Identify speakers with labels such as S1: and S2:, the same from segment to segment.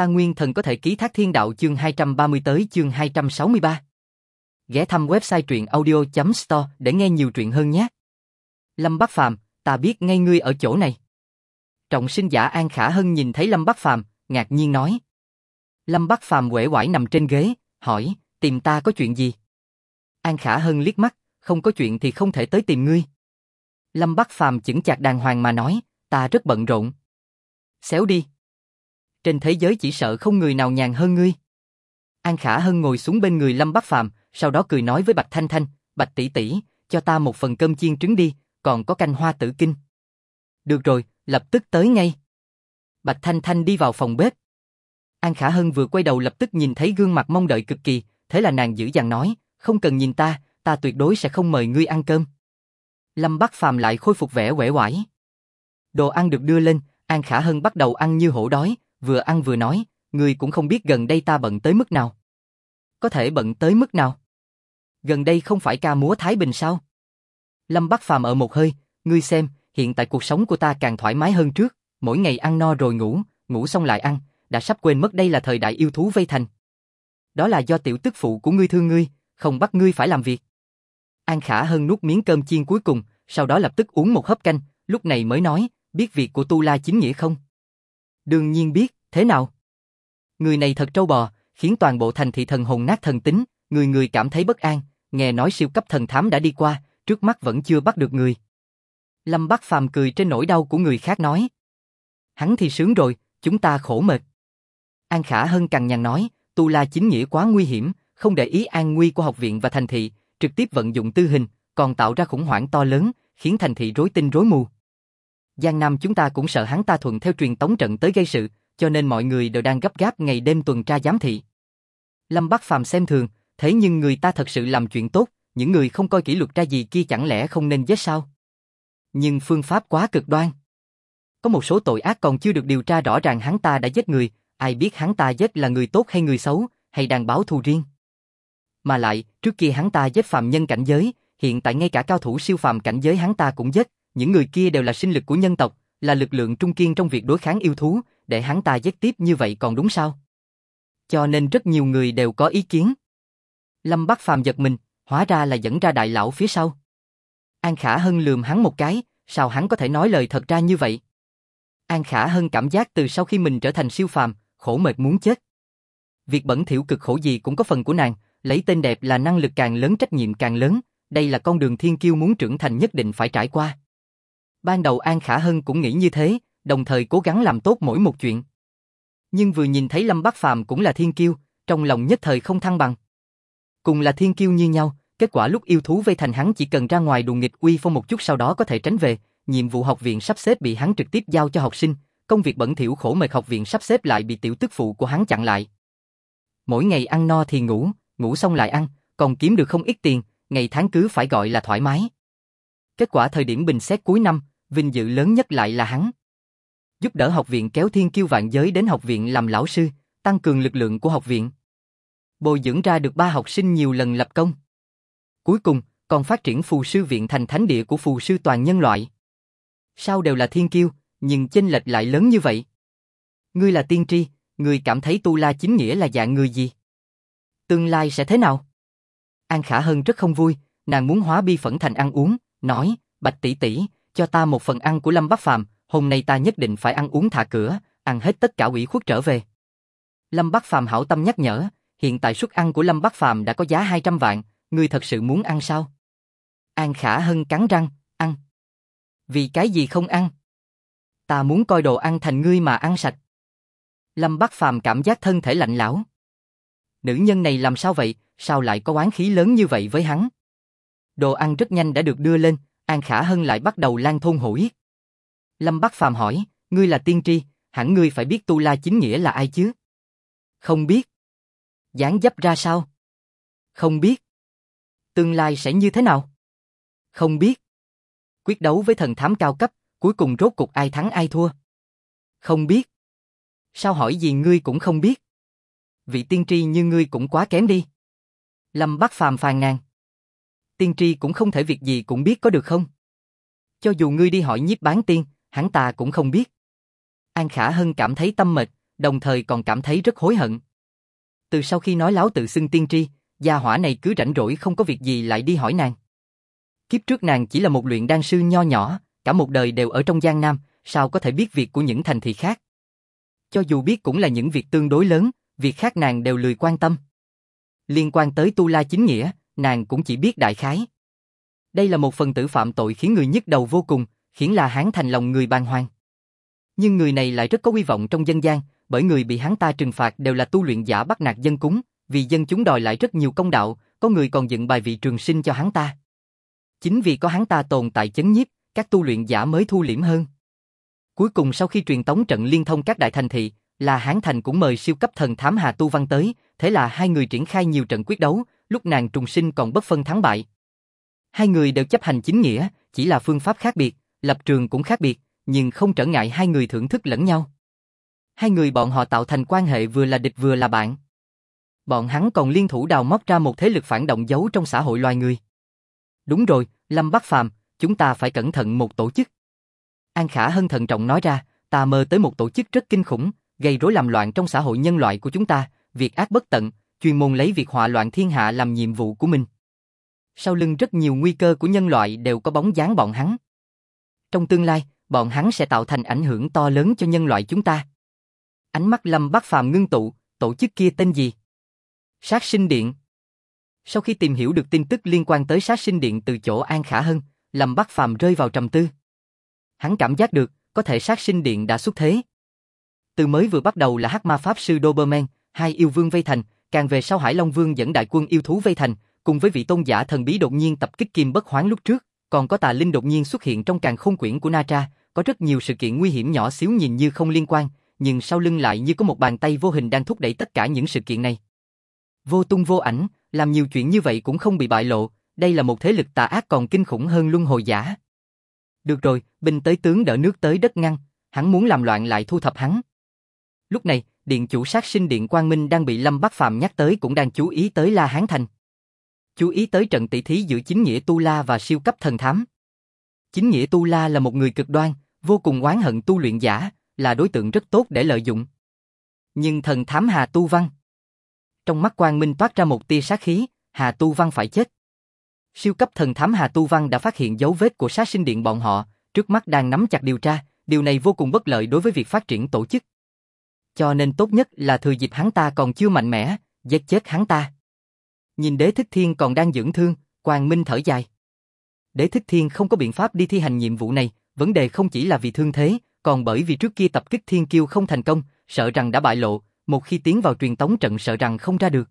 S1: Ta Nguyên Thần có thể ký thác thiên đạo chương 230 tới chương 263. Ghé thăm website truyện audio.store để nghe nhiều truyện hơn nhé. Lâm Bắc Phàm, ta biết ngay ngươi ở chỗ này. Trọng sinh giả An Khả Hân nhìn thấy Lâm Bắc Phàm, ngạc nhiên nói. Lâm Bắc Phàm uể oải nằm trên ghế, hỏi, tìm ta có chuyện gì? An Khả Hân liếc mắt, không có chuyện thì không thể tới tìm ngươi. Lâm Bắc Phàm chững chạc đàng hoàng mà nói, ta rất bận rộn. Xéo đi. Trên thế giới chỉ sợ không người nào nhàn hơn ngươi. An Khả Hân ngồi xuống bên người Lâm Bắc Phàm, sau đó cười nói với Bạch Thanh Thanh, Bạch tỷ tỷ, cho ta một phần cơm chiên trứng đi, còn có canh hoa tử kinh. Được rồi, lập tức tới ngay. Bạch Thanh Thanh đi vào phòng bếp. An Khả Hân vừa quay đầu lập tức nhìn thấy gương mặt mong đợi cực kỳ, thế là nàng dữ dằn nói, không cần nhìn ta, ta tuyệt đối sẽ không mời ngươi ăn cơm. Lâm Bắc Phàm lại khôi phục vẻ uể oải. Đồ ăn được đưa lên, An Khả Hân bắt đầu ăn như hổ đói, vừa ăn vừa nói, ngươi cũng không biết gần đây ta bận tới mức nào. Có thể bận tới mức nào? Gần đây không phải ca múa Thái Bình sao? Lâm Bắc Phàm ở một hơi, ngươi xem, hiện tại cuộc sống của ta càng thoải mái hơn trước, mỗi ngày ăn no rồi ngủ, ngủ xong lại ăn, đã sắp quên mất đây là thời đại yêu thú vây thành. Đó là do tiểu tức phụ của ngươi thương ngươi, không bắt ngươi phải làm việc. An Khả Hân nuốt miếng cơm chiên cuối cùng, sau đó lập tức uống một hớp canh, lúc này mới nói, biết việc của Tu La Chính Nghĩa không? Đương nhiên biết, thế nào? Người này thật trâu bò, khiến toàn bộ thành thị thần hồn nát thần tính, người người cảm thấy bất an, nghe nói siêu cấp thần thám đã đi qua, trước mắt vẫn chưa bắt được người. Lâm Bắc Phàm cười trên nỗi đau của người khác nói. Hắn thì sướng rồi, chúng ta khổ mệt. An Khả Hân cằn nhằn nói, Tu La Chính Nghĩa quá nguy hiểm, không để ý an nguy của học viện và thành thị, trực tiếp vận dụng tư hình, còn tạo ra khủng hoảng to lớn, khiến thành thị rối tinh rối mù. Giang Nam chúng ta cũng sợ hắn ta thuận theo truyền tống trận tới gây sự, cho nên mọi người đều đang gấp gáp ngày đêm tuần tra giám thị. Lâm Bắc Phàm xem thường, thế nhưng người ta thật sự làm chuyện tốt, những người không coi kỷ luật ra gì kia chẳng lẽ không nên giết sao? Nhưng phương pháp quá cực đoan. Có một số tội ác còn chưa được điều tra rõ ràng hắn ta đã giết người, ai biết hắn ta giết là người tốt hay người xấu, hay đang báo thù riêng. Mà lại, trước kia hắn ta giết phàm nhân cảnh giới, hiện tại ngay cả cao thủ siêu phàm cảnh giới hắn ta cũng giết, những người kia đều là sinh lực của nhân tộc, là lực lượng trung kiên trong việc đối kháng yêu thú, để hắn ta giết tiếp như vậy còn đúng sao? Cho nên rất nhiều người đều có ý kiến. Lâm Bắc Phàm giật mình, hóa ra là dẫn ra đại lão phía sau. An Khả Hân lườm hắn một cái, sao hắn có thể nói lời thật ra như vậy? An Khả Hân cảm giác từ sau khi mình trở thành siêu phàm, khổ mệt muốn chết. Việc bẩn thỉu cực khổ gì cũng có phần của nàng, lấy tên đẹp là năng lực càng lớn trách nhiệm càng lớn, đây là con đường thiên kiêu muốn trưởng thành nhất định phải trải qua. Ban đầu An Khả Hân cũng nghĩ như thế, đồng thời cố gắng làm tốt mỗi một chuyện. Nhưng vừa nhìn thấy Lâm Bắc Phàm cũng là thiên kiêu, trong lòng nhất thời không thăng bằng. Cùng là thiên kiêu như nhau, kết quả lúc yêu thú vây thành hắn chỉ cần ra ngoài đùa nghịch uy phong một chút sau đó có thể tránh về, nhiệm vụ học viện sắp xếp bị hắn trực tiếp giao cho học sinh, công việc bẩn thỉu khổ mệt học viện sắp xếp lại bị tiểu tức phụ của hắn chặn lại. Mỗi ngày ăn no thì ngủ, ngủ xong lại ăn, còn kiếm được không ít tiền, ngày tháng cứ phải gọi là thoải mái. Kết quả thời điểm bình xét cuối năm, vinh dự lớn nhất lại là hắn. Giúp đỡ học viện kéo thiên kiêu vạn giới đến học viện làm lão sư, tăng cường lực lượng của học viện. Bồi dưỡng ra được 3 học sinh nhiều lần lập công. Cuối cùng, còn phát triển phù sư viện thành thánh địa của phù sư toàn nhân loại. Sao đều là thiên kiêu, nhưng chênh lệch lại lớn như vậy? Ngươi là tiên tri, ngươi cảm thấy Tu La Chính Nghĩa là dạng người gì? Tương lai sẽ thế nào? An Khả Hân rất không vui, nàng muốn hóa bi phẫn thành ăn uống, nói, Bạch tỷ tỷ, cho ta một phần ăn của Lâm Bắc Phàm, hôm nay ta nhất định phải ăn uống thả cửa, ăn hết tất cả ủy khuất trở về. Lâm Bắc Phàm hảo tâm nhắc nhở, hiện tại suất ăn của Lâm Bắc Phàm đã có giá 200 vạn, ngươi thật sự muốn ăn sao? An Khả Hân cắn răng, ăn. Vì cái gì không ăn? Ta muốn coi đồ ăn thành ngươi mà ăn sạch. Lâm Bắc Phàm cảm giác thân thể lạnh lẽo. Nữ nhân này làm sao vậy, sao lại có oán khí lớn như vậy với hắn? Đồ ăn rất nhanh đã được đưa lên, An Khả Hân lại bắt đầu lan thôn hổ yết. Lâm Bắc Phàm hỏi, ngươi là tiên tri, hẳn ngươi phải biết Tu La Chính Nghĩa là ai chứ? Không biết. Dáng dấp ra sao? Không biết. Tương lai sẽ như thế nào? Không biết. Quyết đấu với thần thám cao cấp, cuối cùng rốt cục ai thắng ai thua? Không biết. Sao hỏi gì ngươi cũng không biết? Vị tiên tri như ngươi cũng quá kém đi. Lâm Bắc Phàm phàn nàn. Tiên tri cũng không thể việc gì cũng biết có được không? Cho dù ngươi đi hỏi Nhiếp Bán Tiên, hắn ta cũng không biết. An Khả Hân cảm thấy tâm mệt, đồng thời còn cảm thấy rất hối hận. Từ sau khi nói láo tự xưng tiên tri, gia hỏa này cứ rảnh rỗi không có việc gì lại đi hỏi nàng. Kiếp trước nàng chỉ là một luyện đan sư nho nhỏ, cả một đời đều ở trong Giang Nam, sao có thể biết việc của những thành thị khác. Cho dù biết cũng là những việc tương đối lớn, việc khác nàng đều lười quan tâm. Liên quan tới Tu La chính nghĩa, nàng cũng chỉ biết đại khái. Đây là một phần tử phạm tội khiến người nhức đầu vô cùng, khiến La Hán thành lòng người bàng hoàng. Nhưng người này lại rất có uy vọng trong dân gian, bởi người bị hắn ta trừng phạt đều là tu luyện giả bắt nạt dân cúng, vì dân chúng đòi lại rất nhiều công đạo, có người còn dựng bài vị trường sinh cho hắn ta. Chính vì có hắn ta tồn tại chấn nhiếp, các tu luyện giả mới thu liễm hơn. Cuối cùng sau khi truyền tống trận liên thông các đại thành thị, La Hán thành cũng mời siêu cấp thần thám Hà Tu Văn tới, thế là hai người triển khai nhiều trận quyết đấu, lúc nàng trùng sinh còn bất phân thắng bại. Hai người đều chấp hành chính nghĩa, chỉ là phương pháp khác biệt, lập trường cũng khác biệt, nhưng không trở ngại hai người thưởng thức lẫn nhau. Hai người bọn họ tạo thành quan hệ vừa là địch vừa là bạn. Bọn hắn còn liên thủ đào móc ra một thế lực phản động giấu trong xã hội loài người. Đúng rồi, Lâm Bắc Phàm, chúng ta phải cẩn thận một tổ chức. An Khả Hân thận trọng nói ra, ta mơ tới một tổ chức rất kinh khủng, gây rối làm loạn trong xã hội nhân loại của chúng ta, việc ác bất tận, chuyên môn lấy việc họa loạn thiên hạ làm nhiệm vụ của mình. Sau lưng rất nhiều nguy cơ của nhân loại đều có bóng dáng bọn hắn. Trong tương lai, bọn hắn sẽ tạo thành ảnh hưởng to lớn cho nhân loại chúng ta. Ánh mắt Lâm Bắc Phàm ngưng tụ, tổ chức kia tên gì? Sát Sinh Điện. Sau khi tìm hiểu được tin tức liên quan tới Sát Sinh Điện từ chỗ An Khả Hân, Lâm Bắc Phàm rơi vào trầm tư. Hắn cảm giác được, có thể Sát Sinh Điện đã xuất thế. Từ mới vừa bắt đầu là Hắc Ma Pháp Sư Doberman, hai yêu vương vây thành, càng về sau Hải Long Vương dẫn đại quân yêu thú vây thành, cùng với vị tôn giả thần bí đột nhiên tập kích Kim Bất Hoán lúc trước, còn có tà linh đột nhiên xuất hiện trong càn khôn quyển của Na Tra, có rất nhiều sự kiện nguy hiểm nhỏ xíu nhìn như không liên quan, nhưng sau lưng lại như có một bàn tay vô hình đang thúc đẩy tất cả những sự kiện này. Vô tung vô ảnh, làm nhiều chuyện như vậy cũng không bị bại lộ, đây là một thế lực tà ác còn kinh khủng hơn luân hồi giả. Được rồi, binh tới tướng đỡ nước tới đất ngăn, hắn muốn làm loạn lại thu thập hắn. Lúc này, điện chủ Sát Sinh Điện Quang Minh đang bị Lâm Bắc Phàm nhắc tới cũng đang chú ý tới La Hán Thành. Chú ý tới trận tỷ thí giữa chính nghĩa Tu La và siêu cấp thần thám. Chính nghĩa Tu La là một người cực đoan, vô cùng oán hận tu luyện giả, là đối tượng rất tốt để lợi dụng. Nhưng thần thám Hà Tu Văn. Trong mắt Quang Minh toát ra một tia sát khí, Hà Tu Văn phải chết. Siêu cấp thần thám Hà Tu Văn đã phát hiện dấu vết của Sát Sinh Điện bọn họ, trước mắt đang nắm chặt điều tra, điều này vô cùng bất lợi đối với việc phát triển tổ chức. Cho nên tốt nhất là thừa dịp hắn ta còn chưa mạnh mẽ, giết chết hắn ta. Nhìn Đế Thích Thiên còn đang dưỡng thương, Quang Minh thở dài. Đế Thích Thiên không có biện pháp đi thi hành nhiệm vụ này, vấn đề không chỉ là vì thương thế, còn bởi vì trước kia tập kích Thiên Kiêu không thành công, sợ rằng đã bại lộ, một khi tiến vào truyền tống trận sợ rằng không ra được.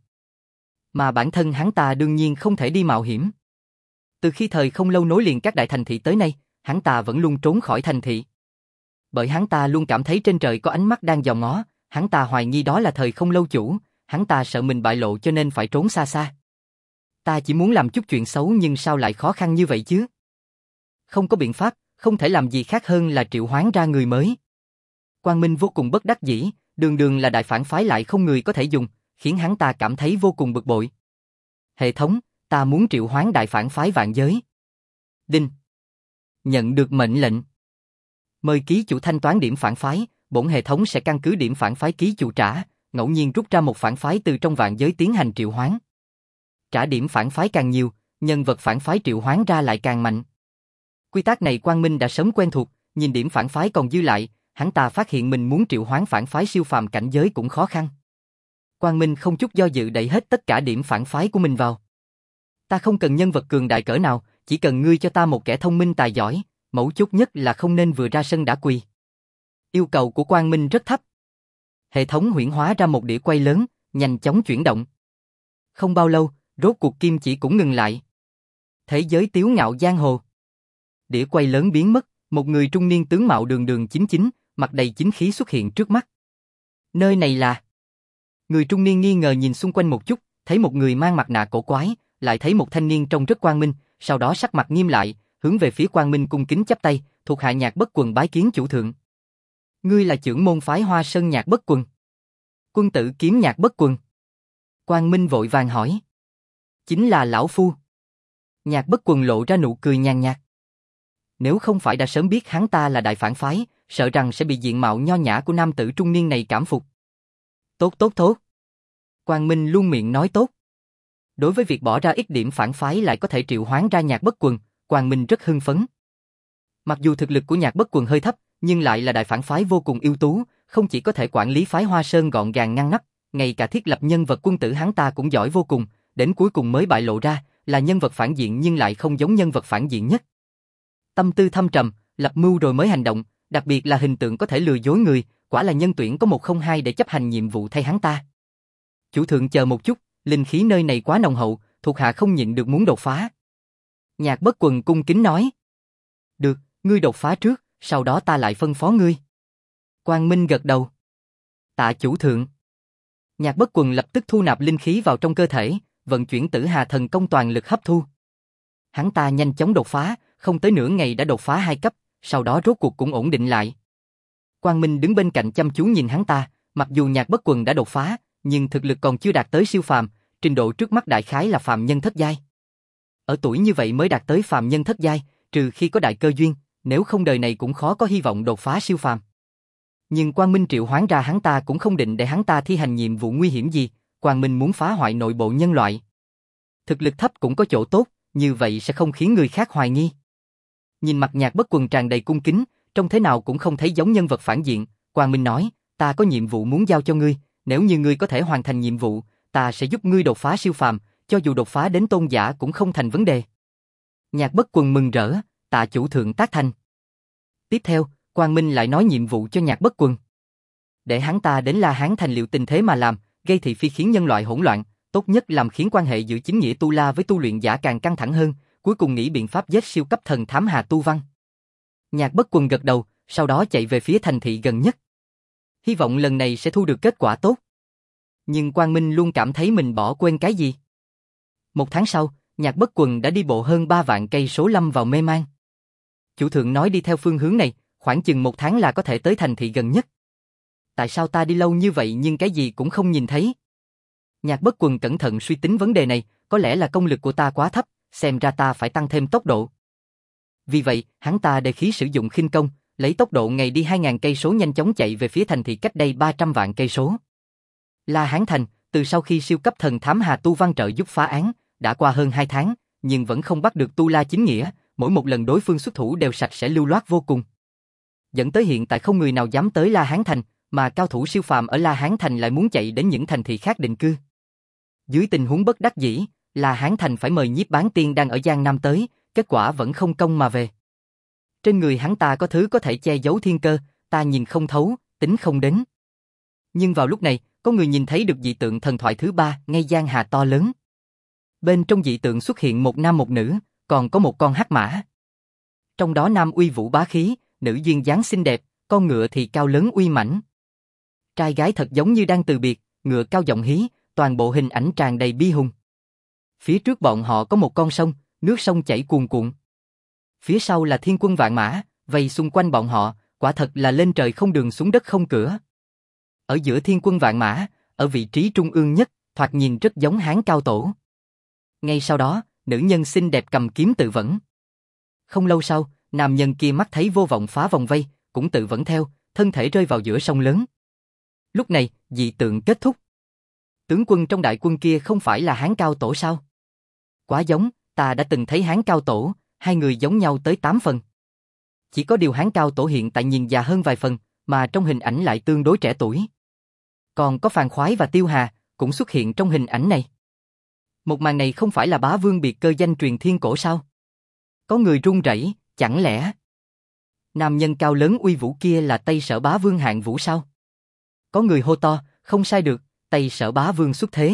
S1: Mà bản thân hắn ta đương nhiên không thể đi mạo hiểm. Từ khi thời không lâu nối liền các đại thành thị tới nay, hắn ta vẫn luôn trốn khỏi thành thị. Bởi hắn ta luôn cảm thấy trên trời có ánh mắt đang dòm ngó, hắn ta hoài nghi đó là thời không lâu chủ, hắn ta sợ mình bại lộ cho nên phải trốn xa xa. Ta chỉ muốn làm chút chuyện xấu nhưng sao lại khó khăn như vậy chứ? Không có biện pháp, không thể làm gì khác hơn là triệu hoán ra người mới. Quang Minh vô cùng bất đắc dĩ, đường đường là đại phản phái lại không người có thể dùng, khiến hắn ta cảm thấy vô cùng bực bội. Hệ thống, ta muốn triệu hoán đại phản phái vạn giới. Đinh. Nhận được mệnh lệnh. Mời ký chủ thanh toán điểm phản phái, bổn hệ thống sẽ căn cứ điểm phản phái ký chủ trả, ngẫu nhiên rút ra một phản phái từ trong vạn giới tiến hành triệu hoán. Trả điểm phản phái càng nhiều, nhân vật phản phái triệu hoán ra lại càng mạnh. Quy tắc này Quang Minh đã sớm quen thuộc, nhìn điểm phản phái còn dư lại, hắn ta phát hiện mình muốn triệu hoán phản phái siêu phàm cảnh giới cũng khó khăn. Quang Minh không chút do dự đẩy hết tất cả điểm phản phái của mình vào. Ta không cần nhân vật cường đại cỡ nào, chỉ cần ngươi cho ta một kẻ thông minh tài giỏi, mấu chốt nhất là không nên vừa ra sân đã quỳ. Yêu cầu của Quang Minh rất thấp. Hệ thống huyễn hóa ra một đĩa quay lớn, nhanh chóng chuyển động. Không bao lâu, rốt cuộc kim chỉ cũng ngừng lại. Thế giới tiếu ngạo giang hồ. Đĩa quay lớn biến mất, một người trung niên tướng mạo đường đường chính chính, mặt đầy chính khí xuất hiện trước mắt. Nơi này là... Người trung niên nghi ngờ nhìn xung quanh một chút, thấy một người mang mặt nạ cổ quái, lại thấy một thanh niên trông rất quang minh, sau đó sắc mặt nghiêm lại, hướng về phía Quang Minh cung kính chắp tay, thuộc hạ Nhạc Bất Quần bái kiến chủ thượng. Ngươi là trưởng môn phái Hoa Sơn Nhạc Bất Quần. Quân tử kiếm Nhạc Bất Quần. Quang Minh vội vàng hỏi. Chính là lão phu. Nhạc Bất Quần lộ ra nụ cười nhàn nhạt. Nếu không phải đã sớm biết hắn ta là đại phản phái, sợ rằng sẽ bị diện mạo nho nhã của nam tử trung niên này cảm phục, Tốt tốt tốt. Quang Minh luôn miệng nói tốt. Đối với việc bỏ ra ít điểm phản phái lại có thể triệu hoán ra Nhạc Bất Quần, Quang Minh rất hưng phấn. Mặc dù thực lực của Nhạc Bất Quần hơi thấp, nhưng lại là đại phản phái vô cùng ưu tú, không chỉ có thể quản lý phái Hoa Sơn gọn gàng ngăn nắp, ngay cả thiết lập nhân vật quân tử hắn ta cũng giỏi vô cùng, đến cuối cùng mới bại lộ ra, là nhân vật phản diện nhưng lại không giống nhân vật phản diện nhất. Tâm tư thâm trầm, lập mưu rồi mới hành động, đặc biệt là hình tượng có thể lừa dối người, quả là nhân tuyển có 102 để chấp hành nhiệm vụ thay hắn ta. Chủ thượng chờ một chút, linh khí nơi này quá nồng hậu, thuộc hạ không nhịn được muốn đột phá. Nhạc Bất Quần cung kính nói. Được, ngươi đột phá trước, sau đó ta lại phân phó ngươi. Quang Minh gật đầu. Tạ chủ thượng. Nhạc Bất Quần lập tức thu nạp linh khí vào trong cơ thể, vận chuyển Tử Hà thần công toàn lực hấp thu. Hắn ta nhanh chóng đột phá, không tới nửa ngày đã đột phá 2 cấp, sau đó rốt cuộc cũng ổn định lại. Quang Minh đứng bên cạnh chăm chú nhìn hắn ta, mặc dù Nhạc Bất Quần đã đột phá, nhưng thực lực còn chưa đạt tới siêu phàm, trình độ trước mắt đại khái là phàm nhân thất giai. Ở tuổi như vậy mới đạt tới phàm nhân thất giai, trừ khi có đại cơ duyên, nếu không đời này cũng khó có hy vọng đột phá siêu phàm. Nhưng Quang Minh triệu hoán ra hắn ta cũng không định để hắn ta thi hành nhiệm vụ nguy hiểm gì, Quang Minh muốn phá hoại nội bộ nhân loại. Thực lực thấp cũng có chỗ tốt, như vậy sẽ không khiến người khác hoài nghi. Nhìn mặt Nhạc Bất Quần tràn đầy cung kính, trông thế nào cũng không thấy giống nhân vật phản diện, Quang Minh nói, ta có nhiệm vụ muốn giao cho ngươi, nếu như ngươi có thể hoàn thành nhiệm vụ, ta sẽ giúp ngươi đột phá siêu phàm, cho dù đột phá đến tôn giả cũng không thành vấn đề. Nhạc Bất Quần mừng rỡ, tạ chủ thượng tác thành. Tiếp theo, Quang Minh lại nói nhiệm vụ cho Nhạc Bất Quần. Để hắn ta đến La Hán thành liệu tình thế mà làm, gây thị phi khiến nhân loại hỗn loạn, tốt nhất làm khiến quan hệ giữa chính nghĩa tu la với tu luyện giả càng căng thẳng hơn, cuối cùng nghĩ biện pháp giết siêu cấp thần thám Hà Tu Văn. Nhạc Bất Quần gật đầu, sau đó chạy về phía thành thị gần nhất. Hy vọng lần này sẽ thu được kết quả tốt. Nhưng Quang Minh luôn cảm thấy mình bỏ quên cái gì. 1 tháng sau, Nhạc Bất Quần đã đi bộ hơn 3 vạn cây số lâm vào mê man. Chủ thượng nói đi theo phương hướng này, khoảng chừng 1 tháng là có thể tới thành thị gần nhất. Tại sao ta đi lâu như vậy nhưng cái gì cũng không nhìn thấy? Nhạc Bất Quần cẩn thận suy tính vấn đề này, có lẽ là công lực của ta quá thấp, xem ra ta phải tăng thêm tốc độ. Vì vậy, hắn ta đề khí sử dụng khinh công, lấy tốc độ ngày đi 2.000 cây số nhanh chóng chạy về phía thành thị cách đây 300 vạn cây số. La Hán thành, từ sau khi siêu cấp thần thám Hà Tu Văn trợ giúp phá án, đã qua hơn 2 tháng, nhưng vẫn không bắt được Tu La chính nghĩa, mỗi một lần đối phương xuất thủ đều sạch sẽ lưu loát vô cùng. Dẫn tới hiện tại không người nào dám tới La Hán thành, mà cao thủ siêu phàm ở La Hán thành lại muốn chạy đến những thành thị khác định cư. Dưới tình huống bất đắc dĩ, La Hán thành phải mời Nhiếp Bán Tiên đang ở Giang Nam tới, kết quả vẫn không công mà về. Trên người hắn ta có thứ có thể che giấu thiên cơ, ta nhìn không thấu, tính không đến. Nhưng vào lúc này, có người nhìn thấy được dị tượng thần thoại thứ 3, ngay Giang Hà to lớn. Bên trong dị tượng xuất hiện một nam một nữ, còn có một con hắc mã. Trong đó nam uy vũ bá khí, nữ duyên dáng xinh đẹp, con ngựa thì cao lớn uy mãnh. Trai gái thật giống như đang từ biệt, ngựa cao giọng hí, toàn bộ hình ảnh tràn đầy bi hùng. Phía trước bọn họ có một con sông, nước sông chảy cuồn cuộn. Phía sau là thiên quân vạn mã, vây xung quanh bọn họ, quả thật là lên trời không đường xuống đất không cửa. Ở giữa thiên quân vạn mã, ở vị trí trung ương nhất, thoạt nhìn rất giống Hán Cao Tổ. Ngay sau đó, nữ nhân xinh đẹp cầm kiếm tự vẫn. Không lâu sau, nam nhân kia mắt thấy vô vọng phá vòng vây, cũng tự vẫn theo, thân thể rơi vào giữa sông lớn. Lúc này, dị tượng kết thúc. Tướng quân trong đại quân kia không phải là Hán Cao Tổ sao? Quá giống, ta đã từng thấy Hán Cao Tổ, hai người giống nhau tới 8 phần. Chỉ có điều Hán Cao Tổ hiện tại nhìn già hơn vài phần, mà trong hình ảnh lại tương đối trẻ tuổi. Còn có Phàn Khoái và Tiêu Hà, cũng xuất hiện trong hình ảnh này. Một màn này không phải là bá vương biệt cơ danh truyền thiên cổ sao? Có người run rẩy, chẳng lẽ nam nhân cao lớn uy vũ kia là Tây Sở Bá Vương Hạng Vũ sao? Có người hô to, không sai được, Tây Sở Bá Vương xuất thế.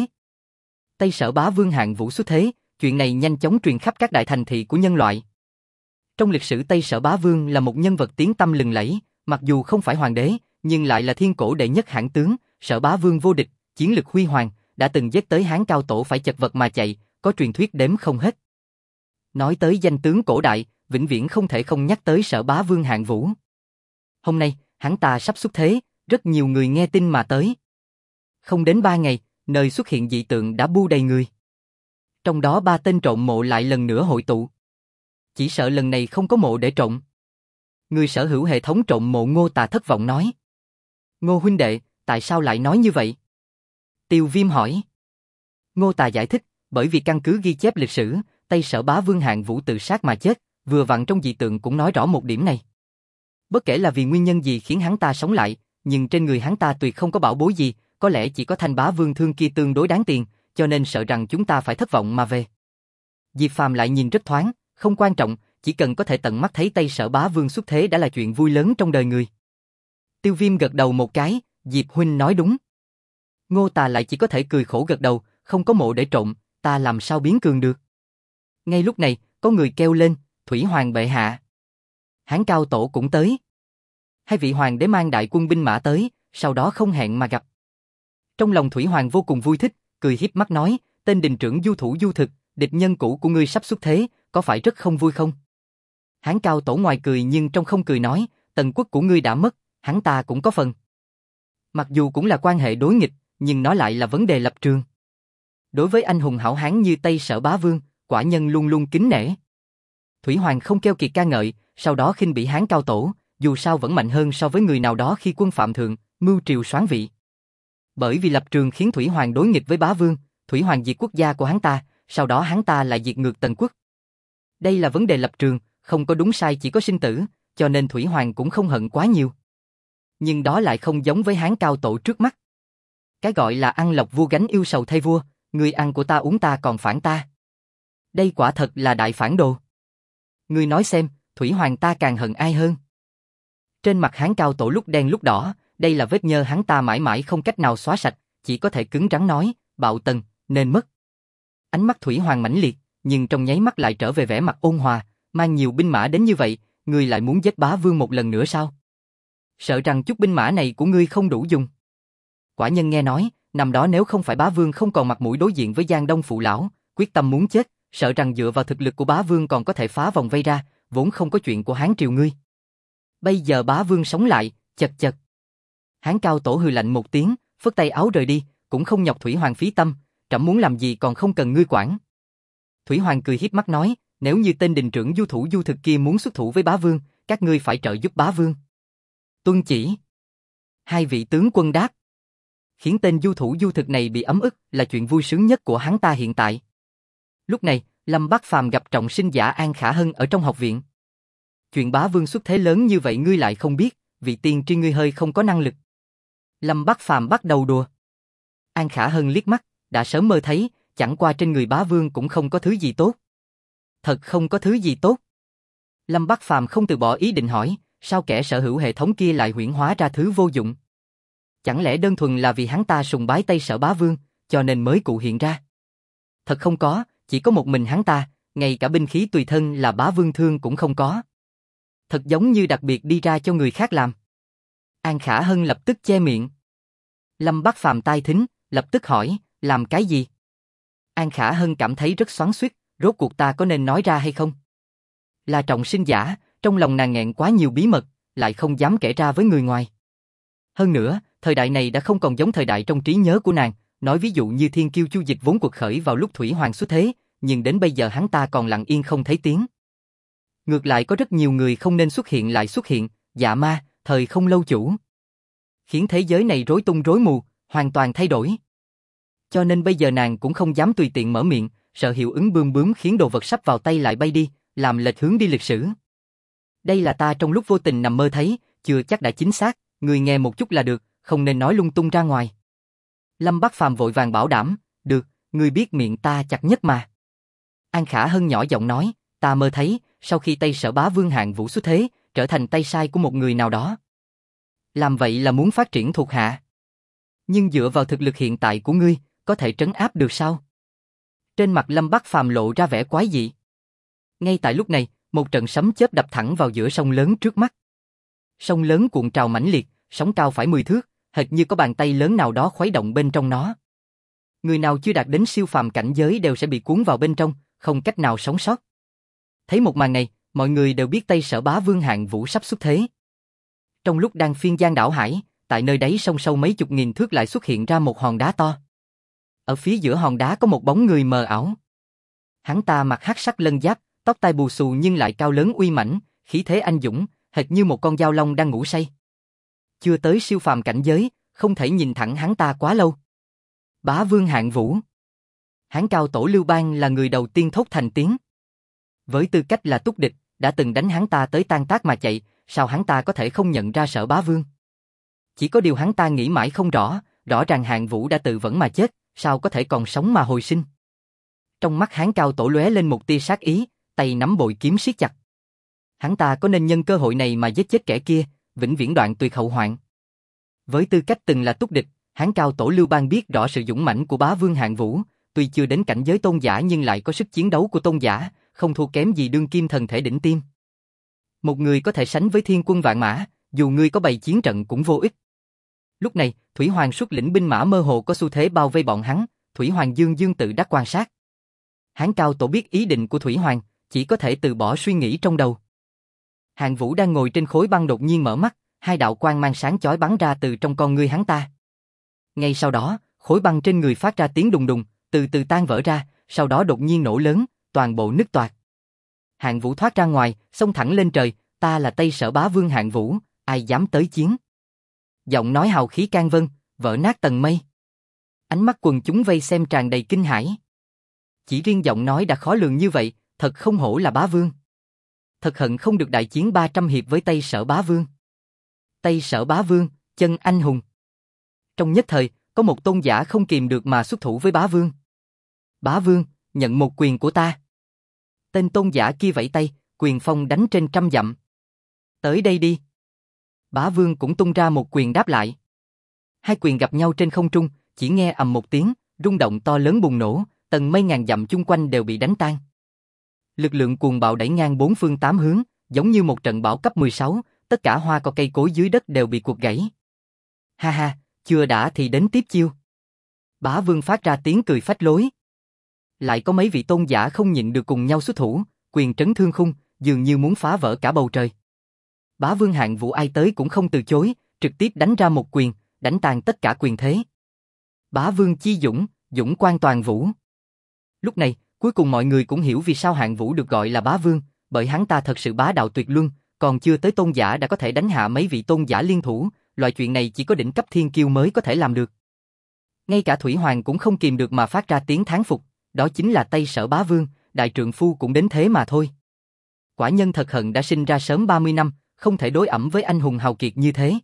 S1: Tây Sở Bá Vương Hạng Vũ xuất thế, chuyện này nhanh chóng truyền khắp các đại thành thị của nhân loại. Trong lịch sử Tây Sở Bá Vương là một nhân vật tiếng tăm lừng lẫy, mặc dù không phải hoàng đế, nhưng lại là thiên cổ đệ nhất hãn tướng, Sở Bá Vương vô địch, chiến lực huy hoàng, đã từng giết tới Hán Cao Tổ phải chật vật mà chạy, có truyền thuyết đếm không hết. Nói tới danh tướng cổ đại, vĩnh viễn không thể không nhắc tới Sở Bá Vương Hạng Vũ. Hôm nay, hắn ta sắp xuất thế, rất nhiều người nghe tin mà tới. Không đến 3 ngày, nơi xuất hiện dị tượng đã bu đầy người. Trong đó 3 tên trộm mộ lại lần nữa hội tụ. Chỉ sợ lần này không có mộ để trộm. Người sở hữu hệ thống trộm mộ Ngô Tà thất vọng nói. Ngô huynh đệ, tại sao lại nói như vậy? Tiêu Viêm hỏi. Ngô Tà giải thích, bởi vì căn cứ ghi chép lịch sử, Tây Sở Bá Vương Hạng Vũ tự sát mà chết, vừa vặn trong dị tượng cũng nói rõ một điểm này. Bất kể là vì nguyên nhân gì khiến hắn ta sống lại, nhưng trên người hắn ta tuyệt không có bảo bối gì, có lẽ chỉ có thanh bá vương thương kia tương đối đáng tiền, cho nên sợ rằng chúng ta phải thất vọng mà về. Diệp Phàm lại nhìn rất thoáng, không quan trọng, chỉ cần có thể tận mắt thấy Tây Sở Bá Vương xuất thế đã là chuyện vui lớn trong đời người. Tiêu Viêm gật đầu một cái, Diệp huynh nói đúng. Ngô Tà lại chỉ có thể cười khổ gật đầu, không có mộ để trộn, ta làm sao biến cường được. Ngay lúc này, có người kêu lên, Thủy Hoàng bệ hạ. Hán Cao Tổ cũng tới. Hai vị hoàng đế mang đại quân binh mã tới, sau đó không hẹn mà gặp. Trong lòng Thủy Hoàng vô cùng vui thích, cười hiếp mắt nói, tên đình trưởng du thủ du thực, địch nhân cũ của ngươi sắp xuất thế, có phải rất không vui không? Hán Cao Tổ ngoài cười nhưng trong không cười nói, tần quốc của ngươi đã mất, hắn ta cũng có phần. Mặc dù cũng là quan hệ đối nghịch, nhưng nó lại là vấn đề lập trường. Đối với anh hùng hảo hán như Tây Sở Bá Vương, quả nhân luôn luôn kính nể. Thủy Hoàng không keo kiệt ca ngợi, sau đó khinh bỉ Hán Cao Tổ, dù sao vẫn mạnh hơn so với người nào đó khi quân phạm thượng, mưu triều soán vị. Bởi vì lập trường khiến Thủy Hoàng đối nghịch với Bá Vương, Thủy Hoàng diệt quốc gia của hắn ta, sau đó hắn ta lại diệt ngược Tần quốc. Đây là vấn đề lập trường, không có đúng sai chỉ có sinh tử, cho nên Thủy Hoàng cũng không hận quá nhiều. Nhưng đó lại không giống với Hán Cao Tổ trước mắt. Cái gọi là ăn lộc vua gánh yêu sầu thay vua, người ăn của ta uống ta còn phản ta. Đây quả thật là đại phản đồ. Ngươi nói xem, Thủy Hoàng ta càng hận ai hơn? Trên mặt Hán Cao Tổ lúc đen lúc đỏ, đây là vết nhơ hắn ta mãi mãi không cách nào xóa sạch, chỉ có thể cứng rắn nói, bạo tần, nên mất. Ánh mắt Thủy Hoàng mãnh liệt, nhưng trong nháy mắt lại trở về vẻ mặt ôn hòa, mang nhiều binh mã đến như vậy, ngươi lại muốn giết Bá Vương một lần nữa sao? Sợ rằng chút binh mã này của ngươi không đủ dùng. Quả nhân nghe nói, năm đó nếu không phải Bá Vương không còn mặt mũi đối diện với Giang Đông phụ lão, quyết tâm muốn chết, sợ rằng dựa vào thực lực của Bá Vương còn có thể phá vòng vây ra, vốn không có chuyện của Hán triều ngươi. Bây giờ Bá Vương sống lại, chật chật. Hán Cao Tổ hừ lạnh một tiếng, phất tay áo rời đi, cũng không nhọc Thủy Hoàng phí tâm, trẫm muốn làm gì còn không cần ngươi quản. Thủy Hoàng cười hiếp mắt nói, nếu như tên đình trưởng du thủ du thực kia muốn xuất thủ với Bá Vương, các ngươi phải trợ giúp Bá Vương. Tuân chỉ. Hai vị tướng quân đáp. Khiến tên du thủ du thực này bị ấm ức là chuyện vui sướng nhất của hắn ta hiện tại. Lúc này, Lâm Bác Phàm gặp trọng sinh giả An Khả Hân ở trong học viện. Chuyện Bá Vương xuất thế lớn như vậy ngươi lại không biết, vị tiên tri ngươi hơi không có năng lực. Lâm Bác Phàm bắt đầu đùa. An Khả Hân liếc mắt, đã sớm mơ thấy, chẳng qua trên người Bá Vương cũng không có thứ gì tốt. Thật không có thứ gì tốt. Lâm Bác Phàm không từ bỏ ý định hỏi, sao kẻ sở hữu hệ thống kia lại huyễn hóa ra thứ vô dụng? Chẳng lẽ đơn thuần là vì hắn ta sùng bái Tây Sở Bá Vương, cho nên mới cụ hiện ra? Thật không có, chỉ có một mình hắn ta, ngay cả binh khí tùy thân là Bá Vương thương cũng không có. Thật giống như đặc biệt đi ra cho người khác làm. An Khả Hân lập tức che miệng. Lâm Bác Phàm tai thính, lập tức hỏi, làm cái gì? An Khả Hân cảm thấy rất xoắn xuýt, rốt cuộc ta có nên nói ra hay không? Là trọng sinh giả, trong lòng nàng nghẹn quá nhiều bí mật, lại không dám kể ra với người ngoài. Hơn nữa, thời đại này đã không còn giống thời đại trong trí nhớ của nàng, nói ví dụ như Thiên Kiêu Chu Dịch vốn cuộc khởi vào lúc Thủy Hoàng xuất thế, nhưng đến bây giờ hắn ta còn lặng yên không thấy tiếng. Ngược lại có rất nhiều người không nên xuất hiện lại xuất hiện, dạ ma, thời không lâu chủ. Khiến thế giới này rối tung rối mù, hoàn toàn thay đổi. Cho nên bây giờ nàng cũng không dám tùy tiện mở miệng, sợ hiệu ứng bươm bướm khiến đồ vật sắp vào tay lại bay đi, làm lệch hướng đi lịch sử. Đây là ta trong lúc vô tình nằm mơ thấy, chưa chắc đã chính xác, người nghe một chút là được, không nên nói lung tung ra ngoài. Lâm Bác Phàm vội vàng bảo đảm, được, ngươi biết miệng ta chặt nhất mà. An Khả Hân nhỏ giọng nói, ta mơ thấy, sau khi Tây Sở Bá Vương Hạng Vũ xuất thế, trở thành tay sai của một người nào đó. Làm vậy là muốn phát triển thuộc hạ. Nhưng dựa vào thực lực hiện tại của ngươi, có thể trấn áp được sao? Trên mặt Lâm Bác Phàm lộ ra vẻ quái dị. Ngay tại lúc này, một trận sấm chớp đập thẳng vào giữa sông lớn trước mắt. Sông lớn cuộn trào mãnh liệt, sóng cao phải 10 thước, hệt như có bàn tay lớn nào đó khuấy động bên trong nó. Người nào chưa đạt đến siêu phàm cảnh giới đều sẽ bị cuốn vào bên trong, không cách nào sống sót. Thấy một màn này, mọi người đều biết Tây Sở Bá Vương Hạng Vũ sắp xuất thế. Trong lúc đang phiên giang đảo hải, tại nơi đáy sông sâu mấy chục nghìn thước lại xuất hiện ra một hòn đá to. Ở phía giữa hòn đá có một bóng người mờ ảo. Hắn ta mặc hắc sắc lân giáp, tóc tai bù xù nhưng lại cao lớn uy mãnh, khí thế anh dũng, hệt như một con dao long đang ngủ say. Chưa tới siêu phàm cảnh giới, không thể nhìn thẳng hắn ta quá lâu. Bá Vương Hạng Vũ. Hán cao tổ Lưu Bang là người đầu tiên thốt thành tiếng. Với tư cách là túc địch, đã từng đánh hắn ta tới tan tác mà chạy, sao hắn ta có thể không nhận ra Sở Bá Vương? Chỉ có điều hắn ta nghĩ mãi không rõ, rõ ràng Hạng Vũ đã tự vẫn mà chết, sao có thể còn sống mà hồi sinh? Trong mắt Hán cao tổ lóe lên một tia sát ý, tay nắm bội kiếm siết chặt. Hắn ta có nên nhân cơ hội này mà giết chết kẻ kia, vĩnh viễn đoạn tuyệt hậu hoạn. Với tư cách từng là túc địch, Hán cao tổ Lưu Bang biết rõ sự dũng mãnh của Bá Vương Hạng Vũ, tuy chưa đến cảnh giới tôn giả nhưng lại có sức chiến đấu của tôn giả, không thua kém gì đương kim thần thể đỉnh tiêm. Một người có thể sánh với thiên quân vạn mã, dù ngươi có bày chiến trận cũng vô ích. Lúc này, Thủy Hoàng xuất lĩnh binh mã mơ hồ có xu thế bao vây bọn hắn, Thủy Hoàng dương dương tự đắc quan sát. Hán cao tổ biết ý định của Thủy Hoàng, chỉ có thể từ bỏ suy nghĩ trong đầu. Hạng Vũ đang ngồi trên khối băng đột nhiên mở mắt, hai đạo quang mang sáng chói bắn ra từ trong con ngươi hắn ta. Ngay sau đó, khối băng trên người phát ra tiếng đùng đùng, từ từ tan vỡ ra, sau đó đột nhiên nổ lớn, toàn bộ nứt toạc. Hạng Vũ thoát ra ngoài, xông thẳng lên trời, ta là Tây Sở Bá Vương Hạng Vũ, ai dám tới chiến? Giọng nói hào khí can vân, vỡ nát tầng mây. Ánh mắt quần chúng vây xem tràn đầy kinh hãi. Chỉ riêng giọng nói đã khó lường như vậy, thật không hổ là Bá Vương. Thật hận không được đại chiến 300 hiệp với Tây Sở Bá Vương. Tây Sở Bá Vương, chân anh hùng. Trong nhất thời, có một tôn giả không kìm được mà xuất thủ với Bá Vương. Bá Vương, nhận một quyền của ta. Tên tôn giả kia vẫy tay, quyền phong đánh trên trăm dặm. Tới đây đi. Bá Vương cũng tung ra một quyền đáp lại. Hai quyền gặp nhau trên không trung, chỉ nghe ầm một tiếng, rung động to lớn bùng nổ, tầng mây ngàn dặm chung quanh đều bị đánh tan. Lực lượng cuồng bạo đẩy ngang bốn phương tám hướng, giống như một trận bão cấp 16, tất cả hoa cỏ cây cối dưới đất đều bị quật gãy. Ha ha, chưa đã thì đến tiếp chiêu. Bá Vương phát ra tiếng cười phách lối. Lại có mấy vị tôn giả không nhịn được cùng nhau xuất thủ, quyền trấn thương khung, dường như muốn phá vỡ cả bầu trời. Bá Vương Hạng Vũ ai tới cũng không từ chối, trực tiếp đánh ra một quyền, đánh tan tất cả quyền thế. Bá Vương chi dũng, dũng quan toàn vũ. Lúc này, cuối cùng mọi người cũng hiểu vì sao Hạng Vũ được gọi là Bá Vương, bởi hắn ta thật sự bá đạo tuyệt luân, còn chưa tới tôn giả đã có thể đánh hạ mấy vị tôn giả liên thủ, loại chuyện này chỉ có đỉnh cấp thiên kiêu mới có thể làm được. Ngay cả Thủy Hoàng cũng không kìm được mà phát ra tiếng thán phục, đó chính là Tây Sở Bá Vương, đại trượng phu cũng đến thế mà thôi. Quả nhân thật hận đã sinh ra sớm 30 năm, không thể đối ẩm với anh hùng hào kiệt như thế.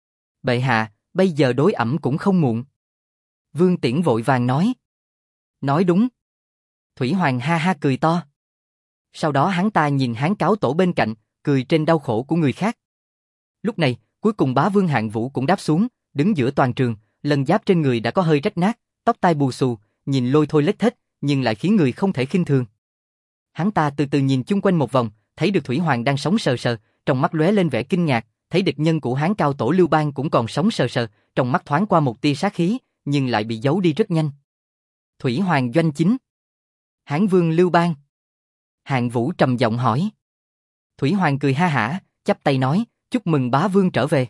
S1: Bệ hạ, bây giờ đối ẩm cũng không muộn. Vương Tiễn vội vàng nói. Nói đúng. Thủy Hoàng ha ha cười to. Sau đó hắn ta nhìn Hán cáo tổ bên cạnh, cười trên đau khổ của người khác. Lúc này, cuối cùng Bá Vương Hạng Vũ cũng đáp xuống, đứng giữa toàn trường, lân giáp trên người đã có hơi rách nát, tóc tai bù xù, nhìn lôi thôi lết thết, nhưng lại khiến người không thể khinh thường. Hắn ta từ từ nhìn chung quanh một vòng, thấy được Thủy Hoàng đang sống sờ sờ, trong mắt lóe lên vẻ kinh ngạc, thấy địch nhân của Hán cao tổ Lưu Bang cũng còn sống sờ sờ, trong mắt thoáng qua một tia sát khí, nhưng lại bị giấu đi rất nhanh. Thủy Hoàng doanh chính. Hán Vương Lưu Bang. Hạng Vũ trầm giọng hỏi. Thủy Hoàng cười ha hả, chắp tay nói, chúc mừng Bá Vương trở về.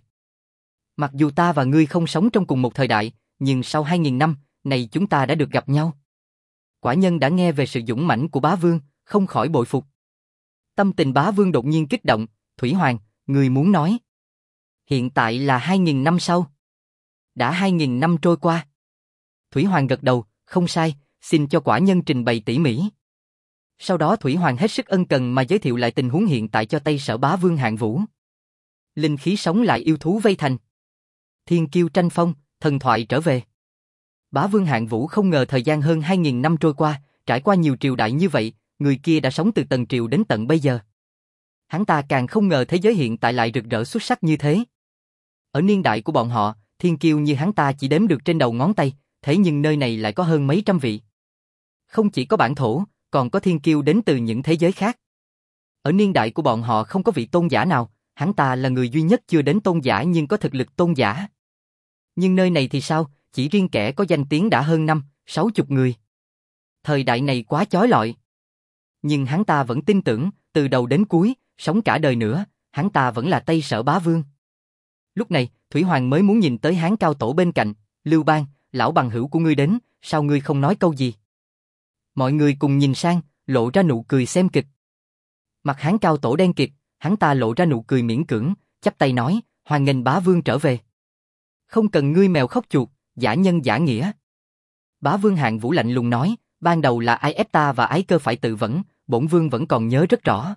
S1: Mặc dù ta và ngươi không sống trong cùng một thời đại, nhưng sau 2000 năm, này chúng ta đã được gặp nhau. Quả nhân đã nghe về sự dũng mãnh của Bá Vương, không khỏi bội phục. Tâm tình Bá Vương đột nhiên kích động, Thủy Hoàng, ngươi muốn nói. Hiện tại là 2000 năm sau. Đã 2000 năm trôi qua. Thủy Hoàng gật đầu, không sai, xin cho quả nhân trình bày tỉ mỉ. Sau đó Thủy Hoàng hết sức ân cần mà giới thiệu lại tình huống hiện tại cho Tây Sở Bá Vương Hạng Vũ. Linh khí sống lại, yêu thú vây thành. Thiên kiêu tranh phong, thần thoại trở về. Bá Vương Hạng Vũ không ngờ thời gian hơn 2000 năm trôi qua, trải qua nhiều triều đại như vậy, người kia đã sống từ tần triều đến tận bây giờ. Hắn ta càng không ngờ thế giới hiện tại lại rực rỡ xuất sắc như thế. Ở niên đại của bọn họ, thiên kiêu như hắn ta chỉ đếm được trên đầu ngón tay, thế nhưng nơi này lại có hơn mấy trăm vị. Không chỉ có bản thổ, còn có thiên kiêu đến từ những thế giới khác. Ở niên đại của bọn họ không có vị tôn giả nào, hắn ta là người duy nhất chưa đến tôn giả nhưng có thực lực tôn giả. Nhưng nơi này thì sao, chỉ riêng kẻ có danh tiếng đã hơn 60 người. Thời đại này quá chói lọi. Nhưng hắn ta vẫn tin tưởng, từ đầu đến cuối, sống cả đời nữa, hắn ta vẫn là Tây Sở Bá Vương. Lúc này, Thủy Hoàng mới muốn nhìn tới Hán cao tổ bên cạnh, Lưu Bang, lão bằng hữu của ngươi đến, sao ngươi không nói câu gì? Mọi người cùng nhìn sang, lộ ra nụ cười xem kịch. Mặt Hán cao tổ đen kịt, hắn ta lộ ra nụ cười miễn cưỡng, chắp tay nói, hoan nghênh Bá Vương trở về. Không cần ngươi mèo khóc chuột, giả nhân giả nghĩa. Bá Vương Hạng Vũ lạnh lùng nói, ban đầu là ai ép ta và Ái Cơ phải tự vẫn, bổn vương vẫn còn nhớ rất rõ.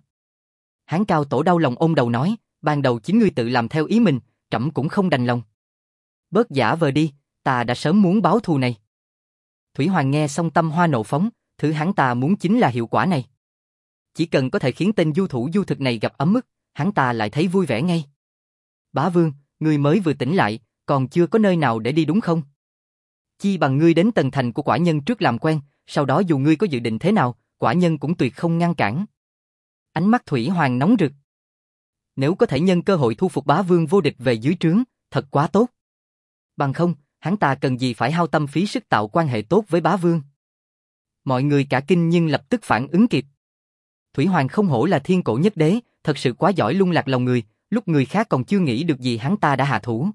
S1: Hán Cao Tổ đau lòng ôm đầu nói, ban đầu chính ngươi tự làm theo ý mình, trẫm cũng không đành lòng. Bớt giả vờ đi, ta đã sớm muốn báo thù này. Thủy Hoàng nghe xong tâm hoa nộ phóng, thứ hắn ta muốn chính là hiệu quả này. Chỉ cần có thể khiến tên du thủ du thực này gặp ấm ức, hắn ta lại thấy vui vẻ ngay. Bá Vương, ngươi mới vừa tỉnh lại, còn chưa có nơi nào để đi đúng không? Chi bằng ngươi đến tầng thành của quả nhân trước làm quen, sau đó dù ngươi có dự định thế nào, quả nhân cũng tuyệt không ngăn cản. Ánh mắt Thủy Hoàng nóng rực. Nếu có thể nhân cơ hội thu phục Bá Vương vô địch về dưới trướng, thật quá tốt. Bằng không, hắn ta cần gì phải hao tâm phí sức tạo quan hệ tốt với Bá Vương. Mọi người cả kinh nhưng lập tức phản ứng kịp. Thủy Hoàng không hổ là thiên cổ nhất đế, thật sự quá giỏi lung lạc lòng người, lúc người khác còn chưa nghĩ được gì hắn ta đã hạ thủ.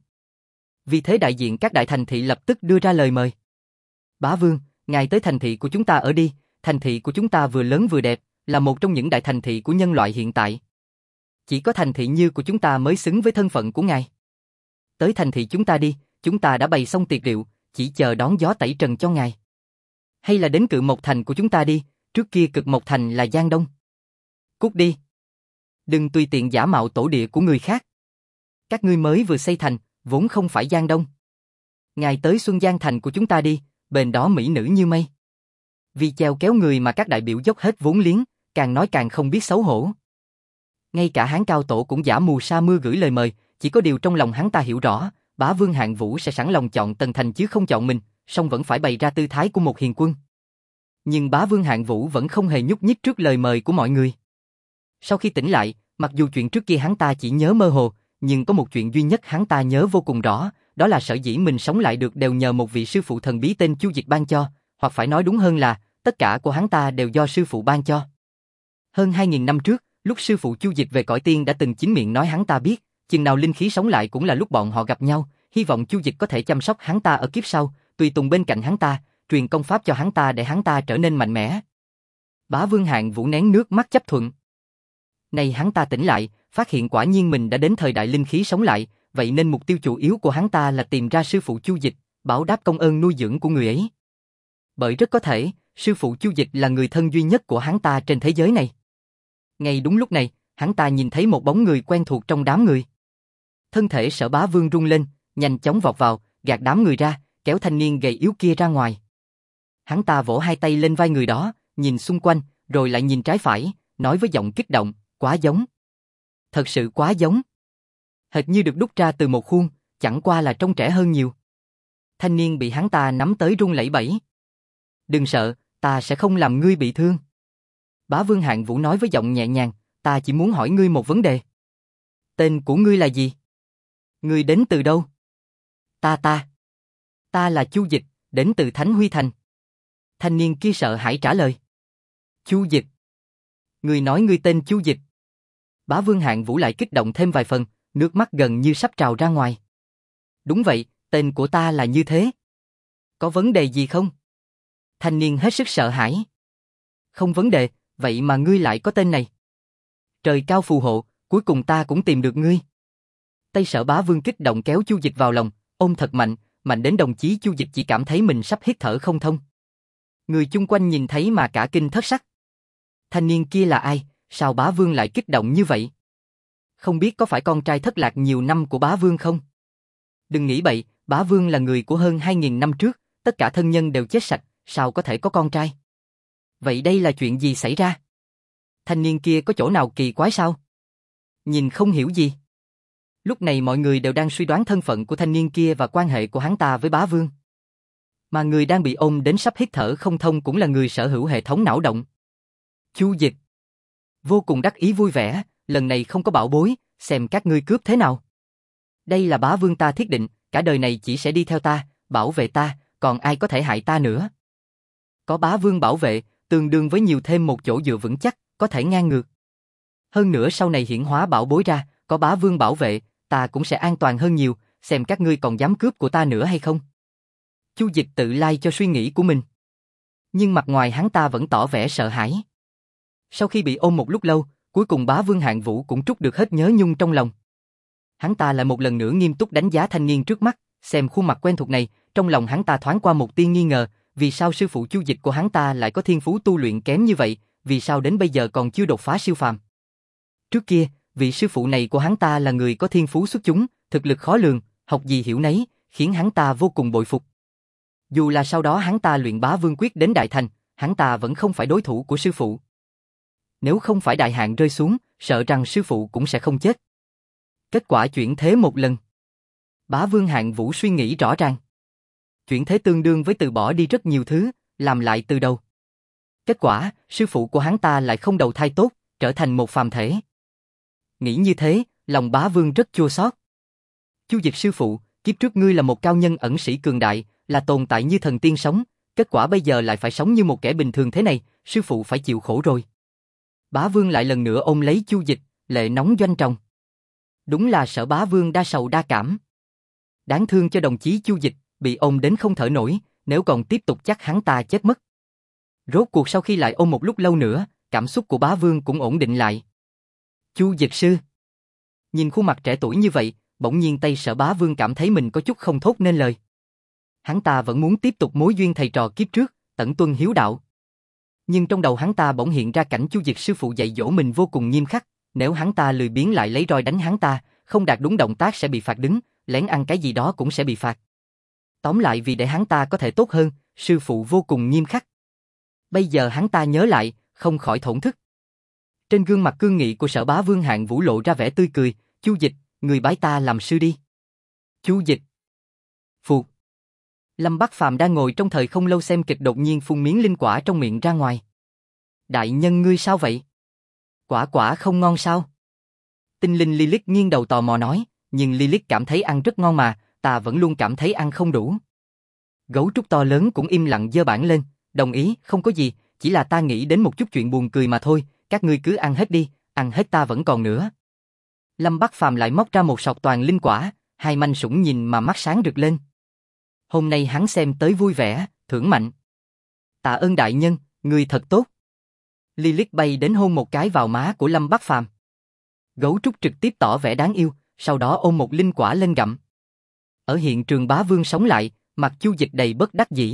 S1: Vì thế đại diện các đại thành thị lập tức đưa ra lời mời. Bá Vương, ngài tới thành thị của chúng ta ở đi, thành thị của chúng ta vừa lớn vừa đẹp, là một trong những đại thành thị của nhân loại hiện tại. Chỉ có thành thị như của chúng ta mới xứng với thân phận của ngài. Tới thành thị chúng ta đi, chúng ta đã bày xong tiệc rượu, chỉ chờ đón gió tẩy trần cho ngài. Hay là đến Cự Mộc Thành của chúng ta đi, trước kia Cực Mộc Thành là Giang Đông. Cút đi. Đừng tùy tiện giả mạo tổ địa của người khác. Các ngươi mới vừa xây thành, vốn không phải Giang Đông. Ngài tới Xuân Giang Thành của chúng ta đi, bền đó mỹ nữ như mây. Vì chèo kéo người mà các đại biểu dốc hết vốn liếng, càng nói càng không biết xấu hổ. Ngay cả Hán Cao Tổ cũng giả mù sa mưa gửi lời mời, chỉ có điều trong lòng hắn ta hiểu rõ, Bá Vương Hạng Vũ sẽ sẵn lòng chọn Tần Thành chứ không chọn mình, song vẫn phải bày ra tư thái của một hiền quân. Nhưng Bá Vương Hạng Vũ vẫn không hề nhúc nhích trước lời mời của mọi người. Sau khi tỉnh lại, mặc dù chuyện trước kia hắn ta chỉ nhớ mơ hồ, nhưng có một chuyện duy nhất hắn ta nhớ vô cùng rõ, đó là sở dĩ mình sống lại được đều nhờ một vị sư phụ thần bí tên Chu Dịch ban cho, hoặc phải nói đúng hơn là, tất cả của hắn ta đều do sư phụ ban cho. Hơn 2000 năm trước, lúc sư phụ Chu Dịch về cõi tiên đã từng chính miệng nói hắn ta biết, chừng nào linh khí sống lại cũng là lúc bọn họ gặp nhau, hy vọng Chu Dịch có thể chăm sóc hắn ta ở kiếp sau, tùy tùng bên cạnh hắn ta, truyền công pháp cho hắn ta để hắn ta trở nên mạnh mẽ. Bá Vương Hạng Vũ nén nước mắt chấp thuận. Này hắn ta tỉnh lại, phát hiện quả nhiên mình đã đến thời đại linh khí sống lại, vậy nên mục tiêu chủ yếu của hắn ta là tìm ra sư phụ Chu Dịch, báo đáp công ơn nuôi dưỡng của người ấy. Bởi rất có thể, sư phụ Chu Dịch là người thân duy nhất của hắn ta trên thế giới này. Ngay đúng lúc này, hắn ta nhìn thấy một bóng người quen thuộc trong đám người. Thân thể Sở Bá Vương rung lên, nhanh chóng vọt vào, gạt đám người ra, kéo thanh niên gầy yếu kia ra ngoài. Hắn ta vỗ hai tay lên vai người đó, nhìn xung quanh, rồi lại nhìn trái phải, nói với giọng kích động, quá giống. Thật sự quá giống. Hệt như được đúc ra từ một khuôn, chẳng qua là trông trẻ hơn nhiều. Thanh niên bị hắn ta nắm tới run lẩy bẩy. Đừng sợ, ta sẽ không làm ngươi bị thương. Bá Vương Hạng Vũ nói với giọng nhẹ nhàng, ta chỉ muốn hỏi ngươi một vấn đề. Tên của ngươi là gì? Ngươi đến từ đâu? Ta là Chu Dịch, đến từ Thánh Huy Thành. Thanh niên kia sợ hãi trả lời. Chu Dịch. Ngươi nói ngươi tên Chu Dịch. Bá Vương Hạng Vũ lại kích động thêm vài phần, nước mắt gần như sắp trào ra ngoài. Đúng vậy, tên của ta là như thế. Có vấn đề gì không? Thanh niên hết sức sợ hãi. Không vấn đề, vậy mà ngươi lại có tên này. Trời cao phù hộ, cuối cùng ta cũng tìm được ngươi. Tay Sở Bá Vương kích động kéo Chu Dịch vào lòng, ôm thật mạnh, mạnh đến đồng chí Chu Dịch chỉ cảm thấy mình sắp hít thở không thông. Người chung quanh nhìn thấy mà cả kinh thất sắc. Thanh niên kia là ai, sao Bá Vương lại kích động như vậy? Không biết có phải con trai thất lạc nhiều năm của Bá Vương không? Đừng nghĩ bậy, Bá Vương là người của hơn 2000 năm trước, tất cả thân nhân đều chết sạch, sao có thể có con trai? Vậy đây là chuyện gì xảy ra? Thanh niên kia có chỗ nào kỳ quái sao? Nhìn không hiểu gì. Lúc này mọi người đều đang suy đoán thân phận của thanh niên kia và quan hệ của hắn ta với Bá Vương. Mà người đang bị ôm đến sắp hít thở không thông cũng là người sở hữu hệ thống não động. Chu Dịch. Vô cùng đắc ý vui vẻ, lần này không có bảo bối, xem các ngươi cướp thế nào. Đây là Bá Vương ta thiết định, cả đời này chỉ sẽ đi theo ta, bảo vệ ta, còn ai có thể hại ta nữa. Có Bá Vương bảo vệ, tương đương với nhiều thêm một chỗ dựa vững chắc, có thể ngang ngược. Hơn nữa sau này hiển hóa bảo bối ra, có Bá Vương bảo vệ, ta cũng sẽ an toàn hơn nhiều, xem các ngươi còn dám cướp của ta nữa hay không. Chu Dịch tự lai cho suy nghĩ của mình. Nhưng mặt ngoài hắn ta vẫn tỏ vẻ sợ hãi. Sau khi bị ôm một lúc lâu, cuối cùng Bá Vương Hạng Vũ cũng trút được hết nhớ nhung trong lòng. Hắn ta lại một lần nữa nghiêm túc đánh giá thanh niên trước mắt, xem khuôn mặt quen thuộc này, trong lòng hắn ta thoáng qua một tia nghi ngờ, vì sao sư phụ Chu Dịch của hắn ta lại có thiên phú tu luyện kém như vậy, vì sao đến bây giờ còn chưa đột phá siêu phàm. Trước kia, vị sư phụ này của hắn ta là người có thiên phú xuất chúng, thực lực khó lường, học gì hiểu nấy, khiến hắn ta vô cùng bội phục. Dù là sau đó hắn ta luyện Bá Vương Quyết đến đại thành, hắn ta vẫn không phải đối thủ của sư phụ. Nếu không phải đại hạn rơi xuống, sợ rằng sư phụ cũng sẽ không chết. Kết quả chuyển thế một lần. Bá Vương Hạng Vũ suy nghĩ rõ ràng. Chuyển thế tương đương với từ bỏ đi rất nhiều thứ, làm lại từ đầu. Kết quả, sư phụ của hắn ta lại không đầu thai tốt, trở thành một phàm thể. Nghĩ như thế, lòng Bá Vương rất chua xót. Chu Dịch sư phụ, kiếp trước ngươi là một cao nhân ẩn sĩ cường đại, là tồn tại như thần tiên sống, kết quả bây giờ lại phải sống như một kẻ bình thường thế này, sư phụ phải chịu khổ rồi. Bá Vương lại lần nữa ôm lấy Chu Dịch, lệ nóng doanh tròng. Đúng là Sở Bá Vương đa sầu đa cảm. Đáng thương cho đồng chí Chu Dịch, bị ôm đến không thở nổi, nếu còn tiếp tục chắc hắn ta chết mất. Rốt cuộc sau khi lại ôm một lúc lâu nữa, cảm xúc của Bá Vương cũng ổn định lại. Chu Dịch sư. Nhìn khuôn mặt trẻ tuổi như vậy, bỗng nhiên tay Sở Bá Vương cảm thấy mình có chút không thốt nên lời. Hắn ta vẫn muốn tiếp tục mối duyên thầy trò kiếp trước, tận tuân hiếu đạo. Nhưng trong đầu hắn ta bỗng hiện ra cảnh Chu Dịch sư phụ dạy dỗ mình vô cùng nghiêm khắc, nếu hắn ta lười biếng lại lấy roi đánh hắn ta, không đạt đúng động tác sẽ bị phạt đứng, lén ăn cái gì đó cũng sẽ bị phạt. Tóm lại vì để hắn ta có thể tốt hơn, sư phụ vô cùng nghiêm khắc. Bây giờ hắn ta nhớ lại, không khỏi thổn thức. Trên gương mặt cương nghị của Sở Bá Vương Hạng Vũ lộ ra vẻ tươi cười, Chu Dịch, người bái ta làm sư đi. Chu Dịch. Phù. Lâm Bắc Phàm đang ngồi trong thời không lâu xem kịch đột nhiên phun miếng linh quả trong miệng ra ngoài. Đại nhân ngươi sao vậy? Quả quả không ngon sao? Tinh linh Lilith nghiêng đầu tò mò nói, nhưng Lilith cảm thấy ăn rất ngon mà, ta vẫn luôn cảm thấy ăn không đủ. Gấu trúc to lớn cũng im lặng giơ bảng lên, đồng ý, không có gì, chỉ là ta nghĩ đến một chút chuyện buồn cười mà thôi, các ngươi cứ ăn hết đi, ăn hết ta vẫn còn nữa. Lâm Bắc Phàm lại móc ra một sọt toàn linh quả, hai manh sủng nhìn mà mắt sáng rực lên. Hôm nay hắn xem tới vui vẻ, thưởng mạnh. Tạ ơn đại nhân, ngươi thật tốt. Lilith bay đến hôn một cái vào má của Lâm Bắc Phàm. Gấu trúc trực tiếp tỏ vẻ đáng yêu, sau đó ôm một linh quả lên gặm. Ở hiện trường Bá Vương sống lại, mặt Chu Dịch đầy bất đắc dĩ.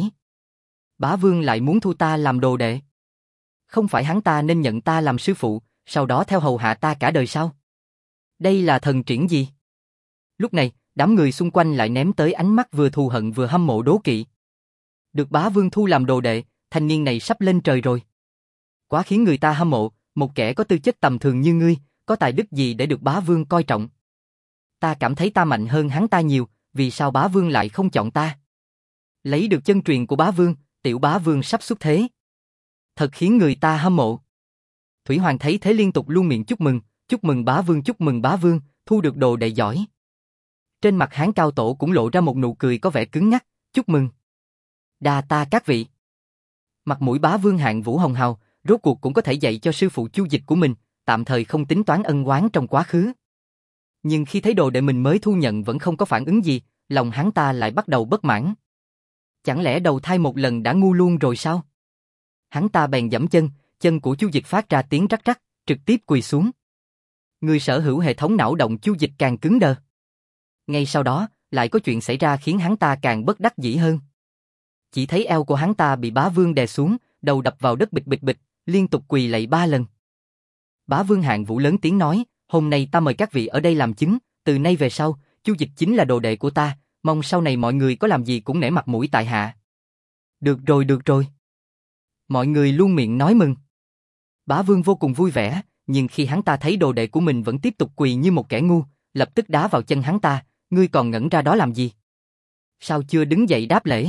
S1: Bá Vương lại muốn thu ta làm đồ đệ. Không phải hắn ta nên nhận ta làm sư phụ, sau đó theo hầu hạ ta cả đời sao? Đây là thần triển gì? Lúc này, đám người xung quanh lại ném tới ánh mắt vừa thù hận vừa hâm mộ đố kỵ. Được Bá Vương thu làm đồ đệ, thanh niên này sắp lên trời rồi. Quá khiến người ta hâm mộ, một kẻ có tư chất tầm thường như ngươi, có tài đức gì để được Bá Vương coi trọng? Ta cảm thấy ta mạnh hơn hắn ta nhiều, vì sao Bá Vương lại không chọn ta? Lấy được chân truyền của Bá Vương, tiểu Bá Vương sắp xuất thế. Thật khiến người ta hâm mộ. Thủy Hoàng thấy thế liên tục luôn miệng chúc mừng Bá Vương, chúc mừng Bá Vương, thu được đồ đệ giỏi. Trên mặt Hán Cao Tổ cũng lộ ra một nụ cười có vẻ cứng nhắc, chúc mừng. Đa ta các vị. Mặt mũi Bá Vương Hạng Vũ hồng hào, rốt cuộc cũng có thể dạy cho sư phụ Chu Dịch của mình, tạm thời không tính toán ân oán trong quá khứ. Nhưng khi thấy đồ đệ mình mới thu nhận vẫn không có phản ứng gì, lòng hắn ta lại bắt đầu bất mãn. Chẳng lẽ đầu thai một lần đã ngu luôn rồi sao? Hắn ta bèn giẫm chân, chân của Chu Dịch phát ra tiếng rắc rắc, trực tiếp quỳ xuống. Người sở hữu hệ thống não động Chu Dịch càng cứng đờ. Ngay sau đó, lại có chuyện xảy ra khiến hắn ta càng bất đắc dĩ hơn. Chỉ thấy eo của hắn ta bị Bá Vương đè xuống, đầu đập vào đất bịch bịch bịch, liên tục quỳ lạy 3 lần. Bá Vương Hạng Vũ lớn tiếng nói, hôm nay ta mời các vị ở đây làm chứng, từ nay về sau, Chu Dịch chính là đồ đệ của ta, mong sau này mọi người có làm gì cũng nể mặt mũi tại hạ. Được rồi, được rồi. Mọi người luôn miệng nói mừng. Bá Vương vô cùng vui vẻ, nhưng khi hắn ta thấy đồ đệ của mình vẫn tiếp tục quỳ như một kẻ ngu, lập tức đá vào chân hắn ta, ngươi còn ngẩn ra đó làm gì? Sao chưa đứng dậy đáp lễ?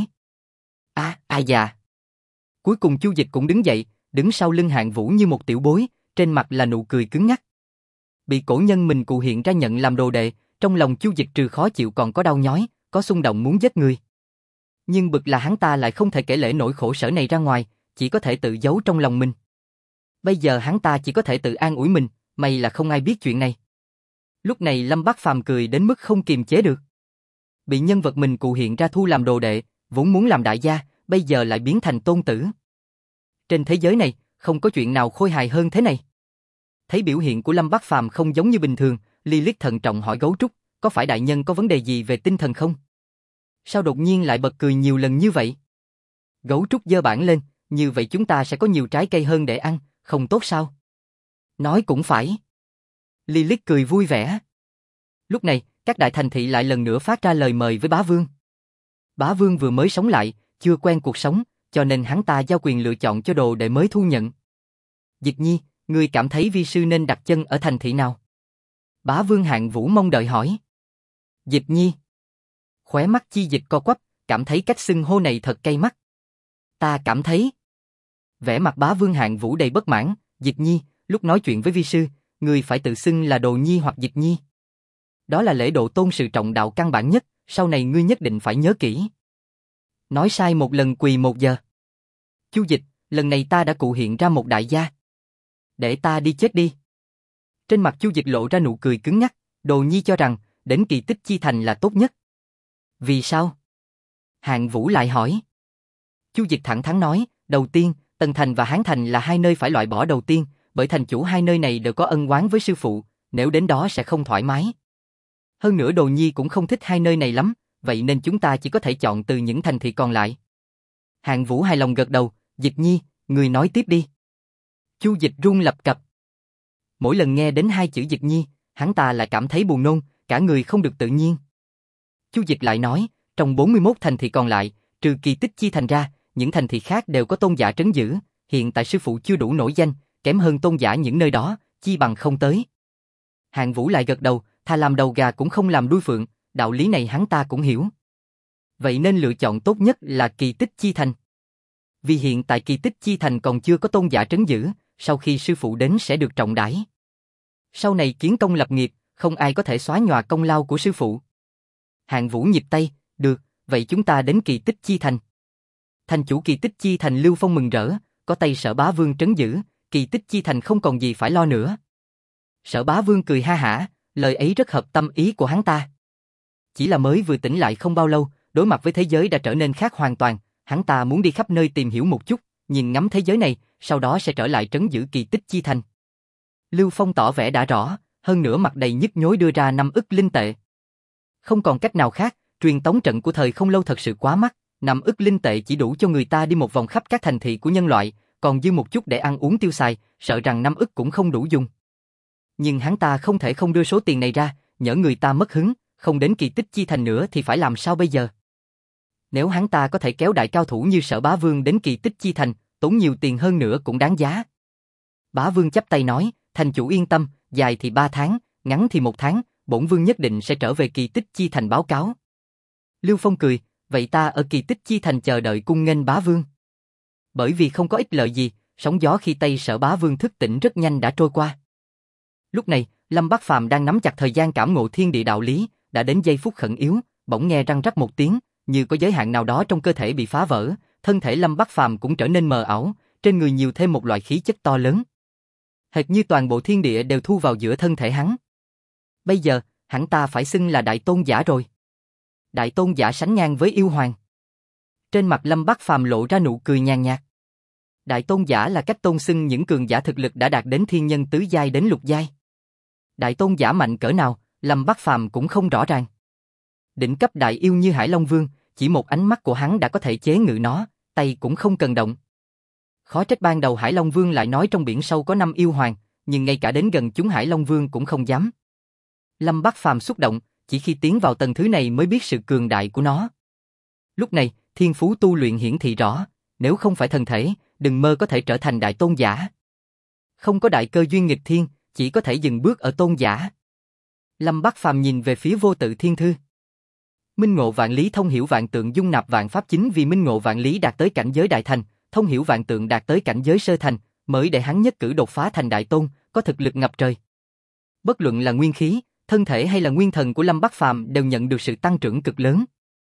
S1: Ai già. Cuối cùng Chu Dịch cũng đứng dậy, đứng sau lưng Hạng Vũ như một tiểu bối, trên mặt là nụ cười cứng nhắc. Bị cổ nhân mình cụ hiện ra nhận làm đồ đệ, trong lòng Chu Dịch trừ khó chịu còn có đau nhói, có xung động muốn giết người. Nhưng bực là hắn ta lại không thể kể lể nỗi khổ sở này ra ngoài, chỉ có thể tự giấu trong lòng mình. Bây giờ hắn ta chỉ có thể tự an ủi mình, may là không ai biết chuyện này. Lúc này Lâm Bắc Phàm cười đến mức không kiềm chế được. Bị nhân vật mình cụ hiện ra thu làm đồ đệ, vốn muốn làm đại gia, bây giờ lại biến thành tôn tử. Trên thế giới này, không có chuyện nào khôi hài hơn thế này. Thấy biểu hiện của Lâm Bắc Phàm không giống như bình thường, Lilith thận trọng hỏi Gấu Trúc, có phải đại nhân có vấn đề gì về tinh thần không? Sao đột nhiên lại bật cười nhiều lần như vậy? Gấu trúc giơ bảng lên, như vậy chúng ta sẽ có nhiều trái cây hơn để ăn, không tốt sao? Nói cũng phải. Lilith cười vui vẻ. Lúc này, các đại thành thị lại lần nữa phát ra lời mời với bá vương. Bá vương vừa mới sống lại, chưa quen cuộc sống, cho nên hắn ta giao quyền lựa chọn cho đồ đệ mới thu nhận. Dịch Nhi, ngươi cảm thấy vi sư nên đặt chân ở thành thị nào? Bá vương Hạng Vũ mong đợi hỏi. Dịch Nhi. Khóe mắt Chi Dịch co quắp, cảm thấy cách xưng hô này thật cay mắt. Ta cảm thấy. Vẻ mặt bá vương Hạng Vũ đầy bất mãn, Dịch Nhi, lúc nói chuyện với vi sư, ngươi phải tự xưng là Đồ Nhi hoặc Dịch Nhi. Đó là lễ độ tôn sự trọng đạo căn bản nhất, sau này ngươi nhất định phải nhớ kỹ. Nói sai một lần quỳ một giờ. Chu Dịch, lần này ta đã cụ hiện ra một đại gia. Để ta đi chết đi. Trên mặt Chu Dịch lộ ra nụ cười cứng nhắc, Đồ Nhi cho rằng, đến Kỳ Tích Chi Thành là tốt nhất. Vì sao? Hạng Vũ lại hỏi. Chu Dịch thẳng thắn nói, đầu tiên, Tần Thành và Hán Thành là hai nơi phải loại bỏ đầu tiên, bởi thành chủ hai nơi này đều có ân oán với sư phụ, nếu đến đó sẽ không thoải mái. Hơn nữa Đồ Nhi cũng không thích hai nơi này lắm, vậy nên chúng ta chỉ có thể chọn từ những thành thị còn lại. Hạng Vũ hài lòng gật đầu, Dịch Nhi, người nói tiếp đi. Chu Dịch run lập cập. Mỗi lần nghe đến hai chữ Dịch Nhi, hắn ta lại cảm thấy buồn nôn, cả người không được tự nhiên. Chu Dịch lại nói, trong 41 thành thị còn lại, trừ Kỳ Tích Chi Thành ra, những thành thị khác đều có tôn giả trấn giữ, hiện tại sư phụ chưa đủ nổi danh, kém hơn tôn giả những nơi đó, chi bằng không tới. Hạng Vũ lại gật đầu, thà làm đầu gà cũng không làm đuôi phượng, đạo lý này hắn ta cũng hiểu. Vậy nên lựa chọn tốt nhất là Kỳ Tích Chi Thành. Vì hiện tại Kỳ Tích Chi Thành còn chưa có tôn giả trấn giữ, sau khi sư phụ đến sẽ được trọng đãi. Sau này kiến công lập nghiệp, không ai có thể xóa nhòa công lao của sư phụ. Hạng Vũ nhịp tay, được, vậy chúng ta đến Kỳ Tích Chi Thành. Thành chủ Kỳ Tích Chi Thành Lưu Phong mừng rỡ, có tay Sở Bá Vương trấn giữ, Kỳ Tích Chi Thành không còn gì phải lo nữa. Sở Bá Vương cười ha hả, lời ấy rất hợp tâm ý của hắn ta. Chỉ là mới vừa tỉnh lại không bao lâu, đối mặt với thế giới đã trở nên khác hoàn toàn, hắn ta muốn đi khắp nơi tìm hiểu một chút, nhìn ngắm thế giới này, sau đó sẽ trở lại trấn giữ Kỳ Tích Chi Thành. Lưu Phong tỏ vẻ đã rõ, hơn nữa mặt đầy nhức nhối đưa ra 5 ức linh tệ. Không còn cách nào khác, truyền tống trận của thời không lâu thật sự quá mắc, 5 ức linh tệ chỉ đủ cho người ta đi một vòng khắp các thành thị của nhân loại, còn dư một chút để ăn uống tiêu xài, sợ rằng 5 ức cũng không đủ dùng. Nhưng hắn ta không thể không đưa số tiền này ra, nhỡ người ta mất hứng, không đến Kỳ Tích Chi Thành nữa thì phải làm sao bây giờ? Nếu hắn ta có thể kéo đại cao thủ như Sở Bá Vương đến Kỳ Tích Chi Thành, tốn nhiều tiền hơn nữa cũng đáng giá. Bá Vương chắp tay nói, thành chủ yên tâm, dài thì 3 tháng, ngắn thì 1 tháng, bổn vương nhất định sẽ trở về Kỳ Tích Chi Thành báo cáo. Lưu Phong cười, vậy ta ở Kỳ Tích Chi Thành chờ đợi cung nghênh Bá Vương. Bởi vì không có ích lợi gì, sóng gió khi tay Sở Bá Vương thức tỉnh rất nhanh đã trôi qua. Lúc này, Lâm Bát Phàm đang nắm chặt thời gian cảm ngộ thiên địa đạo lý, đã đến giây phút khẩn yếu, bỗng nghe răng rắc một tiếng, như có giới hạn nào đó trong cơ thể bị phá vỡ, thân thể Lâm Bát Phàm cũng trở nên mờ ảo, trên người nhiều thêm một loại khí chất to lớn. Hệt như toàn bộ thiên địa đều thu vào giữa thân thể hắn. Bây giờ, hắn ta phải xưng là đại tôn giả rồi. Đại tôn giả sánh ngang với yêu hoàng. Trên mặt Lâm Bát Phàm lộ ra nụ cười nhàn nhạt. Đại tôn giả là cách tôn xưng những cường giả thực lực đã đạt đến thiên nhân tứ giai đến lục giai. Đại tôn giả mạnh cỡ nào, Lâm Bát Phàm cũng không rõ ràng. Đỉnh cấp đại yêu như Hải Long Vương, chỉ một ánh mắt của hắn đã có thể chế ngự nó, tay cũng không cần động. Khó trách ban đầu Hải Long Vương lại nói trong biển sâu có 5 yêu hoàng, nhưng ngay cả đến gần chúng Hải Long Vương cũng không dám. Lâm Bát Phàm xúc động, chỉ khi tiến vào tầng thứ này mới biết sự cường đại của nó. Lúc này, thiên phú tu luyện hiển thị rõ, nếu không phải thần thể, đừng mơ có thể trở thành đại tôn giả. Không có đại cơ duyên nghịch thiên, chỉ có thể dừng bước ở tôn giả. Lâm Bát Phàm nhìn về phía Vô Tự Thiên Thư. Minh ngộ vạn lý thông hiểu vạn tượng dung nạp vạn pháp, chính vì minh ngộ vạn lý đạt tới cảnh giới đại thành, thông hiểu vạn tượng đạt tới cảnh giới sơ thành, mới để hắn nhất cử đột phá thành đại tôn, có thực lực ngập trời. Bất luận là nguyên khí, thân thể hay là nguyên thần của Lâm Bát Phàm đều nhận được sự tăng trưởng cực lớn.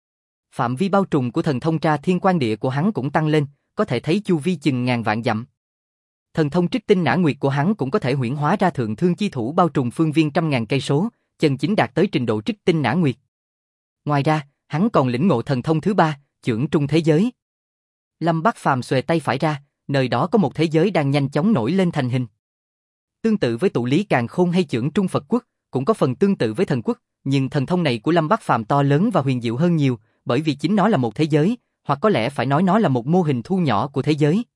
S1: Phạm vi bao trùm của thần thông tra thiên quan địa của hắn cũng tăng lên, có thể thấy chu vi chừng ngàn vạn dặm. Thần thông trích tinh nã nguyệt của hắn cũng có thể huyễn hóa ra thượng thương chi thủ bao trùm phương viên trăm ngàn cây số, chân chính đạt tới trình độ trích tinh nã nguyệt. Ngoài ra, hắn còn lĩnh ngộ thần thông thứ 3, chưởng trung thế giới. Lâm Bát Phàm xuề tay phải ra, nơi đó có một thế giới đang nhanh chóng nổi lên thành hình. Tương tự với tụ lý càn khôn hay chưởng trung Phật quốc, cũng có phần tương tự với thần quốc, nhưng thần thông này của Lâm Bát Phàm to lớn và huyền diệu hơn nhiều, bởi vì chính nó là một thế giới, hoặc có lẽ phải nói nó là một mô hình thu nhỏ của thế giới.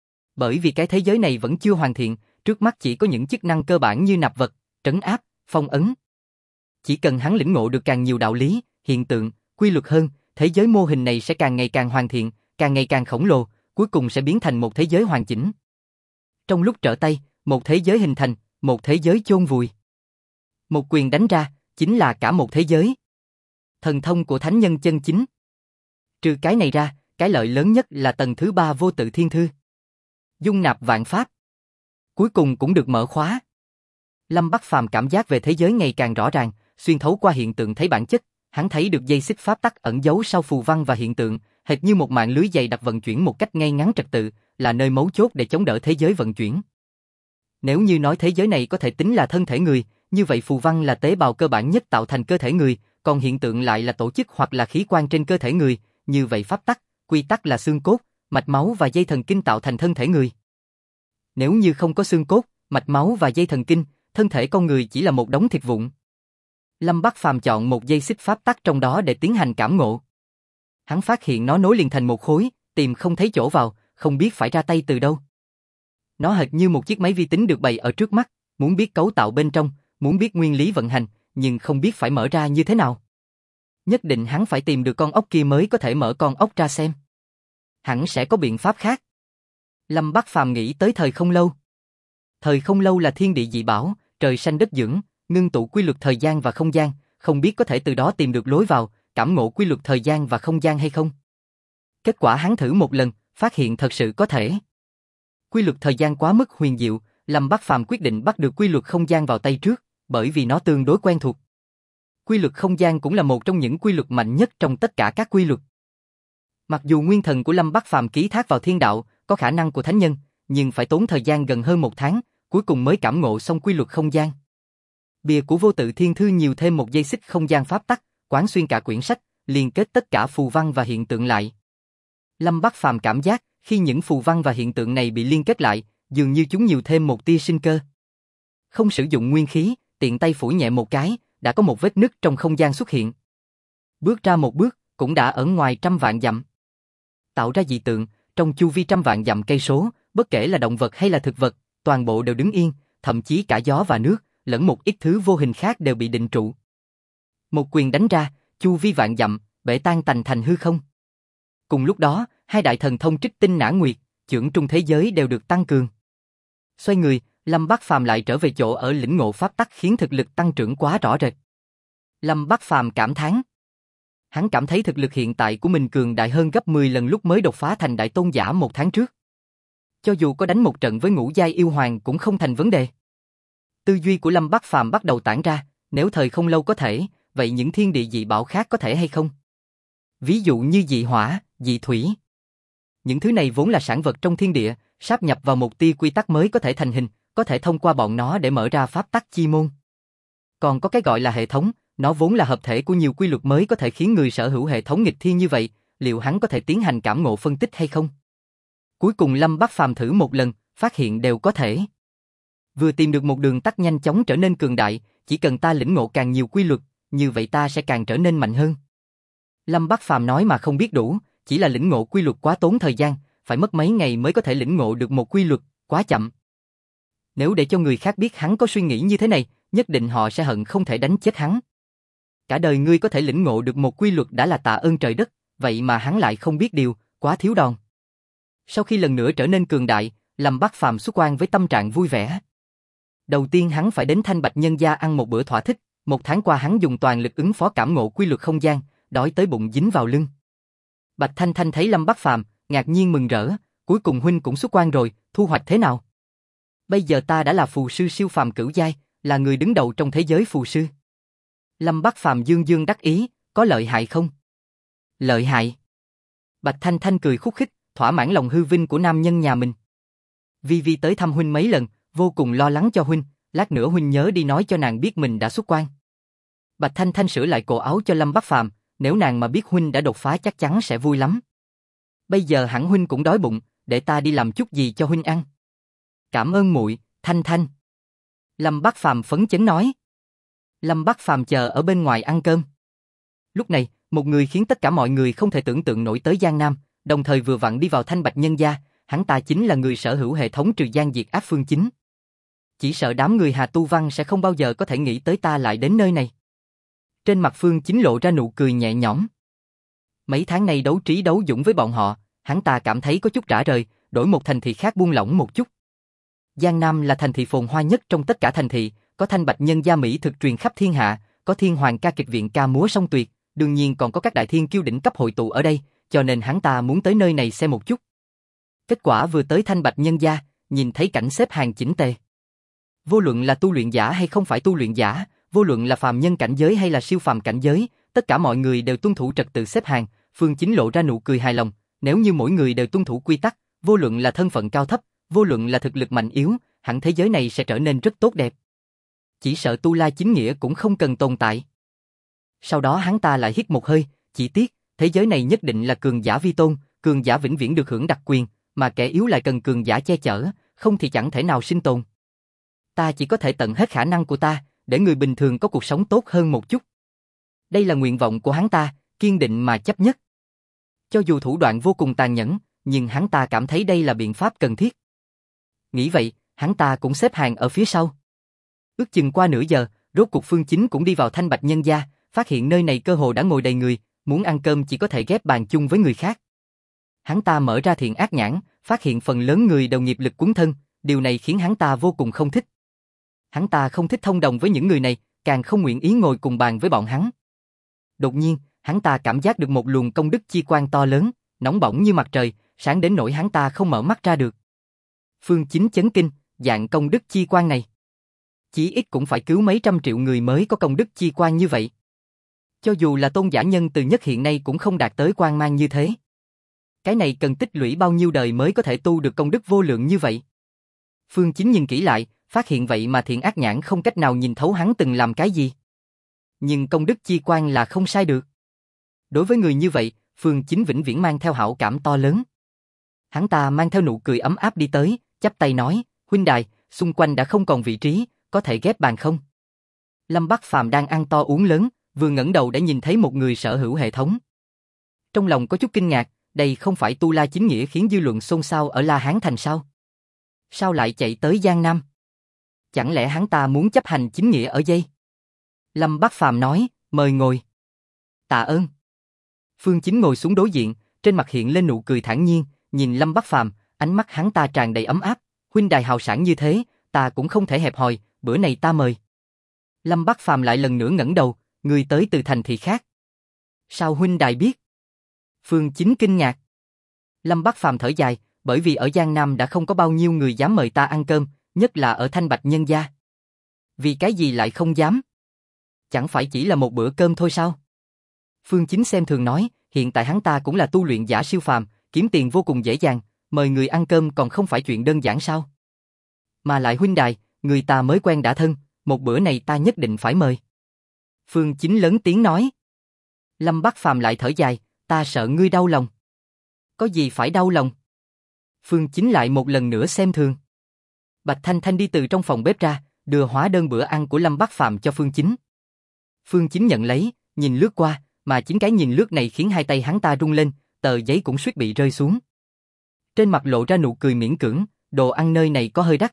S1: Bởi vì cái thế giới này vẫn chưa hoàn thiện, trước mắt chỉ có những chức năng cơ bản như nạp vật, trấn áp, phong ấn. Chỉ cần hắn lĩnh ngộ được càng nhiều đạo lý, hiện tượng, quy luật hơn, thế giới mô hình này sẽ càng ngày càng hoàn thiện, càng ngày càng khổng lồ, cuối cùng sẽ biến thành một thế giới hoàn chỉnh. Trong lúc trở tay, một thế giới hình thành, một thế giới chôn vùi. Một quyền đánh ra, chính là cả một thế giới. Thần thông của thánh nhân chân chính. Trừ cái này ra, cái lợi lớn nhất là tầng thứ 3 vô tự thiên thư. Dung nạp vạn pháp. Cuối cùng cũng được mở khóa. Lâm Bắc Phàm cảm giác về thế giới ngày càng rõ ràng, xuyên thấu qua hiện tượng thấy bản chất, hắn thấy được dây xích pháp tắc ẩn giấu sau phù văn và hiện tượng, hệt như một mạng lưới dày đặc vận chuyển một cách ngay ngắn trật tự, là nơi mấu chốt để chống đỡ thế giới vận chuyển. Nếu như nói thế giới này có thể tính là thân thể người, như vậy phù văn là tế bào cơ bản nhất tạo thành cơ thể người, còn hiện tượng lại là tổ chức hoặc là khí quan trên cơ thể người, như vậy pháp tắc, quy tắc là xương cốt, mạch máu và dây thần kinh tạo thành thân thể người. Nếu như không có xương cốt, mạch máu và dây thần kinh, thân thể con người chỉ là một đống thịt vụn. Lâm Bắc Phàm chọn một dây xích pháp tắc trong đó để tiến hành cảm ngộ. Hắn phát hiện nó nối liền thành một khối, tìm không thấy chỗ vào, không biết phải ra tay từ đâu. Nó hệt như một chiếc máy vi tính được bày ở trước mắt, muốn biết cấu tạo bên trong, muốn biết nguyên lý vận hành, nhưng không biết phải mở ra như thế nào. Nhất định hắn phải tìm được con ốc kia mới có thể mở con ốc ra xem. Hẳn sẽ có biện pháp khác. Lâm Bắc Phàm nghĩ tới thời không lâu. Thời không lâu là thiên địa dị bảo, trời xanh đất dưỡng, ngưng tụ quy luật thời gian và không gian, không biết có thể từ đó tìm được lối vào, cảm ngộ quy luật thời gian và không gian hay không. Kết quả hắn thử một lần, phát hiện thật sự có thể. Quy luật thời gian quá mức huyền diệu, Lâm Bắc Phàm quyết định bắt được quy luật không gian vào tay trước, bởi vì nó tương đối quen thuộc. Quy luật không gian cũng là một trong những quy luật mạnh nhất trong tất cả các quy luật. Mặc dù nguyên thần của Lâm Bắc Phàm ký thác vào thiên đạo, có khả năng của thánh nhân, nhưng phải tốn thời gian gần hơn 1 tháng, cuối cùng mới cảm ngộ xong quy luật không gian. Bìa của vô tự thiên thư nhiều thêm một dây xích không gian pháp tắc, quán xuyên cả quyển sách, liên kết tất cả phù văn và hiện tượng lại. Lâm Bắc Phàm cảm giác, khi những phù văn và hiện tượng này bị liên kết lại, dường như chúng nhiều thêm một tia sinh cơ. Không sử dụng nguyên khí, tiện tay phủ nhẹ một cái, đã có một vết nứt trong không gian xuất hiện. Bước ra một bước, cũng đã ở ngoài trăm vạn dặm. Tạo ra dị tượng, trong chu vi trăm vạn dặm cây số, bất kể là động vật hay là thực vật, toàn bộ đều đứng yên, thậm chí cả gió và nước, lẫn một ít thứ vô hình khác đều bị định trụ. Một quyền đánh ra, chu vi vạn dặm, bể tan tành thành hư không. Cùng lúc đó, hai đại thần thông trích tinh nã nguyệt, chưởng trung thế giới đều được tăng cường. Xoay người, Lâm Bắc Phàm lại trở về chỗ ở lĩnh ngộ pháp tắc khiến thực lực tăng trưởng quá rõ rệt. Lâm Bắc Phàm cảm thán. Hắn cảm thấy thực lực hiện tại của mình cường đại hơn gấp 10 lần lúc mới đột phá thành đại tôn giả 1 tháng trước. Cho dù có đánh một trận với ngũ giai yêu hoàng cũng không thành vấn đề. Tư duy của Lâm Bắc Phàm bắt đầu tản ra, nếu thời không lâu có thể, vậy những thiên địa dị bảo khác có thể hay không? Ví dụ như dị hỏa, dị thủy. Những thứ này vốn là sản vật trong thiên địa, sáp nhập vào một tia quy tắc mới có thể thành hình, có thể thông qua bọn nó để mở ra pháp tắc chi môn. Còn có cái gọi là hệ thống, nó vốn là hợp thể của nhiều quy luật mới có thể khiến người sở hữu hệ thống nghịch thiên như vậy, liệu hắn có thể tiến hành cảm ngộ phân tích hay không? Cuối cùng Lâm Bắc Phàm thử một lần, phát hiện đều có thể. Vừa tìm được một đường tắt nhanh chóng trở nên cường đại, chỉ cần ta lĩnh ngộ càng nhiều quy luật, như vậy ta sẽ càng trở nên mạnh hơn. Lâm Bắc Phàm nói mà không biết đủ, chỉ là lĩnh ngộ quy luật quá tốn thời gian, phải mất mấy ngày mới có thể lĩnh ngộ được một quy luật, quá chậm. Nếu để cho người khác biết hắn có suy nghĩ như thế này, nhất định họ sẽ hận không thể đánh chết hắn. Cả đời ngươi có thể lĩnh ngộ được một quy luật đã là tạ ơn trời đất, vậy mà hắn lại không biết điều, quá thiếu đòn. Sau khi lần nữa trở nên cường đại, Lâm Bắc Phàm xuất quan với tâm trạng vui vẻ. Đầu tiên hắn phải đến Thanh Bạch Nhân gia ăn một bữa thỏa thích, 1 tháng qua hắn dùng toàn lực ứng phó cảm ngộ quy luật không gian, đói tới bụng dính vào lưng. Bạch Thanh Thanh thấy Lâm Bắc Phàm, ngạc nhiên mừng rỡ, cuối cùng huynh cũng xuất quan rồi, thu hoạch thế nào? Bây giờ ta đã là phù sư siêu phàm cửu giai, là người đứng đầu trong thế giới phù sư. Lâm Bắc Phàm dương dương đắc ý, có lợi hại không? Lợi hại. Bạch Thanh Thanh cười khúc khích, thỏa mãn lòng hư vinh của nam nhân nhà mình. Vi Vi tới thăm huynh mấy lần, vô cùng lo lắng cho huynh, lát nữa huynh nhớ đi nói cho nàng biết mình đã xuất quan. Bạch Thanh Thanh sửa lại cổ áo cho Lâm Bắc Phàm, nếu nàng mà biết huynh đã đột phá chắc chắn sẽ vui lắm. Bây giờ hẳn huynh cũng đói bụng, để ta đi làm chút gì cho huynh ăn. Cảm ơn muội, Thanh Thanh. Lâm Bắc Phàm phấn chấn nói. Lâm Bắc Phàm chờ ở bên ngoài ăn cơm. Lúc này, Một người khiến tất cả mọi người không thể tưởng tượng nổi tới Giang Nam, đồng thời vừa vặn đi vào Thanh Bạch nhân gia, hắn ta chính là người sở hữu hệ thống trừ gian diệt ác Phương Chính. Chỉ sợ đám người Hà Tu Văn sẽ không bao giờ có thể nghĩ tới ta lại đến nơi này. Trên mặt Phương Chính lộ ra nụ cười nhẹ nhõm. Mấy tháng nay đấu trí đấu dũng với bọn họ, hắn ta cảm thấy có chút rã rời, đổi một thành thị khác buông lỏng một chút. Giang Nam là thành thị phồn hoa nhất trong tất cả thành thị, có Thanh Bạch nhân gia mỹ thực truyền khắp thiên hạ, có Thiên Hoàng ca kịch viện ca múa song tuyệt, đương nhiên còn có các đại thiên kiêu đỉnh cấp hội tụ ở đây, cho nên hắn ta muốn tới nơi này xem một chút. Kết quả vừa tới Thanh Bạch nhân gia, nhìn thấy cảnh xếp hàng chỉnh tề. Vô luận là tu luyện giả hay không phải tu luyện giả, vô luận là phàm nhân cảnh giới hay là siêu phàm cảnh giới, tất cả mọi người đều tuân thủ trật tự xếp hàng. Phương Chính lộ ra nụ cười hài lòng, nếu như mỗi người đều tuân thủ quy tắc, vô luận là thân phận cao thấp, vô luận là thực lực mạnh yếu, hẳn thế giới này sẽ trở nên rất tốt đẹp. Chỉ sợ Tu La chính nghĩa cũng không cần tồn tại. Sau đó hắn ta lại hít một hơi, chỉ tiếc, thế giới này nhất định là cường giả vi tôn, cường giả vĩnh viễn được hưởng đặc quyền, mà kẻ yếu lại cần cường giả che chở, không thì chẳng thể nào sinh tồn. Ta chỉ có thể tận hết khả năng của ta, để người bình thường có cuộc sống tốt hơn một chút. Đây là nguyện vọng của hắn ta, kiên định mà chấp nhất. Cho dù thủ đoạn vô cùng tàn nhẫn, nhưng hắn ta cảm thấy đây là biện pháp cần thiết. Nghĩ vậy, hắn ta cũng xếp hàng ở phía sau. Ước chừng qua nửa giờ, rốt cuộc Phương Chính cũng đi vào Thanh Bạch nhân gia, phát hiện nơi này cơ hồ đã ngồi đầy người, muốn ăn cơm chỉ có thể ghép bàn chung với người khác. Hắn ta mở ra thiện ác nhãn, phát hiện phần lớn người đều nghiệp lực cuốn thân, điều này khiến hắn ta vô cùng không thích. Hắn ta không thích thông đồng với những người này, càng không nguyện ý ngồi cùng bàn với bọn hắn. Đột nhiên, hắn ta cảm giác được một luồng công đức chi quang to lớn, nóng bỏng như mặt trời, sáng đến nỗi hắn ta không mở mắt ra được. Phương Chính chấn kinh, dạng công đức chi quang này. Chỉ ít cũng phải cứu mấy trăm triệu người mới có công đức chi quang như vậy. Cho dù là tôn giả nhân từ nhất hiện nay cũng không đạt tới quang mang như thế. Cái này cần tích lũy bao nhiêu đời mới có thể tu được công đức vô lượng như vậy. Phương Chính nhìn kỹ lại, phát hiện vậy mà thiện ác nhãn không cách nào nhìn thấu hắn từng làm cái gì. Nhưng công đức chi quang là không sai được. Đối với người như vậy, Phương Chính vĩnh viễn mang theo hảo cảm to lớn. Hắn ta mang theo nụ cười ấm áp đi tới, chắp tay nói, huynh đài, xung quanh đã không còn vị trí, có thể ghép bàn không? Lâm Bắc Phàm đang ăn to uống lớn, vừa ngẩng đầu đã nhìn thấy một người sở hữu hệ thống. Trong lòng có chút kinh ngạc, đây không phải Tu La chính nghĩa khiến dư luận xôn xao ở La Hán Thành sao? Sao lại chạy tới Giang Nam? Chẳng lẽ hắn ta muốn chấp hành chính nghĩa ở đây? Lâm Bắc Phàm nói, mời ngồi. Tạ ơn. Phương Chính ngồi xuống đối diện, trên mặt hiện lên nụ cười thản nhiên, nhìn Lâm Bắc Phàm, ánh mắt hắn ta tràn đầy ấm áp, huynh đài hào sảng như thế, ta cũng không thể hẹp hòi, bữa này ta mời. Lâm Bắc Phàm lại lần nữa ngẩng đầu, người tới từ thành thị khác. Sao huynh đài biết? Phương Chính kinh ngạc. Lâm Bắc Phàm thở dài, bởi vì ở Giang Nam đã không có bao nhiêu người dám mời ta ăn cơm, nhất là ở Thanh Bạch nhân gia. Vì cái gì lại không dám? Chẳng phải chỉ là một bữa cơm thôi sao? Phương Chính xem thường nói, hiện tại hắn ta cũng là tu luyện giả siêu phàm, kiếm tiền vô cùng dễ dàng, mời người ăn cơm còn không phải chuyện đơn giản sao? Mà lại huynh đài, người ta mới quen đã thân, một bữa này ta nhất định phải mời. Phương Chính lớn tiếng nói. Lâm Bắc Phàm lại thở dài, ta sợ ngươi đau lòng. Có gì phải đau lòng? Phương Chính lại một lần nữa xem thường. Bạch Thanh Thanh đi từ trong phòng bếp ra, đưa hóa đơn bữa ăn của Lâm Bắc Phàm cho Phương Chính. Phương Chính nhận lấy, nhìn lướt qua, mà chính cái nhìn lướt này khiến hai tay hắn ta rung lên, tờ giấy cũng suýt bị rơi xuống. Trên mặt lộ ra nụ cười miễn cưỡng, đồ ăn nơi này có hơi đắt.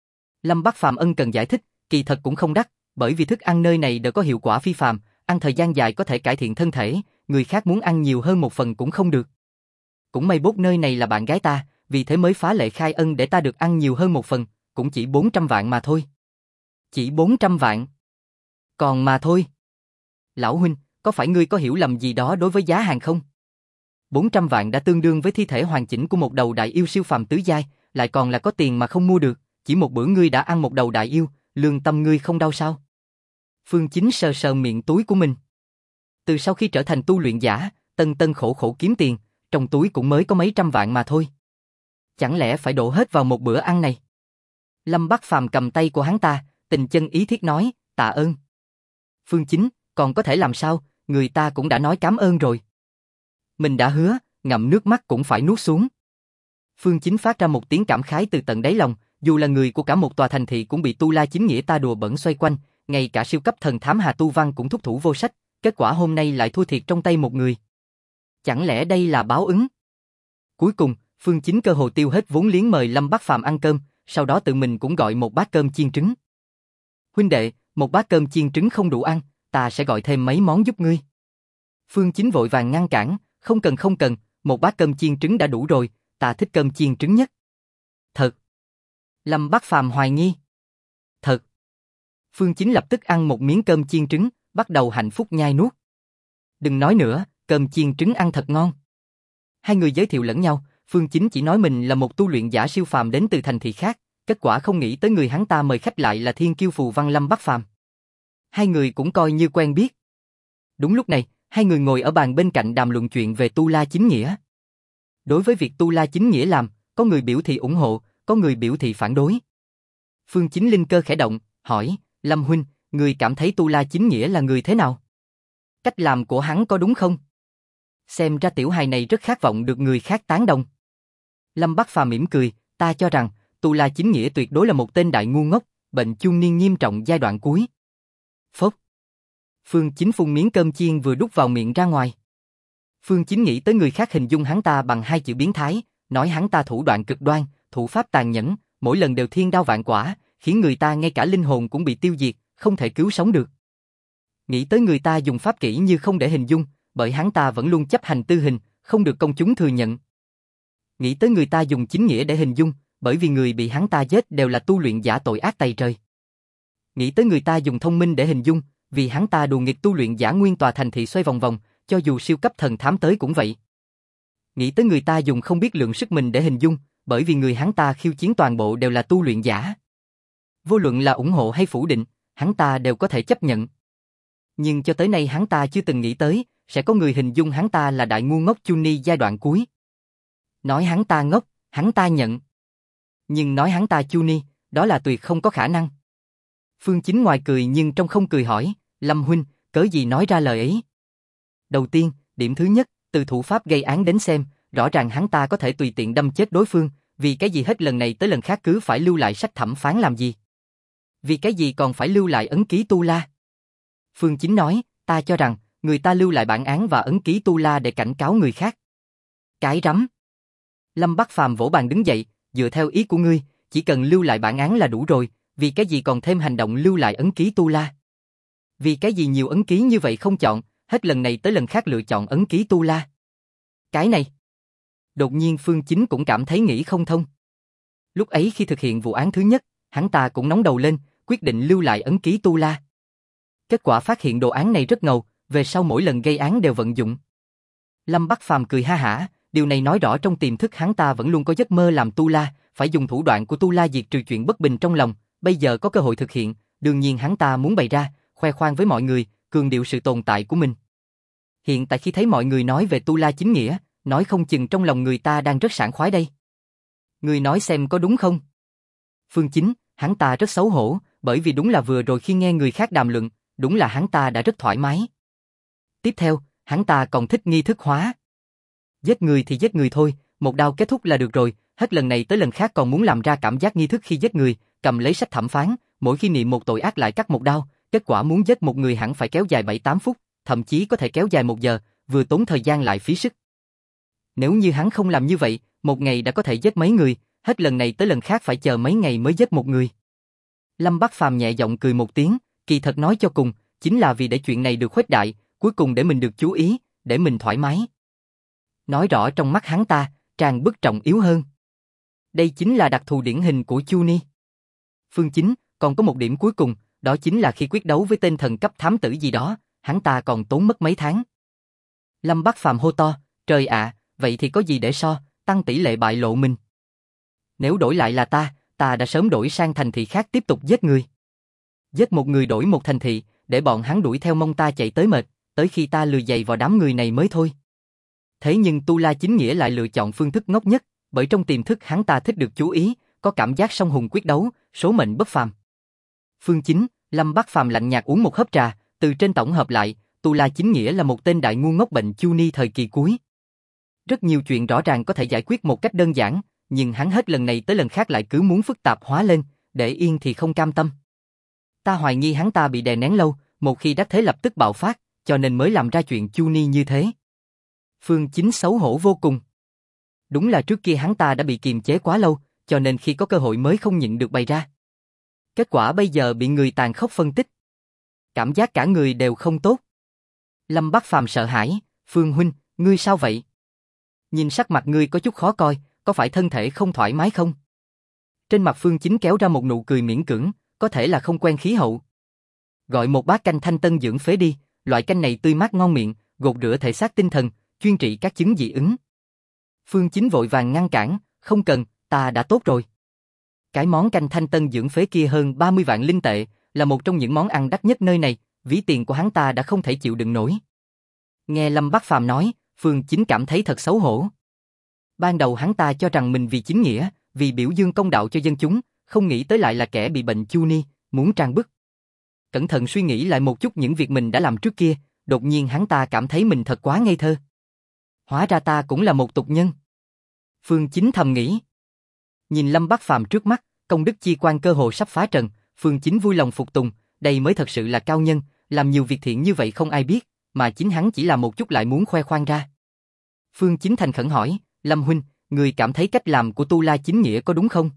S1: Lâm Bắc Phàm ân cần giải thích, kỳ thật cũng không đắt, bởi vì thức ăn nơi này đều có hiệu quả phi phàm, ăn thời gian dài có thể cải thiện thân thể, người khác muốn ăn nhiều hơn một phần cũng không được. Cũng may bốt nơi này là bạn gái ta, vì thế mới phá lệ khai ân để ta được ăn nhiều hơn một phần, cũng chỉ 400 vạn mà thôi. Chỉ 400 vạn? Còn mà thôi. Lão huynh, có phải ngươi có hiểu lầm gì đó đối với giá hàng không? 400 vạn đã tương đương với thi thể hoàn chỉnh của một đầu đại yêu siêu phàm tứ giai, lại còn là có tiền mà không mua được, chỉ một bữa ngươi đã ăn một đầu đại yêu, lương tâm ngươi không đau sao? Phương Chính sờ sờ miệng túi của mình. Từ sau khi trở thành tu luyện giả, tân tân khổ khổ kiếm tiền, trong túi cũng mới có mấy trăm vạn mà thôi. Chẳng lẽ phải đổ hết vào một bữa ăn này? Lâm Bắc Phàm cầm tay của hắn ta, tình chân ý thiết nói, tạ ơn. Phương Chính, còn có thể làm sao, người ta cũng đã nói cảm ơn rồi. Mình đã hứa, ngậm nước mắt cũng phải nuốt xuống. Phương Chính phát ra một tiếng cảm khái từ tận đáy lòng, dù là người của cả một tòa thành thị cũng bị Tu La chính nghĩa ta đùa bỡn xoay quanh, ngay cả siêu cấp thần thám Hà Tu Văn cũng thúc thủ vô sách, kết quả hôm nay lại thua thiệt trong tay một người. Chẳng lẽ đây là báo ứng? Cuối cùng, Phương Chính cơ hồ tiêu hết vốn liếng mời Lâm Bắc Phàm ăn cơm, sau đó tự mình cũng gọi một bát cơm chiên trứng. Huynh đệ, một bát cơm chiên trứng không đủ ăn, ta sẽ gọi thêm mấy món giúp ngươi. Phương Chính vội vàng ngăn cản, không cần, một bát cơm chiên trứng đã đủ rồi, ta thích cơm chiên trứng nhất. Thật. Lâm Bắc Phàm hoài nghi. Thật. Phương Chính lập tức ăn một miếng cơm chiên trứng, bắt đầu hạnh phúc nhai nuốt. Đừng nói nữa, cơm chiên trứng ăn thật ngon. Hai người giới thiệu lẫn nhau, Phương Chính chỉ nói mình là một tu luyện giả siêu phàm đến từ thành thị khác, kết quả không nghĩ tới người hắn ta mời khách lại là thiên kiêu phù văn Lâm Bắc Phàm. Hai người cũng coi như quen biết. Đúng lúc này, hai người ngồi ở bàn bên cạnh đàm luận chuyện về Tu La Chính Nghĩa. Đối với việc Tu La Chính Nghĩa làm, có người biểu thị ủng hộ, có người biểu thị phản đối. Phương Chính linh cơ khẽ động, hỏi, Lâm huynh, người cảm thấy Tu La Chính Nghĩa là người thế nào? Cách làm của hắn có đúng không? Xem ra tiểu hài này rất khát vọng được người khác tán đồng. Lâm Bắc Phàm mỉm cười, ta cho rằng, Tu La Chính Nghĩa tuyệt đối là một tên đại ngu ngốc, bệnh trung niên nghiêm trọng giai đoạn cuối. Phốc. Phương Chính phun miếng cơm chiên vừa đút vào miệng ra ngoài. Phương Chính nghĩ tới người khác hình dung hắn ta bằng hai chữ biến thái, nói hắn ta thủ đoạn cực đoan, thủ pháp tàn nhẫn, mỗi lần đều thiên đao vạn quả, khiến người ta ngay cả linh hồn cũng bị tiêu diệt, không thể cứu sống được. Nghĩ tới người ta dùng pháp kỹ như không để hình dung, bởi hắn ta vẫn luôn chấp hành tư hình, không được công chúng thừa nhận. Nghĩ tới người ta dùng chính nghĩa để hình dung, bởi vì người bị hắn ta giết đều là tu luyện giả tội ác tày trời. Nghĩ tới người ta dùng thông minh để hình dung, vì hắn ta đùa nghịch tu luyện giả nguyên tòa thành thị xoay vòng vòng, cho dù siêu cấp thần thám tới cũng vậy. Nghĩ tới người ta dùng không biết lượng sức mình để hình dung, bởi vì người hắn ta khiêu chiến toàn bộ đều là tu luyện giả. Vô luận là ủng hộ hay phủ định, hắn ta đều có thể chấp nhận. Nhưng cho tới nay hắn ta chưa từng nghĩ tới, sẽ có người hình dung hắn ta là đại ngu ngốc Chuni giai đoạn cuối. Nói hắn ta ngốc, hắn ta nhận. Nhưng nói hắn ta Chuni, đó là tuyệt không có khả năng. Phương Chính ngoài cười nhưng trong không cười hỏi, Lâm huynh, cớ gì nói ra lời ấy? Đầu tiên, điểm thứ nhất, từ thủ pháp gây án đến xem, rõ ràng hắn ta có thể tùy tiện đâm chết đối phương, vì cái gì hết lần này tới lần khác cứ phải lưu lại sách thẩm phán làm gì? Vì cái gì còn phải lưu lại ấn ký Tu La? Phương Chính nói, ta cho rằng, người ta lưu lại bản án và ấn ký Tu La để cảnh cáo người khác. Cái rắm. Lâm Bắc Phàm vỗ bàn đứng dậy, dựa theo ý của ngươi, chỉ cần lưu lại bản án là đủ rồi, vì cái gì còn thêm hành động lưu lại ấn ký Tu La? Vì cái gì nhiều ấn ký như vậy không chọn, hết lần này tới lần khác lựa chọn ấn ký Tu La? Cái này. Đột nhiên Phương Chính cũng cảm thấy nghĩ không thông. Lúc ấy khi thực hiện vụ án thứ nhất, hắn ta cũng nóng đầu lên, quyết định lưu lại ấn ký Tu La. Kết quả phát hiện đồ án này rất ngầu, về sau mỗi lần gây án đều vận dụng. Lâm Bắc Phàm cười ha hả, điều này nói rõ trong tiềm thức hắn ta vẫn luôn có giấc mơ làm Tu La, phải dùng thủ đoạn của Tu La diệt trừ chuyện bất bình trong lòng, bây giờ có cơ hội thực hiện, đương nhiên hắn ta muốn bày ra, khoe khoang với mọi người, cường điệu sự tồn tại của mình. Hiện tại khi thấy mọi người nói về Tu La Chính Nghĩa, nói không chừng trong lòng người ta đang rất sảng khoái đây. Người nói xem có đúng không? Phương Chính, hắn ta rất xấu hổ, bởi vì đúng là vừa rồi khi nghe người khác đàm luận, đúng là hắn ta đã rất thoải mái. Tiếp theo, hắn ta còn thích nghi thức hóa. Giết người thì giết người thôi, một đao kết thúc là được rồi, hết lần này tới lần khác còn muốn làm ra cảm giác nghi thức khi giết người, cầm lấy sách thẩm phán, mỗi khi niệm một tội ác lại cắt một đao, kết quả muốn giết một người hẳn phải kéo dài 7-8 phút, thậm chí có thể kéo dài 1 giờ, vừa tốn thời gian lại phí sức. Nếu như hắn không làm như vậy, một ngày đã có thể giết mấy người, hết lần này tới lần khác phải chờ mấy ngày mới giết một người. Lâm Bắc Phàm nhẹ giọng cười một tiếng, kỳ thật nói cho cùng, chính là vì để chuyện này được khuếch đại, cuối cùng để mình được chú ý, để mình thoải mái. Nói rõ trong mắt hắn ta, tràn bức trọng yếu hơn. Đây chính là đặc thù điển hình của Chuni. Phương Chính, còn có một điểm cuối cùng, đó chính là khi quyết đấu với tên thần cấp thám tử gì đó, hắn ta còn tốn mất mấy tháng. Lâm Bắc Phàm hô to, trời ạ, vậy thì có gì để so, tăng tỷ lệ bại lộ mình. Nếu đổi lại là ta đã sớm đổi sang thành thị khác tiếp tục giết người. Giết một người đổi một thành thị, để bọn hắn đuổi theo mong ta chạy tới mệt, tới khi ta lừa dày vào đám người này mới thôi. Thế nhưng Tu La Chính Nghĩa lại lựa chọn phương thức ngốc nhất, bởi trong tiềm thức hắn ta thích được chú ý, có cảm giác song hùng quyết đấu, số mệnh bất phàm. Phương Chính, Lâm Bắc Phàm lạnh nhạt uống một hớp trà, từ trên tổng hợp lại, Tu La Chính Nghĩa là một tên đại ngu ngốc bệnh Chuni thời kỳ cuối. Rất nhiều chuyện rõ ràng có thể giải quyết một cách đơn giản, nhưng hắn hết lần này tới lần khác lại cứ muốn phức tạp hóa lên, để yên thì không cam tâm. Ta hoài nghi hắn ta bị đè nén lâu, một khi đắc thế lập tức bạo phát, cho nên mới làm ra chuyện chu ni như thế. Phương Chính xấu hổ vô cùng. Đúng là trước kia hắn ta đã bị kiềm chế quá lâu, cho nên khi có cơ hội mới không nhịn được bày ra. Kết quả bây giờ bị người tàn khốc phân tích. Cảm giác cả người đều không tốt. Lâm Bắc Phàm sợ hãi, Phương huynh, ngươi sao vậy? Nhìn sắc mặt ngươi có chút khó coi, có phải thân thể không thoải mái không? Trên mặt Phương Chính kéo ra một nụ cười miễn cưỡng, có thể là không quen khí hậu. Gọi một bát canh thanh tân dưỡng phế đi, loại canh này tươi mát ngon miệng, gột rửa thể xác tinh thần, chuyên trị các chứng dị ứng. Phương Chính vội vàng ngăn cản, không cần, ta đã tốt rồi. Cái món canh thanh tân dưỡng phế kia hơn 30 vạn linh tệ, là một trong những món ăn đắt nhất nơi này, ví tiền của hắn ta đã không thể chịu đựng nổi. Nghe Lâm Bắc Phàm nói, Phương Chính cảm thấy thật xấu hổ. Ban đầu hắn ta cho rằng mình vì chính nghĩa, vì biểu dương công đạo cho dân chúng, không nghĩ tới lại là kẻ bị bệnh chu ni, muốn trang bức. Cẩn thận suy nghĩ lại một chút những việc mình đã làm trước kia, đột nhiên hắn ta cảm thấy mình thật quá ngây thơ. Hóa ra ta cũng là một tục nhân. Phương Chính thầm nghĩ. Nhìn Lâm Bắc Phàm trước mắt, công đức chi quan cơ hồ sắp phá trần, Phương Chính vui lòng phục tùng, đây mới thật sự là cao nhân, làm nhiều việc thiện như vậy không ai biết, mà chính hắn chỉ làm một chút lại muốn khoe khoang ra. Phương Chính thành khẩn hỏi, Lâm huynh, người cảm thấy cách làm của Tu La chính nghĩa có đúng không?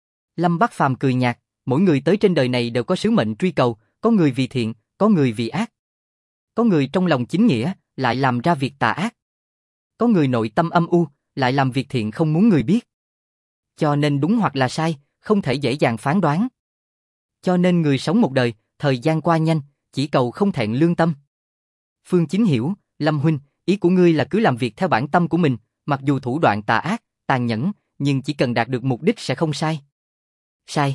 S1: Lâm Bắc Phàm cười nhạt, mỗi người tới trên đời này đều có sứ mệnh truy cầu, có người vì thiện, có người vì ác. Có người trong lòng chính nghĩa, lại làm ra việc tà ác. Có người nội tâm âm u, lại làm việc thiện không muốn người biết. Cho nên đúng hoặc là sai, không thể dễ dàng phán đoán. Cho nên người sống một đời, thời gian qua nhanh, chỉ cầu không thẹn lương tâm. Phương Chính hiểu, Lâm huynh, ý của ngươi là cứ làm việc theo bản tâm của mình, mặc dù thủ đoạn tà ác, tàn nhẫn, nhưng chỉ cần đạt được mục đích sẽ không sai. Sai.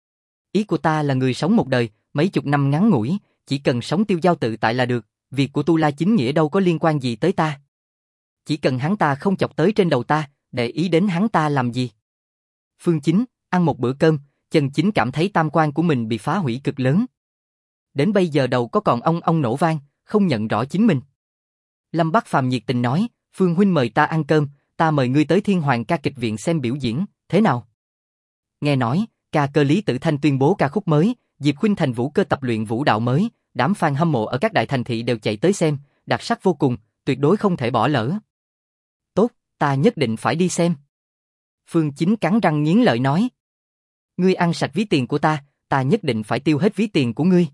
S1: Ý của ta là người sống một đời, mấy chục năm ngắn ngủi, chỉ cần sống tiêu dao tự tại là được, việc của Tu La chính nghĩa đâu có liên quan gì tới ta. Chỉ cần hắn ta không chọc tới trên đầu ta, để ý đến hắn ta làm gì. Phương Chính, ăn một bữa cơm, chân chính cảm thấy tam quan của mình bị phá hủy cực lớn. Đến bây giờ đầu có còn ong nổ vang, không nhận rõ chính mình. Lâm Bắc Phàm nhiệt tình nói, Phương huynh mời ta ăn cơm, ta mời ngươi tới Thiên Hoàng ca kịch viện xem biểu diễn, thế nào? Nghe nói, ca cơ Lý Tử Thanh tuyên bố ca khúc mới, Diệp Khuynh Thành vũ cơ tập luyện vũ đạo mới, đám fan hâm mộ ở các đại thành thị đều chạy tới xem, đặc sắc vô cùng, tuyệt đối không thể bỏ lỡ. Tốt, ta nhất định phải đi xem. Phương Chính cắn răng nghiến lợi nói. Ngươi ăn sạch ví tiền của ta, ta nhất định phải tiêu hết ví tiền của ngươi.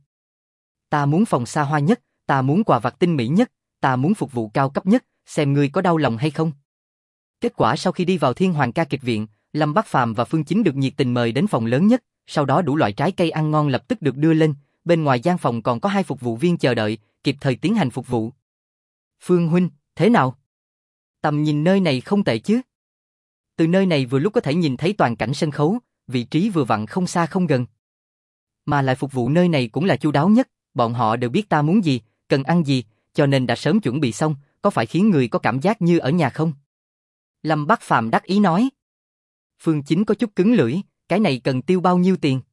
S1: Ta muốn phòng xa hoa nhất, ta muốn quà vặt tinh mỹ nhất, ta muốn phục vụ cao cấp nhất, xem ngươi có đau lòng hay không. Kết quả sau khi đi vào Thiên Hoàng ca kịch viện, Lâm Bắc Phàm và Phương Chính được nhiệt tình mời đến phòng lớn nhất, sau đó đủ loại trái cây ăn ngon lập tức được đưa lên, bên ngoài gian phòng còn có 2 phục vụ viên chờ đợi, kịp thời tiến hành phục vụ. Phương huynh, thế nào? Tầm nhìn nơi này không tệ chứ? Từ nơi này vừa lúc có thể nhìn thấy toàn cảnh sân khấu, vị trí vừa vặn không xa không gần. Mà lại phục vụ nơi này cũng là chu đáo nhất, bọn họ đều biết ta muốn gì, cần ăn gì, cho nên đã sớm chuẩn bị xong, có phải khiến người có cảm giác như ở nhà không? Lâm Bắc Phàm đắc ý nói. Phương Chính có chút cứng lưỡi, cái này cần tiêu bao nhiêu tiền?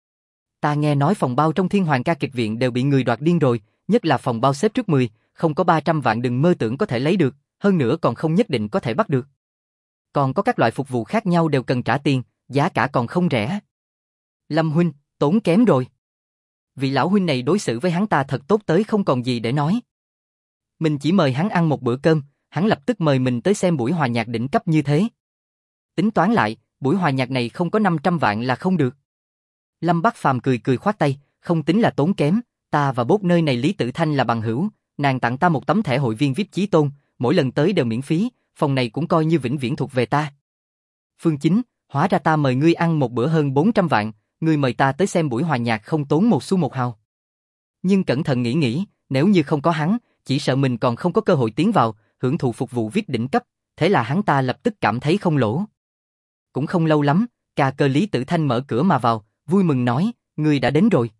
S1: Ta nghe nói phòng bao trong Thiên Hoàng ca kịch viện đều bị người đoạt điên rồi, nhất là phòng bao xếp trước 10, không có 300 vạn đừng mơ tưởng có thể lấy được, hơn nữa còn không nhất định có thể bắt được. Còn có các loại phục vụ khác nhau đều cần trả tiền, giá cả còn không rẻ. Lâm huynh, tốn kém rồi. Vị lão huynh này đối xử với hắn ta thật tốt tới không còn gì để nói. Mình chỉ mời hắn ăn một bữa cơm, hắn lập tức mời mình tới xem buổi hòa nhạc đỉnh cấp như thế. Tính toán lại, buổi hòa nhạc này không có 500 vạn là không được. Lâm Bắc Phàm cười cười khoát tay, không tính là tốn kém, ta và bốt nơi này Lý Tử Thanh là bằng hữu, nàng tặng ta một tấm thẻ hội viên VIP chí tôn, mỗi lần tới đều miễn phí, phòng này cũng coi như vĩnh viễn thuộc về ta. Phương Chính, hóa ra ta mời ngươi ăn một bữa hơn 400 vạn, ngươi mời ta tới xem buổi hòa nhạc không tốn một xu một hào. Nhưng cẩn thận nghĩ nghĩ, nếu như không có hắn, chỉ sợ mình còn không có cơ hội tiến vào, hưởng thụ phục vụ VIP đỉnh cấp, thế là hắn ta lập tức cảm thấy không lỗ. Cũng không lâu lắm, ca cơ Lý Tử Thanh mở cửa mà vào, vui mừng nói, ngươi đã đến rồi.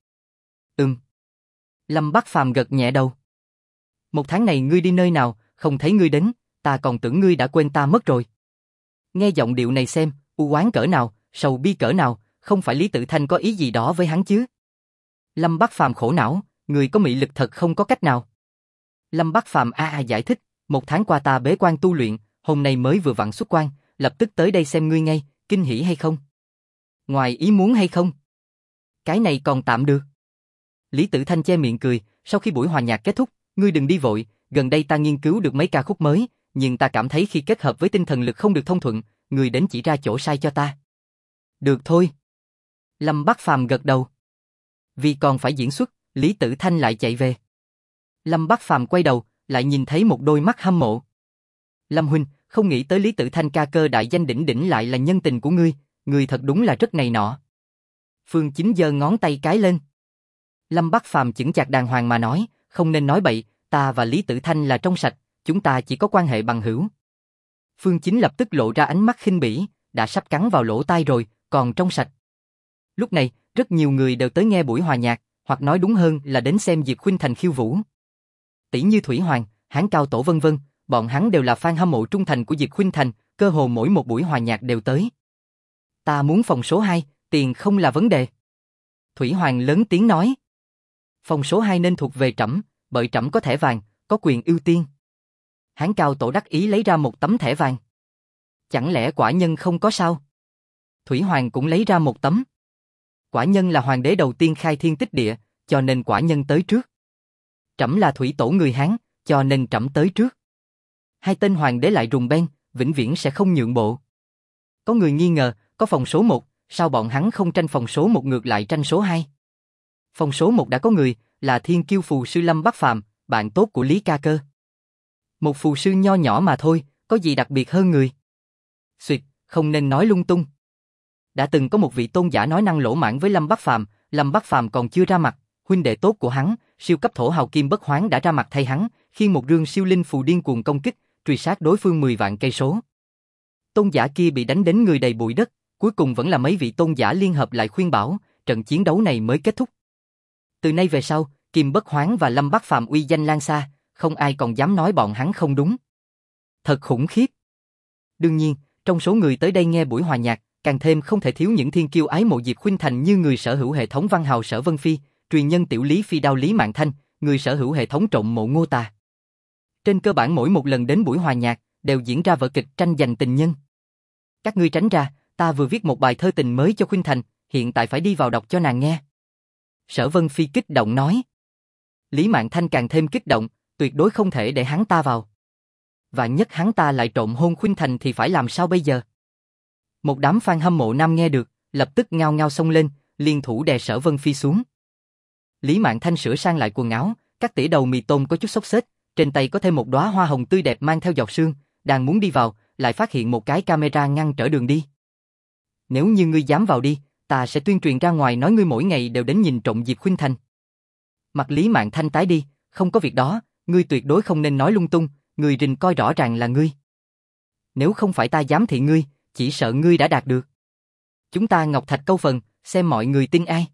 S1: Lâm Bắc Phàm gật nhẹ đầu. Một tháng này ngươi đi nơi nào, không thấy ngươi đến, ta còn tưởng ngươi đã quên ta mất rồi. Nghe giọng điệu này xem, u oán cỡ nào, sầu bi cỡ nào, không phải Lý Tử Thanh có ý gì đó với hắn chứ? Lâm Bắc Phàm khổ não, người có mị lực thật không có cách nào. Lâm Bắc Phàm giải thích, 1 tháng qua ta bế quan tu luyện, hôm nay mới vừa vặn xuất quan, lập tức tới đây xem ngươi ngay, kinh hỉ hay không? Ngoài ý muốn hay không? Cái này còn tạm được. Lý Tử Thanh che miệng cười, sau khi buổi hòa nhạc kết thúc, Ngươi đừng đi vội, gần đây ta nghiên cứu được mấy ca khúc mới, nhưng ta cảm thấy khi kết hợp với tinh thần lực không được thông thuận, ngươi đến chỉ ra chỗ sai cho ta. Được thôi. Lâm Bắc Phàm gật đầu. Vì còn phải diễn xuất, Lý Tử Thanh lại chạy về. Lâm Bắc Phàm quay đầu, lại nhìn thấy một đôi mắt hâm mộ. Lâm huynh, không nghĩ tới Lý Tử Thanh ca cơ đại danh đỉnh đỉnh lại là nhân tình của ngươi thật đúng là rất này nọ. Phương Chính giơ ngón tay cái lên. Lâm Bắc Phàm chững chạc đàng hoàng mà nói, không nên nói bậy, ta và Lý Tử Thanh là trong sạch, chúng ta chỉ có quan hệ bằng hữu. Phương Chính lập tức lộ ra ánh mắt khinh bỉ, đã sắp cắn vào lỗ tai rồi, còn trong sạch. Lúc này, rất nhiều người đều tới nghe buổi hòa nhạc, hoặc nói đúng hơn là đến xem Diệp Khuynh Thành khiêu vũ. Tỷ như Thủy Hoàng, Hán Cao Tổ vân vân, bọn hắn đều là fan hâm mộ trung thành của Diệp Khuynh Thành, cơ hồ mỗi một buổi hòa nhạc đều tới. Ta muốn phòng số 2, tiền không là vấn đề. Thủy Hoàng lớn tiếng nói. Phòng số 2 nên thuộc về trẫm, bởi trẫm có thẻ vàng, có quyền ưu tiên. Hán Cao Tổ đắc ý lấy ra một tấm thẻ vàng. Chẳng lẽ quả nhân không có sao? Thủy Hoàng cũng lấy ra một tấm. Quả nhân là hoàng đế đầu tiên khai thiên tích địa, cho nên quả nhân tới trước. Trẫm là thủy tổ người Hán, cho nên trẫm tới trước. Hai tên hoàng đế lại rùng beng, vĩnh viễn sẽ không nhượng bộ. Có người nghi ngờ, có phòng số 1, sao bọn hắn không tranh phòng số 1 ngược lại tranh số 2? Phòng số 1 đã có người, là thiên kiêu phù sư Lâm Bắc Phàm, bạn tốt của Lý Ca Cơ. Một phù sư nho nhỏ mà thôi, có gì đặc biệt hơn người? Xuyệt, không nên nói lung tung. Đã từng có một vị tôn giả nói năng lỗ mãng với Lâm Bắc Phàm còn chưa ra mặt, huynh đệ tốt của hắn, siêu cấp thổ hào kim bất hoán đã ra mặt thay hắn, khiêng một rương siêu linh phù điên cuồng công kích, truy sát đối phương 10 vạn cây số. Tôn giả kia bị đánh đến người đầy bụi đất, cuối cùng vẫn là mấy vị tôn giả liên hợp lại khuyên bảo, trận chiến đấu này mới kết thúc. Từ nay về sau, Kim Bất Hoán và Lâm Bắc Phàm uy danh lan xa, không ai còn dám nói bọn hắn không đúng. Thật khủng khiếp. Đương nhiên, trong số người tới đây nghe buổi hòa nhạc, càng thêm không thể thiếu những thiên kiêu ái mộ Diệp Khuynh Thành như người sở hữu hệ thống văn hào Sở Vân Phi, truyền nhân tiểu Lý Phi đao Lý Mạn Thanh, người sở hữu hệ thống trộm mộ Ngô Tà. Trên cơ bản mỗi một lần đến buổi hòa nhạc, đều diễn ra vở kịch tranh giành tình nhân. Các ngươi tránh ra, ta vừa viết một bài thơ tình mới cho Khuynh Thành, hiện tại phải đi vào đọc cho nàng nghe. Sở Vân Phi kích động nói. Lý Mạn Thanh càng thêm kích động, tuyệt đối không thể để hắn ta vào. Vạn nhất hắn ta lại trộm hôn Khuynh Thành thì phải làm sao bây giờ? Một đám fan hâm mộ nam nghe được, lập tức ngao ngao xông lên, liên thủ đè Sở Vân Phi xuống. Lý Mạn Thanh sửa sang lại quần áo, cắt tỉa đầu mì tôm có chút xốc xếch, trên tay có thêm một đóa hoa hồng tươi đẹp mang theo giọt sương, đang muốn đi vào, lại phát hiện một cái camera ngăn trở đường đi. Nếu như ngươi dám vào đi, ta sẽ tuyên truyền ra ngoài nói ngươi mỗi ngày đều đến nhìn trộm Diệp Khuynh Thành. Mặt Lý Mạn Thanh tái đi, không có việc đó, ngươi tuyệt đối không nên nói lung tung, người rình coi rõ ràng là ngươi. Nếu không phải ta giám thị ngươi, chỉ sợ ngươi đã đạt được. Chúng ta ngọc thạch câu phần, xem mọi người tin ai.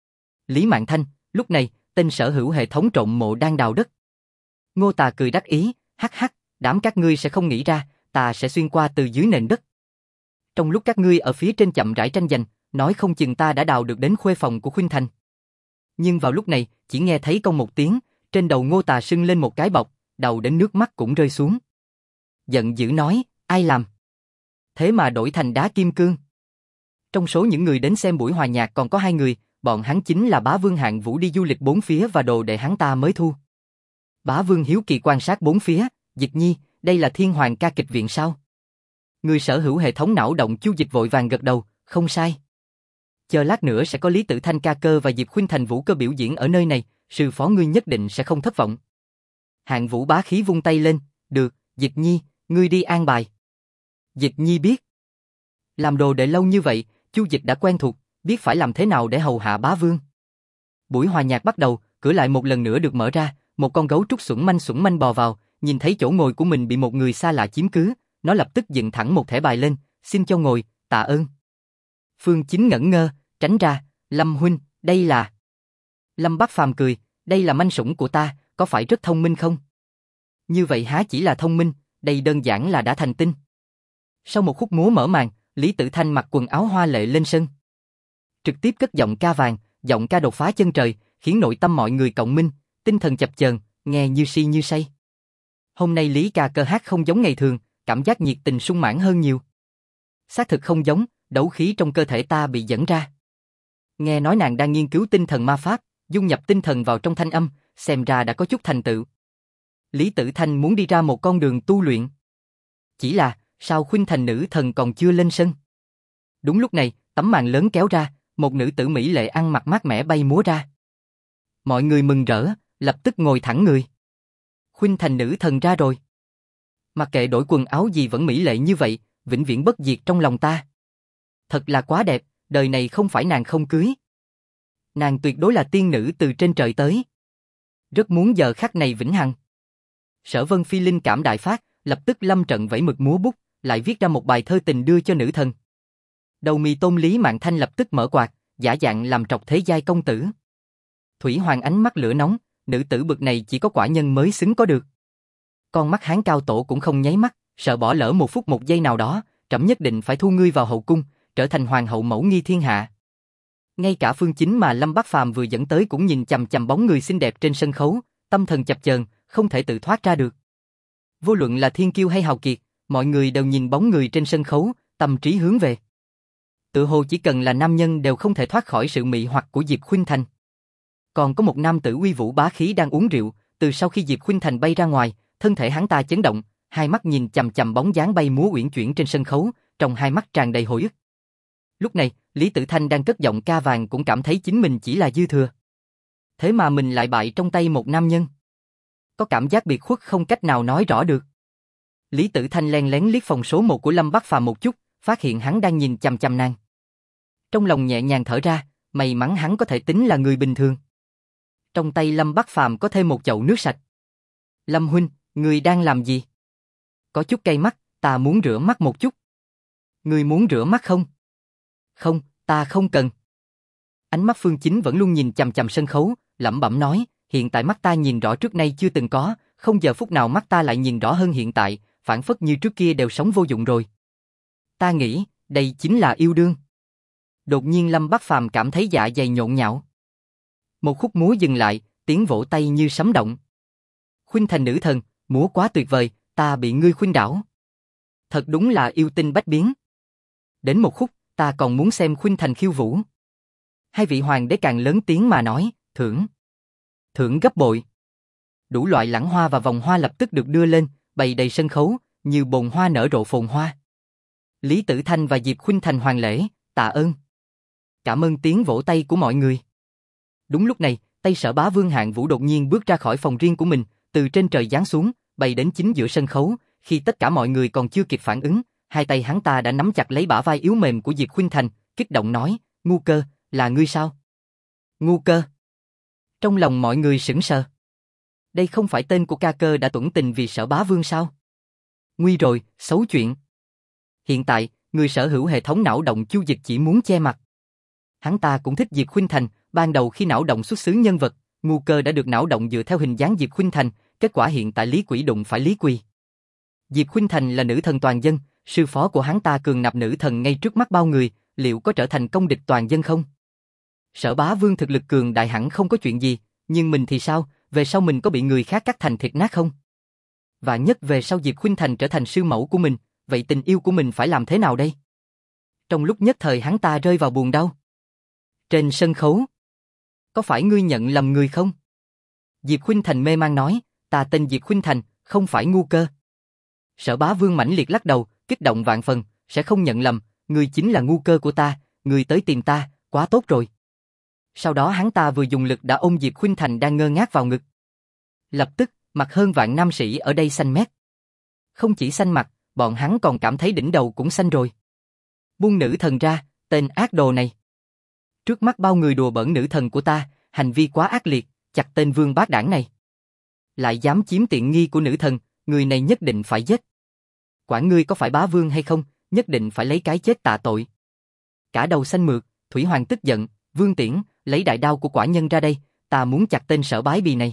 S1: Lý Mạn Thanh, lúc này, tên sở hữu hệ thống trộm mộ đang đào đất. Ngô Tà cười đắc ý, hắc hắc, đám các ngươi sẽ không nghĩ ra, ta sẽ xuyên qua từ dưới nền đất. Trong lúc các ngươi ở phía trên chậm rãi tranh giành, nói không chừng ta đã đào được đến khuê phòng của Khuynh Thành. Nhưng vào lúc này, chỉ nghe thấy công một tiếng, trên đầu Ngô Tà sưng lên một cái bọc, đầu đến nước mắt cũng rơi xuống. Giận dữ nói, ai làm? Thế mà đổi thành đá kim cương. Trong số những người đến xem buổi hòa nhạc còn có 2 người, bọn hắn chính là Bá Vương Hạng Vũ đi du lịch 4 phía và đồ đệ hắn ta mới thu. Bá Vương hiếu kỳ quan sát 4 phía, Dịch Nhi, đây là Thiên Hoàng ca kịch viện sao? Người sở hữu hệ thống não động Chu Dịch vội vàng gật đầu, không sai. Chờ lát nữa sẽ có Lý Tử Thanh ca cơ và Diệp Khuynh Thành vũ cơ biểu diễn ở nơi này, sư phó ngươi nhất định sẽ không thất vọng. Hạng Vũ bá khí vung tay lên, được, Dịch Nhi, ngươi đi an bài. Dịch Nhi biết. Làm đồ đệ lâu như vậy, Chu Dịch đã quen thuộc, biết phải làm thế nào để hầu hạ Bá Vương. Buổi hòa nhạc bắt đầu, cửa lại một lần nữa được mở ra, một con gấu trúc xuẩn manh bò vào, nhìn thấy chỗ ngồi của mình bị một người xa lạ chiếm cứ, nó lập tức dựng thẳng một thẻ bài lên, xin cho ngồi, tạ ơn. Phương Chính ngẩn ngơ, tránh ra, Lâm huynh, đây là... Lâm Bắc Phàm cười, đây là manh sủng của ta, có phải rất thông minh không? Như vậy há chỉ là thông minh, đây đơn giản là đã thành tinh. Sau một khúc múa mở màn, Lý Tử Thanh mặc quần áo hoa lệ lên sân. Trực tiếp cất giọng ca vàng, giọng ca đột phá chân trời, khiến nội tâm mọi người cộng minh, tinh thần chập chờn, nghe như si như say. Hôm nay Lý ca cơ hát không giống ngày thường, cảm giác nhiệt tình sung mãn hơn nhiều. Xác thực không giống, đấu khí trong cơ thể ta bị dẫn ra. Nghe nói nàng đang nghiên cứu tinh thần ma pháp, dung nhập tinh thần vào trong thanh âm, xem ra đã có chút thành tựu. Lý Tử Thanh muốn đi ra một con đường tu luyện. Chỉ là, sao Khuynh Thành nữ thần còn chưa lên sân? Đúng lúc này, tấm màn lớn kéo ra, một nữ tử mỹ lệ ăn mặc mát mẻ bay múa ra. Mọi người mừng rỡ, lập tức ngồi thẳng người. Khuynh Thành nữ thần ra rồi. Mặc kệ đổi quần áo gì vẫn mỹ lệ như vậy, vĩnh viễn bất diệt trong lòng ta. Thật là quá đẹp, đời này không phải nàng không cưới. Nàng tuyệt đối là tiên nữ từ trên trời tới. Rất muốn giờ khắc này vĩnh hằng. Sở Vân Phi linh cảm đại phát, lập tức lâm trận vẫy mực múa bút, lại viết ra một bài thơ tình đưa cho nữ thần. Đầu mì tôm Lý Mạn Thanh lập tức mở quạt, giả dạng làm trọc thế giai công tử. Thủy Hoàng ánh mắt lửa nóng, nữ tử bực này chỉ có quả nhân mới xứng có được. Con mắt Hán Cao Tổ cũng không nháy mắt, sợ bỏ lỡ một phút một giây nào đó, trẫm nhất định phải thu ngươi vào hậu cung, trở thành hoàng hậu mẫu nghi thiên hạ. Ngay cả Phương Chính mà Lâm Bác Phàm vừa dẫn tới cũng nhìn chằm chằm bóng người xinh đẹp trên sân khấu, tâm thần chập chờn, không thể tự thoát ra được. Vô luận là thiên kiêu hay hào kiệt, mọi người đều nhìn bóng người trên sân khấu, tâm trí hướng về. Tự hồ chỉ cần là nam nhân đều không thể thoát khỏi sự mị hoặc của Diệp Khuynh Thành. Còn có một nam tử uy vũ bá khí đang uống rượu, từ sau khi Diệp Khuynh Thành bay ra ngoài, thân thể hắn ta chấn động, hai mắt nhìn chằm chằm bóng dáng bay múa uyển chuyển trên sân khấu, trong hai mắt tràn đầy hồi ức. Lúc này, Lý Tử Thanh đang cất giọng ca vàng cũng cảm thấy chính mình chỉ là dư thừa. Thế mà mình lại bại trong tay một nam nhân. Có cảm giác biệt khuất không cách nào nói rõ được. Lý Tử Thanh len lén liếc phòng số 1 của Lâm Bác Phàm một chút, phát hiện hắn đang nhìn chằm chằm nàng. Trong lòng nhẹ nhàng thở ra, may mắn hắn có thể tính là người bình thường. Trong tay Lâm Bác Phàm có thêm một chậu nước sạch. Lâm huynh, người đang làm gì? Có chút cay mắt, ta muốn rửa mắt một chút. Người muốn rửa mắt không? Không, ta không cần. Ánh mắt Phương Chính vẫn luôn nhìn chằm chằm sân khấu, lẩm bẩm nói, hiện tại mắt ta nhìn rõ trước nay chưa từng có, không giờ phút nào mắt ta lại nhìn rõ hơn hiện tại, phản phất như trước kia đều sống vô dụng rồi. Ta nghĩ, đây chính là yêu đương. Đột nhiên Lâm Bác Phàm cảm thấy dạ dày nhộn nhạo. Một khúc múa dừng lại, tiếng vỗ tay như sấm động. Khuynh Thành nữ thần, múa quá tuyệt vời, ta bị ngươi khuynh đảo. Thật đúng là yêu tinh bách biến. Đến một khúc, ta còn muốn xem Khuynh Thành khiêu vũ. Hai vị hoàng đế càng lớn tiếng mà nói, thưởng. Thưởng gấp bội. Đủ loại lãng hoa và vòng hoa lập tức được đưa lên, bày đầy sân khấu, như bồn hoa nở rộ phồn hoa. Lý Tử Thanh và Diệp Khuynh Thành hoàng lễ, tạ ơn. Cảm ơn tiếng vỗ tay của mọi người. Đúng lúc này, tay Sở Bá Vương Hạng Vũ đột nhiên bước ra khỏi phòng riêng của mình, từ trên trời giáng xuống, bay đến chính giữa sân khấu, khi tất cả mọi người còn chưa kịp phản ứng, hai tay hắn ta đã nắm chặt lấy bả vai yếu mềm của Diệp Khuynh Thành, kích động nói, ngu cơ, là ngươi sao? Ngu cơ. Trong lòng mọi người sững sờ. Đây không phải tên của ca cơ đã tuẫn tình vì Sở Bá Vương sao? Nguy rồi, xấu chuyện. Hiện tại, người sở hữu hệ thống não động Chu Dịch chỉ muốn che mặt. Hắn ta cũng thích Diệp Khuynh Thành, ban đầu khi não động xuất xứ nhân vật, ngu cơ đã được não động dựa theo hình dáng Diệp Khuynh Thành, kết quả hiện tại Lý Quỷ đụng phải Lý Quỳ. Diệp Khuynh Thành là nữ thần toàn dân, sư phó của hắn ta cường nạp nữ thần ngay trước mắt bao người, liệu có trở thành công địch toàn dân không? Sở Bá Vương thực lực cường đại hẳn không có chuyện gì, nhưng mình thì sao, về sau mình có bị người khác cắt thành thịt nát không? Và nhất về sau Diệp Khuynh Thành trở thành sư mẫu của mình, vậy tình yêu của mình phải làm thế nào đây? Trong lúc nhất thời hắn ta rơi vào buồn đau. Trên sân khấu, có phải ngươi nhận lầm người không? Diệp Khuynh Thành mê man nói, ta tên Diệp Khuynh Thành, không phải ngu cơ. Sở Bá Vương mãnh liệt lắc đầu, kích động vạn phần, sẽ không nhận lầm, ngươi chính là ngu cơ của ta, ngươi tới tìm ta, quá tốt rồi. Sau đó hắn ta vừa dùng lực đã ôm Diệp Khuynh Thành đang ngơ ngác vào ngực. Lập tức, mặt hơn vạn nam sĩ ở đây xanh mét. Không chỉ xanh mặt, bọn hắn còn cảm thấy đỉnh đầu cũng xanh rồi. Buông nữ thần ra, tên ác đồ này. Trước mắt bao người đùa bỡn nữ thần của ta, hành vi quá ác liệt, chặt tên vương bát đảng này. Lại dám chiếm tiện nghi của nữ thần, người này nhất định phải giết. Quản ngươi có phải bá vương hay không, nhất định phải lấy cái chết tạ tội. Cả đầu xanh mượt, Thủy Hoàng tức giận, Vương Tiễn, lấy đại đao của quả nhân ra đây, ta muốn chặt tên Sở Bái Bì này.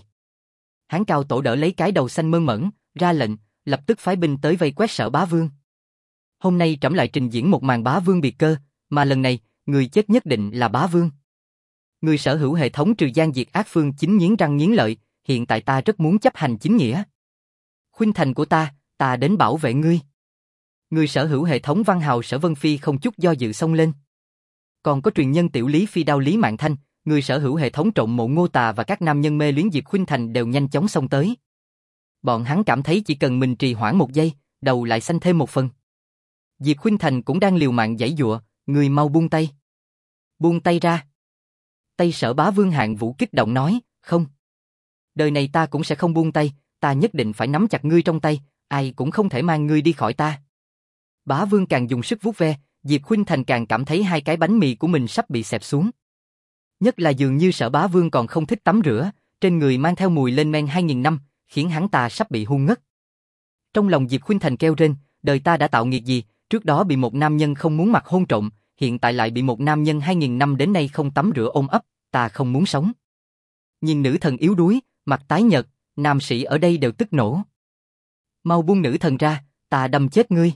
S1: Hán Cao Tổ đỡ lấy cái đầu xanh mơn mởn, ra lệnh, lập tức phái binh tới vây quét Sở Bá Vương. Hôm nay trẫm lại trình diễn một màn bá vương biệt cơ, mà lần này, người chết nhất định là bá vương. Người sở hữu hệ thống trừ gian diệt ác Phương Chính nghiến răng nghiến lợi, hiện tại ta rất muốn chấp hành chính nghĩa. Khuynh Thành của ta đến bảo vệ ngươi. Người sở hữu hệ thống văn hào Sở Vân Phi không chút do dự xông lên. Còn có truyền nhân tiểu Lý Phi đao Lý Mạn Thanh, người sở hữu hệ thống trộn mộ Ngô Tà và các nam nhân mê luyến Diệp Khuynh Thành đều nhanh chóng xông tới. Bọn hắn cảm thấy chỉ cần mình trì hoãn một giây, đầu lại xanh thêm một phần. Diệp Khuynh Thành cũng đang liều mạng giãy giụa, người mau buông tay. Buông tay ra. Tay Sở Bá Vương Hạng Vũ kích động nói, không. Đời này ta cũng sẽ không buông tay, ta nhất định phải nắm chặt ngươi trong tay, ai cũng không thể mang ngươi đi khỏi ta. Bá Vương càng dùng sức vuốt ve, Diệp Khuynh Thành càng cảm thấy hai cái bánh mì của mình sắp bị xẹp xuống. Nhất là dường như Sở Bá Vương còn không thích tắm rửa, trên người mang theo mùi lên men 2000 năm, khiến hắn ta sắp bị hôn ngất. Trong lòng Diệp Khuynh Thành kêu rên, đời ta đã tạo nghiệp gì, trước đó bị một nam nhân không muốn mặc hôn trộm, hiện tại lại bị một nam nhân 2000 năm đến nay không tắm rửa ôm ấp, ta không muốn sống. Nhìn nữ thần yếu đuối, mặt tái nhợt, nam sĩ ở đây đều tức nổ. Mau buông nữ thần ra, ta đâm chết ngươi.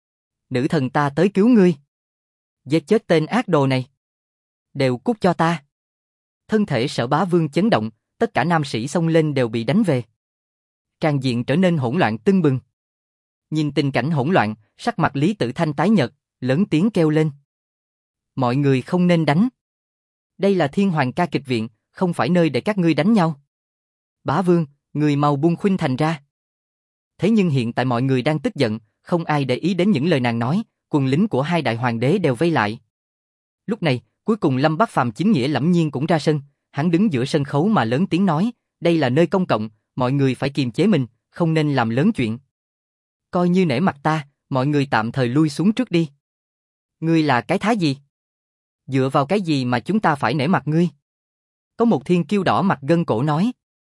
S1: Nữ thần ta tới cứu ngươi. Giết chết tên ác đồ này. Đều cút cho ta. Thân thể Sở Bá Vương chấn động, tất cả nam sĩ xông lên đều bị đánh về. Tràng diện trở nên hỗn loạn tưng bừng. Nhìn tình cảnh hỗn loạn, sắc mặt Lý Tử Thanh tái nhợt, lớn tiếng kêu lên. Mọi người không nên đánh. Đây là Thiên Hoàng ca kịch viện, không phải nơi để các ngươi đánh nhau. Bá Vương, người mau buông Khuynh Thành ra. Thế nhưng hiện tại mọi người đang tức giận, không ai để ý đến những lời nàng nói, quân lính của hai đại hoàng đế đều vây lại. Lúc này, cuối cùng Lâm Bắc Phàm chính nghĩa lẫm nhiên cũng ra sân, hắn đứng giữa sân khấu mà lớn tiếng nói, đây là nơi công cộng, mọi người phải kiềm chế mình, không nên làm lớn chuyện. Coi như nể mặt ta, mọi người tạm thời lui xuống trước đi. Ngươi là cái thá gì? Dựa vào cái gì mà chúng ta phải nể mặt ngươi? Có một thiên kiêu đỏ mặt gân cổ nói.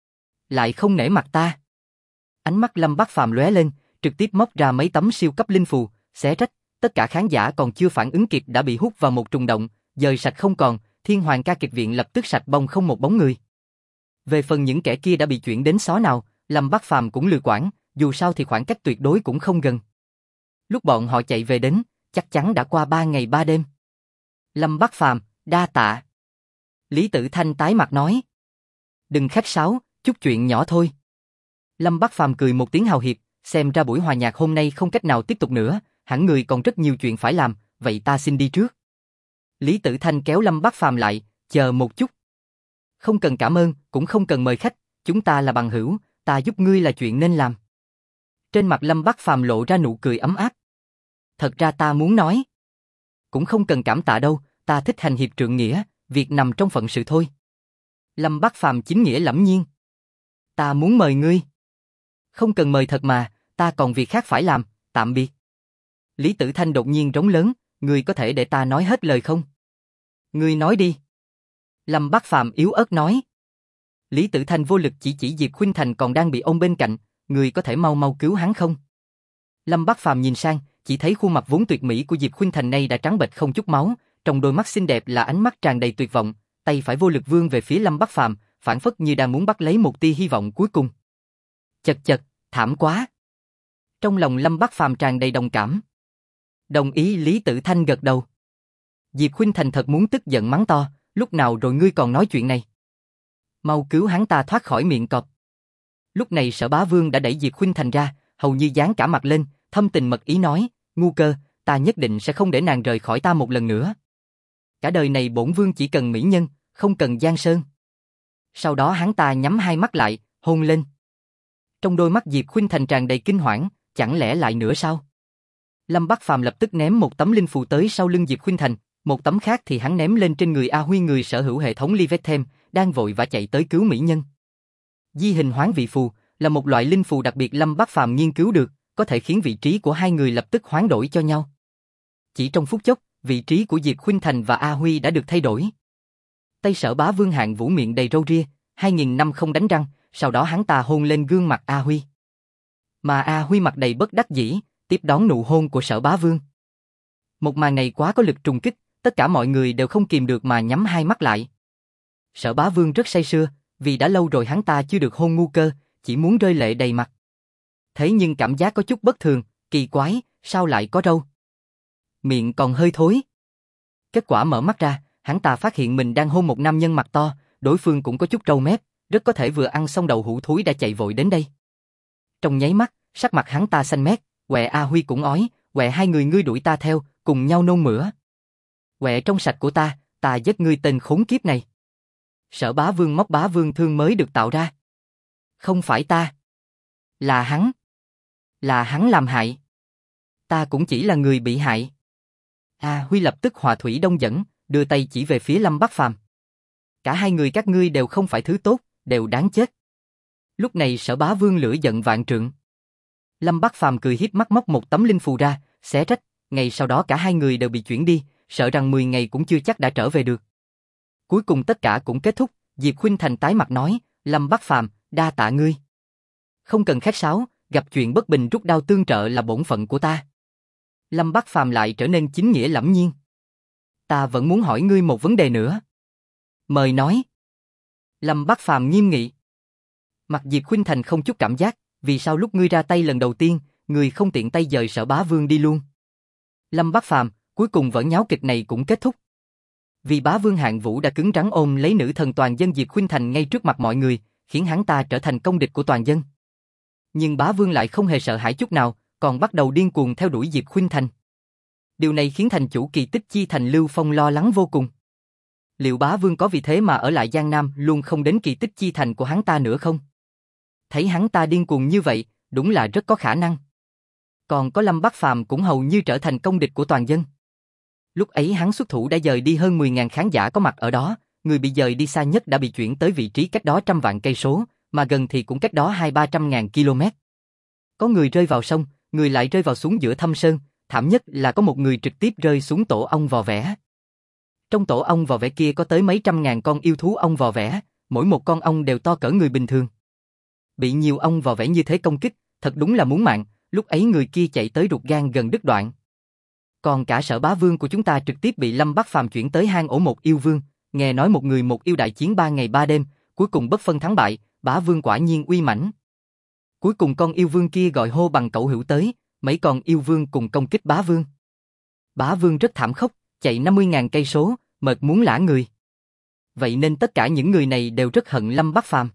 S1: Lại không nể mặt ta. Ánh mắt Lâm Bắc Phàm lóe lên, trực tiếp móc ra mấy tấm siêu cấp linh phù, xé rách, tất cả khán giả còn chưa phản ứng kịp đã bị hút vào một trùng động, dời sạch không còn, Thiên Hoàng ca kịch viện lập tức sạch bong không một bóng người. Về phần những kẻ kia đã bị chuyển đến xó nào, Lâm Bắc Phàm cũng lười quản, dù sao thì khoảng cách tuyệt đối cũng không gần. Lúc bọn họ chạy về đến, chắc chắn đã qua 3 ngày 3 đêm. Lâm Bắc Phàm, đa tạ. Lý Tử Thanh tái mặt nói. Đừng khách sáo, chút chuyện nhỏ thôi. Lâm Bắc Phàm cười một tiếng hào hiệp, xem ra buổi hòa nhạc hôm nay không cách nào tiếp tục nữa, hẳn người còn rất nhiều chuyện phải làm, vậy ta xin đi trước. Lý Tử Thanh kéo Lâm Bắc Phàm lại, chờ một chút. Không cần cảm ơn, cũng không cần mời khách, chúng ta là bằng hữu, ta giúp ngươi là chuyện nên làm. Trên mặt Lâm Bắc Phàm lộ ra nụ cười ấm áp. Thật ra ta muốn nói. Cũng không cần cảm tạ đâu, ta thích hành hiệp trượng nghĩa, việc nằm trong phận sự thôi. Lâm Bắc Phàm chính nghĩa lẫm nhiên. Ta muốn mời ngươi. Không cần mời thật mà, ta còn việc khác phải làm, tạm biệt. Lý Tử Thanh đột nhiên rống lớn, ngươi có thể để ta nói hết lời không? Ngươi nói đi. Lâm Bắc Phàm yếu ớt nói. Lý Tử Thanh vô lực chỉ Diệp Khuynh Thành còn đang bị ôm bên cạnh, ngươi có thể mau mau cứu hắn không? Lâm Bắc Phàm nhìn sang, chỉ thấy khuôn mặt vốn tuyệt mỹ của Diệp Khuynh Thành nay đã trắng bệch không chút máu, trong đôi mắt xinh đẹp là ánh mắt tràn đầy tuyệt vọng, tay phải vô lực vươn về phía Lâm Bắc Phàm, phảng phất như đang muốn bắt lấy một tia hy vọng cuối cùng. Chật chật, thảm quá. Trong lòng Lâm Bắc Phàm tràn đầy đồng cảm. Đồng ý. Lý Tử Thanh gật đầu. Diệp Khuynh Thành thật muốn tức giận mắng to, lúc nào rồi ngươi còn nói chuyện này? Mau cứu hắn ta thoát khỏi miệng cọp. Lúc này Sở Bá Vương đã đẩy Diệp Khuynh Thành ra, hầu như dán cả mặt lên, thâm tình mật ý nói, ngu cơ, ta nhất định sẽ không để nàng rời khỏi ta một lần nữa. Cả đời này bổn vương chỉ cần mỹ nhân, không cần giang sơn. Sau đó hắn ta nhắm hai mắt lại, hôn lên. Trong đôi mắt Diệp Khuynh Thành tràn đầy kinh hoảng, chẳng lẽ lại nữa sao? Lâm Bắc Phàm lập tức ném một tấm linh phù tới sau lưng Diệp Khuynh Thành, một tấm khác thì hắn ném lên trên người A Huy, người sở hữu hệ thống Livethem, đang vội vã chạy tới cứu mỹ nhân. Di hình hoán vị phù là một loại linh phù đặc biệt Lâm Bắc Phàm nghiên cứu được, có thể khiến vị trí của hai người lập tức hoán đổi cho nhau. Chỉ trong phút chốc, vị trí của Diệp Khuynh Thành và A Huy đã được thay đổi. Tay Sở Bá Vương Hạng Vũ miệng đầy râu ria, 2000 năm không đánh răng, sau đó hắn ta hôn lên gương mặt A Huy. Mà A Huy mặt đầy bất đắc dĩ, tiếp đón nụ hôn của Sở Bá Vương. Một màn này quá có lực trùng kích, tất cả mọi người đều không kìm được mà nhắm hai mắt lại. Sở Bá Vương rất say sưa, vì đã lâu rồi hắn ta chưa được hôn ngu cơ, chỉ muốn rơi lệ đầy mặt. Thế nhưng cảm giác có chút bất thường, kỳ quái, sao lại có râu? Miệng còn hơi thối. Kết quả mở mắt ra, hắn ta phát hiện mình đang hôn một nam nhân mặt to, đối phương cũng có chút râu mép, rất có thể vừa ăn xong đậu hũ thúi đã chạy vội đến đây. Trong nháy mắt, sắc mặt hắn ta xanh mét, quẹ A Huy cũng ói, quẹ hai người ngươi đuổi ta theo, cùng nhau nôn mửa. Quẹ trong sạch của ta giết ngươi tên khốn kiếp này. Sở Bá Vương móc Bá Vương thương mới được tạo ra. Không phải ta. Là hắn. Là hắn làm hại. Ta cũng chỉ là người bị hại. Huy lập tức hòa thủy đông dẫn, đưa tay chỉ về phía Lâm Bắc Phàm. Cả hai người các ngươi đều không phải thứ tốt, đều đáng chết. Lúc này Sở Bá Vương lửa giận vạn trượng. Lâm Bắc Phàm cười hiếp mắt móc một tấm linh phù ra, xé rách, ngày sau đó cả hai người đều bị chuyển đi, sợ rằng 10 ngày cũng chưa chắc đã trở về được. Cuối cùng tất cả cũng kết thúc, Diệp Khuynh Thành tái mặt nói, Lâm Bắc Phàm, đa tạ ngươi. Không cần khách sáo, gặp chuyện bất bình rút đao tương trợ là bổn phận của ta. Lâm Bắc Phàm lại trở nên chính nghĩa lẫm nhiên. Ta vẫn muốn hỏi ngươi một vấn đề nữa. Mời nói. Lâm Bắc Phàm nghiêm nghị. Mặt Diệp Khuynh Thành không chút cảm giác, vì sao lúc ngươi ra tay lần đầu tiên, ngươi không tiện tay dời Sở Bá Vương đi luôn. Lâm Bắc Phàm, cuối cùng vở nháo kịch này cũng kết thúc. Vì Bá Vương Hạng Vũ đã cứng rắn ôm lấy nữ thần toàn dân Diệp Khuynh Thành ngay trước mặt mọi người, khiến hắn ta trở thành công địch của toàn dân. Nhưng Bá Vương lại không hề sợ hãi chút nào, còn bắt đầu điên cuồng theo đuổi Diệp Khuynh Thành. Điều này khiến thành chủ Kỳ Tích Chi Thành Lưu Phong lo lắng vô cùng. Liệu Bá Vương có vì thế mà ở lại Giang Nam luôn không đến Kỳ Tích Chi Thành của hắn ta nữa không? Thấy hắn ta điên cuồng như vậy, đúng là rất có khả năng. Còn có Lâm Bắc Phàm cũng hầu như trở thành công địch của toàn dân. Lúc ấy hắn xuất thủ đã dời đi hơn 10.000 khán giả có mặt ở đó, người bị dời đi xa nhất đã bị chuyển tới vị trí cách đó trăm vạn cây số, mà gần thì cũng cách đó 200-300 ngàn km. Có người rơi vào sông, người lại rơi vào xuống giữa thâm sơn, thảm nhất là có một người trực tiếp rơi xuống tổ ong vò vẽ. Trong tổ ong vò vẽ kia có tới mấy trăm ngàn con yêu thú ong vò vẽ, mỗi một con ong đều to cỡ người bình thường. Bị nhiều ong vò vẽ như thế công kích, thật đúng là muốn mạng, lúc ấy người kia chạy tới ruột gan gần đứt đoạn. Còn cả Sở Bá Vương của chúng ta trực tiếp bị Lâm Bắc Phàm chuyển tới hang ổ một yêu vương, nghe nói một người một yêu đại chiến 3 ngày 3 đêm, cuối cùng bất phân thắng bại, Bá Vương quả nhiên uy mãnh. Cuối cùng con yêu vương kia gọi hô bằng cẩu hữu tới, mấy con yêu vương cùng công kích Bá Vương. Bá Vương rất thảm khốc, chạy 50.000 cây số, mệt muốn lả người. Vậy nên tất cả những người này đều rất hận Lâm Bắc Phàm.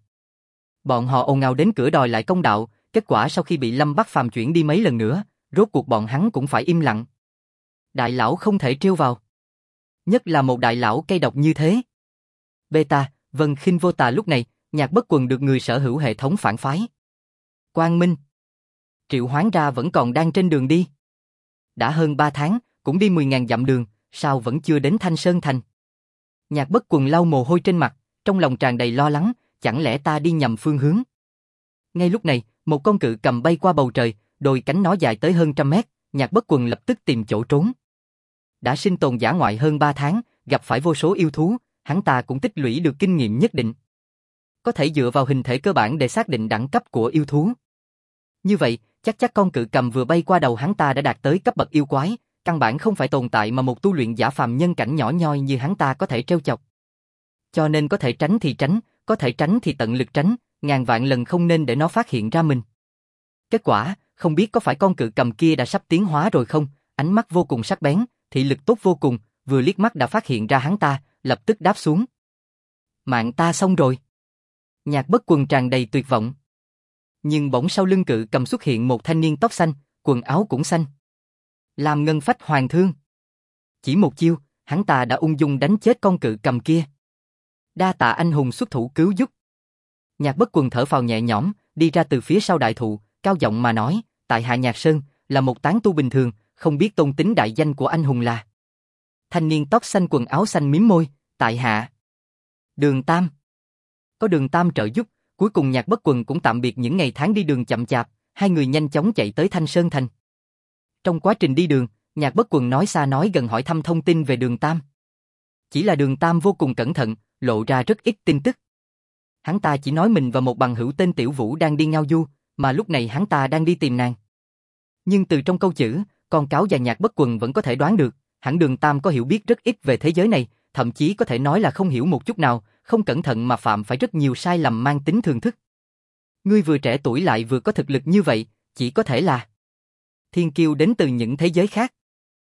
S1: Bọn họ ồn ào đến cửa đòi lại công đạo, kết quả sau khi bị Lâm Bắc Phàm chuyển đi mấy lần nữa, rốt cuộc bọn hắn cũng phải im lặng. Đại lão không thể trêu vào. Nhất là một đại lão cây độc như thế. Beta, Vân Khinh Vô Tà lúc này, Nhạc Bất Quần được người sở hữu hệ thống phản phái. Quang Minh. Triệu Hoán ra vẫn còn đang trên đường đi. Đã hơn 3 tháng, cũng đi 10.000 dặm đường, sao vẫn chưa đến Thanh Sơn Thành. Nhạc Bất Quần lau mồ hôi trên mặt, trong lòng tràn đầy lo lắng, chẳng lẽ ta đi nhầm phương hướng. Ngay lúc này, một con cự cầm bay qua bầu trời, đôi cánh nó dài tới hơn 100 mét, Nhạc Bất Quần lập tức tìm chỗ trốn. Đã sinh tồn dã ngoại hơn 3 tháng, gặp phải vô số yêu thú, hắn ta cũng tích lũy được kinh nghiệm nhất định. Có thể dựa vào hình thể cơ bản để xác định đẳng cấp của yêu thú. Như vậy, chắc con cự cầm vừa bay qua đầu hắn ta đã đạt tới cấp bậc yêu quái, căn bản không phải tồn tại mà một tu luyện giả phàm nhân cảnh nhỏ nhoi như hắn ta có thể trêu chọc. Cho nên có thể tránh thì tránh, có thể tránh thì tận lực tránh, ngàn vạn lần không nên để nó phát hiện ra mình. Kết quả, không biết có phải con cự cầm kia đã sắp tiến hóa rồi không, ánh mắt vô cùng sắc bén, thị lực tốt vô cùng, vừa liếc mắt đã phát hiện ra hắn ta, lập tức đáp xuống. Mạng ta xong rồi. Nhạc Bất Quần tràn đầy tuyệt vọng. Nhưng bỗng sau lưng cự cầm xuất hiện một thanh niên tóc xanh, quần áo cũng xanh. Làm ngân phách hoàng thương. Chỉ một chiêu, hắn ta đã ung dung đánh chết con cự cầm kia. Đa tạ anh hùng xuất thủ cứu giúp. Nhạc Bất Quần thở phào nhẹ nhõm, đi ra từ phía sau đại thụ, cao giọng mà nói, tại hạ Nhạc Sơn, là một tán tu bình thường, không biết tôn tính đại danh của anh hùng là. Thanh niên tóc xanh quần áo xanh mím môi, tại hạ Đường Tam. Có Đường Tam trợ giúp, cuối cùng Nhạc Bất Quần cũng tạm biệt những ngày tháng đi đường chậm chạp, hai người nhanh chóng chạy tới Thanh Sơn Thành. Trong quá trình đi đường, Nhạc Bất Quần nói xa nói gần hỏi thăm thông tin về Đường Tam. Chỉ là Đường Tam vô cùng cẩn thận, lộ ra rất ít tin tức. Hắn ta chỉ nói mình và một bằng hữu tên Tiểu Vũ đang đi ngao du, mà lúc này hắn ta đang đi tìm nàng. Nhưng từ trong câu chữ, con cáo và Nhạc Bất Quần vẫn có thể đoán được, hẳn Đường Tam có hiểu biết rất ít về thế giới này, thậm chí có thể nói là không hiểu một chút nào, không cẩn thận mà phạm phải rất nhiều sai lầm mang tính thường thức. Ngươi vừa trẻ tuổi lại vừa có thực lực như vậy, chỉ có thể là thiên kiêu đến từ những thế giới khác.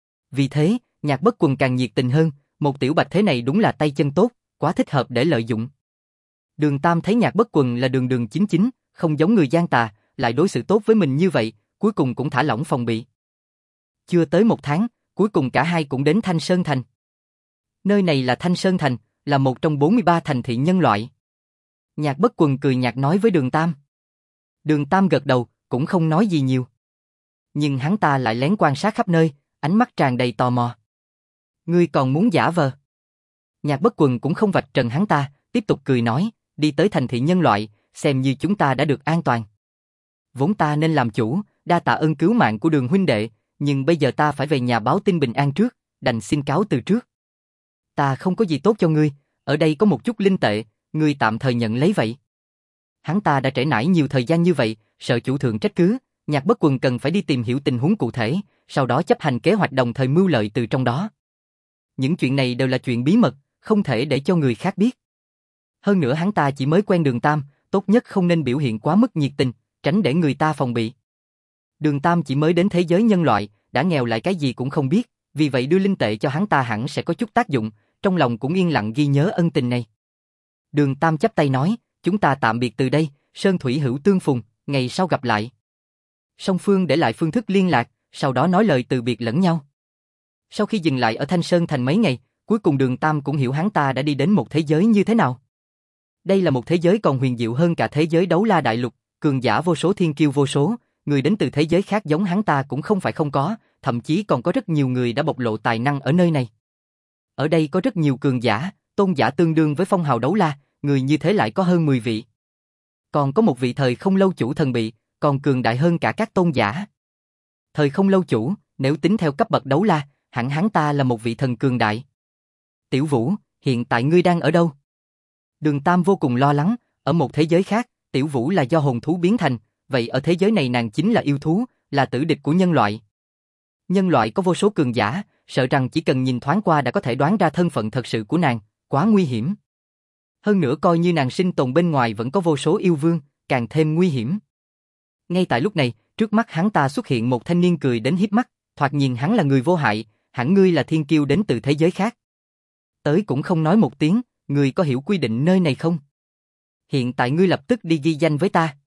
S1: Vì thế, Nhạc Bất Quần càng nhiệt tình hơn, một tiểu bạch thế này đúng là tay chân tốt, quá thích hợp để lợi dụng. Đường Tam thấy Nhạc Bất Quần là đường đường chính chính, không giống người gian tà, lại đối xử tốt với mình như vậy, cuối cùng cũng thả lỏng phòng bị. Chưa tới 1 tháng, cuối cùng cả hai cũng đến Thanh Sơn Thành. Nơi này là Thanh Sơn Thành, là một trong 43 thành thị nhân loại. Nhạc Bất Quần cười nhạt nói với Đường Tam. Đường Tam gật đầu, cũng không nói gì nhiều. Nhưng hắn ta lại lén quan sát khắp nơi, ánh mắt tràn đầy tò mò. Ngươi còn muốn giả vờ? Nhạc Bất Quần cũng không vạch trần hắn ta, tiếp tục cười nói, đi tới thành thị nhân loại, xem như chúng ta đã được an toàn. Vốn ta nên làm chủ, đa tạ ơn cứu mạng của Đường huynh đệ, nhưng bây giờ ta phải về nhà báo tin bình an trước, đành xin cáo từ trước. Ta không có gì tốt cho ngươi, ở đây có một chút linh tệ, ngươi tạm thời nhận lấy vậy. Hắn ta đã trễ nải nhiều thời gian như vậy, sợ chủ thượng trách cứ, Nhạc Bất Quần cần phải đi tìm hiểu tình huống cụ thể, sau đó chấp hành kế hoạch đồng thời mưu lợi từ trong đó. Những chuyện này đều là chuyện bí mật, không thể để cho người khác biết. Hơn nữa hắn ta chỉ mới quen Đường Tam, tốt nhất không nên biểu hiện quá mức nhiệt tình, tránh để người ta phòng bị. Đường Tam chỉ mới đến thế giới nhân loại, đã nghèo lại cái gì cũng không biết, vì vậy đưa linh tệ cho hắn ta hẳn sẽ có chút tác dụng, trong lòng cũng yên lặng ghi nhớ ân tình này. Đường Tam chắp tay nói, chúng ta tạm biệt từ đây, sơn thủy hữu tương phùng, ngày sau gặp lại. Song phương để lại phương thức liên lạc, sau đó nói lời từ biệt lẫn nhau. Sau khi dừng lại ở Thanh Sơn Thành mấy ngày, cuối cùng Đường Tam cũng hiểu hắn ta đã đi đến một thế giới như thế nào. Đây là một thế giới còn huyền diệu hơn cả thế giới Đấu La Đại Lục, cường giả vô số, thiên kiêu vô số, người đến từ thế giới khác giống hắn ta cũng không phải không có, thậm chí còn có rất nhiều người đã bộc lộ tài năng ở nơi này. Ở đây có rất nhiều cường giả, tôn giả tương đương với phong hào Đấu La, người như thế lại có hơn 10 vị. Còn có một vị thời không lâu chủ thần bị, còn cường đại hơn cả các tôn giả. Thời không lâu chủ, nếu tính theo cấp bậc Đấu La, hẳn hắn ta là một vị thần cường đại. Tiểu Vũ, hiện tại ngươi đang ở đâu? Đường Tam vô cùng lo lắng, ở một thế giới khác, Tiểu Vũ là do hồn thú biến thành, vậy ở thế giới này nàng chính là yêu thú, là tử địch của nhân loại. Nhân loại có vô số cường giả, sợ rằng chỉ cần nhìn thoáng qua đã có thể đoán ra thân phận thật sự của nàng, quá nguy hiểm. Hơn nữa coi như nàng sinh tồn bên ngoài vẫn có vô số yêu vương, càng thêm nguy hiểm. Ngay tại lúc này, trước mắt hắn ta xuất hiện một thanh niên cười đến híp mắt, thoạt nhìn hắn là người vô hại, hẳn ngươi là thiên kiêu đến từ thế giới khác. Tới cũng không nói một tiếng, ngươi có hiểu quy định nơi này không? Hiện tại ngươi lập tức đi ghi danh với ta.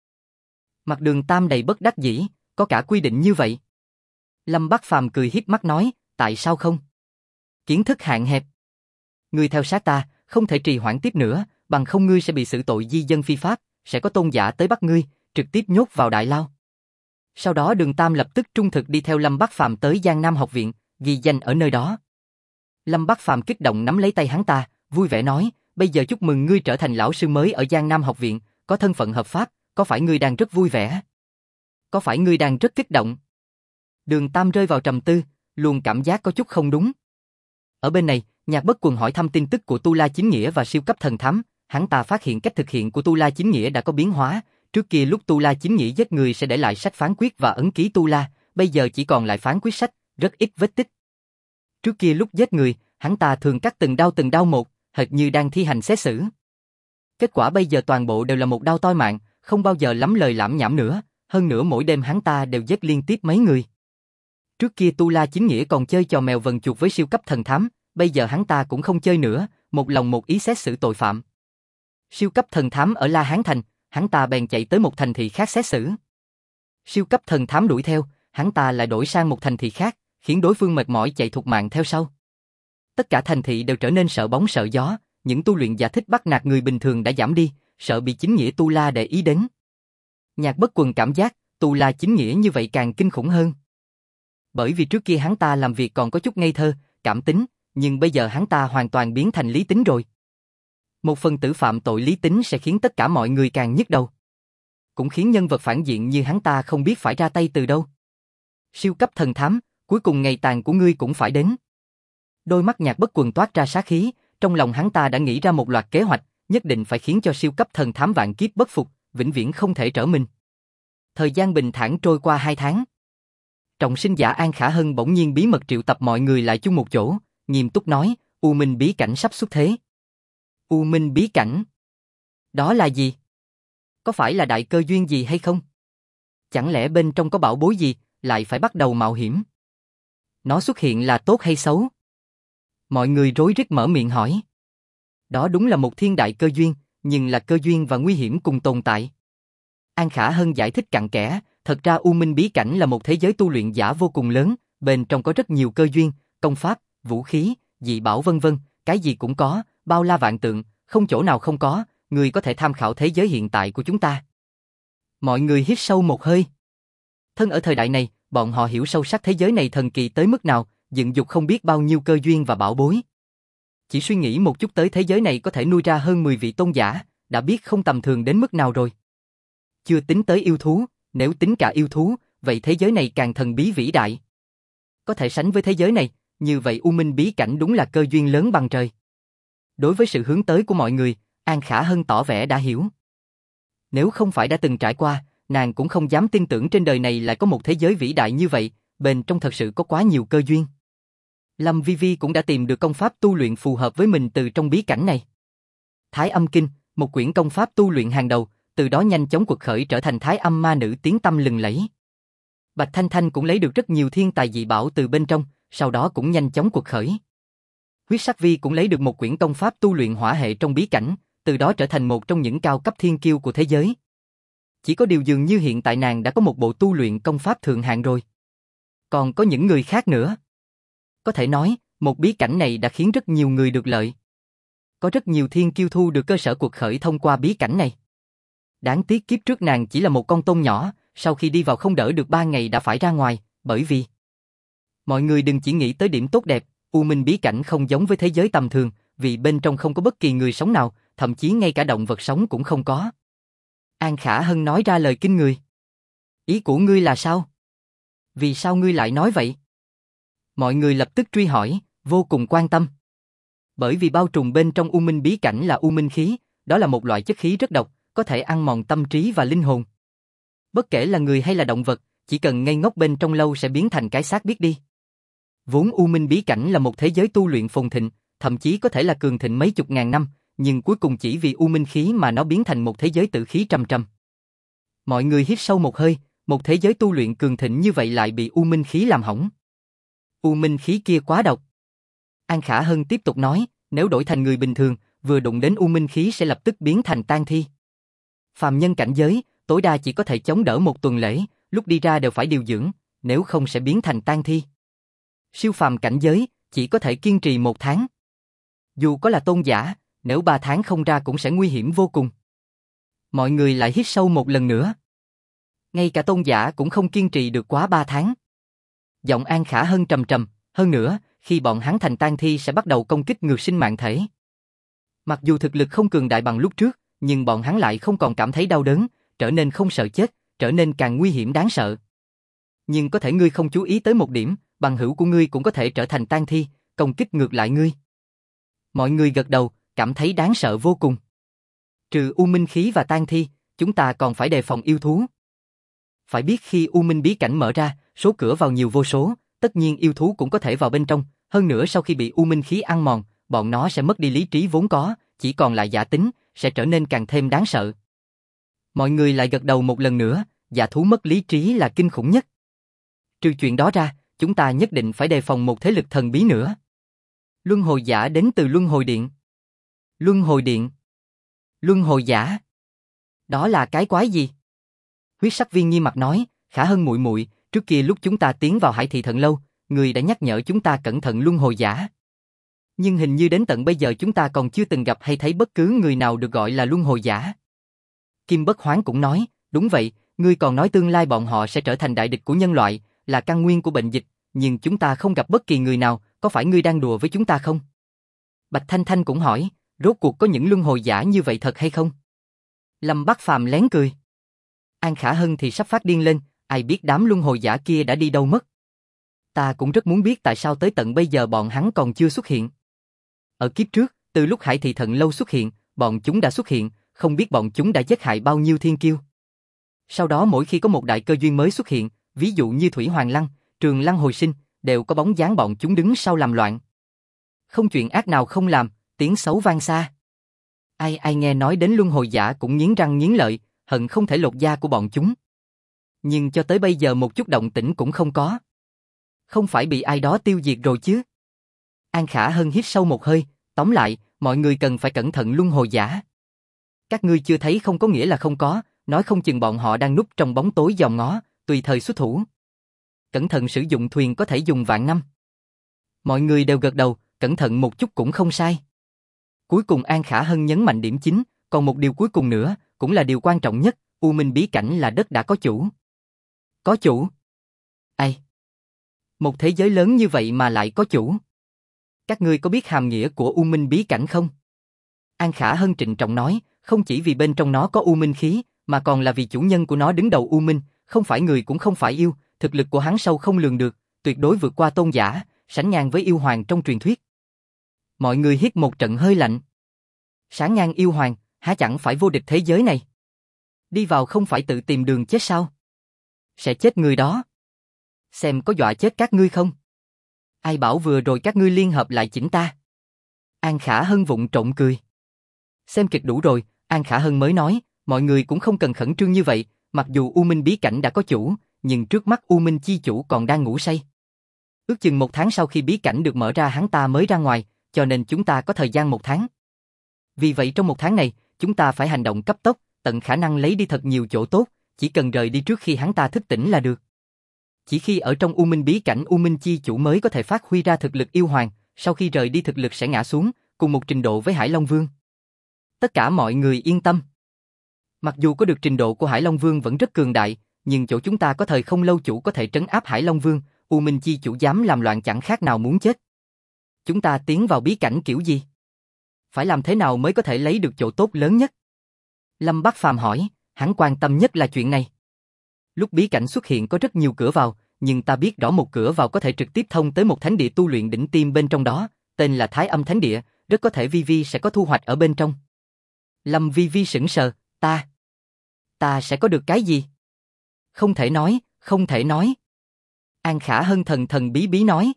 S1: Mặt Đường Tam đầy bất đắc dĩ, có cả quy định như vậy. Lâm Bắc Phàm cười híp mắt nói, tại sao không? Kiến thức hạn hẹp. Ngươi theo sát ta, không thể trì hoãn tiếp nữa, bằng không ngươi sẽ bị xử tội di dân phi pháp, sẽ có tôn giả tới bắt ngươi, trực tiếp nhốt vào đại lao. Sau đó Đường Tam lập tức trung thực đi theo Lâm Bắc Phàm tới Giang Nam học viện, ghi danh ở nơi đó. Lâm Bắc Phàm kích động nắm lấy tay hắn ta, vui vẻ nói, bây giờ chúc mừng ngươi trở thành lão sư mới ở Giang Nam học viện, có thân phận hợp pháp, có phải ngươi đang rất vui vẻ? Có phải ngươi đang rất kích động? Đường Tam rơi vào trầm tư, luôn cảm giác có chút không đúng. Ở bên này, Nhạc Bất Quần hỏi thăm tin tức của Tu La Chính Nghĩa và siêu cấp thần thám, hắn ta phát hiện cách thực hiện của Tu La Chính Nghĩa đã có biến hóa, trước kia lúc Tu La Chính Nghĩa giết người sẽ để lại sách phán quyết và ấn ký Tu La, bây giờ chỉ còn lại phán quyết sách, rất ít vết tích. Trước kia lúc giết người, hắn ta thường cắt từng đao một, hệt như đang thi hành xét xử. Kết quả bây giờ toàn bộ đều là một đao toi mạng, không bao giờ lắm lời lảm nhảm nữa, hơn nữa mỗi đêm hắn ta đều giết liên tiếp mấy người. Trước kia Tu La Chính Nghĩa còn chơi trò mèo vần chuột với siêu cấp thần thám, bây giờ hắn ta cũng không chơi nữa, một lòng một ý xét xử tội phạm. Siêu cấp thần thám ở La Hán Thành, hắn ta bèn chạy tới một thành thị khác xét xử. Siêu cấp thần thám đuổi theo, hắn ta lại đổi sang một thành thị khác, khiến đối phương mệt mỏi chạy thục mạng theo sau. Tất cả thành thị đều trở nên sợ bóng sợ gió, những tu luyện giả thích bắt nạt người bình thường đã giảm đi, sợ bị chính nghĩa Tu La để ý đến. Nhạc Bất Quần cảm giác, Tu La Chính Nghĩa như vậy càng kinh khủng hơn. Bởi vì trước kia hắn ta làm việc còn có chút ngây thơ, cảm tính, nhưng bây giờ hắn ta hoàn toàn biến thành lý tính rồi. Một phần tử phạm tội lý tính sẽ khiến tất cả mọi người càng nhức đầu. Cũng khiến nhân vật phản diện như hắn ta không biết phải ra tay từ đâu. Siêu cấp thần thám, cuối cùng ngày tàn của ngươi cũng phải đến. Đôi mắt Nhạc Bất Quần toát ra sát khí, trong lòng hắn ta đã nghĩ ra một loạt kế hoạch, nhất định phải khiến cho siêu cấp thần thám vạn kiếp bất phục, vĩnh viễn không thể trở mình. Thời gian bình thản trôi qua 2 tháng. Trọng sinh giả An Khả Hân bỗng nhiên bí mật triệu tập mọi người lại chung một chỗ, nghiêm túc nói, U Minh bí cảnh sắp xuất thế. U Minh bí cảnh? Đó là gì? Có phải là đại cơ duyên gì hay không? Chẳng lẽ bên trong có bảo bối gì, lại phải bắt đầu mạo hiểm? Nó xuất hiện là tốt hay xấu? Mọi người rối rít mở miệng hỏi. Đó đúng là một thiên đại cơ duyên, nhưng là cơ duyên và nguy hiểm cùng tồn tại. An Khả Hân giải thích cặn kẽ, thật ra U Minh bí cảnh là một thế giới tu luyện giả vô cùng lớn, bên trong có rất nhiều cơ duyên, công pháp, vũ khí, dị bảo vân vân, cái gì cũng có, bao la vạn tượng, không chỗ nào không có, người có thể tham khảo thế giới hiện tại của chúng ta. Mọi người hít sâu một hơi. Thân ở thời đại này, bọn họ hiểu sâu sắc thế giới này thần kỳ tới mức nào, dựng dục không biết bao nhiêu cơ duyên và bảo bối. Chỉ suy nghĩ một chút tới thế giới này có thể nuôi ra hơn 10 vị tôn giả, đã biết không tầm thường đến mức nào rồi. Chưa tính tới yêu thú, nếu tính cả yêu thú, vậy thế giới này càng thần bí vĩ đại. Có thể sánh với thế giới này, như vậy U Minh bí cảnh đúng là cơ duyên lớn bằng trời. Đối với sự hướng tới của mọi người, An Khả Hân tỏ vẻ đã hiểu. Nếu không phải đã từng trải qua, nàng cũng không dám tin tưởng trên đời này lại có một thế giới vĩ đại như vậy, bên trong thật sự có quá nhiều cơ duyên. Lâm Vi Vi cũng đã tìm được công pháp tu luyện phù hợp với mình từ trong bí cảnh này. Thái Âm Kinh, một quyển công pháp tu luyện hàng đầu, từ đó nhanh chóng quật khởi trở thành Thái Âm ma nữ tiếng tăm lừng lẫy. Bạch Thanh Thanh cũng lấy được rất nhiều thiên tài dị bảo từ bên trong, sau đó cũng nhanh chóng quật khởi. Huyết Sắc Vi cũng lấy được một quyển công pháp tu luyện hỏa hệ trong bí cảnh, từ đó trở thành một trong những cao cấp thiên kiêu của thế giới. Chỉ có điều dường như hiện tại nàng đã có một bộ tu luyện công pháp thượng hạng rồi. Còn có những người khác nữa. Có thể nói, một bí cảnh này đã khiến rất nhiều người được lợi. Có rất nhiều thiên kiêu thu được cơ sở quật khởi thông qua bí cảnh này. Đáng tiếc kiếp trước nàng chỉ là một con tôm nhỏ, sau khi đi vào không đỡ được 3 ngày đã phải ra ngoài, bởi vì... Mọi người đừng chỉ nghĩ tới điểm tốt đẹp, U Minh bí cảnh không giống với thế giới tầm thường, vì bên trong không có bất kỳ người sống nào, thậm chí ngay cả động vật sống cũng không có. An Khả Hân nói ra lời kinh người. Ý của ngươi là sao? Vì sao ngươi lại nói vậy? Mọi người lập tức truy hỏi, vô cùng quan tâm. Bởi vì bao trùm bên trong U Minh bí cảnh là U Minh khí, đó là một loại chất khí rất độc, có thể ăn mòn tâm trí và linh hồn. Bất kể là người hay là động vật, chỉ cần ngây ngốc bên trong lâu sẽ biến thành cái xác biết đi. Vốn U Minh bí cảnh là một thế giới tu luyện phồn thịnh, thậm chí có thể là cường thịnh mấy chục ngàn năm, nhưng cuối cùng chỉ vì U Minh khí mà nó biến thành một thế giới tử khí trầm trầm. Mọi người hít sâu một hơi, một thế giới tu luyện cường thịnh như vậy lại bị U Minh khí làm hỏng. U Minh khí kia quá độc. An Khả Hân tiếp tục nói, nếu đổi thành người bình thường, vừa đụng đến U Minh khí sẽ lập tức biến thành tang thi. Phàm nhân cảnh giới, tối đa chỉ có thể chống đỡ một tuần lễ, lúc đi ra đều phải điều dưỡng, nếu không sẽ biến thành tang thi. Siêu phàm cảnh giới, chỉ có thể kiên trì 1 tháng. Dù có là tôn giả, nếu 3 tháng không ra cũng sẽ nguy hiểm vô cùng. Mọi người lại hít sâu một lần nữa. Ngay cả tôn giả cũng không kiên trì được quá 3 tháng. Giọng An Khả Hân trầm trầm, hơn nữa, khi bọn hắn thành tang thi sẽ bắt đầu công kích ngược sinh mạng thể. Mặc dù thực lực không cường đại bằng lúc trước, nhưng bọn hắn lại không còn cảm thấy đau đớn, trở nên không sợ chết, trở nên càng nguy hiểm đáng sợ. Nhưng có thể ngươi không chú ý tới một điểm, bằng hữu của ngươi cũng có thể trở thành tang thi, công kích ngược lại ngươi. Mọi người gật đầu, cảm thấy đáng sợ vô cùng. Trừ U Minh khí và tang thi, chúng ta còn phải đề phòng yêu thú. Phải biết khi U Minh bí cảnh mở ra, số cửa vào nhiều vô số, tất nhiên yêu thú cũng có thể vào bên trong, hơn nữa sau khi bị U Minh khí ăn mòn, bọn nó sẽ mất đi lý trí vốn có, chỉ còn lại giả tính, sẽ trở nên càng thêm đáng sợ. Mọi người lại gật đầu một lần nữa, giả thú mất lý trí là kinh khủng nhất. Trừ chuyện đó ra, chúng ta nhất định phải đề phòng một thế lực thần bí nữa. Luân hồi giả đến từ Luân hồi điện. Luân hồi điện. Luân hồi giả. Đó là cái quái gì? Huyết Sắc Viên nghiêm mặt nói, Khả Hân muội muội, trước kia lúc chúng ta tiến vào Hải Thị Thần Lâu, người đã nhắc nhở chúng ta cẩn thận luân hồi giả. Nhưng hình như đến tận bây giờ chúng ta còn chưa từng gặp hay thấy bất cứ người nào được gọi là luân hồi giả. Kim Bất Hoán cũng nói, đúng vậy, ngươi còn nói tương lai bọn họ sẽ trở thành đại địch của nhân loại, là căn nguyên của bệnh dịch, nhưng chúng ta không gặp bất kỳ người nào, có phải ngươi đang đùa với chúng ta không? Bạch Thanh Thanh cũng hỏi, rốt cuộc có những luân hồi giả như vậy thật hay không? Lâm Bắc Phàm lén cười. An Khả Hân thì sắp phát điên lên, ai biết đám luân hồi giả kia đã đi đâu mất. Ta cũng rất muốn biết tại sao tới tận bây giờ bọn hắn còn chưa xuất hiện. Ở kiếp trước, từ lúc Hải Thị Thần Lâu xuất hiện, bọn chúng đã xuất hiện, không biết bọn chúng đã giết hại bao nhiêu thiên kiêu. Sau đó mỗi khi có một đại cơ duyên mới xuất hiện, ví dụ như Thủy Hoàng Lăng, Trường Lăng hồi sinh, đều có bóng dáng bọn chúng đứng sau làm loạn. Không chuyện ác nào không làm, tiếng xấu vang xa. Ai nghe nói đến luân hồi giả cũng nghiến răng nghiến lợi, hận không thể lột da của bọn chúng. Nhưng cho tới bây giờ một chút động tĩnh cũng không có. Không phải bị ai đó tiêu diệt rồi chứ? An Khả Hân hít sâu một hơi, tóm lại, mọi người cần phải cẩn thận luân hồi giả. Các ngươi chưa thấy không có nghĩa là không có, nói không chừng bọn họ đang núp trong bóng tối dòm ngó, tùy thời xuất thủ. Cẩn thận sử dụng thuyền có thể dùng vạn năm. Mọi người đều gật đầu, cẩn thận một chút cũng không sai. Cuối cùng An Khả Hân nhấn mạnh điểm chính, còn một điều cuối cùng nữa, cũng là điều quan trọng nhất, U Minh bí cảnh là đất đã có chủ. Có chủ? Ai? Một thế giới lớn như vậy mà lại có chủ. Các ngươi có biết hàm nghĩa của U Minh bí cảnh không? An Khả Hân trịnh trọng nói, không chỉ vì bên trong nó có U Minh khí, mà còn là vì chủ nhân của nó đứng đầu U Minh, không phải người cũng không phải yêu, thực lực của hắn sâu không lường được, tuyệt đối vượt qua tôn giả, sánh ngang với yêu hoàng trong truyền thuyết. Mọi người hít một trận hơi lạnh. Sánh ngang yêu hoàng, há chẳng phải vô địch thế giới này? Đi vào không phải tự tìm đường chết sao? Sẽ chết người đó. Xem có dọa chết các ngươi không? Ai bảo vừa rồi các ngươi liên hợp lại chỉnh ta? An Khả Hân vụng trộm cười. Xem kịch đủ rồi, An Khả Hân mới nói, mọi người cũng không cần khẩn trương như vậy, mặc dù U Minh bí cảnh đã có chủ, nhưng trước mắt U Minh chi chủ còn đang ngủ say. Ước chừng 1 tháng sau khi bí cảnh được mở ra hắn ta mới ra ngoài, cho nên chúng ta có thời gian 1 tháng. Vì vậy trong 1 tháng này, chúng ta phải hành động cấp tốc, tận khả năng lấy đi thật nhiều chỗ tốt, chỉ cần rời đi trước khi hắn ta thức tỉnh là được. Chỉ khi ở trong U Minh bí cảnh U Minh chi chủ mới có thể phát huy ra thực lực yêu hoàng, sau khi rời đi thực lực sẽ ngã xuống, cùng một trình độ với Hải Long Vương. Tất cả mọi người yên tâm. Mặc dù có được trình độ của Hải Long Vương vẫn rất cường đại, nhưng chỗ chúng ta có thời không lâu chủ có thể trấn áp Hải Long Vương, U Minh chi chủ dám làm loạn chẳng khác nào muốn chết. Chúng ta tiến vào bí cảnh kiểu gì? Phải làm thế nào mới có thể lấy được chỗ tốt lớn nhất? Lâm Bắc Phàm hỏi, hắn quan tâm nhất là chuyện này. Lúc bí cảnh xuất hiện có rất nhiều cửa vào, nhưng ta biết rõ một cửa vào có thể trực tiếp thông tới một thánh địa tu luyện đỉnh tiêm bên trong đó, tên là Thái Âm Thánh Địa, rất có thể Vi Vi sẽ có thu hoạch ở bên trong. Lâm Vi Vi sững sờ, ta sẽ có được cái gì? Không thể nói, không thể nói. An Khả Hân thần thần bí bí nói.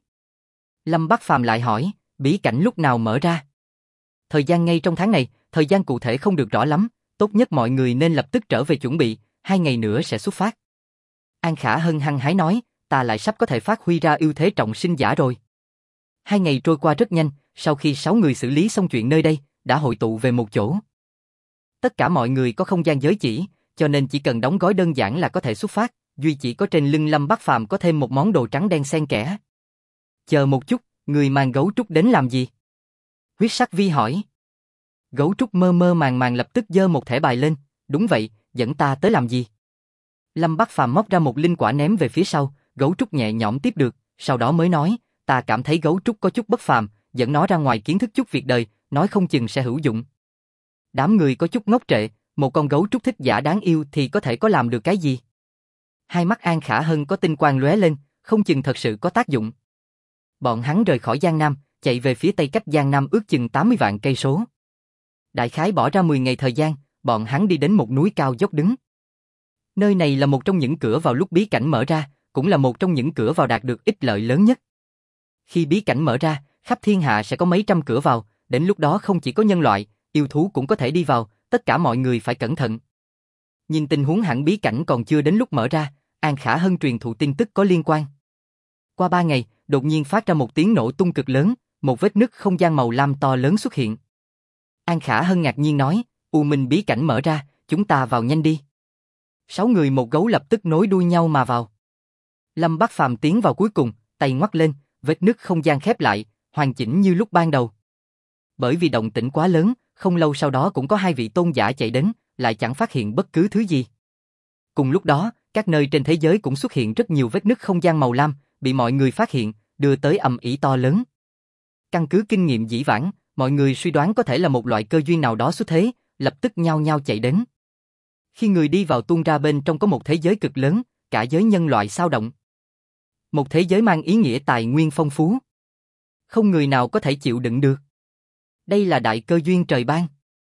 S1: Lâm Bắc Phàm lại hỏi, bí cảnh lúc nào mở ra? Thời gian ngay trong tháng này, thời gian cụ thể không được rõ lắm, tốt nhất mọi người nên lập tức trở về chuẩn bị, 2 ngày nữa sẽ xuất phát. An Khả Hân hăng hái nói, ta lại sắp có thể phát huy ra ưu thế trọng sinh giả rồi. 2 ngày trôi qua rất nhanh, sau khi 6 người xử lý xong chuyện nơi đây, đã hội tụ về một chỗ. Tất cả mọi người có không gian giới chỉ, cho nên chỉ cần đóng gói đơn giản là có thể xuất phát, duy chỉ có trên lưng Lâm Bắc Phàm có thêm một món đồ trắng đen xen kẽ. Chờ một chút, người mang gấu trúc đến làm gì? Huyết Sắc Vi hỏi. Gấu trúc mơ mơ màng màng lập tức giơ một thẻ bài lên, đúng vậy, dẫn ta tới làm gì? Lâm Bắc Phàm móc ra một linh quả ném về phía sau, gấu trúc nhẹ nhõm tiếp được, sau đó mới nói, ta cảm thấy gấu trúc có chút bất phàm, dẫn nó ra ngoài kiến thức chút việc đời, nói không chừng sẽ hữu dụng. Đám người có chút ngốc trệ, một con gấu trúc thích giả đáng yêu thì có thể có làm được cái gì? Hai mắt An Khả Hân có tinh quang lóe lên, không chừng thật sự có tác dụng. Bọn hắn rời khỏi Giang Nam, chạy về phía tây cách Giang Nam ước chừng 80 vạn cây số. Đại khái bỏ ra 10 ngày thời gian, bọn hắn đi đến một núi cao dốc đứng. Nơi này là một trong những cửa vào lúc bí cảnh mở ra, cũng là một trong những cửa vào đạt được ích lợi lớn nhất. Khi bí cảnh mở ra, khắp thiên hạ sẽ có mấy trăm cửa vào, đến lúc đó không chỉ có nhân loại, yêu thú cũng có thể đi vào, tất cả mọi người phải cẩn thận. Nhìn tình huống hẳn bí cảnh còn chưa đến lúc mở ra, An Khả Hân truyền thụ tin tức có liên quan. Qua 3 ngày, đột nhiên phát ra một tiếng nổ tung cực lớn, một vết nứt không gian màu lam to lớn xuất hiện. An Khả Hân ngạc nhiên nói, U Minh bí cảnh mở ra, chúng ta vào nhanh đi. 6 người một gấu lập tức nối đuôi nhau mà vào. Lâm Bắc Phàm tiến vào cuối cùng, tay ngoắc lên, vết nứt không gian khép lại, hoàn chỉnh như lúc ban đầu. Bởi vì động tĩnh quá lớn, không lâu sau đó cũng có 2 vị tôn giả chạy đến, lại chẳng phát hiện bất cứ thứ gì. Cùng lúc đó, các nơi trên thế giới cũng xuất hiện rất nhiều vết nứt không gian màu lam, bị mọi người phát hiện, đưa tới ầm ĩ to lớn. Căn cứ kinh nghiệm dĩ vãng, mọi người suy đoán có thể là một loại cơ duyên nào đó xuất thế, lập tức nhao nhao chạy đến. Khi người đi vào tuôn ra bên trong có một thế giới cực lớn, cả giới nhân loại xao động. Một thế giới mang ý nghĩa tài nguyên phong phú. Không người nào có thể chịu đựng được. Đây là đại cơ duyên trời ban.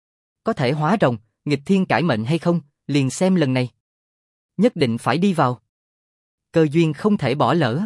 S1: Có thể hóa rồng, nghịch thiên cải mệnh hay không, liền xem lần này. Nhất định phải đi vào. Cơ duyên không thể bỏ lỡ.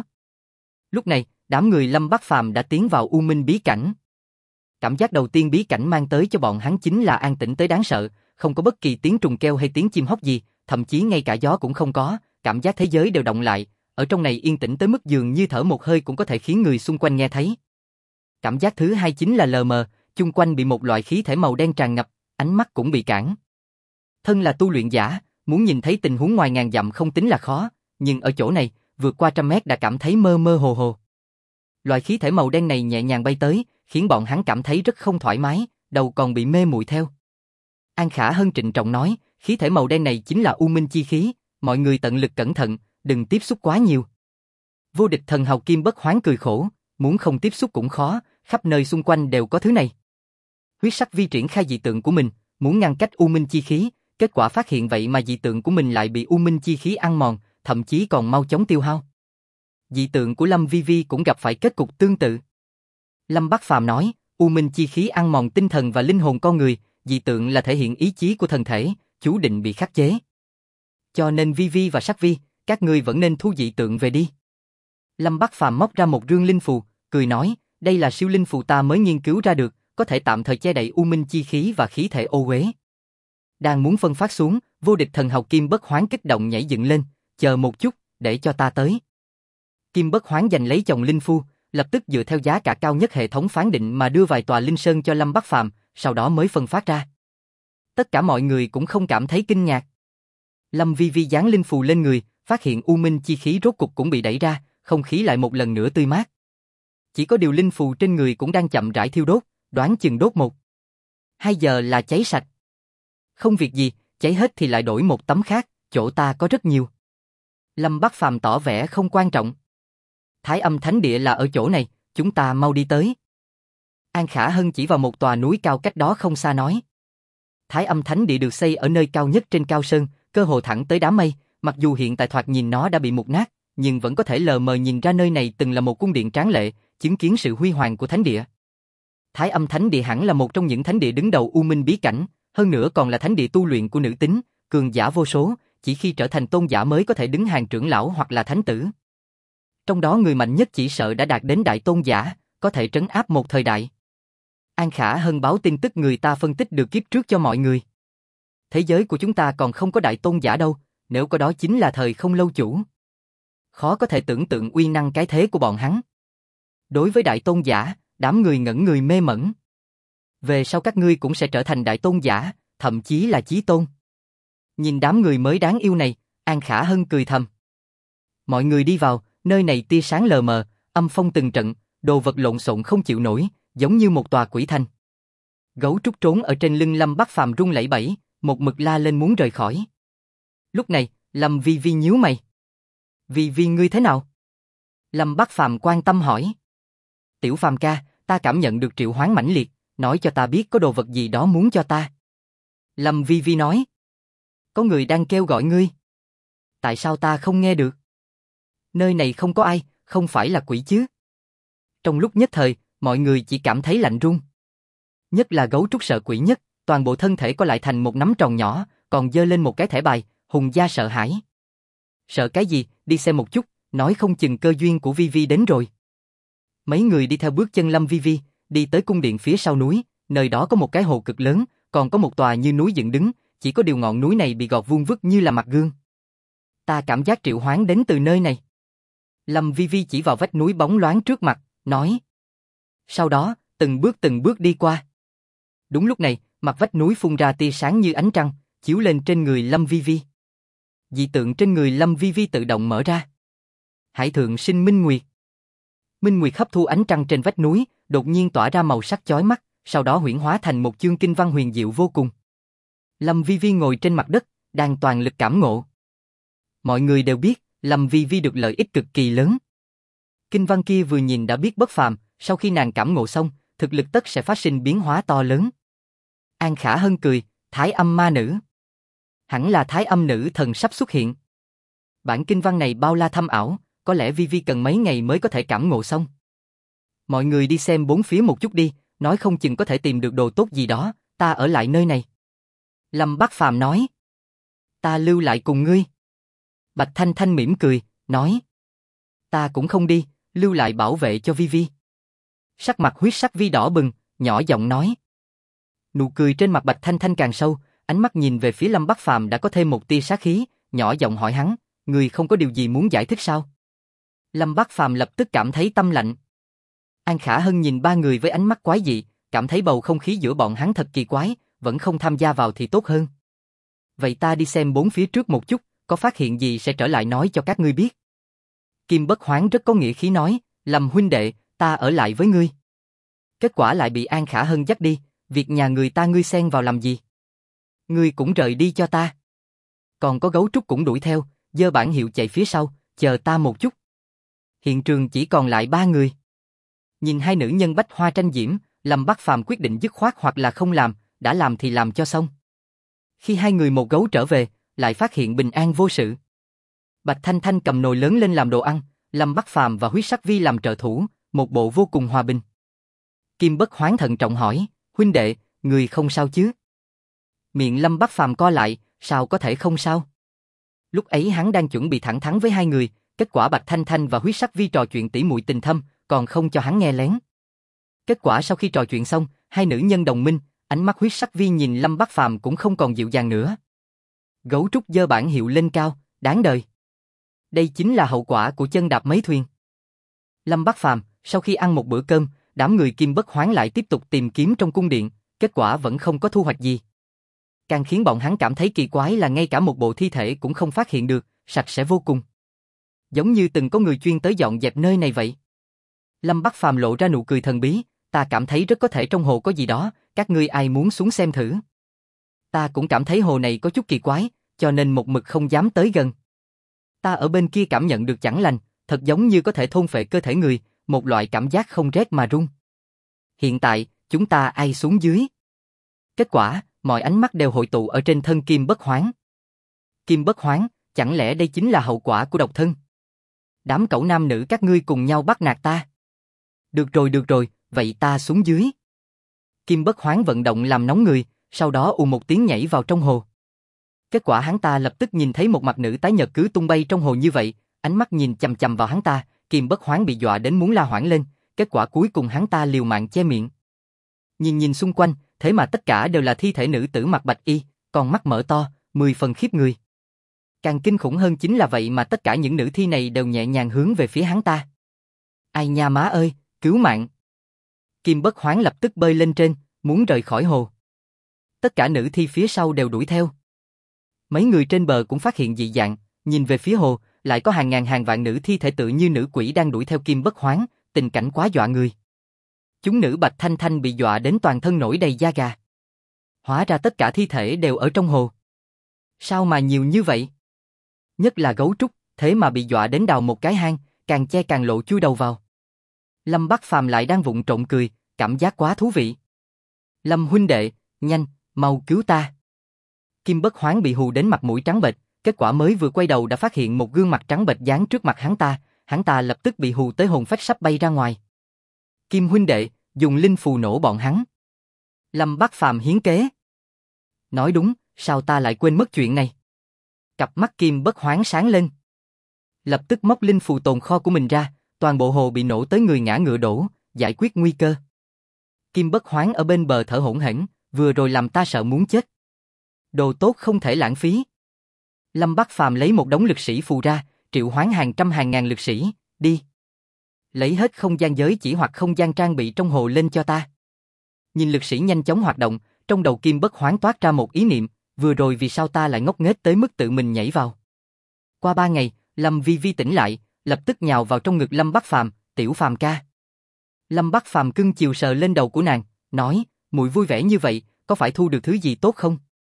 S1: Lúc này, đám người Lâm Bắc Phàm đã tiến vào U Minh bí cảnh. Cảm giác đầu tiên bí cảnh mang tới cho bọn hắn chính là an tĩnh tới đáng sợ, không có bất kỳ tiếng trùng kêu hay tiếng chim hót gì, thậm chí ngay cả gió cũng không có, cảm giác thế giới đều động lại, ở trong này yên tĩnh tới mức dường như thở một hơi cũng có thể khiến người xung quanh nghe thấy. Cảm giác thứ hai chính là lờ mờ, chung quanh bị một loại khí thể màu đen tràn ngập, ánh mắt cũng bị cản. Thân là tu luyện giả, muốn nhìn thấy tình huống ngoài ngàn dặm không tính là khó, nhưng ở chỗ này, vượt qua 100 mét đã cảm thấy mơ mơ hồ hồ. Loại khí thể màu đen này nhẹ nhàng bay tới, khiến bọn hắn cảm thấy rất không thoải mái, đầu còn bị mê muội theo. An Khả Hân trịnh trọng nói, Khí thể màu đen này chính là U Minh chi khí, mọi người tận lực cẩn thận, đừng tiếp xúc quá nhiều. Vô địch thần hào Kim Bất Hoán cười khổ, muốn không tiếp xúc cũng khó, khắp nơi xung quanh đều có thứ này. Huyết Sắc Vi triển khai dị tượng của mình, muốn ngăn cách U Minh chi khí, kết quả phát hiện vậy mà dị tượng của mình lại bị U Minh chi khí ăn mòn, thậm chí còn mau chóng tiêu hao. Dị tượng của Lâm Vi Vi cũng gặp phải kết cục tương tự. Lâm Bắc Phàm nói, U Minh chi khí ăn mòn tinh thần và linh hồn con người, dị tượng là thể hiện ý chí của thân thể, chú định bị khắc chế. Cho nên Vi Vi và Sắc Vi, các ngươi vẫn nên thu dị tượng về đi. Lâm Bắc Phàm móc ra một rương linh phù, cười nói, đây là siêu linh phù ta mới nghiên cứu ra được, có thể tạm thời che đậy U Minh chi khí và khí thể ô uế. Đang muốn phân phát xuống, vô địch thần hào Kim Bất Hoán kích động nhảy dựng lên, chờ một chút, để cho ta tới. Kim Bất Hoán giành lấy chồng linh phu, lập tức dựa theo giá cả cao nhất hệ thống phán định mà đưa vài tòa linh sơn cho Lâm Bắc Phàm, sau đó mới phân phát ra. Tất cả mọi người cũng không cảm thấy kinh ngạc. Lâm Vi Vi dán linh phù lên người, phát hiện U Minh chi khí rốt cục cũng bị đẩy ra, không khí lại một lần nữa tươi mát. Chỉ có điều linh phù trên người cũng đang chậm rãi thiêu đốt, đoán chừng đốt 1-2 giờ là cháy sạch. Không việc gì, cháy hết thì lại đổi một tấm khác, chỗ ta có rất nhiều. Lâm Bắc Phàm tỏ vẻ không quan trọng. Thái Âm Thánh Địa là ở chỗ này, chúng ta mau đi tới. An Khả Hân chỉ vào một tòa núi cao cách đó không xa nói. Thái Âm Thánh Địa được xây ở nơi cao nhất trên cao sơn, cơ hồ thẳng tới đám mây, mặc dù hiện tại thoạt nhìn nó đã bị mục nát, nhưng vẫn có thể lờ mờ nhìn ra nơi này từng là một cung điện tráng lệ, chứng kiến sự huy hoàng của thánh địa. Thái Âm Thánh Địa hẳn là một trong những thánh địa đứng đầu U Minh bí cảnh, hơn nữa còn là thánh địa tu luyện của nữ tính, cường giả vô số, chỉ khi trở thành tôn giả mới có thể đứng hàng trưởng lão hoặc là thánh tử. Trong đó người mạnh nhất chỉ sợ đã đạt đến đại tôn giả, có thể trấn áp một thời đại. An Khả Hân báo tin tức người ta phân tích được kiếp trước cho mọi người. Thế giới của chúng ta còn không có đại tôn giả đâu, nếu có đó chính là thời không lâu chủ. Khó có thể tưởng tượng uy năng cái thế của bọn hắn. Đối với đại tôn giả, đám người ngẩn người mê mẩn. Về sau các ngươi cũng sẽ trở thành đại tôn giả, thậm chí là chí tôn. Nhìn đám người mới đáng yêu này, An Khả Hân cười thầm. Mọi người đi vào, nơi này tia sáng lờ mờ, âm phong từng trận, đồ vật lộn xộn không chịu nổi, giống như một tòa quỷ thành. Gấu trúc trốn ở trên lưng Lâm Bắc Phàm run lẩy bẩy, một mực la lên muốn rời khỏi. Lúc này, Lâm Vi Vi nhíu mày. Vi Vi ngươi thế nào? Lâm Bắc Phàm quan tâm hỏi. Tiểu Phàm ca, ta cảm nhận được triệu hoán mãnh liệt, nói cho ta biết có đồ vật gì đó muốn cho ta. Lâm Vi Vi nói. Có người đang kêu gọi ngươi. Tại sao ta không nghe được? Nơi này không có ai, không phải là quỷ chứ? Trong lúc nhất thời, mọi người chỉ cảm thấy lạnh run. Nhất là gấu trúc sợ quỷ nhất, toàn bộ thân thể co lại thành một nắm tròn nhỏ, còn giơ lên một cái thẻ bài, hùng gia sợ hãi. Sợ cái gì, đi xem một chút, nói không chừng cơ duyên của Vi Vi đến rồi. Mấy người đi theo bước chân Lâm Vi Vi, đi tới cung điện phía sau núi, nơi đó có một cái hồ cực lớn, còn có một tòa như núi dựng đứng, chỉ có điều ngọn núi này bị gọt vuông vức như là mặt gương. Ta cảm giác triệu hoán đến từ nơi này. Lâm Vi Vi chỉ vào vách núi bóng loáng trước mặt, nói. Sau đó, từng bước đi qua. Đúng lúc này, mặt vách núi phun ra tia sáng như ánh trăng, chiếu lên trên người Lâm Vi Vi. Dị tượng trên người Lâm Vi Vi tự động mở ra. Hải thượng sinh Minh Nguyệt. Minh Nguyệt hấp thu ánh trăng trên vách núi, đột nhiên tỏa ra màu sắc chói mắt, sau đó huyễn hóa thành một chương kinh văn huyền diệu vô cùng. Lâm Vi Vi ngồi trên mặt đất, đang toàn lực cảm ngộ. Mọi người đều biết, Lâm Vi Vi được lợi ích cực kỳ lớn. Kinh văn kia vừa nhìn đã biết bất phàm, sau khi nàng cảm ngộ xong, thực lực tất sẽ phát sinh biến hóa to lớn. An Khả Hân cười, Thái Âm ma nữ. Hẳn là Thái Âm nữ thần sắp xuất hiện. Bản kinh văn này bao la thâm ảo, có lẽ Vi Vi cần mấy ngày mới có thể cảm ngộ xong. Mọi người đi xem bốn phía một chút đi, nói không chừng có thể tìm được đồ tốt gì đó, ta ở lại nơi này. Lâm Bắc Phàm nói. Ta lưu lại cùng ngươi. Bạch Thanh Thanh mỉm cười, nói. Ta cũng không đi, lưu lại bảo vệ cho Vi Vi. Sắc mặt huyết sắc Vi đỏ bừng, nhỏ giọng nói. Nụ cười trên mặt Bạch Thanh Thanh càng sâu, ánh mắt nhìn về phía Lâm Bắc Phàm đã có thêm một tia sát khí, nhỏ giọng hỏi hắn, ngươi không có điều gì muốn giải thích sao? Lâm Bắc Phàm lập tức cảm thấy tâm lạnh. An Khả Hân nhìn ba người với ánh mắt quái dị, cảm thấy bầu không khí giữa bọn hắn thật kỳ quái, vẫn không tham gia vào thì tốt hơn. Vậy ta đi xem bốn phía trước một chút, có phát hiện gì sẽ trở lại nói cho các ngươi biết. Kim Bất Hoán rất có nghĩa khí nói, Lâm huynh đệ, ta ở lại với ngươi. Kết quả lại bị An Khả Hân dắt đi, việc nhà người ta ngươi xen vào làm gì? Ngươi cũng rời đi cho ta. Còn có gấu trúc cũng đuổi theo, giơ bảng hiệu chạy phía sau, chờ ta một chút. Hiện trường chỉ còn lại 3 người. Nhìn hai nữ nhân bách hoa tranh diễm, Lâm Bắc Phàm quyết định dứt khoát hoặc là không làm, đã làm thì làm cho xong. Khi hai người một gấu trở về, lại phát hiện bình an vô sự. Bạch Thanh Thanh cầm nồi lớn lên làm đồ ăn, Lâm Bắc Phàm và Huyết Sắc Vi làm trợ thủ, một bộ vô cùng hòa bình. Kim Bất Hoán thận trọng hỏi, huynh đệ, người không sao chứ? Miệng Lâm Bắc Phàm co lại, sao có thể không sao? Lúc ấy hắn đang chuẩn bị thẳng thắn với hai người, kết quả Bạch Thanh Thanh và Huyết Sắc Vi trò chuyện tỉ muội tình thâm, còn không cho hắn nghe lén. Kết quả sau khi trò chuyện xong, hai nữ nhân đồng minh, ánh mắt Huyết Sắc Vi nhìn Lâm Bắc Phàm cũng không còn dịu dàng nữa. Gấu trúc giơ bảng hiệu lên cao, đáng đời. Đây chính là hậu quả của chân đạp mấy thuyền. Lâm Bắc Phàm, sau khi ăn một bữa cơm, đám người Kim Bất Hoán lại tiếp tục tìm kiếm trong cung điện, kết quả vẫn không có thu hoạch gì. Càng khiến bọn hắn cảm thấy kỳ quái là ngay cả một bộ thi thể cũng không phát hiện được, sạch sẽ vô cùng. Giống như từng có người chuyên tới dọn dẹp nơi này vậy. Lâm Bắc Phàm lộ ra nụ cười thần bí, ta cảm thấy rất có thể trong hồ có gì đó, các ngươi ai muốn xuống xem thử. Ta cũng cảm thấy hồ này có chút kỳ quái, cho nên một mực không dám tới gần. Ta ở bên kia cảm nhận được chẳng lành, thật giống như có thể thôn phệ cơ thể người, một loại cảm giác không rét mà run. Hiện tại, chúng ta ai xuống dưới? Kết quả, mọi ánh mắt đều hội tụ ở trên thân Kim Bất Hoán. Kim Bất Hoán, chẳng lẽ đây chính là hậu quả của độc thân? Đám cẩu nam nữ các ngươi cùng nhau bắt nạt ta. Được rồi, vậy ta xuống dưới. Kim Bất Hoán vận động làm nóng người, sau đó ù một tiếng nhảy vào trong hồ. Kết quả hắn ta lập tức nhìn thấy một mặt nữ tái nhợt cứ tung bay trong hồ như vậy, ánh mắt nhìn chằm chằm vào hắn ta, Kim Bất Hoán bị dọa đến muốn la hoảng lên, kết quả cuối cùng hắn ta liều mạng che miệng. Nhìn xung quanh, thế mà tất cả đều là thi thể nữ tử mặc bạch y, con mắt mở to, 10 phần khiếp người. Càng kinh khủng hơn chính là vậy mà tất cả những nữ thi này đều nhẹ nhàng hướng về phía hắn ta. Ai nha má ơi, cứu mạng! Kim Bất Hoán lập tức bơi lên trên, muốn rời khỏi hồ. Tất cả nữ thi phía sau đều đuổi theo. Mấy người trên bờ cũng phát hiện dị dạng, nhìn về phía hồ, lại có hàng ngàn hàng vạn nữ thi thể tự như nữ quỷ đang đuổi theo Kim Bất Hoán, tình cảnh quá dọa người. Chúng nữ Bạch Thanh Thanh bị dọa đến toàn thân nổi đầy da gà. Hóa ra tất cả thi thể đều ở trong hồ. Sao mà nhiều như vậy? Nhất là gấu trúc, thế mà bị dọa đến đào một cái hang, càng che càng lộ chui đầu vào. Lâm Bắc Phàm lại đang vụng trộn cười, cảm giác quá thú vị. Lâm huynh đệ, nhanh, mau cứu ta. Kim Bất Hoán bị hù đến mặt mũi trắng bệch, kết quả mới vừa quay đầu đã phát hiện một gương mặt trắng bệch dán trước mặt hắn ta lập tức bị hù tới hồn phách sắp bay ra ngoài. Kim huynh đệ, dùng linh phù nổ bọn hắn. Lâm Bắc Phàm hiến kế. Nói đúng, sao ta lại quên mất chuyện này? Cặp mắt Kim Bất Hoán sáng lên. Lập tức móc linh phù tồn kho của mình ra, toàn bộ hồ bị nổ tới người ngã ngựa đổ, giải quyết nguy cơ. Kim Bất Hoán ở bên bờ thở hổn hển, vừa rồi làm ta sợ muốn chết. Đồ tốt không thể lãng phí. Lâm Bắc Phàm lấy một đống lực sĩ phù ra, triệu hoán hàng trăm hàng ngàn lực sĩ, đi. Lấy hết không gian giới chỉ hoặc không gian trang bị trong hồ lên cho ta. Nhìn lực sĩ nhanh chóng hoạt động, trong đầu Kim Bất Hoán toát ra một ý niệm, vừa rồi vì sao ta lại ngốc nghếch tới mức tự mình nhảy vào. Qua 3 ngày, Lâm Vi Vi tỉnh lại, lập tức nhào vào trong ngực Lâm Bắc Phàm, tiểu Phàm ca. Lâm Bắc Phàm cưng chiều sờ lên đầu của nàng, nói, muội vui vẻ như vậy, có phải thu được thứ gì tốt không?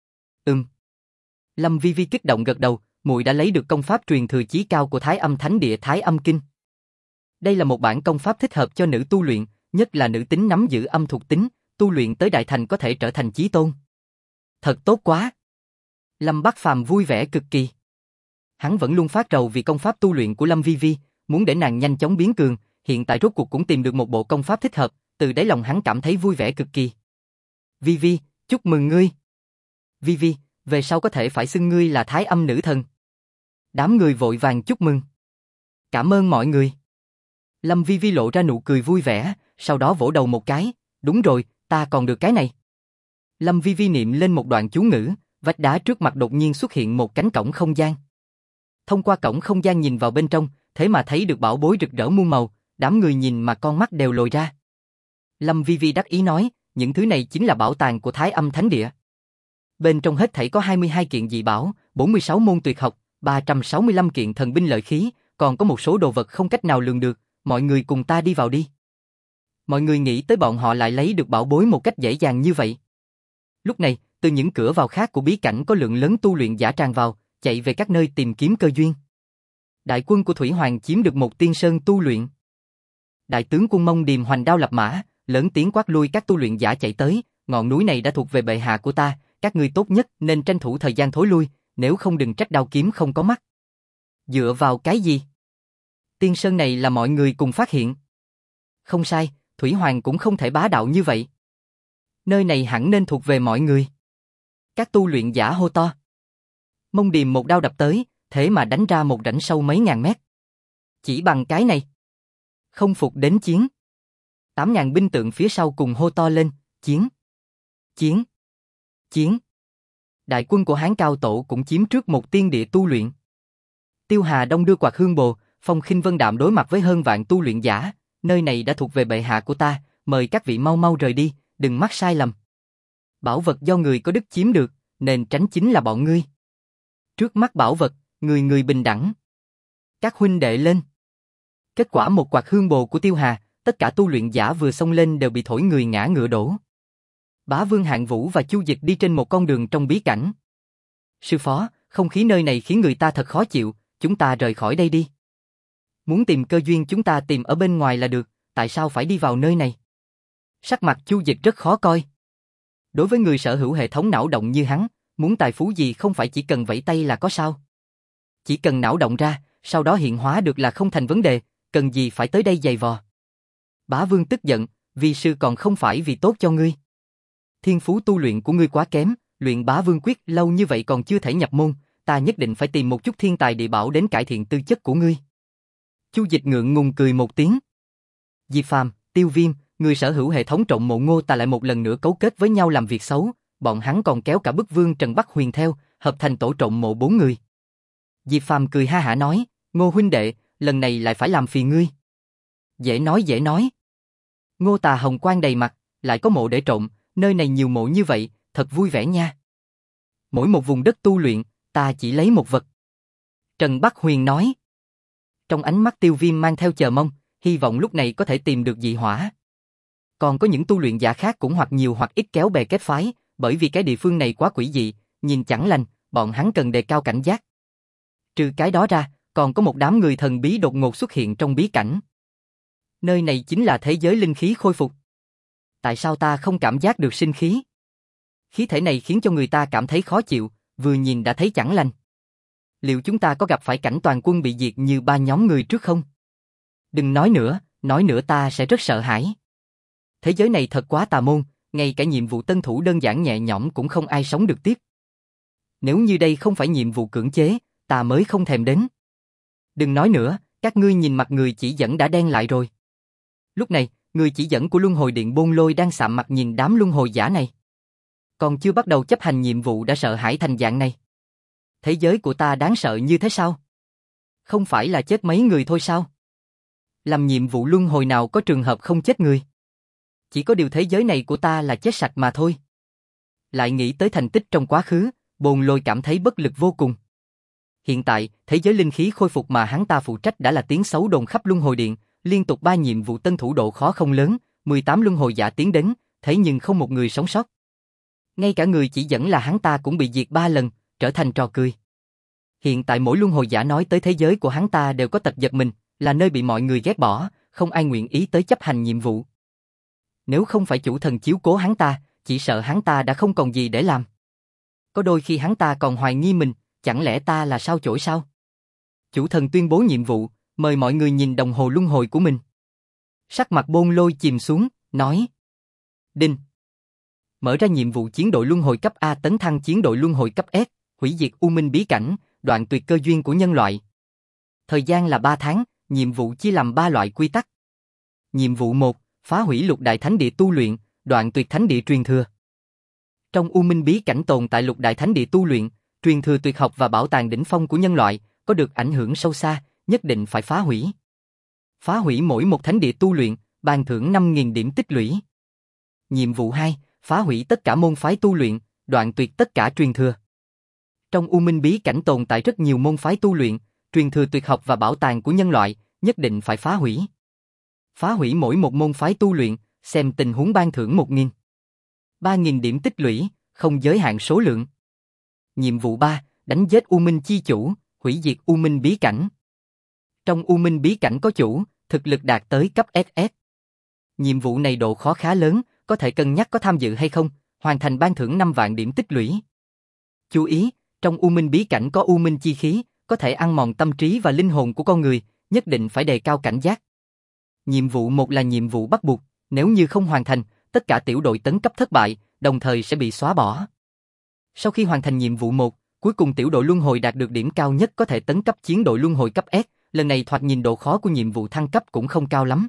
S1: Lâm Vi Vi kích động gật đầu, muội đã lấy được công pháp truyền thừa chí cao của Thái Âm Thánh Địa Thái Âm Kinh. Đây là một bản công pháp thích hợp cho nữ tu luyện, nhất là nữ tính nắm giữ âm thuộc tính, tu luyện tới đại thành có thể trở thành chí tôn. Thật tốt quá. Lâm Bắc Phàm vui vẻ cực kỳ. Hắn vẫn luôn phát rầu vì công pháp tu luyện của Lâm Vi Vi, muốn để nàng nhanh chóng biến cường, hiện tại rốt cuộc cũng tìm được một bộ công pháp thích hợp, từ đáy lòng hắn cảm thấy vui vẻ cực kỳ. Vi Vi, chúc mừng ngươi. Vi Vi, về sau có thể phải xưng ngươi là Thái Âm nữ thần. Đám người vội vàng chúc mừng. Cảm ơn mọi người. Lâm Vi Vi lộ ra nụ cười vui vẻ, sau đó vỗ đầu một cái, đúng rồi, ta còn được cái này. Lâm Vi Vi niệm lên một đoạn chú ngữ, vách đá trước mặt đột nhiên xuất hiện một cánh cổng không gian. Thông qua cổng không gian nhìn vào bên trong, thế mà thấy được bảo bối rực rỡ muôn màu, đám người nhìn mà con mắt đều lồi ra. Lâm Vi Vi đắc ý nói, những thứ này chính là bảo tàng của Thái Âm Thánh Địa. Bên trong hết thảy có 22 kiện dị bảo, 46 môn tuyệt học, 365 kiện thần binh lợi khí, còn có một số đồ vật không cách nào lường được, mọi người cùng ta đi vào đi. Mọi người nghĩ tới bọn họ lại lấy được bảo bối một cách dễ dàng như vậy. Lúc này, Từ những cửa vào khác của bí cảnh có lượng lớn tu luyện giả tràn vào, chạy về các nơi tìm kiếm cơ duyên. Đại quân của Thủy Hoàng chiếm được một tiên sơn tu luyện. Đại tướng quân Mông Điềm hoành đao lập mã, lớn tiếng quát lui các tu luyện giả chạy tới, ngọn núi này đã thuộc về bệ hạ của ta, các ngươi tốt nhất nên tranh thủ thời gian thối lui, nếu không đừng trách đao kiếm không có mắt. Dựa vào cái gì? Tiên sơn này là mọi người cùng phát hiện. Không sai, Thủy Hoàng cũng không thể bá đạo như vậy. Nơi này hẳn nên thuộc về mọi người. Các tu luyện giả hô to. Mông Điềm một đao đập tới, thế mà đánh ra một rãnh sâu mấy ngàn mét. Chỉ bằng cái này. Không phục đến chiến. 8.000 binh tượng phía sau cùng hô to lên, chiến, chiến, chiến. Đại quân của Hán Cao Tổ cũng chiếm trước một tiên địa tu luyện. Tiêu Hà Đông đưa quạt hương bồ, Phong Khinh Vân Đạm đối mặt với hơn vạn tu luyện giả, nơi này đã thuộc về bệ hạ của ta, mời các vị mau mau rời đi, đừng mắc sai lầm. Bảo vật do người có đức chiếm được, nên tránh chính là bọn ngươi. Trước mắt bảo vật, người người bình đẳng. Các huynh đệ lên. Kết quả một quạt hương bồ của Tiêu Hà, tất cả tu luyện giả vừa xông lên đều bị thổi người ngã ngựa đổ. Bá Vương Hạng Vũ và Chu Dịch đi trên một con đường trong bí cảnh. Sư phó, không khí nơi này khiến người ta thật khó chịu, chúng ta rời khỏi đây đi. Muốn tìm cơ duyên chúng ta tìm ở bên ngoài là được, tại sao phải đi vào nơi này? Sắc mặt Chu Dịch rất khó coi. Đối với người sở hữu hệ thống não động như hắn, muốn tài phú gì không phải chỉ cần vẫy tay là có sao? Chỉ cần não động ra, sau đó hiện hóa được là không thành vấn đề, cần gì phải tới đây giày vò. Bá Vương tức giận, vi sư còn không phải vì tốt cho ngươi. Thiên phú tu luyện của ngươi quá kém, luyện Bá Vương quyết lâu như vậy còn chưa thể nhập môn, ta nhất định phải tìm một chút thiên tài địa bảo đến cải thiện tư chất của ngươi. Chu Dịch ngượng ngùng cười một tiếng. Diệp Phàm, Tiêu Viêm, người sở hữu hệ thống trộm mộ Ngô ta lại một lần nữa cấu kết với nhau làm việc xấu, bọn hắn còn kéo cả bức vương Trần Bắc Huyền theo, hợp thành tổ trộm mộ 4 người. Diệp Phàm cười ha hả nói, Ngô huynh đệ, lần này lại phải làm phiền ngươi. Dễ nói dễ nói. Ngô Tà hồng quang đầy mặt, lại có mộ để trộm, nơi này nhiều mộ như vậy, thật vui vẻ nha. Mỗi một vùng đất tu luyện, ta chỉ lấy một vật. Trần Bắc Huyền nói. Trong ánh mắt Tiêu Viêm mang theo chờ mong, hy vọng lúc này có thể tìm được dị hỏa. Còn có những tu luyện giả khác cũng hoặc nhiều hoặc ít kéo bè kết phái, bởi vì cái địa phương này quá quỷ dị, nhìn chẳng lành, bọn hắn cần đề cao cảnh giác. Trừ cái đó ra, còn có một đám người thần bí đột ngột xuất hiện trong bí cảnh. Nơi này chính là thế giới linh khí khôi phục. Tại sao ta không cảm giác được sinh khí? Khí thể này khiến cho người ta cảm thấy khó chịu, vừa nhìn đã thấy chẳng lành. Liệu chúng ta có gặp phải cảnh toàn quân bị diệt như 3 nhóm người trước không? Đừng nói nữa ta sẽ rất sợ hãi. Thế giới này thật quá tà môn, ngay cả nhiệm vụ tân thủ đơn giản nhẹ nhõm cũng không ai sống được tiếp. Nếu như đây không phải nhiệm vụ cưỡng chế, ta mới không thèm đến. Đừng nói nữa, các ngươi nhìn mặt người chỉ dẫn đã đen lại rồi. Lúc này, người chỉ dẫn của Luân Hồi Điện Bôn Lôi đang sạm mặt nhìn đám luân hồi giả này. Còn chưa bắt đầu chấp hành nhiệm vụ đã sợ hãi thành dạng này. Thế giới của ta đáng sợ như thế sao? Không phải là chết mấy người thôi sao? Làm nhiệm vụ luân hồi nào có trường hợp không chết người? Chỉ có điều thế giới này của ta là chết sạch mà thôi. Lại nghĩ tới thành tích trong quá khứ, Bôn Lôi cảm thấy bất lực vô cùng. Hiện tại, thế giới linh khí khôi phục mà hắn ta phụ trách đã là tiếng xấu đồn khắp Luân Hồi Điện, liên tục 3 nhiệm vụ tân thủ độ khó không lớn, 18 luân hồi giả tiến đến, thế nhưng không một người sống sót. Ngay cả người chỉ dẫn là hắn ta cũng bị diệt 3 lần, trở thành trò cười. Hiện tại mỗi luân hồi giả nói tới thế giới của hắn ta đều có tật giật mình, là nơi bị mọi người ghét bỏ, không ai nguyện ý tới chấp hành nhiệm vụ. Nếu không phải chủ thần chiếu cố hắn ta, chỉ sợ hắn ta đã không còn gì để làm. Có đôi khi hắn ta còn hoài nghi mình, chẳng lẽ ta là sao chổi sao? Chủ thần tuyên bố nhiệm vụ, mời mọi người nhìn đồng hồ luân hồi của mình. Sắc mặt Bôn Lôi chìm xuống, nói. Đinh. Mở ra nhiệm vụ chiến đội luân hồi cấp A tấn thăng chiến đội luân hồi cấp S, hủy diệt U Minh bí cảnh, đoạn tuyệt cơ duyên của nhân loại. Thời gian là 3 tháng, nhiệm vụ chia làm 3 loại quy tắc. Nhiệm vụ 1, phá hủy lục đại thánh địa tu luyện, đoạn tuyệt thánh địa truyền thừa. Trong U Minh bí cảnh tồn tại lục đại thánh địa tu luyện, truyền thừa tuyệt học và bảo tàng đỉnh phong của nhân loại, có được ảnh hưởng sâu xa, nhất định phải phá hủy. Phá hủy mỗi một thánh địa tu luyện, ban thưởng 5.000 điểm tích lũy. Nhiệm vụ 2, phá hủy tất cả môn phái tu luyện, đoạn tuyệt tất cả truyền thừa. Trong U Minh bí cảnh tồn tại rất nhiều môn phái tu luyện, truyền thừa tuyệt học và bảo tàng của nhân loại, nhất định phải phá hủy. Phá hủy mỗi một môn phái tu luyện, xem tình huống ban thưởng 1.000. 3.000 điểm tích lũy, không giới hạn số lượng. Nhiệm vụ 3, đánh giết U Minh Chi Chủ, hủy diệt U Minh Bí Cảnh. Trong U Minh Bí Cảnh có chủ, thực lực đạt tới cấp SS. Nhiệm vụ này độ khó khá lớn, có thể cân nhắc có tham dự hay không, hoàn thành ban thưởng 5 vạn điểm tích lũy. Chú ý, trong U Minh Bí Cảnh có U Minh Chi Khí, có thể ăn mòn tâm trí và linh hồn của con người, nhất định phải đề cao cảnh giác. Nhiệm vụ 1 là nhiệm vụ bắt buộc, nếu như không hoàn thành, tất cả tiểu đội tấn cấp thất bại, đồng thời sẽ bị xóa bỏ. Sau khi hoàn thành nhiệm vụ 1, cuối cùng tiểu đội luân hồi đạt được điểm cao nhất có thể tấn cấp chiến đội luân hồi cấp S, lần này thoạt nhìn độ khó của nhiệm vụ thăng cấp cũng không cao lắm.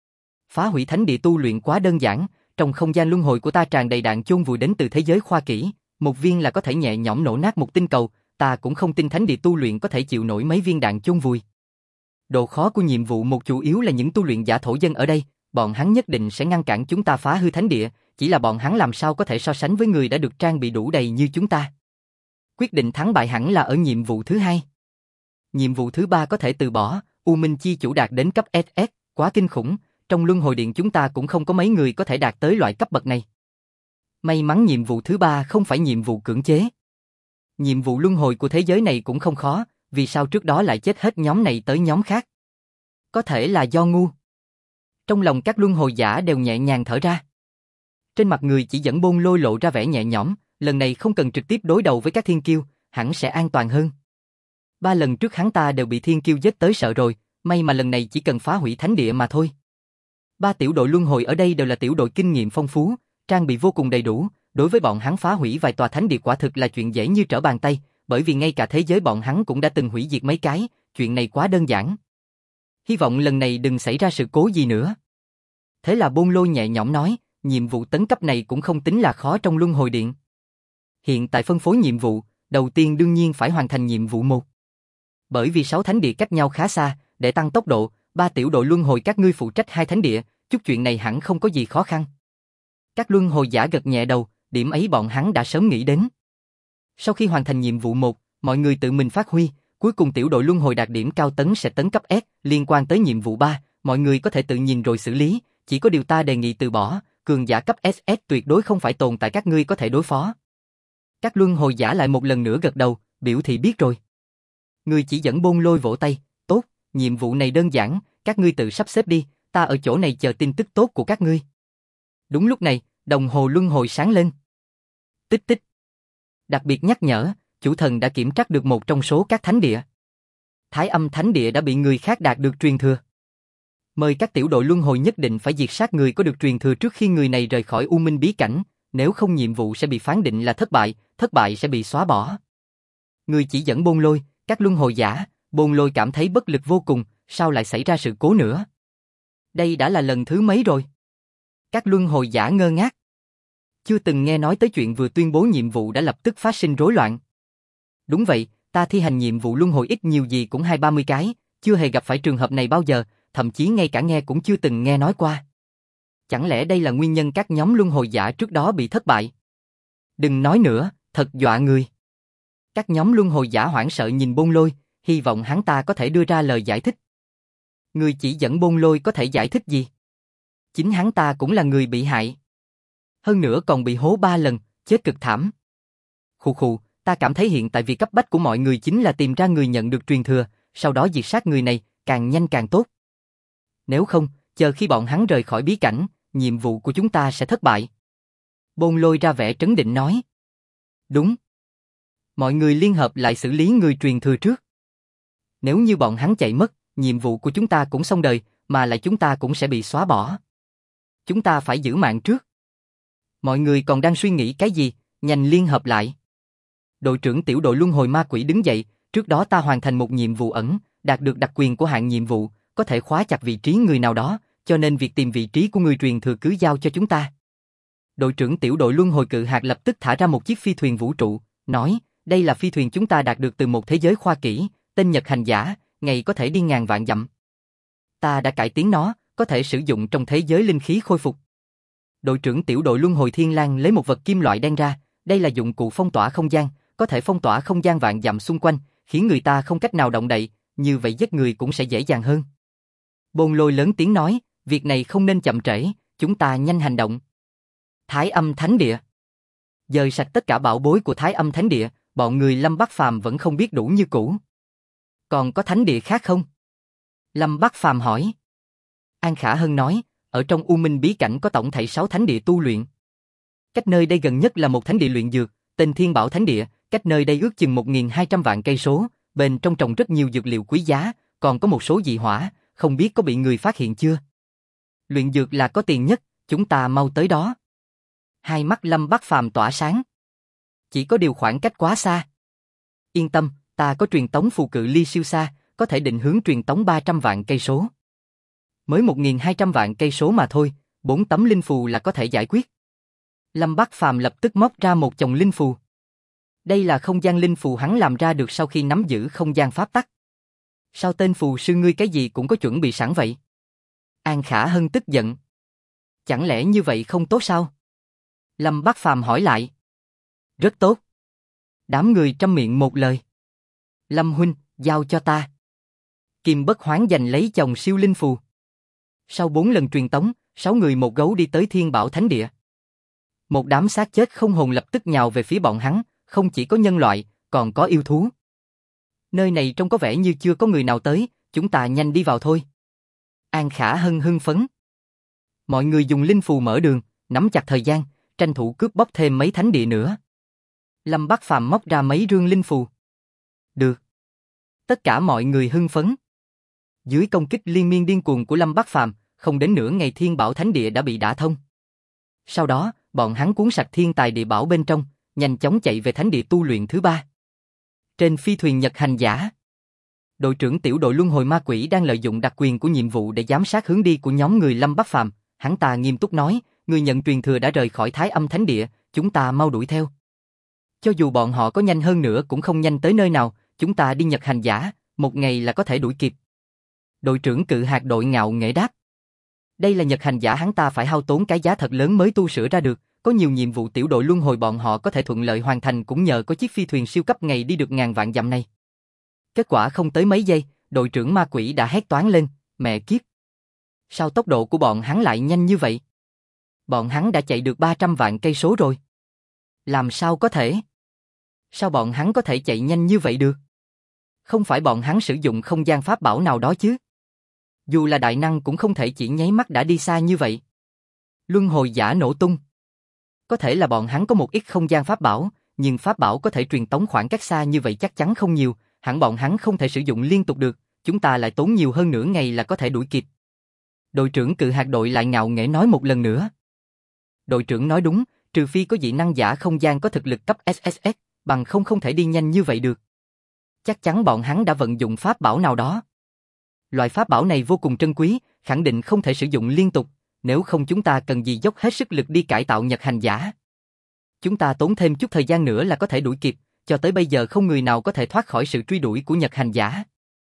S1: Phá hủy thánh địa tu luyện quá đơn giản, trong không gian luân hồi của ta tràn đầy đạn chôn vùi đến từ thế giới khoa kỹ, một viên là có thể nhẹ nhõm nổ nát một tinh cầu, ta cũng không tin thánh địa tu luyện có thể chịu nổi mấy viên đạn chôn vùi. Độ khó của nhiệm vụ 1 chủ yếu là những tu luyện giả thổ dân ở đây, bọn hắn nhất định sẽ ngăn cản chúng ta phá hư thánh địa, chỉ là bọn hắn làm sao có thể so sánh với người đã được trang bị đủ đầy như chúng ta. Quyết định thắng bại hẳn là ở nhiệm vụ thứ 2. Nhiệm vụ thứ 3 có thể từ bỏ, U Minh Chi Chủ đạt đến cấp SS, quá kinh khủng, trong luân hồi điện chúng ta cũng không có mấy người có thể đạt tới loại cấp bậc này. May mắn nhiệm vụ thứ 3 không phải nhiệm vụ cưỡng chế. Nhiệm vụ luân hồi của thế giới này cũng không khó, vì sao trước đó lại chết hết nhóm này tới nhóm khác? Có thể là do ngu. Trong lòng các luân hồi giả đều nhẹ nhàng thở ra. Trên mặt người chỉ dẫn Bôn Lôi lộ ra vẻ nhẹ nhõm, lần này không cần trực tiếp đối đầu với các thiên kiêu, hẳn sẽ an toàn hơn. 3 lần trước hắn ta đều bị thiên kiêu giết tới sợ rồi, may mà lần này chỉ cần phá hủy thánh địa mà thôi. 3 tiểu đội luân hồi ở đây đều là tiểu đội kinh nghiệm phong phú, trang bị vô cùng đầy đủ, đối với bọn hắn phá hủy vài tòa thánh địa quả thực là chuyện dễ như trở bàn tay, bởi vì ngay cả thế giới bọn hắn cũng đã từng hủy diệt mấy cái, chuyện này quá đơn giản. Hy vọng lần này đừng xảy ra sự cố gì nữa. Thế là Bôn Lôi nhẹ nhõm nói, nhiệm vụ tấn cấp này cũng không tính là khó trong luân hồi điện. Hiện tại phân phối nhiệm vụ, đầu tiên đương nhiên phải hoàn thành nhiệm vụ 1. Bởi vì 6 thánh địa cách nhau khá xa, để tăng tốc độ, 3 tiểu đội luân hồi các ngươi phụ trách 2 thánh địa, chút chuyện này hẳn không có gì khó khăn. Các luân hồi giả gật nhẹ đầu, điểm ấy bọn hắn đã sớm nghĩ đến. Sau khi hoàn thành nhiệm vụ 1, mọi người tự mình phát huy, cuối cùng tiểu đội luân hồi đạt điểm cao tấn sẽ tấn cấp S, liên quan tới nhiệm vụ 3, mọi người có thể tự nhìn rồi xử lý, chỉ có điều ta đề nghị từ bỏ, cường giả cấp SS tuyệt đối không phải tồn tại các ngươi có thể đối phó. Các luân hồi giả lại một lần nữa gật đầu, biểu thị biết rồi. Người chỉ dẫn Bôn Lôi vỗ tay, tốt, nhiệm vụ này đơn giản, các ngươi tự sắp xếp đi, ta ở chỗ này chờ tin tức tốt của các ngươi. Đúng lúc này, đồng hồ luân hồi sáng lên. Tích tích. Đặc biệt nhắc nhở, chủ thần đã kiểm trắc được một trong số các thánh địa. Thái Âm Thánh Địa đã bị người khác đạt được truyền thừa. Mời các tiểu đội luân hồi nhất định phải diệt sát người có được truyền thừa trước khi người này rời khỏi U Minh Bí Cảnh, nếu không nhiệm vụ sẽ bị phán định là thất bại sẽ bị xóa bỏ. Người chỉ dẫn Bôn Lôi, các luân hồi giả, Bôn Lôi cảm thấy bất lực vô cùng, sao lại xảy ra sự cố nữa? Đây đã là lần thứ mấy rồi? Các luân hồi giả ngơ ngác. Chưa từng nghe nói tới chuyện vừa tuyên bố nhiệm vụ đã lập tức phát sinh rối loạn. Đúng vậy, ta thi hành nhiệm vụ luân hồi ít nhiều gì cũng 20-30 cái, chưa hề gặp phải trường hợp này bao giờ, thậm chí ngay cả nghe cũng chưa từng nghe nói qua. Chẳng lẽ đây là nguyên nhân các nhóm luân hồi giả trước đó bị thất bại? Đừng nói nữa, thật dọa người. Các nhóm luân hồi giả hoảng sợ nhìn Bôn Lôi, hy vọng hắn ta có thể đưa ra lời giải thích. Người chỉ dẫn Bôn Lôi có thể giải thích gì? Chính hắn ta cũng là người bị hại. Hơn nữa còn bị hố 3 lần, chết cực thảm. Khụ khụ, ta cảm thấy hiện tại việc cấp bách của mọi người chính là tìm ra người nhận được truyền thừa, sau đó diệt sát người này, càng nhanh càng tốt. Nếu không, chờ khi bọn hắn rời khỏi bí cảnh, nhiệm vụ của chúng ta sẽ thất bại. Bôn Lôi ra vẻ trấn định nói. Đúng. Mọi người liên hợp lại xử lý người truyền thừa trước. Nếu như bọn hắn chạy mất, nhiệm vụ của chúng ta cũng xong đời, mà lại chúng ta cũng sẽ bị xóa bỏ. Chúng ta phải giữ mạng trước. Mọi người còn đang suy nghĩ cái gì, nhanh liên hợp lại. Đội trưởng tiểu đội luân hồi ma quỷ đứng dậy, trước đó ta hoàn thành một nhiệm vụ ẩn, đạt được đặc quyền của hạng nhiệm vụ, có thể khóa chặt vị trí người nào đó, cho nên việc tìm vị trí của người truyền thừa cứ giao cho chúng ta. Đội trưởng tiểu đội luân hồi cự hạt lập tức thả ra một chiếc phi thuyền vũ trụ, nói, đây là phi thuyền chúng ta đạt được từ một thế giới khoa kỹ, tên Nhật Hành Giả, ngày có thể đi ngàn vạn dặm. Ta đã cải tiến nó, có thể sử dụng trong thế giới linh khí khôi phục. Đội trưởng tiểu đội luân hồi Thiên Lang lấy một vật kim loại đen ra, đây là dụng cụ phong tỏa không gian, có thể phong tỏa không gian vạn dặm xung quanh, khiến người ta không cách nào động đậy, như vậy giết người cũng sẽ dễ dàng hơn. Bôn Lôi lớn tiếng nói, việc này không nên chậm trễ, chúng ta nhanh hành động. Thái Âm Thánh Địa. Dời sạch tất cả bảo bối của Thái Âm Thánh Địa, bọn người Lâm Bắc Phàm vẫn không biết đủ như cũ. Còn có thánh địa khác không? Lâm Bắc Phàm hỏi. An Khả Hân nói, ở trong U Minh bí cảnh có tổng thảy 6 thánh địa tu luyện. Cách nơi đây gần nhất là một thánh địa luyện dược, tên Thiên Bảo Thánh Địa, cách nơi đây ước chừng 1.200 vạn cây số, bên trong trồng rất nhiều dược liệu quý giá, còn có một số dị hỏa, không biết có bị người phát hiện chưa? Luyện dược là có tiền nhất, chúng ta mau tới đó. Hai mắt Lâm Bắc Phàm tỏa sáng. Chỉ có điều khoảng cách quá xa. Yên tâm, ta có truyền tống phù cự ly siêu xa, có thể định hướng truyền tống 300 vạn cây số. Mới 1.200 vạn cây số mà thôi, 4 tấm linh phù là có thể giải quyết. Lâm Bắc Phàm lập tức móc ra một chồng linh phù. Đây là không gian linh phù hắn làm ra được sau khi nắm giữ không gian pháp tắc. Sao tên phù sư ngươi cái gì cũng có chuẩn bị sẵn vậy? An Khả Hân tức giận. Chẳng lẽ như vậy không tốt sao? Lâm Bắc Phàm hỏi lại. Rất tốt. Đám người trăm miệng một lời. Lâm huynh, giao cho ta. Kim Bất Hoán giành lấy chồng siêu linh phù. Sau 4 lần truyền tống, 6 người một gấu đi tới Thiên Bảo Thánh Địa. Một đám xác chết không hồn lập tức nhào về phía bọn hắn, không chỉ có nhân loại, còn có yêu thú. Nơi này trông có vẻ như chưa có người nào tới, chúng ta nhanh đi vào thôi. An Khả Hân hưng phấn. Mọi người dùng linh phù mở đường, nắm chặt thời gian, tranh thủ cướp bóc thêm mấy thánh địa nữa. Lâm Bắc Phàm móc ra mấy rương linh phù. Được. Tất cả mọi người hưng phấn. Dưới công kích liên miên điên cuồng của Lâm Bắc Phàm, không đến nửa ngày Thiên Bảo Thánh Địa đã bị đả thông. Sau đó, bọn hắn cuốn sạch thiên tài địa bảo bên trong, nhanh chóng chạy về thánh địa tu luyện thứ 3. Trên phi thuyền Nhật Hành Giả, đội trưởng tiểu đội luân hồi ma quỷ đang lợi dụng đặc quyền của nhiệm vụ để giám sát hướng đi của nhóm người Lâm Bắc Phàm. Hắn ta nghiêm túc nói, người nhận truyền thừa đã rời khỏi Thái Âm Thánh Địa, chúng ta mau đuổi theo. Cho dù bọn họ có nhanh hơn nữa cũng không nhanh tới nơi nào, chúng ta đi Nhật Hành Giả, một ngày là có thể đuổi kịp. Đội trưởng cự hạt đội ngạo nghễ đáp. Đây là Nhật Hành Giả, hắn ta phải hao tốn cái giá thật lớn mới tu sửa ra được, có nhiều nhiệm vụ tiểu đội luân hồi bọn họ có thể thuận lợi hoàn thành cũng nhờ có chiếc phi thuyền siêu cấp ngày đi được ngàn vạn dặm này. Kết quả không tới mấy giây, đội trưởng ma quỷ đã hét toáng lên, mẹ kiếp. Sao tốc độ của bọn hắn lại nhanh như vậy? Bọn hắn đã chạy được 300 vạn cây số rồi. Làm sao có thể? Sao bọn hắn có thể chạy nhanh như vậy được? Không phải bọn hắn sử dụng không gian pháp bảo nào đó chứ? Dù là đại năng cũng không thể chỉ nháy mắt đã đi xa như vậy. Luân hồi giả nổ tung. Có thể là bọn hắn có một ít không gian pháp bảo, nhưng pháp bảo có thể truyền tống khoảng cách xa như vậy chắc chắn không nhiều, hẳn bọn hắn không thể sử dụng liên tục được, chúng ta lại tốn nhiều hơn nửa ngày là có thể đuổi kịp. Đội trưởng cự hạt đội lại ngạo nghễ nói một lần nữa. Đội trưởng nói đúng, trừ phi có dị năng giả không gian có thực lực cấp SSS, bằng không thể đi nhanh như vậy được. Chắc chắn bọn hắn đã vận dụng pháp bảo nào đó. Loại pháp bảo này vô cùng trân quý, khẳng định không thể sử dụng liên tục, nếu không chúng ta cần gì dốc hết sức lực đi cải tạo Nhật Hành Giả. Chúng ta tốn thêm chút thời gian nữa là có thể đuổi kịp, cho tới bây giờ không người nào có thể thoát khỏi sự truy đuổi của Nhật Hành Giả.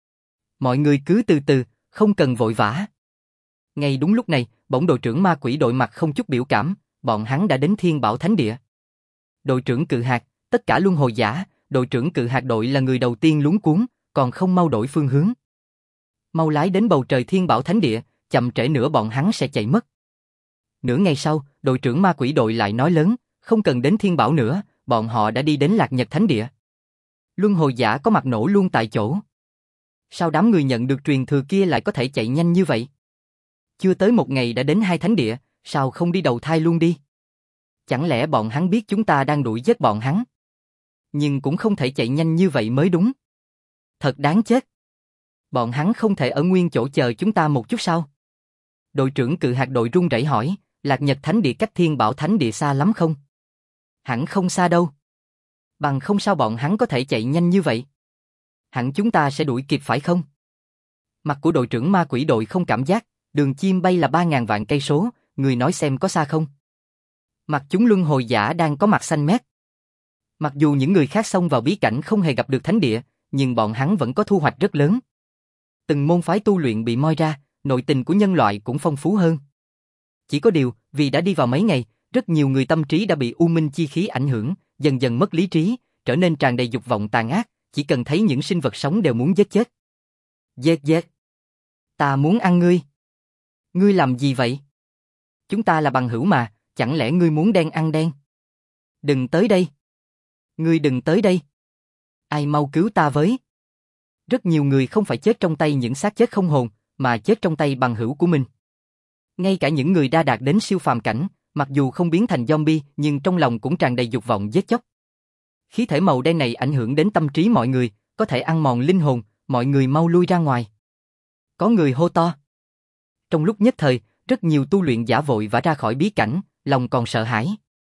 S1: Mọi người cứ từ từ, không cần vội vã. Ngay đúng lúc này, bỗng đội trưởng ma quỷ đội mặt không chút biểu cảm, bọn hắn đã đến Thiên Bảo Thánh Địa. Đội trưởng cự hạt, tất cả luân hồi giả, đội trưởng cự hạt đội là người đầu tiên luống cuống, còn không mau đổi phương hướng. Mau lái đến bầu trời Thiên Bảo Thánh Địa, chậm trễ nữa bọn hắn sẽ chạy mất. Nửa ngày sau, đội trưởng ma quỷ đội lại nói lớn, không cần đến Thiên Bảo nữa, bọn họ đã đi đến Lạc Nhật Thánh Địa. Luân hồi giả có mặt nổ luôn tại chỗ. Sao đám người nhận được truyền thừa kia lại có thể chạy nhanh như vậy? Chưa tới một ngày đã đến 2 thánh địa, sao không đi đầu thai luôn đi? Chẳng lẽ bọn hắn biết chúng ta đang đuổi giết bọn hắn? Nhưng cũng không thể chạy nhanh như vậy mới đúng. Thật đáng chết. Bọn hắn không thể ở nguyên chỗ chờ chúng ta một chút sao? Đội trưởng cự hạt đội run rẩy hỏi, Lạc Nhật Thánh Địa cách Thiên Bảo Thánh Địa xa lắm không? Hẳn không xa đâu. Bằng không sao bọn hắn có thể chạy nhanh như vậy? Hẳn chúng ta sẽ đuổi kịp phải không? Mặt của đội trưởng ma quỷ đội không cảm giác, đường chim bay là 3.000 vạn cây số, người nói xem có xa không? Mặt chúng luân hồi giả đang có mặt xanh mét. Mặc dù những người khác xông vào bí cảnh không hề gặp được thánh địa, nhưng bọn hắn vẫn có thu hoạch rất lớn. Từng môn phái tu luyện bị moi ra, nội tình của nhân loại cũng phong phú hơn. Chỉ có điều, vì đã đi vào mấy ngày, rất nhiều người tâm trí đã bị u minh chi khí ảnh hưởng, dần dần mất lý trí, trở nên tràn đầy dục vọng tàn ác, chỉ cần thấy những sinh vật sống đều muốn giết chết. Giết giết. Ta muốn ăn ngươi. Ngươi làm gì vậy? Chúng ta là bằng hữu mà, chẳng lẽ ngươi muốn đen ăn đen? Đừng tới đây. Ngươi đừng tới đây. Ai mau cứu ta với. Rất nhiều người không phải chết trong tay những xác chết không hồn, mà chết trong tay bằng hữu của mình. Ngay cả những người đã đạt đến siêu phàm cảnh, mặc dù không biến thành zombie nhưng trong lòng cũng tràn đầy dục vọng giết chóc. Khí thể màu đen này ảnh hưởng đến tâm trí mọi người, có thể ăn mòn linh hồn, mọi người mau lui ra ngoài. Có người hô to. Trong lúc nhất thời, rất nhiều tu luyện giả vội vã ra khỏi bí cảnh, lòng còn sợ hãi.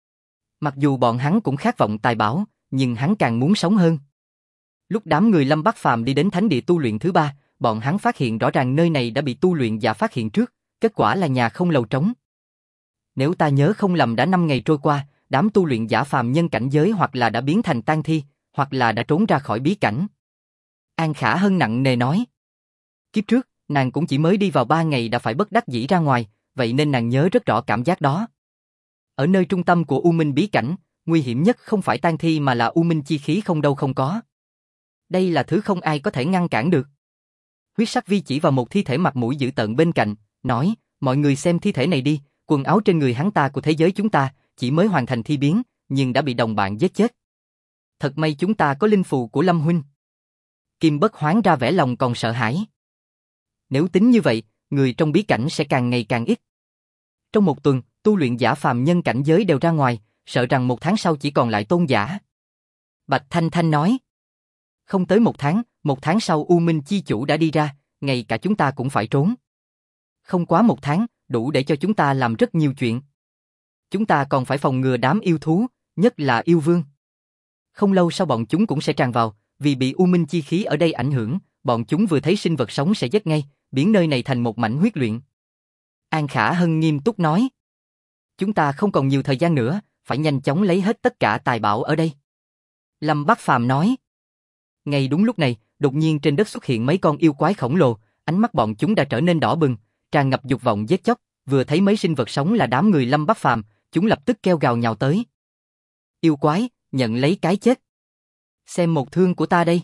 S1: Mặc dù bọn hắn cũng khát vọng tài bảo, nhưng hắn càng muốn sống hơn. Lúc đám người Lâm Bắc Phàm đi đến thánh địa tu luyện thứ 3, bọn hắn phát hiện rõ ràng nơi này đã bị tu luyện giả phát hiện trước, kết quả là nhà không lầu trống. Nếu ta nhớ không lầm đã 5 ngày trôi qua, đám tu luyện giả phàm nhân cảnh giới hoặc là đã biến thành tang thi, hoặc là đã trốn ra khỏi bí cảnh. An Khả Hân nặng nề nói. Kiếp trước, nàng cũng chỉ mới đi vào 3 ngày đã phải bất đắc dĩ ra ngoài, vậy nên nàng nhớ rất rõ cảm giác đó. Ở nơi trung tâm của U Minh bí cảnh, nguy hiểm nhất không phải tang thi mà là U Minh chi khí không đâu không có. Đây là thứ không ai có thể ngăn cản được. Huyết sắc vi chỉ vào một thi thể mặt mũi dữ tợn bên cạnh, nói, mọi người xem thi thể này đi, quần áo trên người hắn ta của thế giới chúng ta, chỉ mới hoàn thành thi biến, nhưng đã bị đồng bạn giết chết. Thật may chúng ta có linh phù của Lâm huynh. Kim Bất Hoán ra vẻ lòng còn sợ hãi. Nếu tính như vậy, người trong bí cảnh sẽ càng ngày càng ít. Trong một tuần, tu luyện giả phàm nhân cảnh giới đều ra ngoài, sợ rằng 1 tháng sau chỉ còn lại tôn giả. Bạch Thanh Thanh nói. Không tới 1 tháng sau U Minh chi chủ đã đi ra, ngay cả chúng ta cũng phải trốn. Không quá 1 tháng, đủ để cho chúng ta làm rất nhiều chuyện. Chúng ta còn phải phòng ngừa đám yêu thú, nhất là yêu vương. Không lâu sau bọn chúng cũng sẽ tràn vào, vì bị U Minh chi khí ở đây ảnh hưởng, bọn chúng vừa thấy sinh vật sống sẽ giết ngay, biến nơi này thành một mảnh huyết luyện. An Khả Hân nghiêm túc nói. Chúng ta không còn nhiều thời gian nữa, phải nhanh chóng lấy hết tất cả tài bảo ở đây. Lâm Bắc Phàm nói. Ngay đúng lúc này, đột nhiên trên đất xuất hiện mấy con yêu quái khổng lồ, ánh mắt bọn chúng đã trở nên đỏ bừng, tràn ngập dục vọng giết chóc, vừa thấy mấy sinh vật sống là đám người Lâm Bắc Phàm, chúng lập tức kêu gào nhào tới. Yêu quái, nhận lấy cái chết. Xem một thương của ta đây.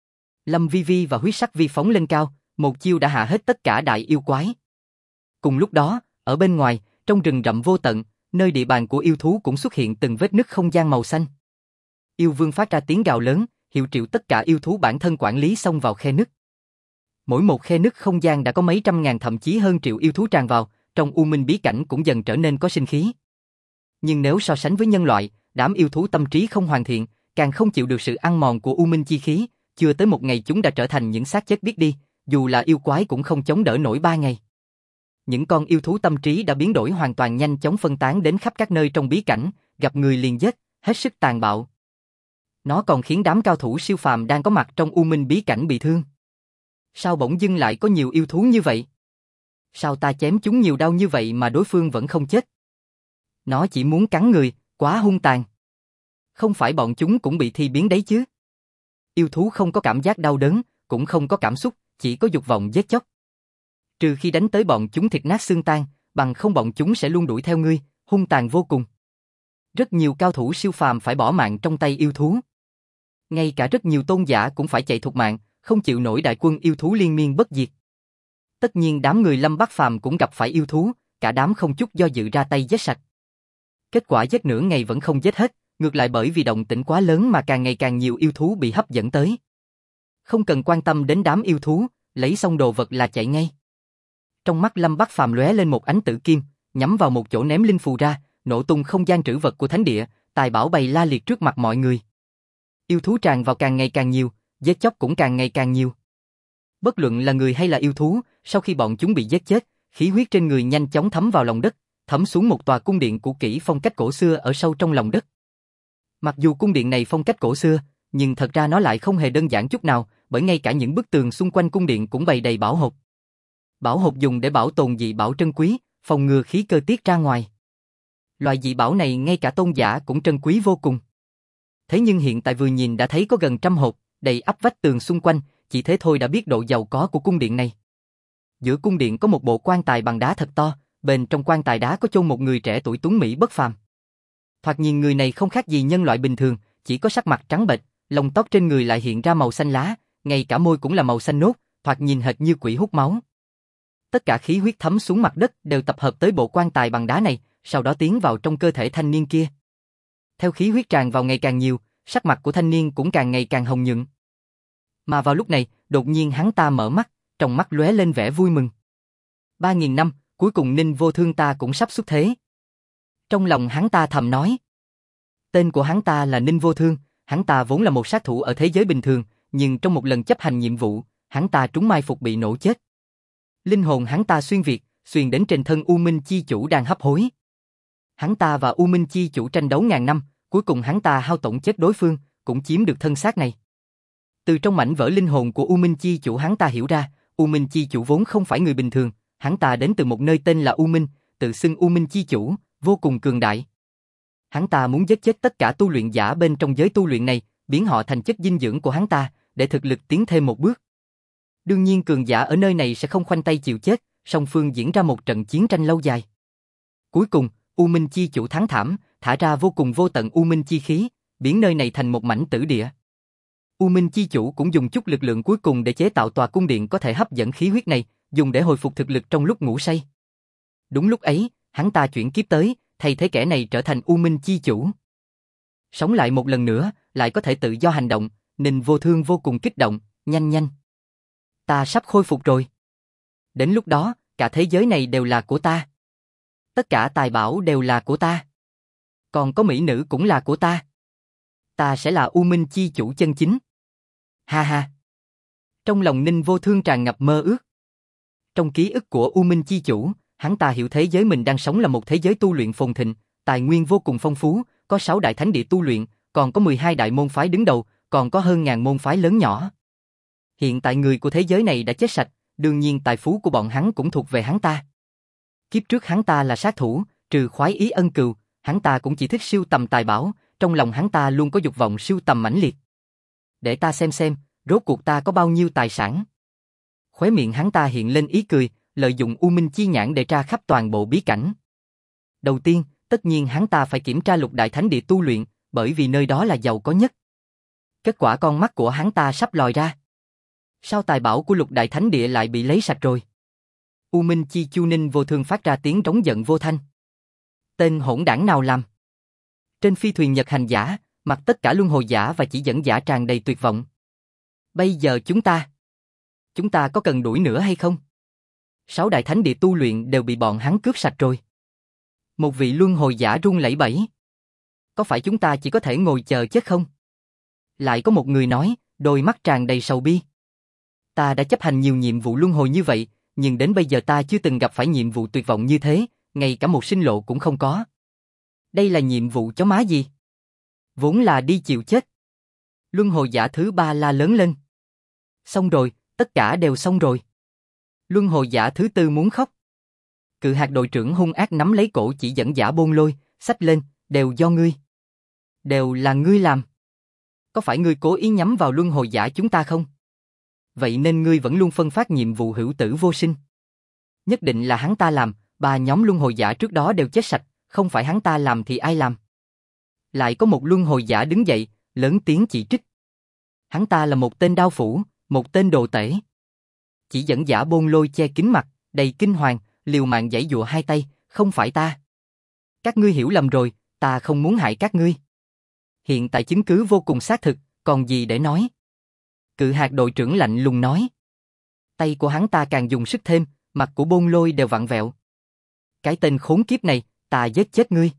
S1: Lâm Vi Vi và huyết sắc vi phóng lên cao, một chiêu đã hạ hết tất cả đại yêu quái. Cùng lúc đó, ở bên ngoài, trong rừng rậm vô tận, nơi địa bàn của yêu thú cũng xuất hiện từng vết nứt không gian màu xanh. Yêu vương phát ra tiếng gào lớn, hiệu triệu tất cả yêu thú bản thân quản lý xông vào khe nứt. Mỗi một khe nứt không gian đã có mấy trăm ngàn thậm chí hơn triệu yêu thú tràn vào, trong U Minh bí cảnh cũng dần trở nên có sinh khí. Nhưng nếu so sánh với nhân loại, đám yêu thú tâm trí không hoàn thiện, càng không chịu được sự ăn mòn của U Minh chi khí, chưa tới 1 ngày chúng đã trở thành những xác chết biết đi, dù là yêu quái cũng không chống đỡ nổi 3 ngày. Những con yêu thú tâm trí đã biến đổi hoàn toàn, nhanh chóng phân tán đến khắp các nơi trong bí cảnh, gặp người liền giết, hết sức tàn bạo. Nó còn khiến đám cao thủ siêu phàm đang có mặt trong U Minh bí cảnh bị thương. Sao bỗng dưng lại có nhiều yêu thú như vậy? Sao ta chém chúng nhiều đau như vậy mà đối phương vẫn không chết? Nó chỉ muốn cắn người, quá hung tàn. Không phải bọn chúng cũng bị thi biến đấy chứ? Yêu thú không có cảm giác đau đớn, cũng không có cảm xúc, chỉ có dục vọng giết chóc. Trừ khi đánh tới bọn chúng thịt nát xương tan, bằng không bọn chúng sẽ luôn đuổi theo ngươi, hung tàn vô cùng. Rất nhiều cao thủ siêu phàm phải bỏ mạng trong tay yêu thú. Ngay cả rất nhiều tôn giả cũng phải chạy thục mạng, không chịu nổi đại quân yêu thú liên miên bất diệt. Tất nhiên đám người Lâm Bắc Phàm cũng gặp phải yêu thú, cả đám không chút do dự ra tay giết sạch. Kết quả giết nửa ngày vẫn không giết hết, ngược lại bởi vì động tĩnh quá lớn mà càng ngày càng nhiều yêu thú bị hấp dẫn tới. Không cần quan tâm đến đám yêu thú, lấy xong đồ vật là chạy ngay. Trong mắt Lâm Bắc Phàm lóe lên một ánh tử kim, nhắm vào một chỗ ném linh phù ra, nổ tung không gian trữ vật của thánh địa, tài bảo bày la liệt trước mặt mọi người. Yêu thú tràn vào càng ngày càng nhiều, giết chóc cũng càng ngày càng nhiều. Bất luận là người hay là yêu thú, sau khi bọn chúng bị giết chết, khí huyết trên người nhanh chóng thấm vào lòng đất, thấm xuống một tòa cung điện cũ kỹ phong cách cổ xưa ở sâu trong lòng đất. Mặc dù cung điện này phong cách cổ xưa, nhưng thật ra nó lại không hề đơn giản chút nào, bởi ngay cả những bức tường xung quanh cung điện cũng bày đầy bảo hộp. Bảo hộp dùng để bảo tồn dị bảo trân quý, phòng ngừa khí cơ tiết ra ngoài. Loại dị bảo này ngay cả tôn giả cũng trân quý vô cùng. Thế nhưng hiện tại vừa nhìn đã thấy có gần 100 hộp, đầy ắp vách tường xung quanh, chỉ thế thôi đã biết độ giàu có của cung điện này. Giữa cung điện có một bộ quan tài bằng đá thật to, bên trong quan tài đá có chôn một người trẻ tuổi tuấn mỹ bất phàm. Thoạt nhìn người này không khác gì nhân loại bình thường, chỉ có sắc mặt trắng bệch, lông tóc trên người lại hiện ra màu xanh lá, ngay cả môi cũng là màu xanh nốt, thoạt nhìn hệt như quỷ hút máu. Tất cả khí huyết thấm xuống mặt đất đều tập hợp tới bộ quan tài bằng đá này, sau đó tiến vào trong cơ thể thanh niên kia. Theo khí huyết tràn vào ngày càng nhiều, sắc mặt của thanh niên cũng càng ngày càng hồng nhuận. Mà vào lúc này, đột nhiên hắn ta mở mắt, trong mắt lóe lên vẻ vui mừng. 3.000 năm, cuối cùng Ninh Vô Thương ta cũng sắp xuất thế. Trong lòng hắn ta thầm nói. Tên của hắn ta là Ninh Vô Thương, hắn ta vốn là một sát thủ ở thế giới bình thường, nhưng trong một lần chấp hành nhiệm vụ, hắn ta trúng mai phục bị nổ chết. Linh hồn hắn ta xuyên việt, xuyên đến trên thân U Minh Chi Chủ đang hấp hối. Hắn ta và U Minh Chi Chủ tranh đấu ngàn năm, cuối cùng hắn ta hao tổn chết đối phương, cũng chiếm được thân xác này. Từ trong mảnh vỡ linh hồn của U Minh Chi Chủ hắn ta hiểu ra, U Minh Chi Chủ vốn không phải người bình thường, hắn ta đến từ một nơi tên là U Minh, tự xưng U Minh Chi Chủ, vô cùng cường đại. Hắn ta muốn giết chết tất cả tu luyện giả bên trong giới tu luyện này, biến họ thành chất dinh dưỡng của hắn ta, để thực lực tiến thêm một bước. Đương nhiên cường giả ở nơi này sẽ không khoanh tay chịu chết, song phương diễn ra một trận chiến tranh lâu dài. Cuối cùng, U Minh Chi Chủ thắng thảm, thả ra vô cùng vô tận U Minh Chi khí, biến nơi này thành một mảnh tử địa. U Minh Chi Chủ cũng dùng chút lực lượng cuối cùng để chế tạo tòa cung điện có thể hấp dẫn khí huyết này, dùng để hồi phục thực lực trong lúc ngủ say. Đúng lúc ấy, hắn ta chuyển kiếp tới, thay thế kẻ này trở thành U Minh Chi Chủ. Sống lại một lần nữa, lại có thể tự do hành động, Ninh Vô Thương vô cùng kích động, nhanh. Ta sắp khôi phục rồi. Đến lúc đó, cả thế giới này đều là của ta. Tất cả tài bảo đều là của ta. Còn có mỹ nữ cũng là của ta. Ta sẽ là U Minh Chi Chủ chân chính. Ha ha. Trong lòng Ninh Vô Thương tràn ngập mơ ước. Trong ký ức của U Minh Chi Chủ, hắn ta hiểu thế giới mình đang sống là một thế giới tu luyện phồn thịnh, tài nguyên vô cùng phong phú, có 6 đại thánh địa tu luyện, còn có 12 đại môn phái đứng đầu, còn có hơn ngàn môn phái lớn nhỏ. Hiện tại người của thế giới này đã chết sạch, đương nhiên tài phú của bọn hắn cũng thuộc về hắn ta. Kiếp trước hắn ta là sát thủ, trừ khoái ý ân cừu, hắn ta cũng chỉ thích sưu tầm tài bảo, trong lòng hắn ta luôn có dục vọng sưu tầm mãnh liệt. Để ta xem, rốt cuộc ta có bao nhiêu tài sản. Khóe miệng hắn ta hiện lên ý cười, lợi dụng U Minh Chi nhãn để tra khắp toàn bộ bí cảnh. Đầu tiên, tất nhiên hắn ta phải kiểm tra lục đại thánh địa tu luyện, bởi vì nơi đó là giàu có nhất. Kết quả con mắt của hắn ta sắp lòi ra. Sao tài bảo của lục đại thánh địa lại bị lấy sạch rồi? U Minh Chi Chu Ninh Vô Thương phát ra tiếng trống giận vô thanh. Tên hỗn đảng nào làm? Trên phi thuyền Nhật hành giả, mặt tất cả luân hồi giả và chỉ dẫn giả tràn đầy tuyệt vọng. Bây giờ chúng ta có cần đuổi nữa hay không? 6 đại thánh địa tu luyện đều bị bọn hắn cướp sạch rồi. Một vị luân hồi giả run lẩy bẩy. Có phải chúng ta chỉ có thể ngồi chờ chết không? Lại có một người nói, đôi mắt tràn đầy sầu bi. Ta đã chấp hành nhiều nhiệm vụ luân hồi như vậy, nhưng đến bây giờ ta chưa từng gặp phải nhiệm vụ tuyệt vọng như thế, ngay cả một sinh lộ cũng không có. Đây là nhiệm vụ chó má gì? Vốn là đi chịu chết. Luân hồi giả thứ 3 la lớn lên. Xong rồi, tất cả đều xong rồi. Luân hồi giả thứ 4 muốn khóc. Cự hạt đội trưởng hung ác nắm lấy cổ chỉ dẫn giả Bôn Lôi, xách lên, đều do ngươi. Đều là ngươi làm. Có phải ngươi cố ý nhắm vào luân hồi giả chúng ta không? Vậy nên ngươi vẫn luôn phân phát nhiệm vụ hữu tử vô sinh. Nhất định là hắn ta làm, 3 nhóm luân hồi giả trước đó đều chết sạch, không phải hắn ta làm thì ai làm? Lại có một luân hồi giả đứng dậy, lớn tiếng chỉ trích. Hắn ta là một tên đao phủ, một tên đồ tể. Chỉ dẫn giả Bôn Lôi che kín mặt, đầy kinh hoàng, liều mạng giãy giụa hai tay, không phải ta. Các ngươi hiểu lầm rồi, ta không muốn hại các ngươi. Hiện tại chứng cứ vô cùng xác thực, còn gì để nói? Cự hạt đội trưởng lạnh lùng nói. Tay của hắn ta càng dùng sức thêm, mặt của Bôn Lôi đều vặn vẹo. Cái tên khốn kiếp này, ta giết chết ngươi.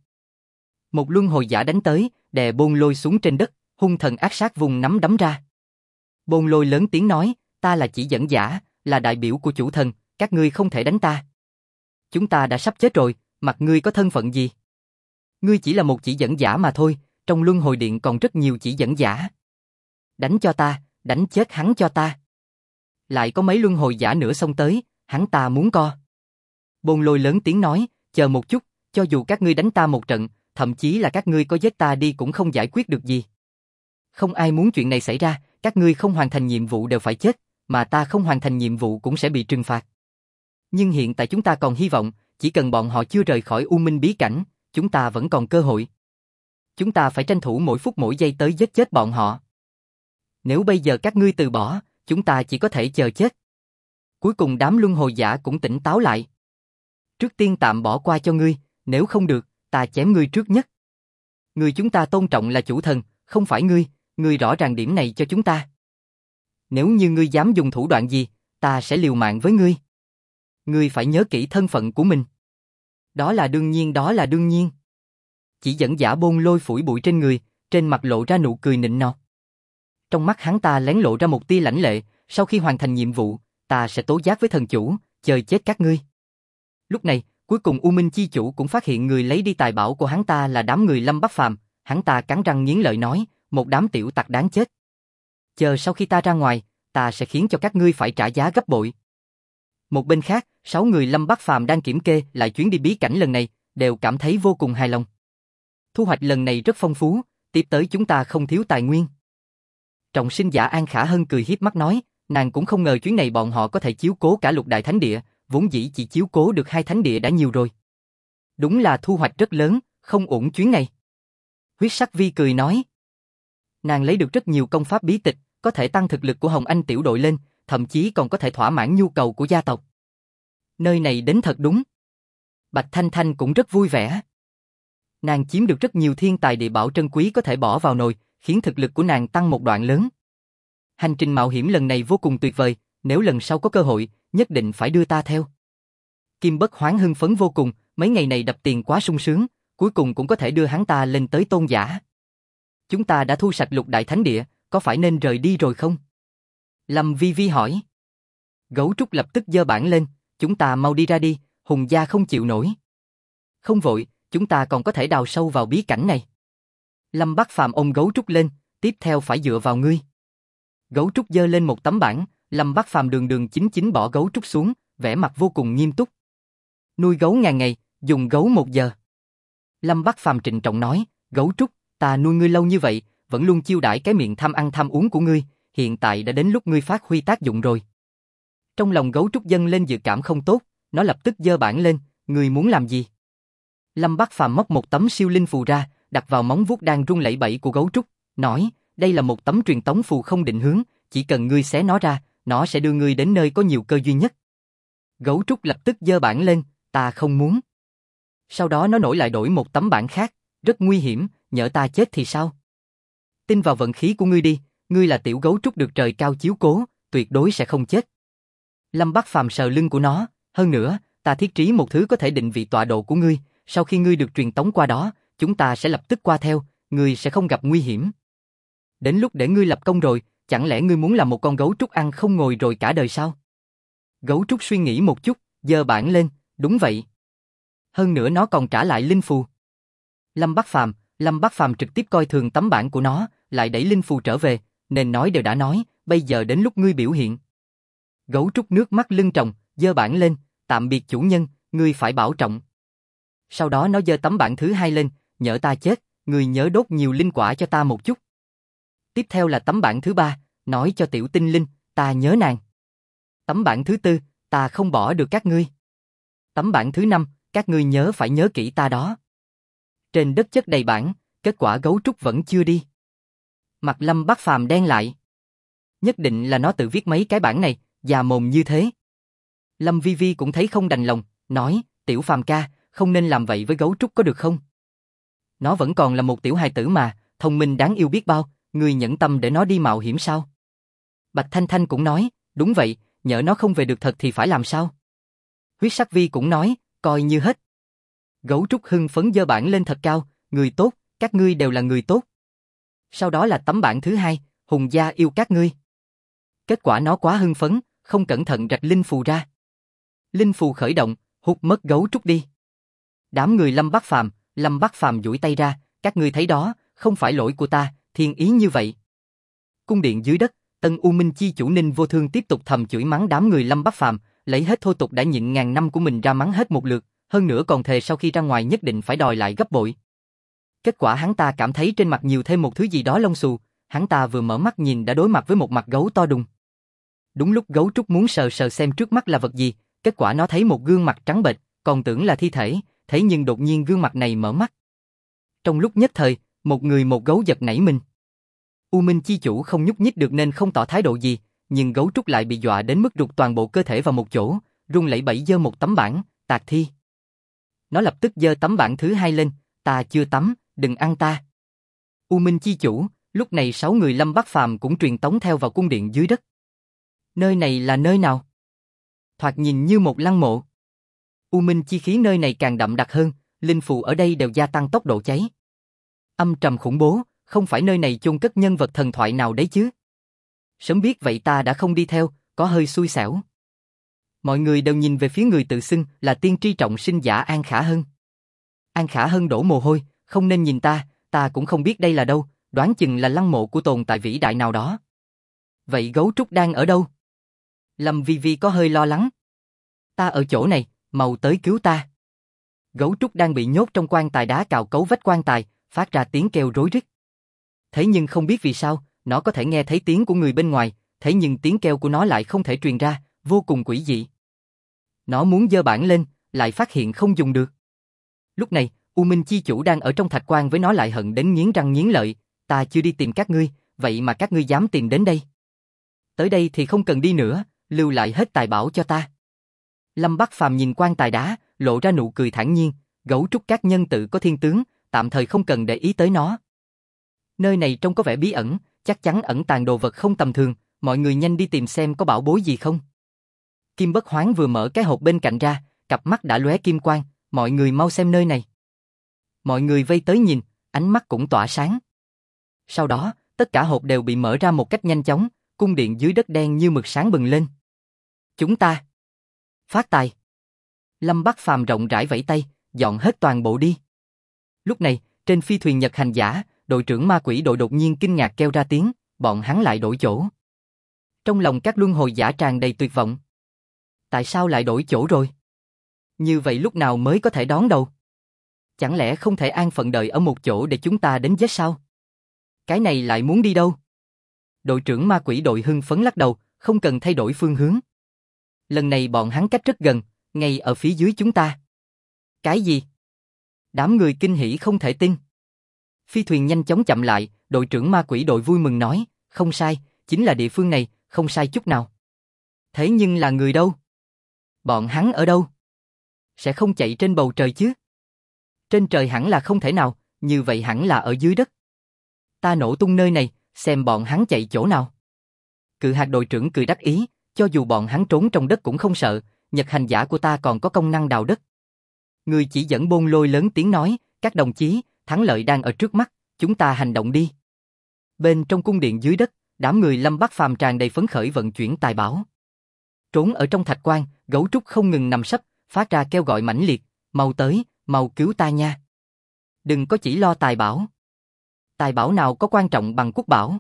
S1: Một luân hồi giả đánh tới, đè Bôn Lôi xuống trên đất, hung thần ác sát vùng nắm đấm ra. Bôn Lôi lớn tiếng nói, ta là chỉ dẫn giả, là đại biểu của chủ thần, các ngươi không thể đánh ta. Chúng ta đã sắp chết rồi, mặt ngươi có thân phận gì? Ngươi chỉ là một chỉ dẫn giả mà thôi, trong luân hồi điện còn rất nhiều chỉ dẫn giả. Đánh cho ta, đánh chết hắn cho ta. Lại có mấy luân hồi giả nữa xông tới, hắn ta muốn co. Bôn Lôi lớn tiếng nói, chờ một chút, cho dù các ngươi đánh ta một trận, thậm chí là các ngươi có giết ta đi cũng không giải quyết được gì. Không ai muốn chuyện này xảy ra, các ngươi không hoàn thành nhiệm vụ đều phải chết, mà ta không hoàn thành nhiệm vụ cũng sẽ bị trừng phạt. Nhưng hiện tại chúng ta còn hy vọng, chỉ cần bọn họ chưa rời khỏi U Minh bí cảnh, chúng ta vẫn còn cơ hội. Chúng ta phải tranh thủ mỗi phút mỗi giây tới giết chết bọn họ. Nếu bây giờ các ngươi từ bỏ, chúng ta chỉ có thể chờ chết. Cuối cùng đám luân hồi giả cũng tỉnh táo lại. Trước tiên tạm bỏ qua cho ngươi, nếu không được, ta chém ngươi trước nhất. Người chúng ta tôn trọng là chủ thần, không phải ngươi rõ ràng điểm này cho chúng ta. Nếu như ngươi dám dùng thủ đoạn gì, ta sẽ liều mạng với ngươi. Ngươi phải nhớ kỹ thân phận của mình. Đó là đương nhiên, đó là đương nhiên. Chỉ dẫn giả Bôn Lôi phủi bụi trên người, trên mặt lộ ra nụ cười nịnh nọt. Trong mắt hắn ta lén lộ ra một tia lãnh lệ, sau khi hoàn thành nhiệm vụ, ta sẽ tố giác với thần chủ, chơi chết các ngươi. Lúc này, cuối cùng U Minh Chi Chủ cũng phát hiện người lấy đi tài bảo của hắn ta là đám người Lâm Bắc Phàm, hắn ta cắn răng nghiến lợi nói, một đám tiểu tặc đáng chết. Chờ sau khi ta ra ngoài, ta sẽ khiến cho các ngươi phải trả giá gấp bội. Một bên khác, 6 người Lâm Bắc Phàm đang kiểm kê lại chuyến đi bí cảnh lần này, đều cảm thấy vô cùng hài lòng. Thu hoạch lần này rất phong phú, tiếp tới chúng ta không thiếu tài nguyên. Trọng sinh giả An Khả Hân cười hiếp mắt nói, nàng cũng không ngờ chuyến này bọn họ có thể chiếu cố cả lục đại thánh địa, vốn dĩ chỉ chiếu cố được 2 thánh địa đã nhiều rồi. Đúng là thu hoạch rất lớn, không uổng chuyến này. Huyết Sắc Vi cười nói, nàng lấy được rất nhiều công pháp bí tịch, có thể tăng thực lực của Hồng Anh tiểu đội lên, thậm chí còn có thể thỏa mãn nhu cầu của gia tộc. Nơi này đến thật đúng. Bạch Thanh Thanh cũng rất vui vẻ. Nàng chiếm được rất nhiều thiên tài địa bảo trân quý có thể bỏ vào nồi, khiến thực lực của nàng tăng một đoạn lớn. Hành trình mạo hiểm lần này vô cùng tuyệt vời, nếu lần sau có cơ hội, nhất định phải đưa ta theo. Kim Bất Hoán hưng phấn vô cùng, mấy ngày này đập tiền quá sung sướng, cuối cùng cũng có thể đưa hắn ta lên tới tôn giả. Chúng ta đã thu sạch lục đại thánh địa, có phải nên rời đi rồi không? Lâm Vi Vi hỏi. Gấu trúc lập tức giơ bảng lên, chúng ta mau đi ra đi, Hùng gia không chịu nổi. Không vội, chúng ta còn có thể đào sâu vào bí cảnh này. Lâm Bắc Phàm ôm gấu trúc lên, tiếp theo phải dựa vào ngươi. Gấu trúc giơ lên một tấm bảng, Lâm Bắc Phàm đường đường chính chính bỏ gấu trúc xuống, vẻ mặt vô cùng nghiêm túc. Nuôi gấu ngàn ngày, dùng gấu 1 giờ. Lâm Bắc Phàm trịnh trọng nói, gấu trúc, ta nuôi ngươi lâu như vậy, vẫn luôn chiêu đãi cái miệng tham ăn tham uống của ngươi, hiện tại đã đến lúc ngươi phát huy tác dụng rồi. Trong lòng gấu trúc dâng lên dự cảm không tốt, nó lập tức giơ bảng lên, ngươi muốn làm gì? Lâm Bắc Phàm móc một tấm siêu linh phù ra, đặt vào móng vuốt đang rung lẩy bẩy của gấu trúc, nói, đây là một tấm truyền tống phù không định hướng, chỉ cần ngươi xé nó ra, nó sẽ đưa ngươi đến nơi có nhiều cơ duy nhất. Gấu trúc lập tức giơ bảng lên, ta không muốn. Sau đó nó nổi lại đổi một tấm bảng khác, rất nguy hiểm, nhỡ ta chết thì sao? Tin vào vận khí của ngươi đi, ngươi là tiểu gấu trúc được trời cao chiếu cố, tuyệt đối sẽ không chết. Lâm Bắc Phàm sờ lưng của nó, hơn nữa, ta thiết trí một thứ có thể định vị tọa độ của ngươi, sau khi ngươi được truyền tống qua đó, chúng ta sẽ lập tức qua theo, ngươi sẽ không gặp nguy hiểm. Đến lúc để ngươi lập công rồi, chẳng lẽ ngươi muốn làm một con gấu trúc ăn không ngồi rồi cả đời sao? Gấu trúc suy nghĩ một chút, giơ bảng lên, đúng vậy. Hơn nữa nó còn trả lại linh phù. Lâm Bắc Phàm trực tiếp coi thường tấm bảng của nó, lại đẩy linh phù trở về, nên nói đều đã nói, bây giờ đến lúc ngươi biểu hiện. Gấu trúc nước mắt lưng tròng, giơ bảng lên, tạm biệt chủ nhân, ngươi phải bảo trọng. Sau đó nó giơ tấm bảng thứ 2 lên, nhỡ ta chết, ngươi nhớ đốt nhiều linh quả cho ta một chút. Tiếp theo là tấm bảng thứ 3, nói cho tiểu tinh linh, ta nhớ nàng. Tấm bảng thứ 4, ta không bỏ được các ngươi. Tấm bảng thứ 5, các ngươi nhớ phải nhớ kỹ ta đó. Trên đất chất đầy bảng, kết quả gấu trúc vẫn chưa đi. Mặt Lâm Bắc Phàm đen lại. Nhất định là nó tự viết mấy cái bảng này, già mồm như thế. Lâm Vi Vi cũng thấy không đành lòng, nói, tiểu Phàm ca, không nên làm vậy với gấu trúc có được không? Nó vẫn còn là một tiểu hài tử mà, thông minh đáng yêu biết bao, ngươi nhẫn tâm để nó đi mạo hiểm sao? Bạch Thanh Thanh cũng nói, đúng vậy, nhỡ nó không về được thật thì phải làm sao? Huyết Sắc Vi cũng nói, coi như hết. Gấu trúc hưng phấn giơ bảng lên thật cao, người tốt, các ngươi đều là người tốt. Sau đó là tấm bảng thứ 2, Hùng gia yêu các ngươi. Kết quả nó quá hưng phấn, không cẩn thận rạch linh phù ra. Linh phù khởi động, hút mất gấu trúc đi. Đám người Lâm Bắc Phàm duỗi tay ra, các ngươi thấy đó, không phải lỗi của ta, thiên ý như vậy. Cung điện dưới đất, Tân U Minh Chi chủ Ninh Vô Thương tiếp tục thầm chửi mắng đám người Lâm Bắc Phàm, lấy hết thô tục đã nhịn ngàn năm của mình ra mắng hết một lượt, hơn nữa còn thề sau khi ra ngoài nhất định phải đòi lại gấp bội. Kết quả hắn ta cảm thấy trên mặt nhiều thêm một thứ gì đó lông xù, hắn ta vừa mở mắt nhìn đã đối mặt với một mặt gấu to đùng. Đúng lúc gấu trúc muốn sờ sờ xem trước mắt là vật gì, kết quả nó thấy một gương mặt trắng bệch, còn tưởng là thi thể, thế nhưng đột nhiên gương mặt này mở mắt. Trong lúc nhất thời, một người một gấu giật nảy mình. U Minh Chi chủ không nhúc nhích được nên không tỏ thái độ gì, nhưng gấu trúc lại bị dọa đến mức rụt toàn bộ cơ thể vào một chỗ, run lẩy bẩy giơ một tấm bảng, tạc thi. Nó lập tức giơ tấm bảng thứ 2 lên, ta chưa tắm, đừng ăn ta. U Minh chi chủ, lúc này 6 người Lâm Bắc Phàm cũng truyền tống theo vào cung điện dưới đất. Nơi này là nơi nào? Thoạt nhìn như một lăng mộ. U Minh chi khí nơi này càng đậm đặc hơn, linh phù ở đây đều gia tăng tốc độ cháy. Âm trầm khủng bố, không phải nơi này chôn cất nhân vật thần thoại nào đấy chứ? Sớm biết vậy ta đã không đi theo, có hơi xui xẻo. Mọi người đều nhìn về phía người tự xưng là tiên tri trọng sinh giả An Khả Hân. An Khả Hân đổ mồ hôi, không nên nhìn ta cũng không biết đây là đâu, đoán chừng là lăng mộ của tồn tại vĩ đại nào đó. Vậy gấu trúc đang ở đâu? Lâm Vi Vi có hơi lo lắng. Ta ở chỗ này, mau tới cứu ta. Gấu trúc đang bị nhốt trong quan tài đá cào cấu vách quan tài, phát ra tiếng kêu rối rít. Thế nhưng không biết vì sao, nó có thể nghe thấy tiếng của người bên ngoài, thế nhưng tiếng kêu của nó lại không thể truyền ra, vô cùng quỷ dị. Nó muốn giơ bản lên, lại phát hiện không dùng được. Lúc này, U Minh chi chủ đang ở trong thạch quan với nó lại hận đến nghiến răng nghiến lợi, ta chưa đi tìm các ngươi, vậy mà các ngươi dám tìm đến đây. Tới đây thì không cần đi nữa, lưu lại hết tài bảo cho ta. Lâm Bắc Phàm nhìn quan tài đá, lộ ra nụ cười thản nhiên, gấu trúc các nhân tự có thiên tướng, tạm thời không cần để ý tới nó. Nơi này trông có vẻ bí ẩn, chắc chắn ẩn tàng đồ vật không tầm thường, mọi người nhanh đi tìm xem có bảo bối gì không. Kim Bất Hoán vừa mở cái hộp bên cạnh ra, cặp mắt đã lóe kim quang, mọi người mau xem nơi này. Mọi người vây tới nhìn, ánh mắt cũng tỏa sáng. Sau đó, tất cả hộp đều bị mở ra một cách nhanh chóng, cung điện dưới đất đen như mực sáng bừng lên. Chúng ta phát tài. Lâm Bắc Phàm rộng rãi vẫy tay, dọn hết toàn bộ đi. Lúc này, trên phi thuyền Nhật Hành Giả, đội trưởng ma quỷ đội đột nhiên kinh ngạc kêu ra tiếng, bọn hắn lại đổi chỗ. Trong lòng các luân hồi giả tràn đầy tuyệt vọng. Tại sao lại đổi chỗ rồi? Như vậy lúc nào mới có thể đón đầu? Chẳng lẽ không thể an phận đợi ở một chỗ để chúng ta đến giết sao? Cái này lại muốn đi đâu? Đội trưởng ma quỷ đội hưng phấn lắc đầu, không cần thay đổi phương hướng. Lần này bọn hắn cách rất gần, ngay ở phía dưới chúng ta. Cái gì? Đám người kinh hỉ không thể tin. Phi thuyền nhanh chóng chậm lại, đội trưởng ma quỷ đội vui mừng nói, không sai, chính là địa phương này, không sai chút nào. Thế nhưng là người đâu? Bọn hắn ở đâu? Sẽ không chạy trên bầu trời chứ? Trên trời hẳn là không thể nào, như vậy hẳn là ở dưới đất. Ta nổ tung nơi này, xem bọn hắn chạy chỗ nào. Cự hạt đội trưởng cười đắc ý, cho dù bọn hắn trốn trong đất cũng không sợ, Nhật Hành Giả của ta còn có công năng đào đất. Người chỉ dẫn Bôn Lôi lớn tiếng nói, các đồng chí, thắng lợi đang ở trước mắt, chúng ta hành động đi. Bên trong cung điện dưới đất, đám người Lâm Bắc Phàm tràn đầy phấn khởi vận chuyển tài bảo. Trốn ở trong thạch quan, gấu trúc không ngừng nằm sấp, phát ra kêu gọi mãnh liệt, mau tới, mau cứu ta nha. Đừng có chỉ lo tài bảo. Tài bảo nào có quan trọng bằng quốc bảo.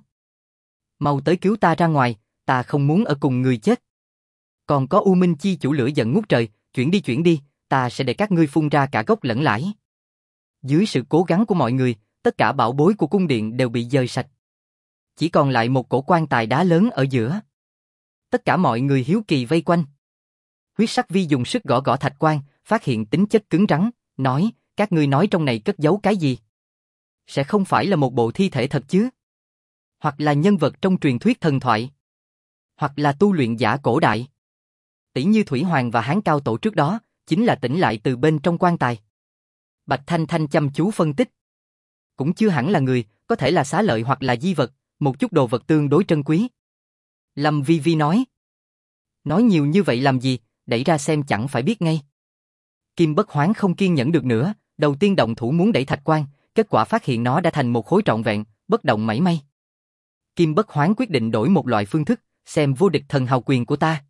S1: Mau tới cứu ta ra ngoài, ta không muốn ở cùng người chết. Còn có U Minh chi chủ lửa giận ngút trời, chuyển đi, ta sẽ để các ngươi phun ra cả gốc lẫn lãi. Dưới sự cố gắng của mọi người, tất cả bảo bối của cung điện đều bị dời sạch. Chỉ còn lại một cổ quan tài đá lớn ở giữa. Tất cả mọi người hiếu kỳ vây quanh. Huyết Sắc Vi dùng sức gõ gõ thạch quan, phát hiện tính chất cứng rắn, nói, các ngươi nói trong này cất giấu cái gì? Sẽ không phải là một bộ thi thể thật chứ? Hoặc là nhân vật trong truyền thuyết thần thoại? Hoặc là tu luyện giả cổ đại? Tỷ như Thủy Hoàng và Hán Cao Tổ trước đó, chính là tỉnh lại từ bên trong quan tài. Bạch Thanh Thanh chăm chú phân tích. Cũng chưa hẳn là người, có thể là xá lợi hoặc là di vật, một chút đồ vật tương đối trân quý. Lâm Vi Vi nói. Nói nhiều như vậy làm gì, đẩy ra xem chẳng phải biết ngay. Kim Bất Hoán không kiên nhẫn được nữa, đầu tiên động thủ muốn đẩy thạch quan, kết quả phát hiện nó đã thành một khối trọn vẹn, bất động mảy may. Kim Bất Hoán quyết định đổi một loại phương thức, xem vô địch thần hào quyền của ta.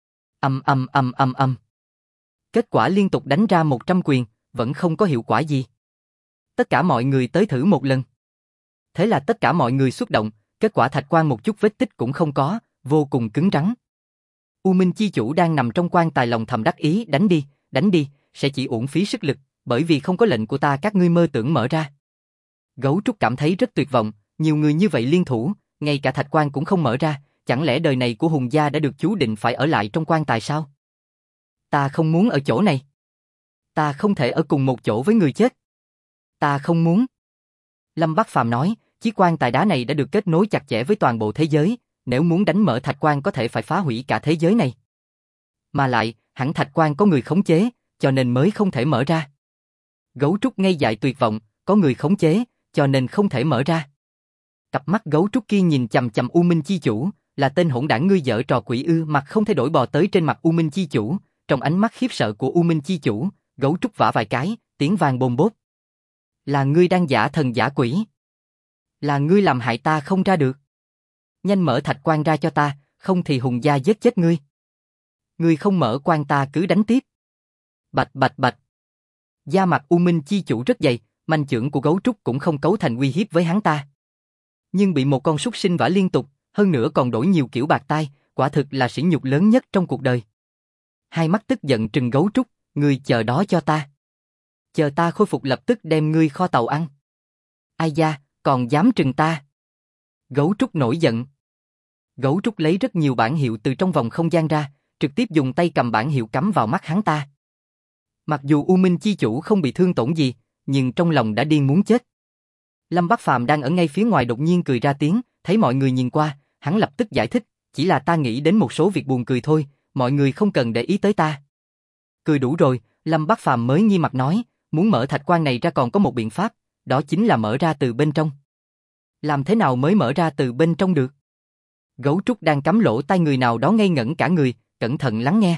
S1: Âm. Kết quả liên tục đánh ra 100 quyền, vẫn không có hiệu quả gì. Tất cả mọi người tới thử một lần. Thế là tất cả mọi người xuất động, kết quả thạch quan một chút vết tích cũng không có, vô cùng cứng rắn. U Minh chi chủ đang nằm trong quan tài lòng thầm đắc ý, đánh đi, sẽ chỉ uổng phí sức lực, bởi vì không có lệnh của ta các ngươi mơ tưởng mở ra. Gấu trúc cảm thấy rất tuyệt vọng, nhiều người như vậy liên thủ, ngay cả thạch quan cũng không mở ra, chẳng lẽ đời này của Hùng gia đã được chú định phải ở lại trong quan tài sao? Ta không muốn ở chỗ này. Ta không thể ở cùng một chỗ với người chết. Ta không muốn. Lâm Bắc Phàm nói, chiếc quan tài đá này đã được kết nối chặt chẽ với toàn bộ thế giới, nếu muốn đánh mở thạch quan có thể phải phá hủy cả thế giới này. Mà lại, hẳn thạch quan có người khống chế, cho nên mới không thể mở ra. Gấu trúc ngây dại tuyệt vọng, có người khống chế, cho nên không thể mở ra. Cặp mắt gấu trúc kia nhìn chằm chằm U Minh Chi Chủ, là tên hỗn đản ngươi giở trò quỷ ư? Mặt không thay đổi bò tới trên mặt U Minh Chi Chủ, trong ánh mắt khiếp sợ của U Minh Chi Chủ, gấu trúc vả vài cái, tiếng vang bôm bốp. Là ngươi đang giả thần giả quỷ. Là ngươi làm hại ta không ra được. Nhanh mở thạch quan ra cho ta, không thì Hùng gia giết chết ngươi. Ngươi không mở quan ta cứ đánh tiếp. Bạch bạch bạch. Da mặt U Minh Chi Chủ rất dày, manh chưởng của gấu trúc cũng không cấu thành uy hiếp với hắn ta. Nhưng bị một con súc sinh vả liên tục, hơn nữa còn đổi nhiều kiểu bạc tai, quả thực là sỉ nhục lớn nhất trong cuộc đời. Hai mắt tức giận trừng gấu trúc, ngươi chờ đó cho ta. Chờ ta khôi phục lập tức đem ngươi kho tàu ăn. Ai da, còn dám trừng ta. Gấu trúc nổi giận. Gấu trúc lấy rất nhiều bản hiệu từ trong vòng không gian ra, trực tiếp dùng tay cầm bản hiệu cắm vào mắt hắn ta. Mặc dù U Minh Chi Chủ không bị thương tổn gì, nhưng trong lòng đã điên muốn chết. Lâm Bắc Phàm đang ở ngay phía ngoài đột nhiên cười ra tiếng, thấy mọi người nhìn qua, hắn lập tức giải thích, chỉ là ta nghĩ đến một số việc buồn cười thôi, mọi người không cần để ý tới ta. Cười đủ rồi, Lâm Bắc Phàm mới nghiêm mặt nói, muốn mở thạch quan này ra còn có một biện pháp, đó chính là mở ra từ bên trong. Làm thế nào mới mở ra từ bên trong được? Gấu trúc đang cắm lỗ tai người nào đó ngây ngẩn cả người, cẩn thận lắng nghe.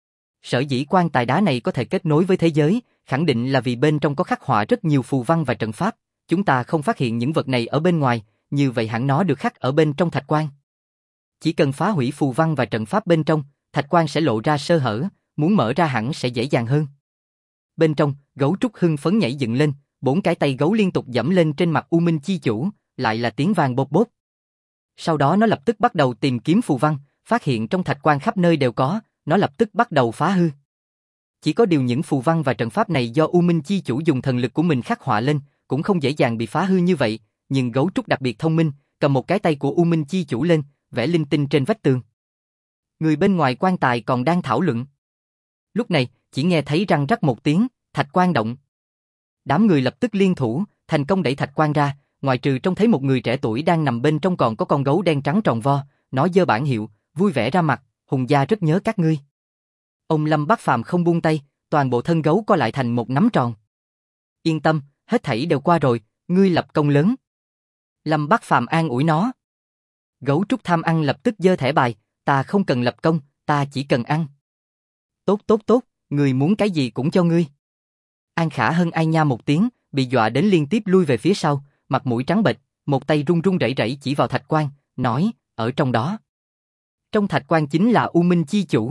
S1: Sở dĩ quan tài đá này có thể kết nối với thế giới, khẳng định là vì bên trong có khắc họa rất nhiều phù văn và trận pháp. Chúng ta không phát hiện những vật này ở bên ngoài, như vậy hẳn nó được khắc ở bên trong thạch quan. Chỉ cần phá hủy phù văn và trận pháp bên trong, thạch quan sẽ lộ ra sơ hở, muốn mở ra hẳn sẽ dễ dàng hơn. Bên trong, gấu trúc hưng phấn nhảy dựng lên, 4 cái tay gấu liên tục giẫm lên trên mặt U Minh Chi Chủ, lại là tiếng vang bốp bốp. Sau đó nó lập tức bắt đầu tìm kiếm phù văn, phát hiện trong thạch quan khắp nơi đều có, nó lập tức bắt đầu phá hư. Chỉ có điều những phù văn và trận pháp này do U Minh Chi Chủ dùng thần lực của mình khắc họa lên, cũng không dễ dàng bị phá hư như vậy, nhưng gấu trúc đặc biệt thông minh, cầm một cái tay của U Minh Chi Chủ lên, vẽ linh tinh trên vách tường. Người bên ngoài quan tài còn đang thảo luận. Lúc này, chỉ nghe thấy răng rắc một tiếng, thạch quan động. Đám người lập tức liên thủ, thành công đẩy thạch quan ra, ngoại trừ trông thấy một người trẻ tuổi đang nằm bên trong còn có con gấu đen trắng tròn vo, nó giơ bản hiệu, vui vẻ ra mặt, Hùng gia rất nhớ các ngươi. Ông Lâm Bắc Phàm không buông tay, toàn bộ thân gấu co lại thành một nắm tròn. Yên tâm, hết thảy đều qua rồi, ngươi lập công lớn. Lâm Bắc Phàm an ủi nó. Gấu trúc tham ăn lập tức giơ thẻ bài, ta không cần lập công, ta chỉ cần ăn. Tốt tốt tốt, ngươi muốn cái gì cũng cho ngươi. An Khả Hân ai nha một tiếng, bị dọa đến liên tiếp lui về phía sau, mặt mũi trắng bệch, một tay run run rẩy rẩy chỉ vào thạch quan, nói, ở trong đó. Trong thạch quan chính là U Minh Chi Chủ.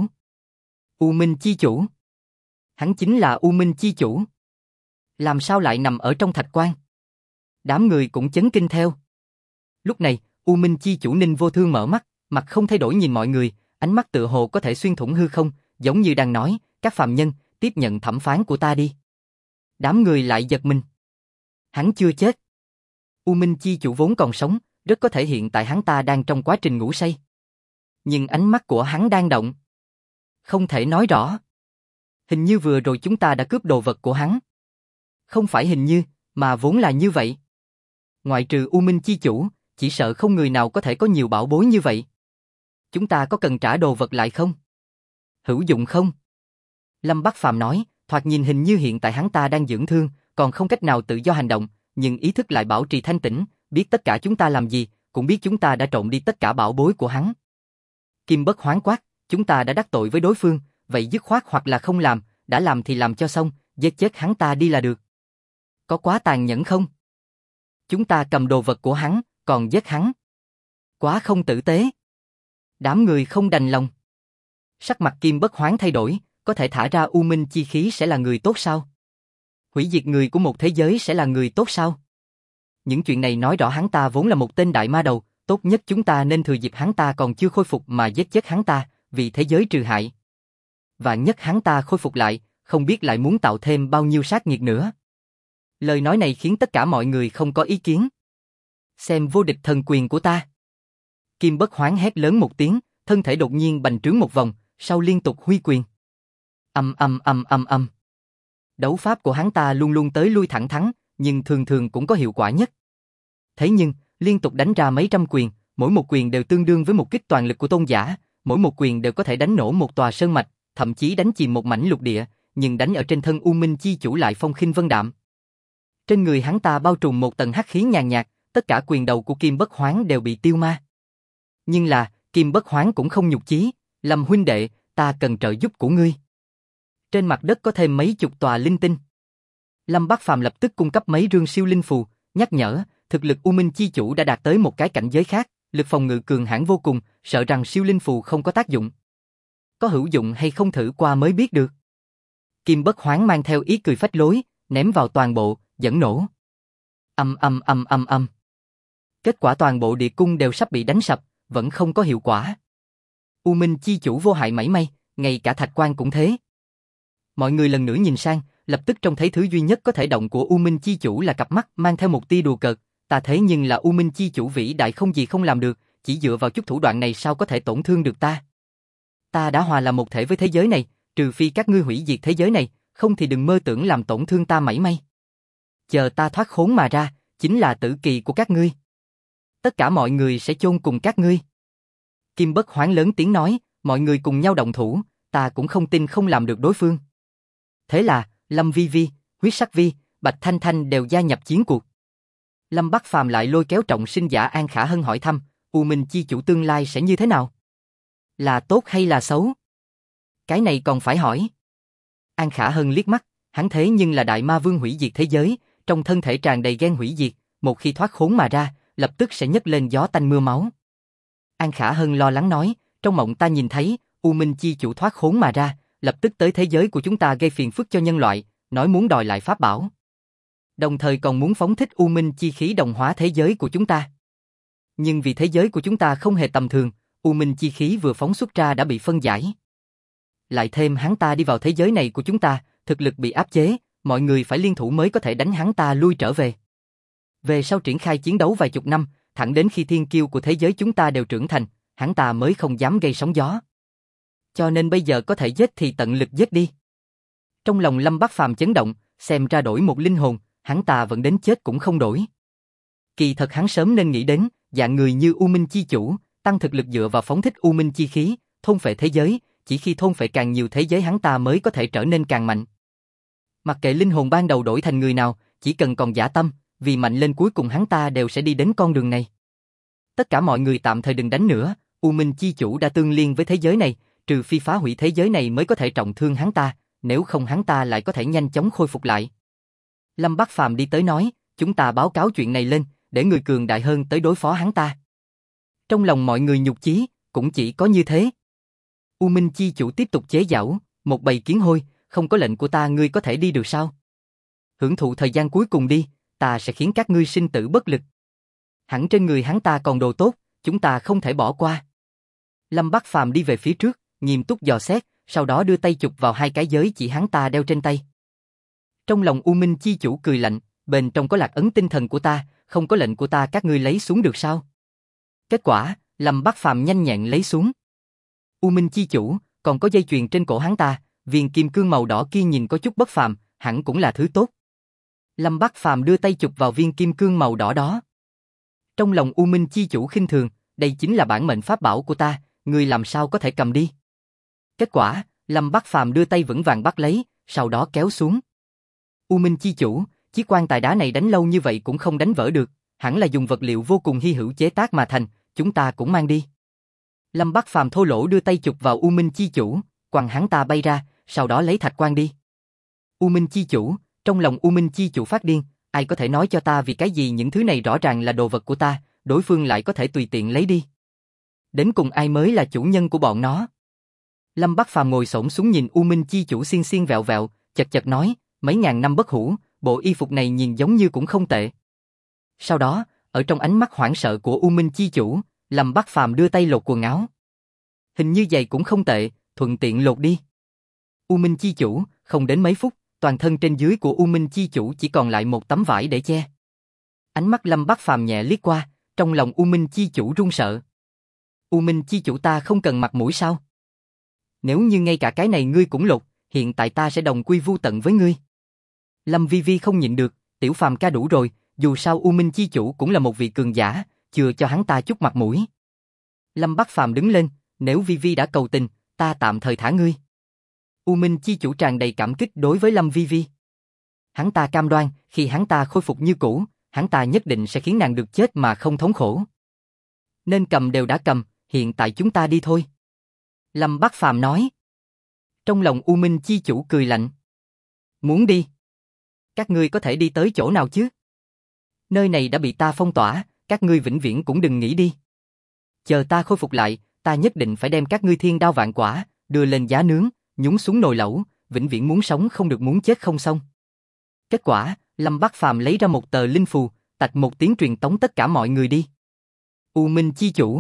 S1: U Minh Chi Chủ. Hắn chính là U Minh Chi Chủ. Làm sao lại nằm ở trong thạch quan? Đám người cũng chấn kinh theo. Lúc này, U Minh Chi Chủ Ninh Vô Thương mở mắt, mặt không thay đổi nhìn mọi người, ánh mắt tựa hồ có thể xuyên thủng hư không, giống như đang nói, các phàm nhân, tiếp nhận thẩm phán của ta đi. Đám người lại giật mình. Hắn chưa chết. U Minh Chi Chủ vốn còn sống, rất có thể hiện tại hắn ta đang trong quá trình ngủ say. Nhưng ánh mắt của hắn đang động. Không thể nói rõ. Hình như vừa rồi chúng ta đã cướp đồ vật của hắn. Không phải hình như, mà vốn là như vậy. Ngoại trừ U Minh Chi Chủ, chỉ sợ không người nào có thể có nhiều bảo bối như vậy. Chúng ta có cần trả đồ vật lại không? Hữu dụng không? Lâm Bắc Phàm nói, thoạt nhìn hình như hiện tại hắn ta đang dưỡng thương, còn không cách nào tự do hành động, nhưng ý thức lại bảo trì thanh tĩnh, biết tất cả chúng ta làm gì, cũng biết chúng ta đã trộm đi tất cả bảo bối của hắn. Kim Bất Hoán quát, chúng ta đã đắc tội với đối phương, vậy dứt khoát hoặc là không làm, đã làm thì làm cho xong, giết chết hắn ta đi là được. Có quá tàn nhẫn không? Chúng ta cầm đồ vật của hắn, còn giết hắn. Quá không tử tế. Đám người không đành lòng. Sắc mặt Kim Bất Hoán thay đổi, có thể thả ra U Minh Chi khí sẽ là người tốt sao? Hủy diệt người của một thế giới sẽ là người tốt sao? Những chuyện này nói rõ hắn ta vốn là một tên đại ma đầu, tốt nhất chúng ta nên thừa dịp hắn ta còn chưa khôi phục mà giết chết hắn ta, vì thế giới trừ hại. Vạn nhất hắn ta khôi phục lại, không biết lại muốn tạo thêm bao nhiêu sát nghiệt nữa. Lời nói này khiến tất cả mọi người không có ý kiến. Xem vô địch thần quyền của ta. Kim Bất Hoán hét lớn một tiếng, thân thể đột nhiên bành trướng một vòng, sau liên tục huy quyền. Âm. Đấu pháp của hắn ta luôn luôn tới lui thẳng thắn, nhưng thường thường cũng có hiệu quả nhất. Thế nhưng, liên tục đánh ra mấy trăm quyền, mỗi một quyền đều tương đương với một kích toàn lực của tôn giả, mỗi một quyền đều có thể đánh nổ một tòa sơn mạch, thậm chí đánh chìm một mảnh lục địa, nhưng đánh ở trên thân U Minh Chi Chủ lại phong khinh vân đạm. Trên người hắn ta bao trùm một tầng hắc khí nhàn nhạt, tất cả quyền đầu của Kim Bất Hoán đều bị tiêu ma. Nhưng là, Kim Bất Hoán cũng không nhục chí, Lâm huynh đệ, ta cần trợ giúp của ngươi. Trên mặt đất có thêm mấy chục tòa linh tinh. Lâm Bắc Phàm lập tức cung cấp mấy rương siêu linh phù, nhắc nhở, thực lực U Minh Chi Chủ đã đạt tới một cái cảnh giới khác, lực phòng ngự cường hãn vô cùng, sợ rằng siêu linh phù không có tác dụng. Có hữu dụng hay không thử qua mới biết được. Kim Bất Hoán mang theo ý cười phách lối, ném vào toàn bộ, dẫn nổ. Âm. Kết quả toàn bộ địa cung đều sắp bị đánh sập, vẫn không có hiệu quả. U Minh Chi Chủ vô hại mảy may, ngay cả thạch quan cũng thế. Mọi người lần nữa nhìn sang, lập tức trông thấy thứ duy nhất có thể động của U Minh Chi Chủ là cặp mắt mang theo một tia đùa cợt. Ta thế nhưng là U Minh Chi Chủ vĩ đại không gì không làm được, chỉ dựa vào chút thủ đoạn này sao có thể tổn thương được ta. Ta đã hòa làm một thể với thế giới này, trừ phi các ngươi hủy diệt thế giới này, không thì đừng mơ tưởng làm tổn thương ta mảy may. Chờ ta thoát khốn mà ra, chính là tử kỳ của các ngươi. Tất cả mọi người sẽ chôn cùng các ngươi. Kim Bất Hoán lớn tiếng nói, mọi người cùng nhau động thủ, ta cũng không tin không làm được đối phương. Thế là, Lâm Vi Vi, Huyết Sắc Vi, Bạch Thanh Thanh đều gia nhập chiến cuộc. Lâm Bắc Phàm lại lôi kéo trọng sinh giả An Khả Hân hỏi thăm, U Minh Chi Chủ tương lai sẽ như thế nào? Là tốt hay là xấu? Cái này còn phải hỏi. An Khả Hân liếc mắt, hắn thế nhưng là đại ma vương hủy diệt thế giới, trong thân thể tràn đầy ghen hủy diệt, một khi thoát khốn mà ra, lập tức sẽ nhấc lên gió tanh mưa máu. An Khả Hân lo lắng nói, trong mộng ta nhìn thấy, U Minh Chi Chủ thoát khốn mà ra, lập tức tới thế giới của chúng ta gây phiền phức cho nhân loại, nói muốn đòi lại pháp bảo. Đồng thời còn muốn phóng thích U Minh Chi khí đồng hóa thế giới của chúng ta. Nhưng vì thế giới của chúng ta không hề tầm thường, U Minh Chi khí vừa phóng xuất ra đã bị phân giải. Lại thêm hắn ta đi vào thế giới này của chúng ta, thực lực bị áp chế, mọi người phải liên thủ mới có thể đánh hắn ta lui trở về. Về sau triển khai chiến đấu vài chục năm, thẳng đến khi thiên kiêu của thế giới chúng ta đều trưởng thành, hắn ta mới không dám gây sóng gió. Cho nên bây giờ có thể giết thì tận lực giết đi. Trong lòng Lâm Bắc Phàm chấn động, xem ra đổi một linh hồn, hắn ta vẫn đến chết cũng không đổi. Kỳ thật hắn sớm nên nghĩ đến, dạng người như U Minh Chi Chủ, tăng thực lực dựa vào phóng thích U Minh Chi khí, thôn phệ thế giới, chỉ khi thôn phệ càng nhiều thế giới hắn ta mới có thể trở nên càng mạnh. Mặc kệ linh hồn ban đầu đổi thành người nào, chỉ cần còn dã tâm, vì mạnh lên cuối cùng hắn ta đều sẽ đi đến con đường này. Tất cả mọi người tạm thời đừng đánh nữa, U Minh Chi Chủ đã tương liên với thế giới này, trừ phi phá hủy thế giới này mới có thể trọng thương hắn ta, nếu không hắn ta lại có thể nhanh chóng khôi phục lại. Lâm Bắc Phàm đi tới nói, chúng ta báo cáo chuyện này lên, để người cường đại hơn tới đối phó hắn ta. Trong lòng mọi người nhục chí, cũng chỉ có như thế. U Minh Chi Chủ tiếp tục chế giễu, một bầy kiến hôi, không có lệnh của ta ngươi có thể đi được sao? Hưởng thụ thời gian cuối cùng đi, ta sẽ khiến các ngươi sinh tử bất lực. Hẳn trên người hắn ta còn đồ tốt, chúng ta không thể bỏ qua. Lâm Bắc Phàm đi về phía trước, nghiêm túc dò xét, sau đó đưa tay chụp vào hai cái giới chỉ hắn ta đeo trên tay. Trong lòng U Minh Chi Chủ cười lạnh, bên trong có lạc ấn tinh thần của ta, không có lệnh của ta các ngươi lấy xuống được sao? Kết quả, Lâm Bắc Phàm nhanh nhẹn lấy xuống. U Minh Chi Chủ, còn có dây chuyền trên cổ hắn ta, viên kim cương màu đỏ kia nhìn có chút bất phàm, hẳn cũng là thứ tốt. Lâm Bắc Phàm đưa tay chụp vào viên kim cương màu đỏ đó. Trong lòng U Minh Chi Chủ khinh thường, đây chính là bản mệnh pháp bảo của ta, ngươi làm sao có thể cầm đi? Kết quả, Lâm Bắc Phàm đưa tay vững vàng bắt lấy, sau đó kéo xuống. U Minh Chi Chủ, chiếc quan tài đá này đánh lâu như vậy cũng không đánh vỡ được, hẳn là dùng vật liệu vô cùng hy hữu chế tác mà thành, chúng ta cũng mang đi. Lâm Bắc Phàm thô lỗ đưa tay chụp vào U Minh Chi Chủ, quăng hắn ta bay ra, sau đó lấy thạch quan đi. U Minh Chi Chủ, trong lòng U Minh Chi Chủ phát điên, ai có thể nói cho ta vì cái gì những thứ này rõ ràng là đồ vật của ta, đối phương lại có thể tùy tiện lấy đi. Đến cùng ai mới là chủ nhân của bọn nó? Lâm Bắc Phàm ngồi xổm xuống nhìn U Minh Chi Chủ xiên xiên vẹo vẹo, chật chật nói, mấy ngàn năm bất hủ, bộ y phục này nhìn giống như cũng không tệ. Sau đó, ở trong ánh mắt hoảng sợ của U Minh Chi Chủ, Lâm Bắc Phàm đưa tay lột quần áo. Hình như giày cũng không tệ, thuận tiện lột đi. U Minh Chi Chủ, không đến mấy phút, toàn thân trên dưới của U Minh Chi Chủ chỉ còn lại một tấm vải để che. Ánh mắt Lâm Bắc Phàm nhẹ liếc qua, trong lòng U Minh Chi Chủ run sợ. U Minh Chi Chủ ta không cần mặt mũi sao? Nếu như ngay cả cái này ngươi cũng lột, hiện tại ta sẽ đồng quy vu tận với ngươi. Lâm Vi Vi không nhịn được, tiểu Phàm ca đủ rồi, dù sao U Minh Chi Chủ cũng là một vị cường giả, chừa cho hắn ta chút mặt mũi. Lâm Bắc Phàm đứng lên, nếu Vi Vi đã cầu tình, ta tạm thời thả ngươi. U Minh Chi Chủ tràn đầy cảm kích đối với Lâm Vi Vi. Hắn ta cam đoan, khi hắn ta khôi phục như cũ, hắn ta nhất định sẽ khiến nàng được chết mà không thống khổ. Nên cầm đều đã cầm, hiện tại chúng ta đi thôi. Lâm Bắc Phàm nói. Trong lòng U Minh chi chủ cười lạnh. Muốn đi? Các ngươi có thể đi tới chỗ nào chứ? Nơi này đã bị ta phong tỏa, các ngươi vĩnh viễn cũng đừng nghĩ đi. Chờ ta khôi phục lại, ta nhất định phải đem các ngươi thiên đao vạn quả, đưa lên giá nướng, nhúng xuống nồi lẩu, vĩnh viễn muốn sống không được muốn chết không xong. Kết quả, Lâm Bắc Phàm lấy ra một tờ linh phù, tạch một tiếng truyền tống tất cả mọi người đi. U Minh chi chủ.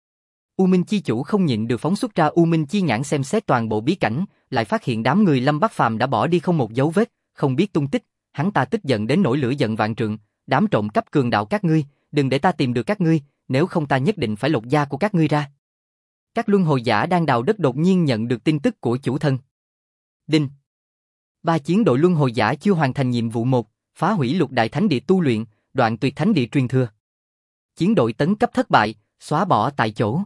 S1: U Minh chi chủ không nhịn được phóng xuất ra U Minh chi nhãn xem xét toàn bộ bí cảnh, lại phát hiện đám người Lâm Bắc Phàm đã bỏ đi không một dấu vết, không biết tung tích, hắn ta tức giận đến nỗi lửa giận vạn trượng, đám trộm cắp cường đạo các ngươi, đừng để ta tìm được các ngươi, nếu không ta nhất định phải lột da của các ngươi ra. Các luân hồi giả đang đào đất đột nhiên nhận được tin tức của chủ thân. Đinh. 3 chiến đội luân hồi giả chưa hoàn thành nhiệm vụ 1, phá hủy lục đại thánh địa tu luyện, đoạn tuyệt thánh địa truyền thừa. Chiến đội tấn cấp thất bại, xóa bỏ tại chỗ.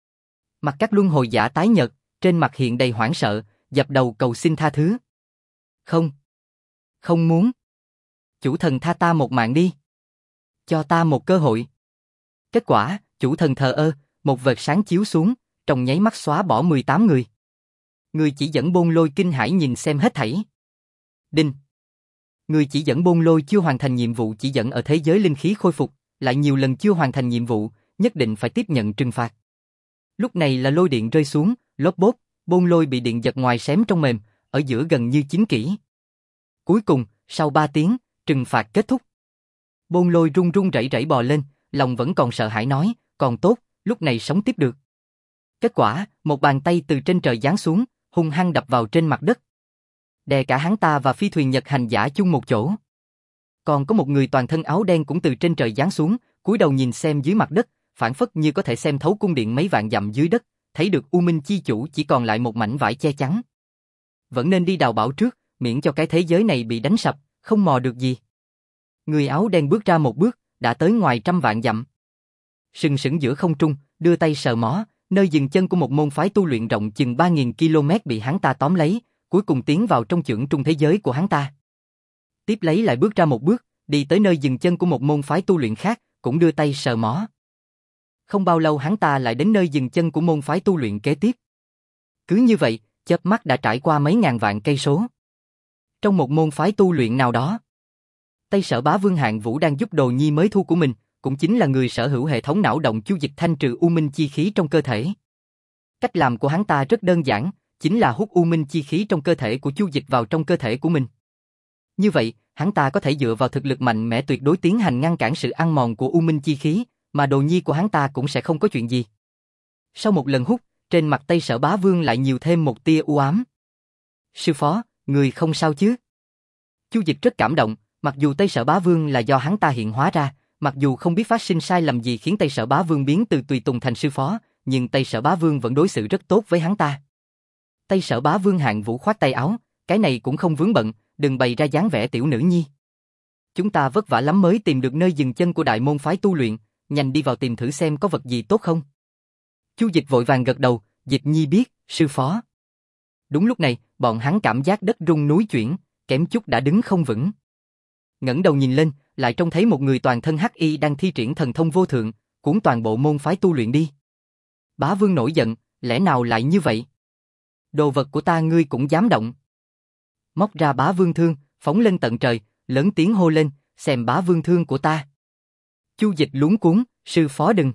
S1: Mặt các luân hồi giả tái nhợt, trên mặt hiện đầy hoảng sợ, dập đầu cầu xin tha thứ. Không. Không muốn. Chủ thần tha ta một mạng đi. Cho ta một cơ hội. Kết quả, chủ thần thờ ơ, một vệt sáng chiếu xuống, trong nháy mắt xóa bỏ 18 người. Người chỉ dẫn Bôn Lôi kinh hãi nhìn xem hết thảy. Đinh. Người chỉ dẫn Bôn Lôi chưa hoàn thành nhiệm vụ chỉ dẫn ở thế giới linh khí khôi phục, lại nhiều lần chưa hoàn thành nhiệm vụ, nhất định phải tiếp nhận trừng phạt. Lúc này là lôi điện rơi xuống, lốp bốp, Bôn Lôi bị điện giật ngoài xém trong mềm, ở giữa gần như chín kỹ. Cuối cùng, sau 3 tiếng, trừng phạt kết thúc. Bôn Lôi run run rẩy rẩy bò lên, lòng vẫn còn sợ hãi nói, còn tốt, lúc này sống tiếp được. Kết quả, một bàn tay từ trên trời giáng xuống, hung hăng đập vào trên mặt đất. Đè cả hắn ta và phi thuyền Nhật hành giả chung một chỗ. Còn có một người toàn thân áo đen cũng từ trên trời giáng xuống, cúi đầu nhìn xem dưới mặt đất, phảng phất như có thể xem thấu cung điện mấy vạn dặm dưới đất, thấy được U Minh chi chủ chỉ còn lại một mảnh vải che chắn. Vẫn nên đi đào bảo trước, miễn cho cái thế giới này bị đánh sập, không mò được gì. Người áo đen bước ra một bước, đã tới ngoài trăm vạn dặm. Sừng sững giữa không trung, đưa tay sờ mó, nơi dừng chân của một môn phái tu luyện rộng chừng 3.000 km bị hắn ta tóm lấy, cuối cùng tiến vào trong chưởng trung thế giới của hắn ta. Tiếp lấy lại bước ra một bước, đi tới nơi dừng chân của một môn phái tu luyện khác, cũng đưa tay sờ mó. Không bao lâu hắn ta lại đến nơi dừng chân của môn phái tu luyện kế tiếp. Cứ như vậy, chớp mắt đã trải qua mấy ngàn vạn cây số. Trong một môn phái tu luyện nào đó, Tây Sở Bá Vương Hạng Vũ đang giúp đồ nhi mới thu của mình, cũng chính là người sở hữu hệ thống não động chu dịch thanh trừ u minh chi khí trong cơ thể. Cách làm của hắn ta rất đơn giản, chính là hút u minh chi khí trong cơ thể của chu dịch vào trong cơ thể của mình. Như vậy, hắn ta có thể dựa vào thực lực mạnh mẽ tuyệt đối tiến hành ngăn cản sự ăn mòn của u minh chi khí, mà đồ nhi của hắn ta cũng sẽ không có chuyện gì. Sau một lần hút, trên mặt Tây Sở Bá Vương lại nhiều thêm một tia u ám. Sư phó, người không sao chứ? Chu dịch rất cảm động, mặc dù Tây Sở Bá Vương là do hắn ta hiện hóa ra, mặc dù không biết phát sinh sai lầm gì khiến Tây Sở Bá Vương biến từ tùy tùng thành sư phó, nhưng Tây Sở Bá Vương vẫn đối xử rất tốt với hắn ta. Tây Sở Bá Vương Hạng Vũ khoát tay áo, cái này cũng không vướng bận, đừng bày ra dáng vẻ tiểu nữ nhi. Chúng ta vất vả lắm mới tìm được nơi dừng chân của đại môn phái tu luyện, nhanh đi vào tìm thử xem có vật gì tốt không. Chu Dịch vội vàng gật đầu, Dịch nhi biết, sư phó. Đúng lúc này, bọn hắn cảm giác đất rung núi chuyển, kém chút đã đứng không vững. Ngẩng đầu nhìn lên, lại trông thấy một người toàn thân hắc y đang thi triển thần thông vô thượng, cuốn toàn bộ môn phái tu luyện đi. Bá Vương nổi giận, lẽ nào lại như vậy? Đồ vật của ta ngươi cũng dám động? Móc ra Bá Vương thương, phóng lên tận trời, lớn tiếng hô lên, xem Bá Vương thương của ta. Chu Dịch luống cuống, sư phó đừng.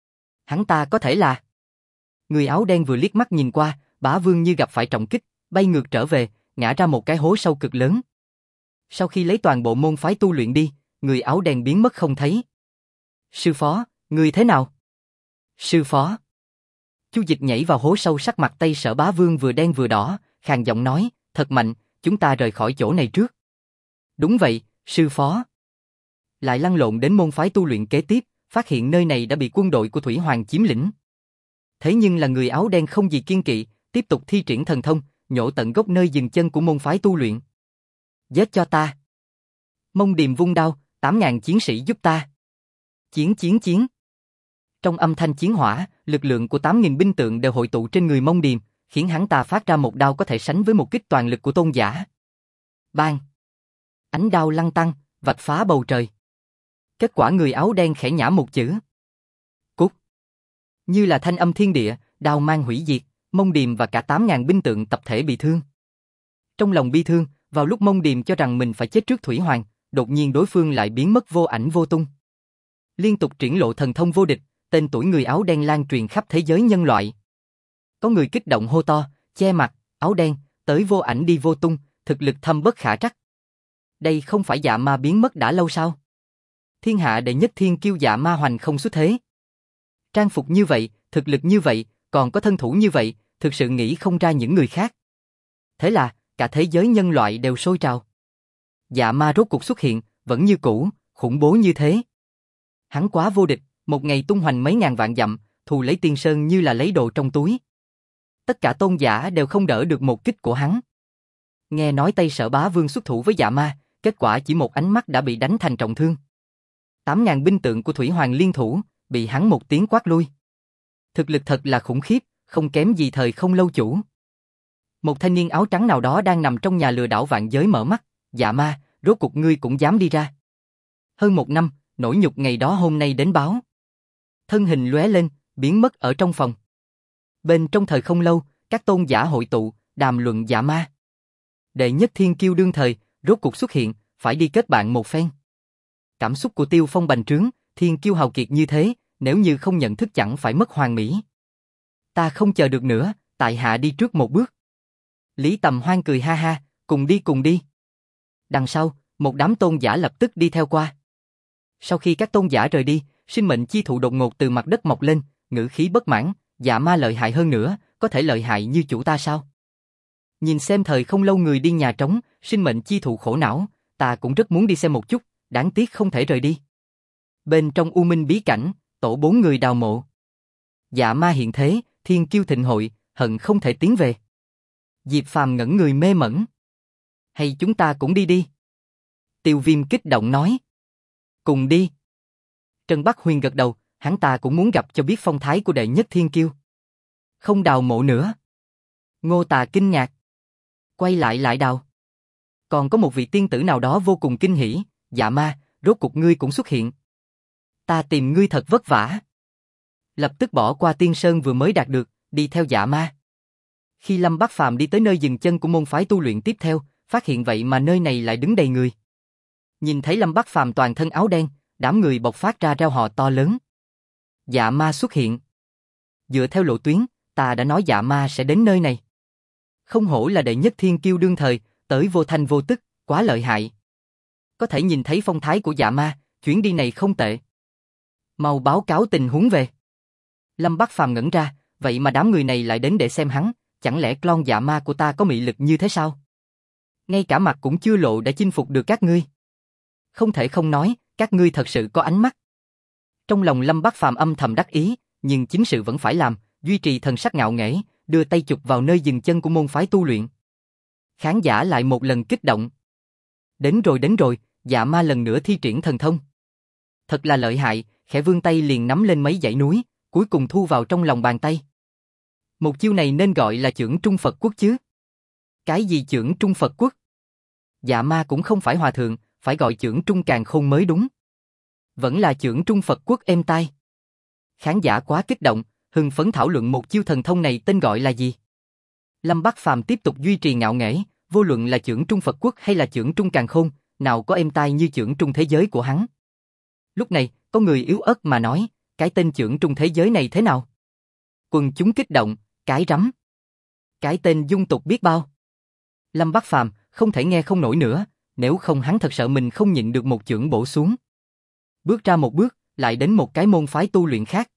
S1: Hắn ta có thể là... Người áo đen vừa liếc mắt nhìn qua, Bá Vương như gặp phải trọng kích, bay ngược trở về, ngã ra một cái hố sâu cực lớn. Sau khi lấy toàn bộ môn phái tu luyện đi, người áo đen biến mất không thấy. Sư phó, người thế nào? Sư phó. Chu Dịch nhảy vào hố sâu, sắc mặt Tây Sở Bá Vương vừa đen vừa đỏ, khàn giọng nói, thật mạnh, chúng ta rời khỏi chỗ này trước. Đúng vậy, sư phó. Lại lăn lộn đến môn phái tu luyện kế tiếp, phát hiện nơi này đã bị quân đội của Thủy Hoàng chiếm lĩnh. Thế nhưng là người áo đen không gì kiêng kỵ, tiếp tục thi triển thần thông, nhổ tận gốc nơi dừng chân của môn phái tu luyện. Giết cho ta. Mông Điềm vung đao, 8.000 chiến sĩ giúp ta. Chiến chiến chiến. Trong âm thanh chiến hỏa, lực lượng của 8.000 binh tượng đều hội tụ trên người Mông Điềm, khiến hắn ta phát ra một đao có thể sánh với một kích toàn lực của tôn giả. Bang. Ánh đao lăng tăng, vạch phá bầu trời. Kết quả người áo đen khẽ nhả một chữ. Cút. Như là thanh âm thiên địa, đao mang hủy diệt, Mông Điềm và cả 8.000 binh tượng tập thể bị thương. Trong lòng bi thương, vào lúc Mông Điềm cho rằng mình phải chết trước Thủy Hoàng, đột nhiên đối phương lại biến mất vô ảnh vô tung. Liên tục triển lộ thần thông vô địch, tên tuổi người áo đen lan truyền khắp thế giới nhân loại. Có người kích động hô to, che mặt, áo đen, tới vô ảnh đi vô tung, thực lực thâm bất khả trắc. Đây không phải Dạ Ma biến mất đã lâu sao? Thiên hạ đệ nhất thiên kiêu Dạ Ma hoành không xuất thế. Trang phục như vậy, thực lực như vậy, còn có thân thủ như vậy, thực sự nghĩ không ra những người khác. Thế là, cả thế giới nhân loại đều sôi trào. Dạ Ma rốt cuộc xuất hiện, vẫn như cũ, khủng bố như thế. Hắn quá vô địch, một ngày tung hoành mấy ngàn vạn dặm, thù lấy tiên sơn như là lấy đồ trong túi. Tất cả tôn giả đều không đỡ được một kích của hắn. Nghe nói Tây Sở Bá Vương xuất thủ với Dạ Ma, kết quả chỉ một ánh mắt đã bị đánh thành trọng thương. 8.000 binh tượng của Thủy Hoàng liên thủ, bị hắn một tiếng quát lui. Thực lực thật là khủng khiếp, không kém gì thời không lâu chủ. Một thanh niên áo trắng nào đó đang nằm trong nhà lừa đảo vạn giới mở mắt, Dạ Ma, rốt cuộc ngươi cũng dám đi ra. Hơn 1 năm, nỗi nhục ngày đó hôm nay đến báo. Thân hình lóe lên, biến mất ở trong phòng. Bên trong thời không lâu, các tôn giả hội tụ, đàm luận Dạ Ma. Đệ nhất thiên kiêu đương thời, rốt cuộc xuất hiện, phải đi kết bạn một phen. Cảm xúc của Tiêu Phong bành trướng, thiên kiêu hào kiệt như thế, nếu như không nhận thức chẳng phải mất hoàn mỹ. Ta không chờ được nữa, tại hạ đi trước một bước. Lý Tầm Hoan cười ha ha, cùng đi cùng đi. Đằng sau, một đám tôn giả lập tức đi theo qua. Sau khi các tôn giả rời đi, sinh mệnh chi thụ đột ngột từ mặt đất mọc lên, ngữ khí bất mãn, Dạ Ma lợi hại hơn nữa, có thể lợi hại như chủ ta sao? Nhìn xem thời không lâu người đi nhà trống, sinh mệnh chi thụ khổ não, ta cũng rất muốn đi xem một chút, đáng tiếc không thể rời đi. Bên trong U Minh bí cảnh, tổ 4 người đào mộ. Dạ Ma hiện thế, thiên kiêu thịnh hội, hận không thể tiến về. Diệp Phàm ngẩn người mê mẩn. Hay chúng ta cũng đi đi. Tiêu Viêm kích động nói. Cùng đi. Trần Bắc Huyền gật đầu, hắn ta cũng muốn gặp cho biết phong thái của đệ nhất thiên kiêu. Không đào mộ nữa. Ngô Tà kinh ngạc. Quay lại đào. Còn có một vị tiên tử nào đó vô cùng kinh hỉ, Dạ Ma, rốt cuộc ngươi cũng xuất hiện. Ta tìm ngươi thật vất vả. Lập tức bỏ qua tiên sơn vừa mới đạt được, đi theo Dạ Ma. Khi Lâm Bát Phàm đi tới nơi dừng chân của môn phái tu luyện tiếp theo, phát hiện vậy mà nơi này lại đứng đầy người. Nhìn thấy Lâm Bát Phàm toàn thân áo đen, đám người bộc phát ra reo hò to lớn. Dạ Ma xuất hiện. Dựa theo lộ tuyến, ta đã nói Dạ Ma sẽ đến nơi này. Không hổ là đệ nhất thiên kiêu đương thời, tới vô thanh vô tức, quá lợi hại. Có thể nhìn thấy phong thái của Dạ Ma, chuyến đi này không tệ. Mau báo cáo tình huống về. Lâm Bát Phàm ngẩn ra, vậy mà đám người này lại đến để xem hắn, chẳng lẽ clone Dạ Ma của ta có mị lực như thế sao? Ngay cả mặt cũng chưa lộ đã chinh phục được các ngươi. Không thể không nói, các ngươi thật sự có ánh mắt. Trong lòng Lâm Bát Phàm âm thầm đắc ý, nhưng chính sự vẫn phải làm, duy trì thần sắc ngạo nghễ, đưa tay chụp vào nơi dừng chân của môn phái tu luyện. Khán giả lại một lần kích động. Đến rồi, Dạ Ma lần nữa thi triển thần thông. Thật là lợi hại, khẽ vươn tay liền nắm lên mấy dãy núi, cuối cùng thu vào trong lòng bàn tay. Một chiêu này nên gọi là chưởng Trung Phật Quốc chứ. Cái gì chưởng Trung Phật Quốc? Dạ Ma cũng không phải hòa thượng, phải gọi chưởng Trung Càn Khôn mới đúng. Vẫn là chưởng Trung Phật Quốc êm tai. Khán giả quá kích động, hưng phấn thảo luận một chiêu thần thông này tên gọi là gì. Lâm Bát Phàm tiếp tục duy trì ngạo nghễ, vô luận là chưởng Trung Phật Quốc hay là chưởng Trung Càn Khôn, nào có êm tai như chưởng Trung thế giới của hắn. Lúc này, có người yếu ớt mà nói, cái tên chưởng Trung thế giới này thế nào? Quần chúng kích động, cái rắm. Cái tên dung tục biết bao. Lâm Bát Phàm không thể nghe không nổi nữa, nếu không hắn thật sợ mình không nhịn được một chưởng bổ xuống. Bước ra một bước, lại đến một cái môn phái tu luyện khác.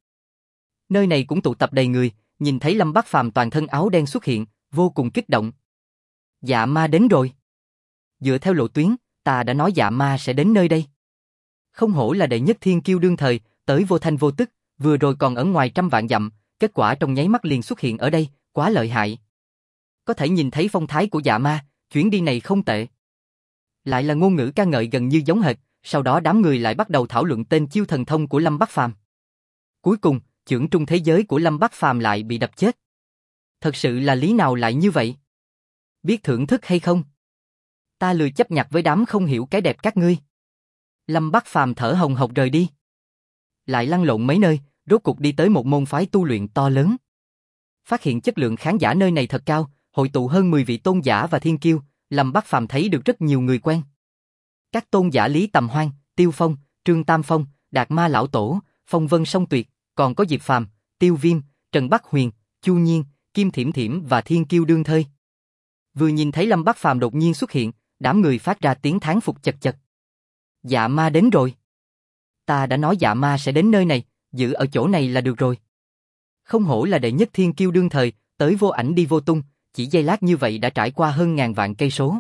S1: Nơi này cũng tụ tập đầy người, nhìn thấy Lâm Bát Phàm toàn thân áo đen xuất hiện, vô cùng kích động. Dạ Ma đến rồi. Dựa theo lộ tuyến, ta đã nói Dạ Ma sẽ đến nơi đây. Không hổ là đệ nhất thiên kiêu đương thời, tới vô thanh vô tức, vừa rồi còn ở ngoài trăm vạn dặm, kết quả trong nháy mắt liền xuất hiện ở đây, quá lợi hại. Có thể nhìn thấy phong thái của Dạ Ma, chuyến đi này không tệ. Lại là ngôn ngữ ca ngợi gần như giống hệt, sau đó đám người lại bắt đầu thảo luận tên chiêu thần thông của Lâm Bát Phàm. Cuối cùng, chưởng Trung thế giới của Lâm Bát Phàm lại bị đập chết. Thật sự là lý nào lại như vậy? Biết thưởng thức hay không? Ta lười chấp nhặt với đám không hiểu cái đẹp các ngươi. Lâm Bắc Phàm thở hồng hộc rời đi. Lại lăn lộn mấy nơi, rốt cục đi tới một môn phái tu luyện to lớn. Phát hiện chất lượng khán giả nơi này thật cao, hội tụ hơn 10 vị tôn giả và thiên kiêu, Lâm Bắc Phàm thấy được rất nhiều người quen. Các tôn giả Lý Tầm Hoan, Tiêu Phong, Trương Tam Phong, Đạt Ma Lão Tổ, Phong Vân Song Tuyệt, còn có Diệp Phàm, Tiêu Viêm, Trần Bắc Huyền, Chu Nhiên, Kim Thiểm Thiểm và Thiên Kiêu đương thơi. Vừa nhìn thấy Lâm Bắc Phàm đột nhiên xuất hiện, đám người phát ra tiếng thán phục chật chật. Dạ ma đến rồi. Ta đã nói dạ ma sẽ đến nơi này, giữ ở chỗ này là được rồi. Không hổ là đệ nhất thiên kiêu đương thời, tới vô ảnh đi vô tung, chỉ giây lát như vậy đã trải qua hơn ngàn vạn cây số.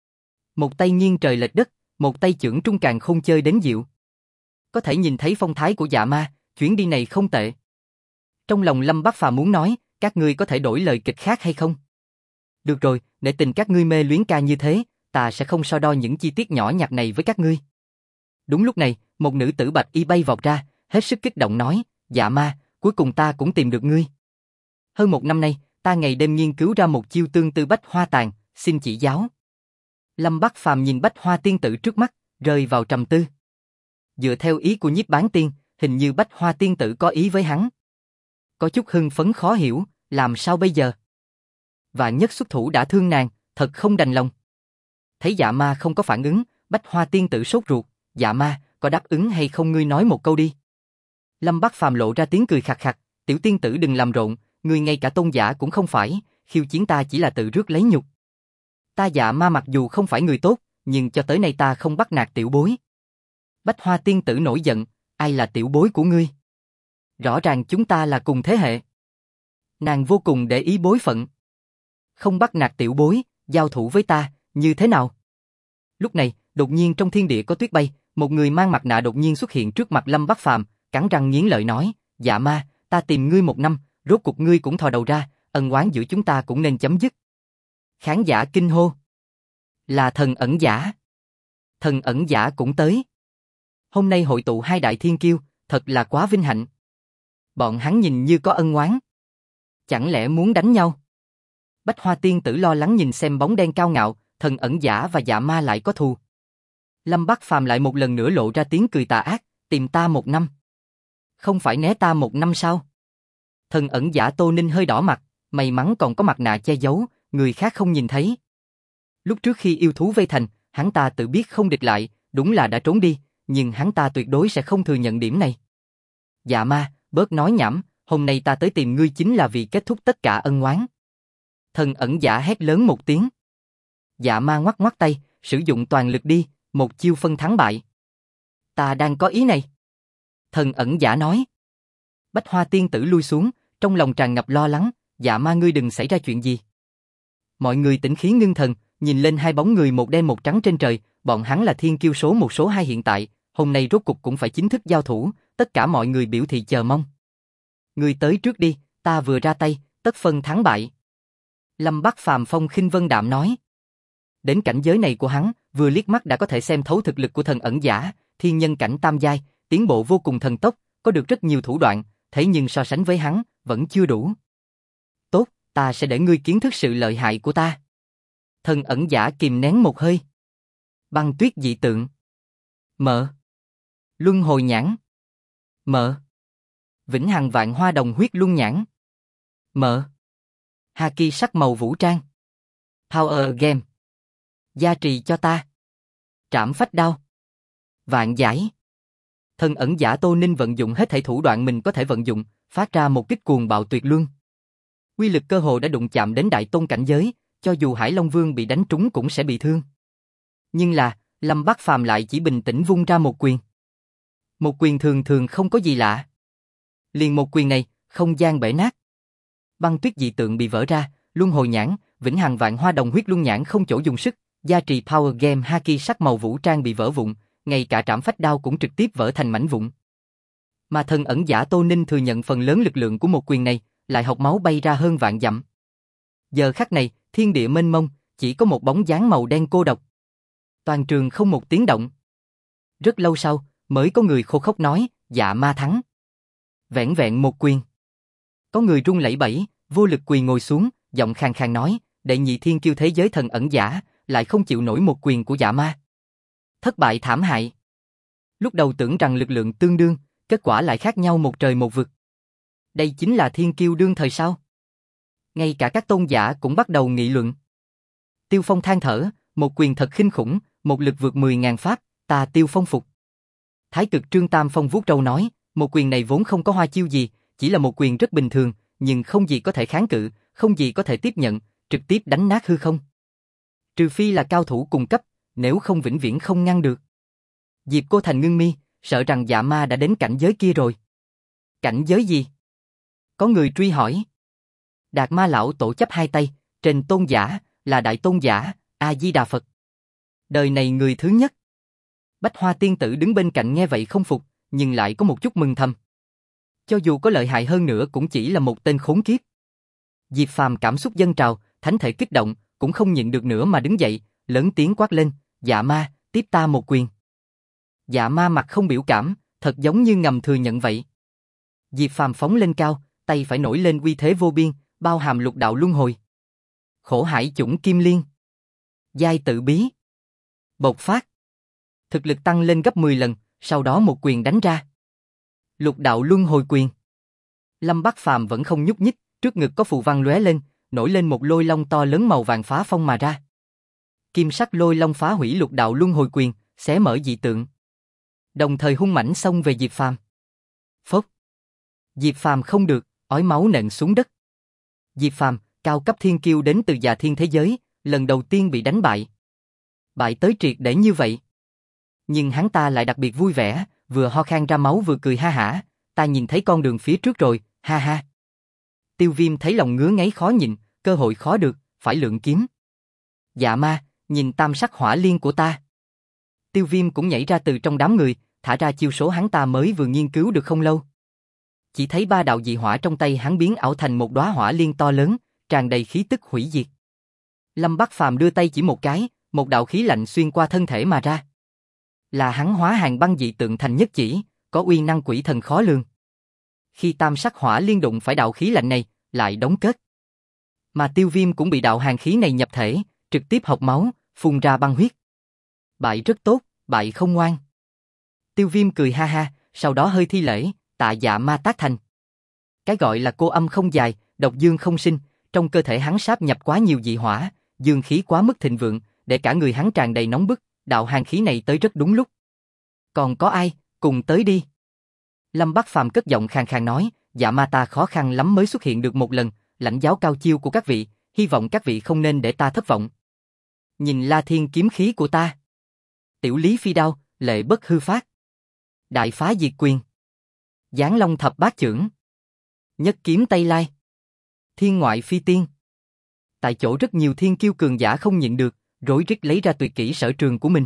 S1: Một tay nghiêng trời lệch đất, một tay chưởng trung càn khôn chơi đến diệu. Có thể nhìn thấy phong thái của dạ ma, chuyến đi này không tệ. Trong lòng Lâm Bắc Phàm muốn nói, các ngươi có thể đổi lời kịch khác hay không? Được rồi, để tình các ngươi mê luyến ca như thế, ta sẽ không so đo những chi tiết nhỏ nhặt này với các ngươi. Đúng lúc này, một nữ tử bạch y bay vọt ra, hết sức kích động nói, dạ ma, cuối cùng ta cũng tìm được ngươi. Hơn một năm nay, ta ngày đêm nghiên cứu ra một chiêu tương tư bách hoa tàn, xin chỉ giáo. Lâm Bắc Phàm nhìn bách hoa tiên tử trước mắt, rơi vào trầm tư. Dựa theo ý của Nhiếp Bán Tiên, hình như bách hoa tiên tử có ý với hắn. Có chút hưng phấn khó hiểu, làm sao bây giờ? Vạn nhất xuất thủ đã thương nàng, thật không đành lòng. Thấy dạ ma không có phản ứng, bách hoa tiên tử sốt ruột, dạ ma, có đáp ứng hay không ngươi nói một câu đi. Lâm Bắc Phàm lộ ra tiếng cười khặt khặt, tiểu tiên tử đừng làm rộn, ngươi ngay cả tôn giả cũng không phải, khiêu chiến ta chỉ là tự rước lấy nhục. Ta dạ ma mặc dù không phải người tốt, nhưng cho tới nay ta không bắt nạt tiểu bối. Bách hoa tiên tử nổi giận, ai là tiểu bối của ngươi? Rõ ràng chúng ta là cùng thế hệ. Nàng vô cùng để ý bối phận. Không bắt nạt tiểu bối, giao thủ với ta, như thế nào? Lúc này, đột nhiên trong thiên địa có tuyết bay, một người mang mặt nạ đột nhiên xuất hiện trước mặt Lâm Bắc Phàm, cắn răng nghiến lợi nói, dạ ma, ta tìm ngươi một năm, rốt cuộc ngươi cũng thò đầu ra, ân oán giữa chúng ta cũng nên chấm dứt. Khán giả kinh hô. Là thần ẩn giả. Thần ẩn giả cũng tới. Hôm nay hội tụ hai đại thiên kiêu, thật là quá vinh hạnh. Bọn hắn nhìn như có ân oán. Chẳng lẽ muốn đánh nhau? Bách hoa tiên tử lo lắng nhìn xem bóng đen cao ngạo, thần ẩn giả và dạ ma lại có thù. Lâm Bắc Phàm lại một lần nữa lộ ra tiếng cười tà ác, tìm ta một năm. Không phải né ta một năm sao? Thần ẩn giả Tô Ninh hơi đỏ mặt, may mắn còn có mặt nạ che giấu, người khác không nhìn thấy. Lúc trước khi yêu thú vây thành, hắn ta tự biết không địch lại, đúng là đã trốn đi, nhưng hắn ta tuyệt đối sẽ không thừa nhận điểm này. Dạ ma, bớt nói nhảm, hôm nay ta tới tìm ngươi chính là vì kết thúc tất cả ân oán. Thần ẩn giả hét lớn một tiếng. Dạ ma ngoắc ngoắc tay, sử dụng toàn lực đi, một chiêu phân thắng bại. Ta đang có ý này. Thần ẩn giả nói. Bách hoa tiên tử lui xuống, trong lòng tràn ngập lo lắng, dạ ma ngươi đừng xảy ra chuyện gì. Mọi người tĩnh khí ngưng thần, nhìn lên hai bóng người một đen một trắng trên trời, bọn hắn là thiên kiêu số một số hai hiện tại, hôm nay rốt cục cũng phải chính thức giao thủ, tất cả mọi người biểu thị chờ mong. Ngươi tới trước đi, ta vừa ra tay, tất phân thắng bại. Lâm Bắc Phàm phong khinh vân đạm nói. Đến cảnh giới này của hắn, vừa liếc mắt đã có thể xem thấu thực lực của thần ẩn giả, thiên nhân cảnh tam giai, tiến bộ vô cùng thần tốc, có được rất nhiều thủ đoạn, thế nhưng so sánh với hắn, vẫn chưa đủ. Tốt, ta sẽ để ngươi kiến thức sự lợi hại của ta. Thần ẩn giả kìm nén một hơi. Băng tuyết dị tượng. Mở. Luân hồi nhãn. Mở. Vĩnh hằng vạn hoa đồng huyết luân nhãn. Mở. Haki sắc màu vũ trang. Power game. Gia trì cho ta. Trảm phách đao. Vạn giải. Thần ẩn giả Tô Ninh vận dụng hết thảy thủ đoạn mình có thể vận dụng, phát ra một kích cuồng bạo tuyệt luân. Uy lực cơ hồ đã đụng chạm đến đại tôn cảnh giới, cho dù Hải Long Vương bị đánh trúng cũng sẽ bị thương. Nhưng là, Lâm Bắc Phàm lại chỉ bình tĩnh vung ra một quyền. Một quyền thường thường không có gì lạ. Liền một quyền này, không gian bể nát. Băng tuyết dị tượng bị vỡ ra, luân hồi nhãn, vĩnh hằng vạn hoa đồng huyết luân nhãn không chỗ dùng sức, gia trì power game haki sắc màu vũ trang bị vỡ vụn, ngay cả trảm phách đao cũng trực tiếp vỡ thành mảnh vụn. Mà thần ẩn giả Tô Ninh thừa nhận phần lớn lực lượng của một quyền này, lại học máu bay ra hơn vạn dặm. Giờ khắc này, thiên địa mênh mông, chỉ có một bóng dáng màu đen cô độc. Toàn trường không một tiếng động. Rất lâu sau, mới có người khô khốc nói, dạ ma thắng. Vẻn vẹn một quyền. Có người run lẩy bẩy, vô lực quỳ ngồi xuống, giọng khàn khàn nói, đệ nhị thiên kiêu thế giới thần ẩn giả, lại không chịu nổi một quyền của dạ ma. Thất bại thảm hại. Lúc đầu tưởng rằng lực lượng tương đương, kết quả lại khác nhau một trời một vực. Đây chính là thiên kiêu đương thời sao? Ngay cả các tôn giả cũng bắt đầu nghị luận. Tiêu Phong than thở, một quyền thật khinh khủng, một lực vượt 10.000 pháp, ta Tiêu Phong phục. Thái cực Trương Tam Phong vuốt râu nói, một quyền này vốn không có hoa chiêu gì, chỉ là một quyền rất bình thường, nhưng không gì có thể kháng cự, không gì có thể tiếp nhận, trực tiếp đánh nát hư không. Trừ phi là cao thủ cùng cấp, nếu không vĩnh viễn không ngăn được. Diệp Cô Thành ngưng mi, sợ rằng dạ ma đã đến cảnh giới kia rồi. Cảnh giới gì? Có người truy hỏi. Đạt Ma lão tổ chắp hai tay, trên tôn giả, là đại tôn giả, A-di-đà Phật. Đời này người thứ nhất. Bách Hoa tiên tử đứng bên cạnh nghe vậy không phục, nhưng lại có một chút mừng thầm. Cho dù có lợi hại hơn nữa cũng chỉ là một tên khốn kiếp. Diệp Phàm cảm xúc dâng trào, thánh thể kích động, cũng không nhịn được nữa mà đứng dậy, lớn tiếng quát lên, dạ ma, tiếp ta một quyền. Dạ ma mặt không biểu cảm, thật giống như ngầm thừa nhận vậy. Diệp Phàm phóng lên cao, tay phải nổi lên uy thế vô biên, bao hàm lục đạo luân hồi. Khổ hải chủng kim liên. Giai tự bí. Bộc phát. Thực lực tăng lên gấp 10 lần, sau đó một quyền đánh ra. Lục đạo luân hồi quyền. Lâm Bắc Phàm vẫn không nhúc nhích, trước ngực có phù văn lóe lên, nổi lên một lôi long to lớn màu vàng phá phong mà ra. Kim sắc lôi long phá hủy lục đạo luân hồi quyền, xé mở dị tượng. Đồng thời hung mãnh xông về Diệp Phàm. Phốc. Diệp Phàm không được, ói máu nện xuống đất. Diệp Phàm, cao cấp thiên kiêu đến từ Già Thiên thế giới, lần đầu tiên bị đánh bại. Bại tới triệt để như vậy. Nhưng hắn ta lại đặc biệt vui vẻ, vừa ho khan ra máu vừa cười ha hả, ta nhìn thấy con đường phía trước rồi, ha ha. Tiêu Viêm thấy lòng ngứa ngáy khó nhịn, cơ hội khó được, phải lượng kiếm. Dạ ma, nhìn tam sắc hỏa liên của ta. Tiêu Viêm cũng nhảy ra từ trong đám người, thả ra chiêu số hắn ta mới vừa nghiên cứu được không lâu. Chỉ thấy ba đạo dị hỏa trong tay hắn biến ảo thành một đóa hỏa liên to lớn, tràn đầy khí tức hủy diệt. Lâm Bắc Phàm đưa tay chỉ một cái, một đạo khí lạnh xuyên qua thân thể mà ra. Là hắn hóa hàng băng dị tượng thành nhất chỉ, có uy năng quỷ thần khó lường. Khi tam sắc hỏa liên đụng phải đạo khí lạnh này, lại đóng kết. Mà Tiêu Viêm cũng bị đạo hàn khí này nhập thể, trực tiếp hộc máu, phun ra băng huyết. Bại rất tốt, bại không ngoan. Tiêu Viêm cười ha ha, sau đó hơi thi lễ, tạ dạ ma tác thành. Cái gọi là cô âm không dài, độc dương không sinh, trong cơ thể hắn sáp nhập quá nhiều dị hỏa, dương khí quá mức thịnh vượng, để cả người hắn tràn đầy nóng bức, đạo hàn khí này tới rất đúng lúc. Còn có ai, cùng tới đi. Lâm Bắc Phàm cất giọng khàn khàn nói, dạ ma ta khó khăn lắm mới xuất hiện được một lần, lãnh giáo cao chiêu của các vị, hy vọng các vị không nên để ta thất vọng. Nhìn La Thiên kiếm khí của ta. Tiểu Lý phi đao, lệ bất hư phát. Đại phá diệt quyền. Giáng long thập bát chưởng. Nhất kiếm Tây Lai. Thiên ngoại phi tiên. Tại chỗ rất nhiều thiên kiêu cường giả không nhịn được, rối rít lấy ra tuyệt kỹ sở trường của mình.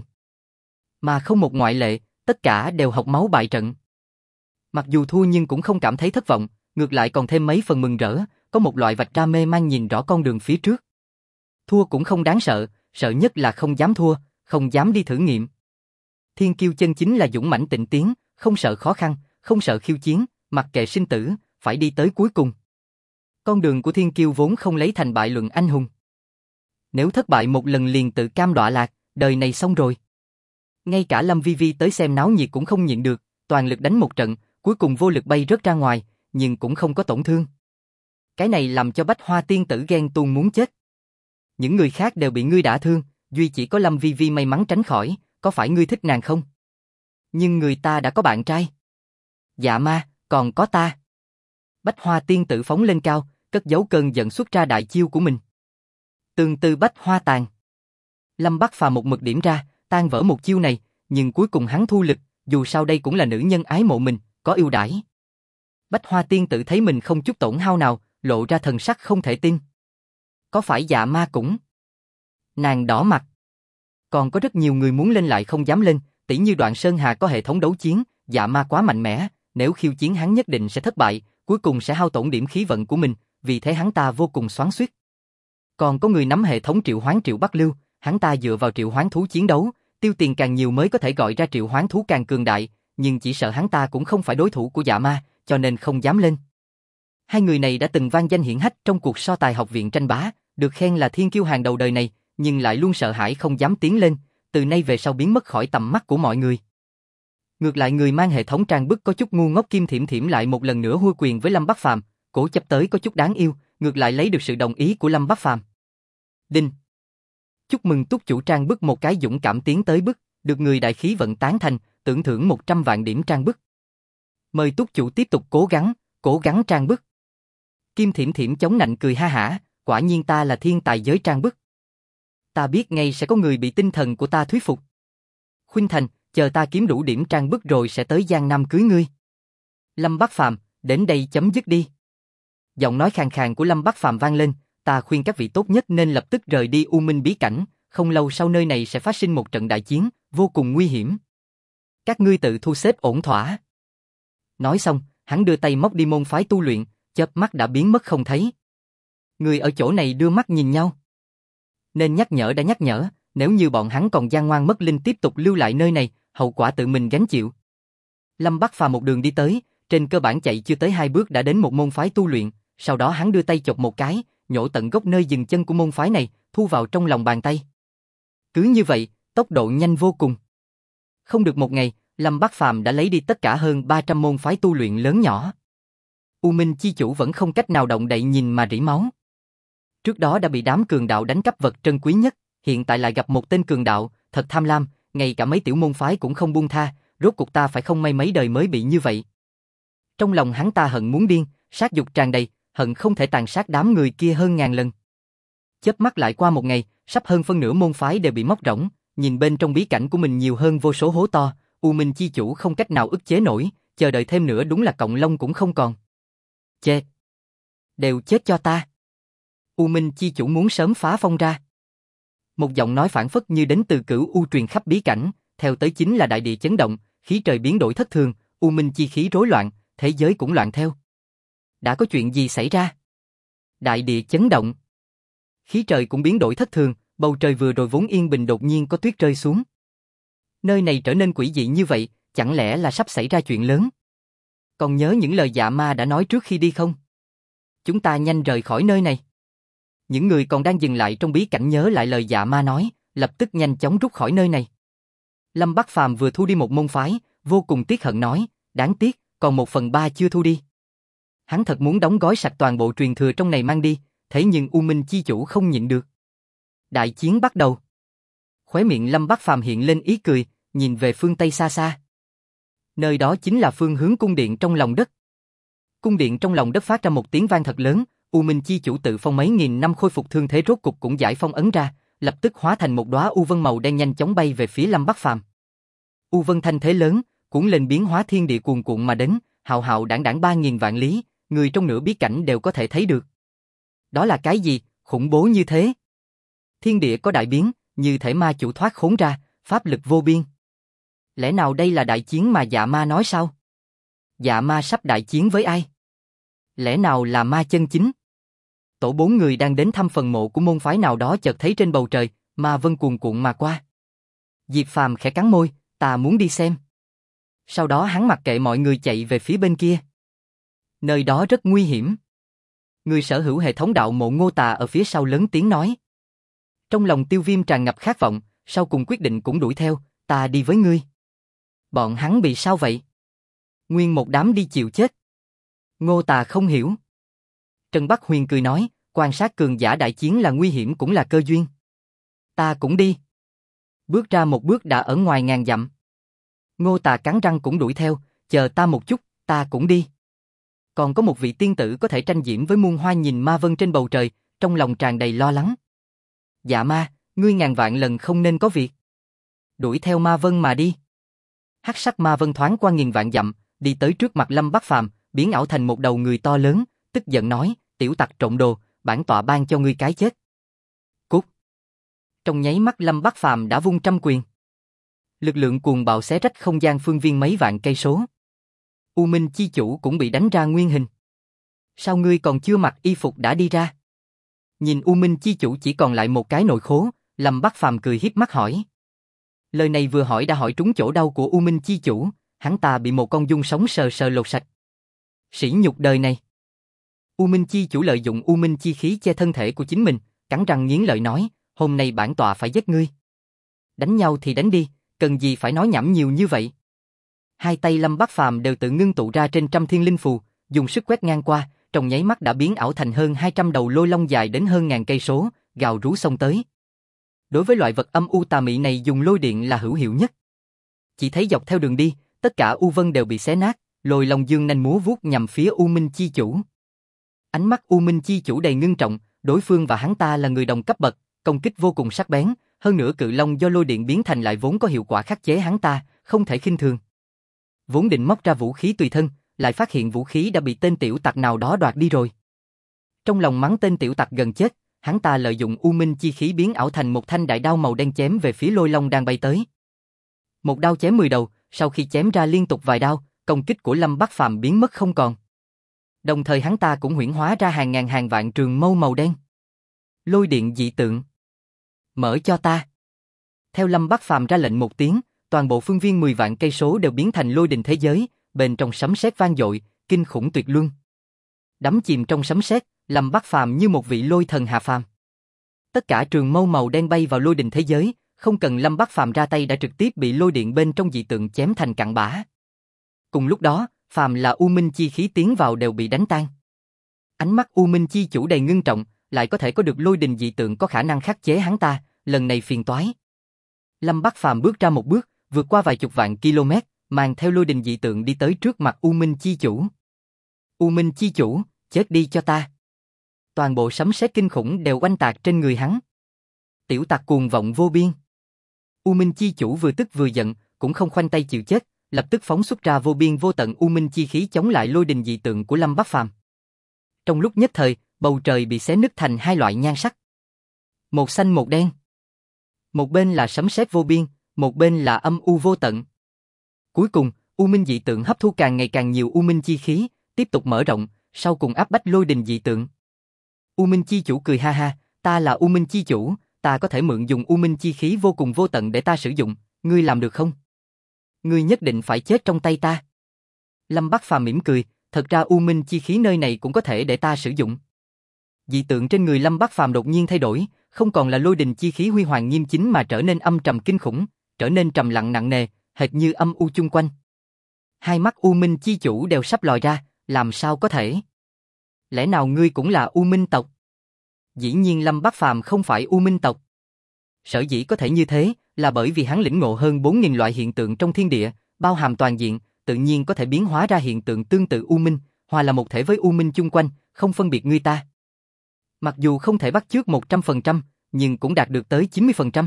S1: Mà không một ngoại lệ, tất cả đều học máu bại trận. Mặc dù thua nhưng cũng không cảm thấy thất vọng, ngược lại còn thêm mấy phần mừng rỡ, có một loại vạch ra mê man nhìn rõ con đường phía trước. Thua cũng không đáng sợ, sợ nhất là không dám thua, không dám đi thử nghiệm. Thiên kiêu chân chính là dũng mãnh tịnh tiến, không sợ khó khăn, không sợ khiêu chiến, mặc kệ sinh tử, phải đi tới cuối cùng. Con đường của thiên kiêu vốn không lấy thành bại luận anh hùng. Nếu thất bại một lần liền tự cam đọa lạc, đời này xong rồi. Ngay cả Lâm Vi Vi tới xem náo nhiệt cũng không nhịn được, toàn lực đánh một trận, cuối cùng vô lực bay rớt ra ngoài, nhưng cũng không có tổn thương. Cái này làm cho Bách Hoa tiên tử ghen tuông muốn chết. Những người khác đều bị ngươi đả thương, duy chỉ có Lâm Vi Vi may mắn tránh khỏi, có phải ngươi thích nàng không? Nhưng người ta đã có bạn trai. Dạ ma, còn có ta. Bách Hoa tiên tử phóng lên cao, cất giấu cơn giận xuất ra đại chiêu của mình. Tương tư bách hoa tàn. Lâm Bắc Phàm một mực điểm ra, tan vỡ một chiêu này, nhưng cuối cùng hắn thu lực, dù sao đây cũng là nữ nhân ái mộ mình, có ưu đãi. Bách Hoa tiên tử thấy mình không chút tổn hao nào, lộ ra thần sắc không thể tin. Có phải dạ ma cũng? Nàng đỏ mặt. Còn có rất nhiều người muốn lên lại không dám lên, tỉ như Đoạn Sơn Hà có hệ thống đấu chiến, dạ ma quá mạnh mẽ, nếu khiêu chiến hắn nhất định sẽ thất bại, cuối cùng sẽ hao tổn điểm khí vận của mình, vì thế hắn ta vô cùng xoắn xuýt. Còn có người nắm hệ thống triệu hoán triệu Bắc Lưu, hắn ta dựa vào triệu hoán thú chiến đấu, tiêu tiền càng nhiều mới có thể gọi ra triệu hoán thú càng cường đại, nhưng chỉ sợ hắn ta cũng không phải đối thủ của dạ ma, cho nên không dám lên. Hai người này đã từng vang danh hiển hách trong cuộc so tài học viện tranh bá, được khen là thiên kiêu hàng đầu đời này, nhưng lại luôn sợ hãi không dám tiến lên, từ nay về sau biến mất khỏi tầm mắt của mọi người. Ngược lại người mang hệ thống trang bức có chút ngu ngốc Kim Thiểm Thiểm lại một lần nữa hua quyền với Lâm Bắc Phàm, cổ chấp tới có chút đáng yêu, ngược lại lấy được sự đồng ý của Lâm Bắc Phàm. Đinh. Chúc mừng túc chủ trang bức một cái dũng cảm tiến tới bức, được người đại khí vận tán thành, tưởng thưởng 100 vạn điểm trang bức. Mời túc chủ tiếp tục cố gắng trang bức. Kim Thiểm Thiểm chống nạnh cười ha hả, quả nhiên ta là thiên tài giới trang bức. Ta biết ngay sẽ có người bị tinh thần của ta thuyết phục. Khuynh Thành, chờ ta kiếm đủ điểm trang bức rồi sẽ tới Giang Nam cưới ngươi. Lâm Bắc Phàm, đến đây chấm dứt đi. Giọng nói khàn khàn của Lâm Bắc Phàm vang lên, ta khuyên các vị tốt nhất nên lập tức rời đi U Minh bí cảnh, không lâu sau nơi này sẽ phát sinh một trận đại chiến, vô cùng nguy hiểm. Các ngươi tự thu xếp ổn thỏa. Nói xong, hắn đưa tay móc đi môn phái tu luyện, chớp mắt đã biến mất không thấy. Người ở chỗ này đưa mắt nhìn nhau. Nên nhắc nhở đã nhắc nhở, nếu như bọn hắn còn gian ngoan mất linh tiếp tục lưu lại nơi này, hậu quả tự mình gánh chịu. Lâm Bắc Phàm một đường đi tới, trên cơ bản chạy chưa tới 2 bước đã đến một môn phái tu luyện, sau đó hắn đưa tay chộp một cái, nhổ tận gốc nơi dừng chân của môn phái này, thu vào trong lòng bàn tay. Cứ như vậy, tốc độ nhanh vô cùng. Không được một ngày, Lâm Bắc Phàm đã lấy đi tất cả hơn 300 môn phái tu luyện lớn nhỏ. U Minh chi chủ vẫn không cách nào động đậy nhìn mà rỉ máu. Trước đó đã bị đám cường đạo đánh cắp vật trân quý nhất, hiện tại lại gặp một tên cường đạo, thật tham lam, ngay cả mấy tiểu môn phái cũng không buông tha, rốt cuộc ta phải không may mấy đời mới bị như vậy. Trong lòng hắn ta hận muốn điên, sát dục tràn đầy, hận không thể tàn sát đám người kia hơn ngàn lần. Chớp mắt lại qua một ngày, sắp hơn phân nửa môn phái đều bị móc rỗng, nhìn bên trong bí cảnh của mình nhiều hơn vô số hố to, U Minh chi chủ không cách nào ức chế nổi, chờ đợi thêm nữa đúng là cọng lông cũng không còn. Chết! Đều chết cho ta! U Minh chi chủ muốn sớm phá phong ra. Một giọng nói phảng phất như đến từ Cửu U truyền khắp bí cảnh, theo tới chính là đại địa chấn động, khí trời biến đổi thất thường, U Minh chi khí rối loạn, thế giới cũng loạn theo. Đã có chuyện gì xảy ra? Đại địa chấn động. Khí trời cũng biến đổi thất thường, bầu trời vừa rồi vốn yên bình đột nhiên có tuyết rơi xuống. Nơi này trở nên quỷ dị như vậy, chẳng lẽ là sắp xảy ra chuyện lớn? Còn nhớ những lời dạ ma đã nói trước khi đi không? Chúng ta nhanh rời khỏi nơi này. Những người còn đang dừng lại trong bí cảnh nhớ lại lời dạ ma nói, lập tức nhanh chóng rút khỏi nơi này. Lâm Bắc Phàm vừa thu đi một môn phái, vô cùng tiếc hận nói, đáng tiếc, còn 1/3 chưa thu đi. Hắn thật muốn đóng gói sạch toàn bộ truyền thừa trong này mang đi, thế nhưng U Minh chi chủ không nhịn được. Đại chiến bắt đầu. Khóe miệng Lâm Bắc Phàm hiện lên ý cười, nhìn về phương Tây xa xa. Nơi đó chính là phương hướng cung điện trong lòng đất. Cung điện trong lòng đất phát ra một tiếng vang thật lớn, U Minh chi chủ tự phong mấy nghìn năm khôi phục thương thế rốt cục cũng giải phong ấn ra, lập tức hóa thành một đóa u vân màu đen nhanh chóng bay về phía Lâm Bắc Phàm. U vân thanh thế lớn, cuốn lên biến hóa thiên địa cuồn cuộn mà đến, hạo hạo đãng đãng 3000 vạn lý, người trong nửa bí cảnh đều có thể thấy được. Đó là cái gì, khủng bố như thế? Thiên địa có đại biến, như thể ma chủ thoát khốn ra, pháp lực vô biên. Lẽ nào đây là đại chiến mà dạ ma nói sao? Dạ ma sắp đại chiến với ai? Lẽ nào là ma chân chính? Tổ 4 người đang đến thăm phần mộ của môn phái nào đó chợt thấy trên bầu trời, ma vân cuồn cuộn mà qua. Diệp Phàm khẽ cắn môi, ta muốn đi xem. Sau đó hắn mặc kệ mọi người chạy về phía bên kia. Nơi đó rất nguy hiểm. Người sở hữu hệ thống đạo mộ Ngô Tà ở phía sau lớn tiếng nói. Trong lòng Tiêu Viêm tràn ngập khát vọng, sau cùng quyết định cũng đuổi theo, ta đi với ngươi. Bọn hắn bị sao vậy? Nguyên một đám đi chịu chết. Ngô Tà không hiểu. Trần Bắc Huyền cười nói, quan sát cường giả đại chiến là nguy hiểm cũng là cơ duyên. Ta cũng đi. Bước ra một bước đã ở ngoài ngàn dặm. Ngô Tà cắn răng cũng đuổi theo, chờ ta một chút, ta cũng đi. Còn có một vị tiên tử có thể tranh diễm với muôn hoa nhìn ma vân trên bầu trời, trong lòng tràn đầy lo lắng. Dạ ma, ngươi ngàn vạn lần không nên có việc. Đuổi theo ma vân mà đi. Hắc sắc ma vân thoáng qua nghìn vạn dặm, đi tới trước mặt Lâm Bắc Phàm, biến ảo thành một đầu người to lớn, tức giận nói, tiểu tặc trộm đồ, bản tọa ban cho ngươi cái chết. Cút. Trong nháy mắt Lâm Bắc Phàm đã vung trăm quyền. Lực lượng cuồng bạo xé rách không gian phương viên mấy vạn cây số. U Minh chi chủ cũng bị đánh ra nguyên hình. Sao ngươi còn chưa mặc y phục đã đi ra? Nhìn U Minh chi chủ chỉ còn lại một cái nội khố, Lâm Bắc Phàm cười hiếp mắt hỏi. Lời này vừa hỏi đã hỏi trúng chỗ đau của U Minh chi chủ, hắn ta bị một con giun sống sờ sờ lột sạch. Sỉ nhục đời này. U Minh chi chủ lợi dụng U Minh chi khí che thân thể của chính mình, cắn răng nghiến lợi nói, hôm nay bản tọa phải giết ngươi. Đánh nhau thì đánh đi, cần gì phải nói nhảm nhiều như vậy. Hai tay Lâm Bác Phàm đều tự ngưng tụ ra trên trăm thiên linh phù, dùng sức quét ngang qua, trong nháy mắt đã biến ảo thành hơn 200 đầu lôi long dài đến hơn ngàn cây số, gào rú xông tới. Đối với loại vật âm u tà mị này dùng lôi điện là hữu hiệu nhất. Chỉ thấy dọc theo đường đi, tất cả u vân đều bị xé nát, lôi long dương nanh múa vuốt nhằm phía U Minh Chi Chủ. Ánh mắt U Minh Chi Chủ đầy ngưng trọng, đối phương và hắn ta là người đồng cấp bậc, công kích vô cùng sắc bén, hơn nữa cự long do lôi điện biến thành lại vốn có hiệu quả khắc chế hắn ta, không thể khinh thường. Vốn định móc ra vũ khí tùy thân, lại phát hiện vũ khí đã bị tên tiểu tặc nào đó đoạt đi rồi. Trong lòng mắng tên tiểu tặc gần chết, hắn ta lợi dụng U Minh chi khí biến ảo thành một thanh đại đao màu đen chém về phía lôi long đang bay tới. Một đao chém 10 đầu, sau khi chém ra liên tục vài đao, công kích của Lâm Bác Phàm biến mất không còn. Đồng thời hắn ta cũng huyễn hóa ra hàng ngàn hàng vạn trường mâu màu đen. Lôi điện dị tượng. Mở cho ta. Theo Lâm Bác Phàm ra lệnh một tiếng, toàn bộ phương viên 10 vạn cây số đều biến thành lôi đình thế giới, bên trong sấm sét vang dội, kinh khủng tuyệt luân. Đắm chìm trong sấm sét, Lâm Bác Phàm như một vị lôi thần hạ phàm. Tất cả trường mâu màu đen bay vào lôi đình thế giới, không cần Lâm Bác Phàm ra tay đã trực tiếp bị lôi điện bên trong dị tượng chém thành cặn bã. Cùng lúc đó, phàm là U Minh chi khí tiến vào đều bị đánh tan. Ánh mắt U Minh chi chủ đầy ngưng trọng, lại có thể có được lôi đình dị tượng có khả năng khắc chế hắn ta, lần này phiền toái. Lâm Bác Phàm bước ra một bước, vượt qua vài chục vạn km, mang theo lôi đình dị tượng đi tới trước mặt U Minh chi chủ. U Minh chi chủ, chết đi cho ta. Toàn bộ sấm sét kinh khủng đều oanh tạc trên người hắn. Tiểu tặc cuồng vọng vô biên. U Minh chi chủ vừa tức vừa giận, cũng không khoanh tay chịu chết, lập tức phóng xuất ra vô biên vô tận U Minh chi khí chống lại lôi đình dị tượng của Lâm Bác Phàm. Trong lúc nhất thời, bầu trời bị xé nứt thành hai loại nhan sắc. Một xanh một đen. Một bên là sấm sét vô biên, một bên là âm u vô tận. Cuối cùng, U Minh dị tượng hấp thu càng ngày càng nhiều U Minh chi khí, tiếp tục mở rộng, sau cùng áp bách lôi đình dị tượng. U Minh chi chủ cười ha ha, ta là U Minh chi chủ, ta có thể mượn dùng U Minh chi khí vô cùng vô tận để ta sử dụng, ngươi làm được không? Ngươi nhất định phải chết trong tay ta. Lâm Bác Phàm mỉm cười, thật ra U Minh chi khí nơi này cũng có thể để ta sử dụng. Dị tượng trên người Lâm Bác Phàm đột nhiên thay đổi, không còn là lôi đình chi khí huy hoàng nghiêm chính mà trở nên âm trầm kinh khủng, trở nên trầm lặng nặng nề, hệt như âm u chung quanh. Hai mắt U Minh chi chủ đều sắp lòi ra, làm sao có thể? Lẽ nào ngươi cũng là U Minh tộc? Dĩ nhiên Lâm Bác Phàm không phải U Minh tộc. Sở dĩ có thể như thế, là bởi vì hắn lĩnh ngộ hơn 4.000 loại hiện tượng trong thiên địa, bao hàm toàn diện, tự nhiên có thể biến hóa ra hiện tượng tương tự U Minh, hòa là một thể với U Minh chung quanh, không phân biệt ngươi ta. Mặc dù không thể bắt chước 100%, nhưng cũng đạt được tới 90%.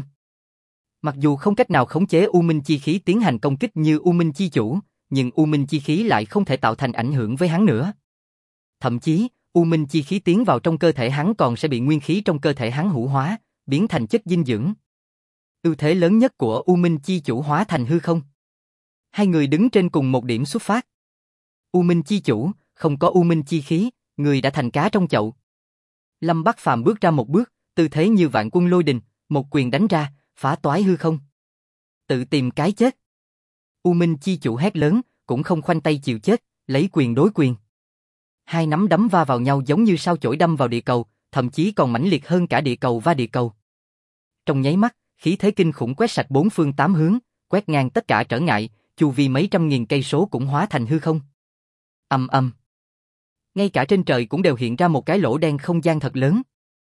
S1: Mặc dù không cách nào khống chế U Minh chi khí tiến hành công kích như U Minh chi chủ, nhưng U Minh chi khí lại không thể tạo thành ảnh hưởng với hắn nữa. Thậm chí, U Minh chi khí tiến vào trong cơ thể hắn còn sẽ bị nguyên khí trong cơ thể hắn hủ hóa, biến thành chất dinh dưỡng. Ưu thế lớn nhất của U Minh chi chủ hóa thành hư không. Hai người đứng trên cùng một điểm xuất phát. U Minh chi chủ, không có U Minh chi khí, người đã thành cá trong chậu. Lâm Bác Phàm bước ra một bước, tư thế như vạn quân lôi đình, một quyền đánh ra, phá toái hư không. Tự tìm cái chết. U Minh chi chủ hét lớn, cũng không khoanh tay chịu chết, lấy quyền đối quyền. Hai nắm đấm va vào nhau giống như sao chổi đâm vào địa cầu, thậm chí còn mãnh liệt hơn cả địa cầu va địa cầu. Trong nháy mắt, khí thế kinh khủng quét sạch bốn phương tám hướng, quét ngang tất cả trở ngại, chu vi mấy trăm nghìn cây số cũng hóa thành hư không. Ầm ầm. Ngay cả trên trời cũng đều hiện ra một cái lỗ đen không gian thật lớn.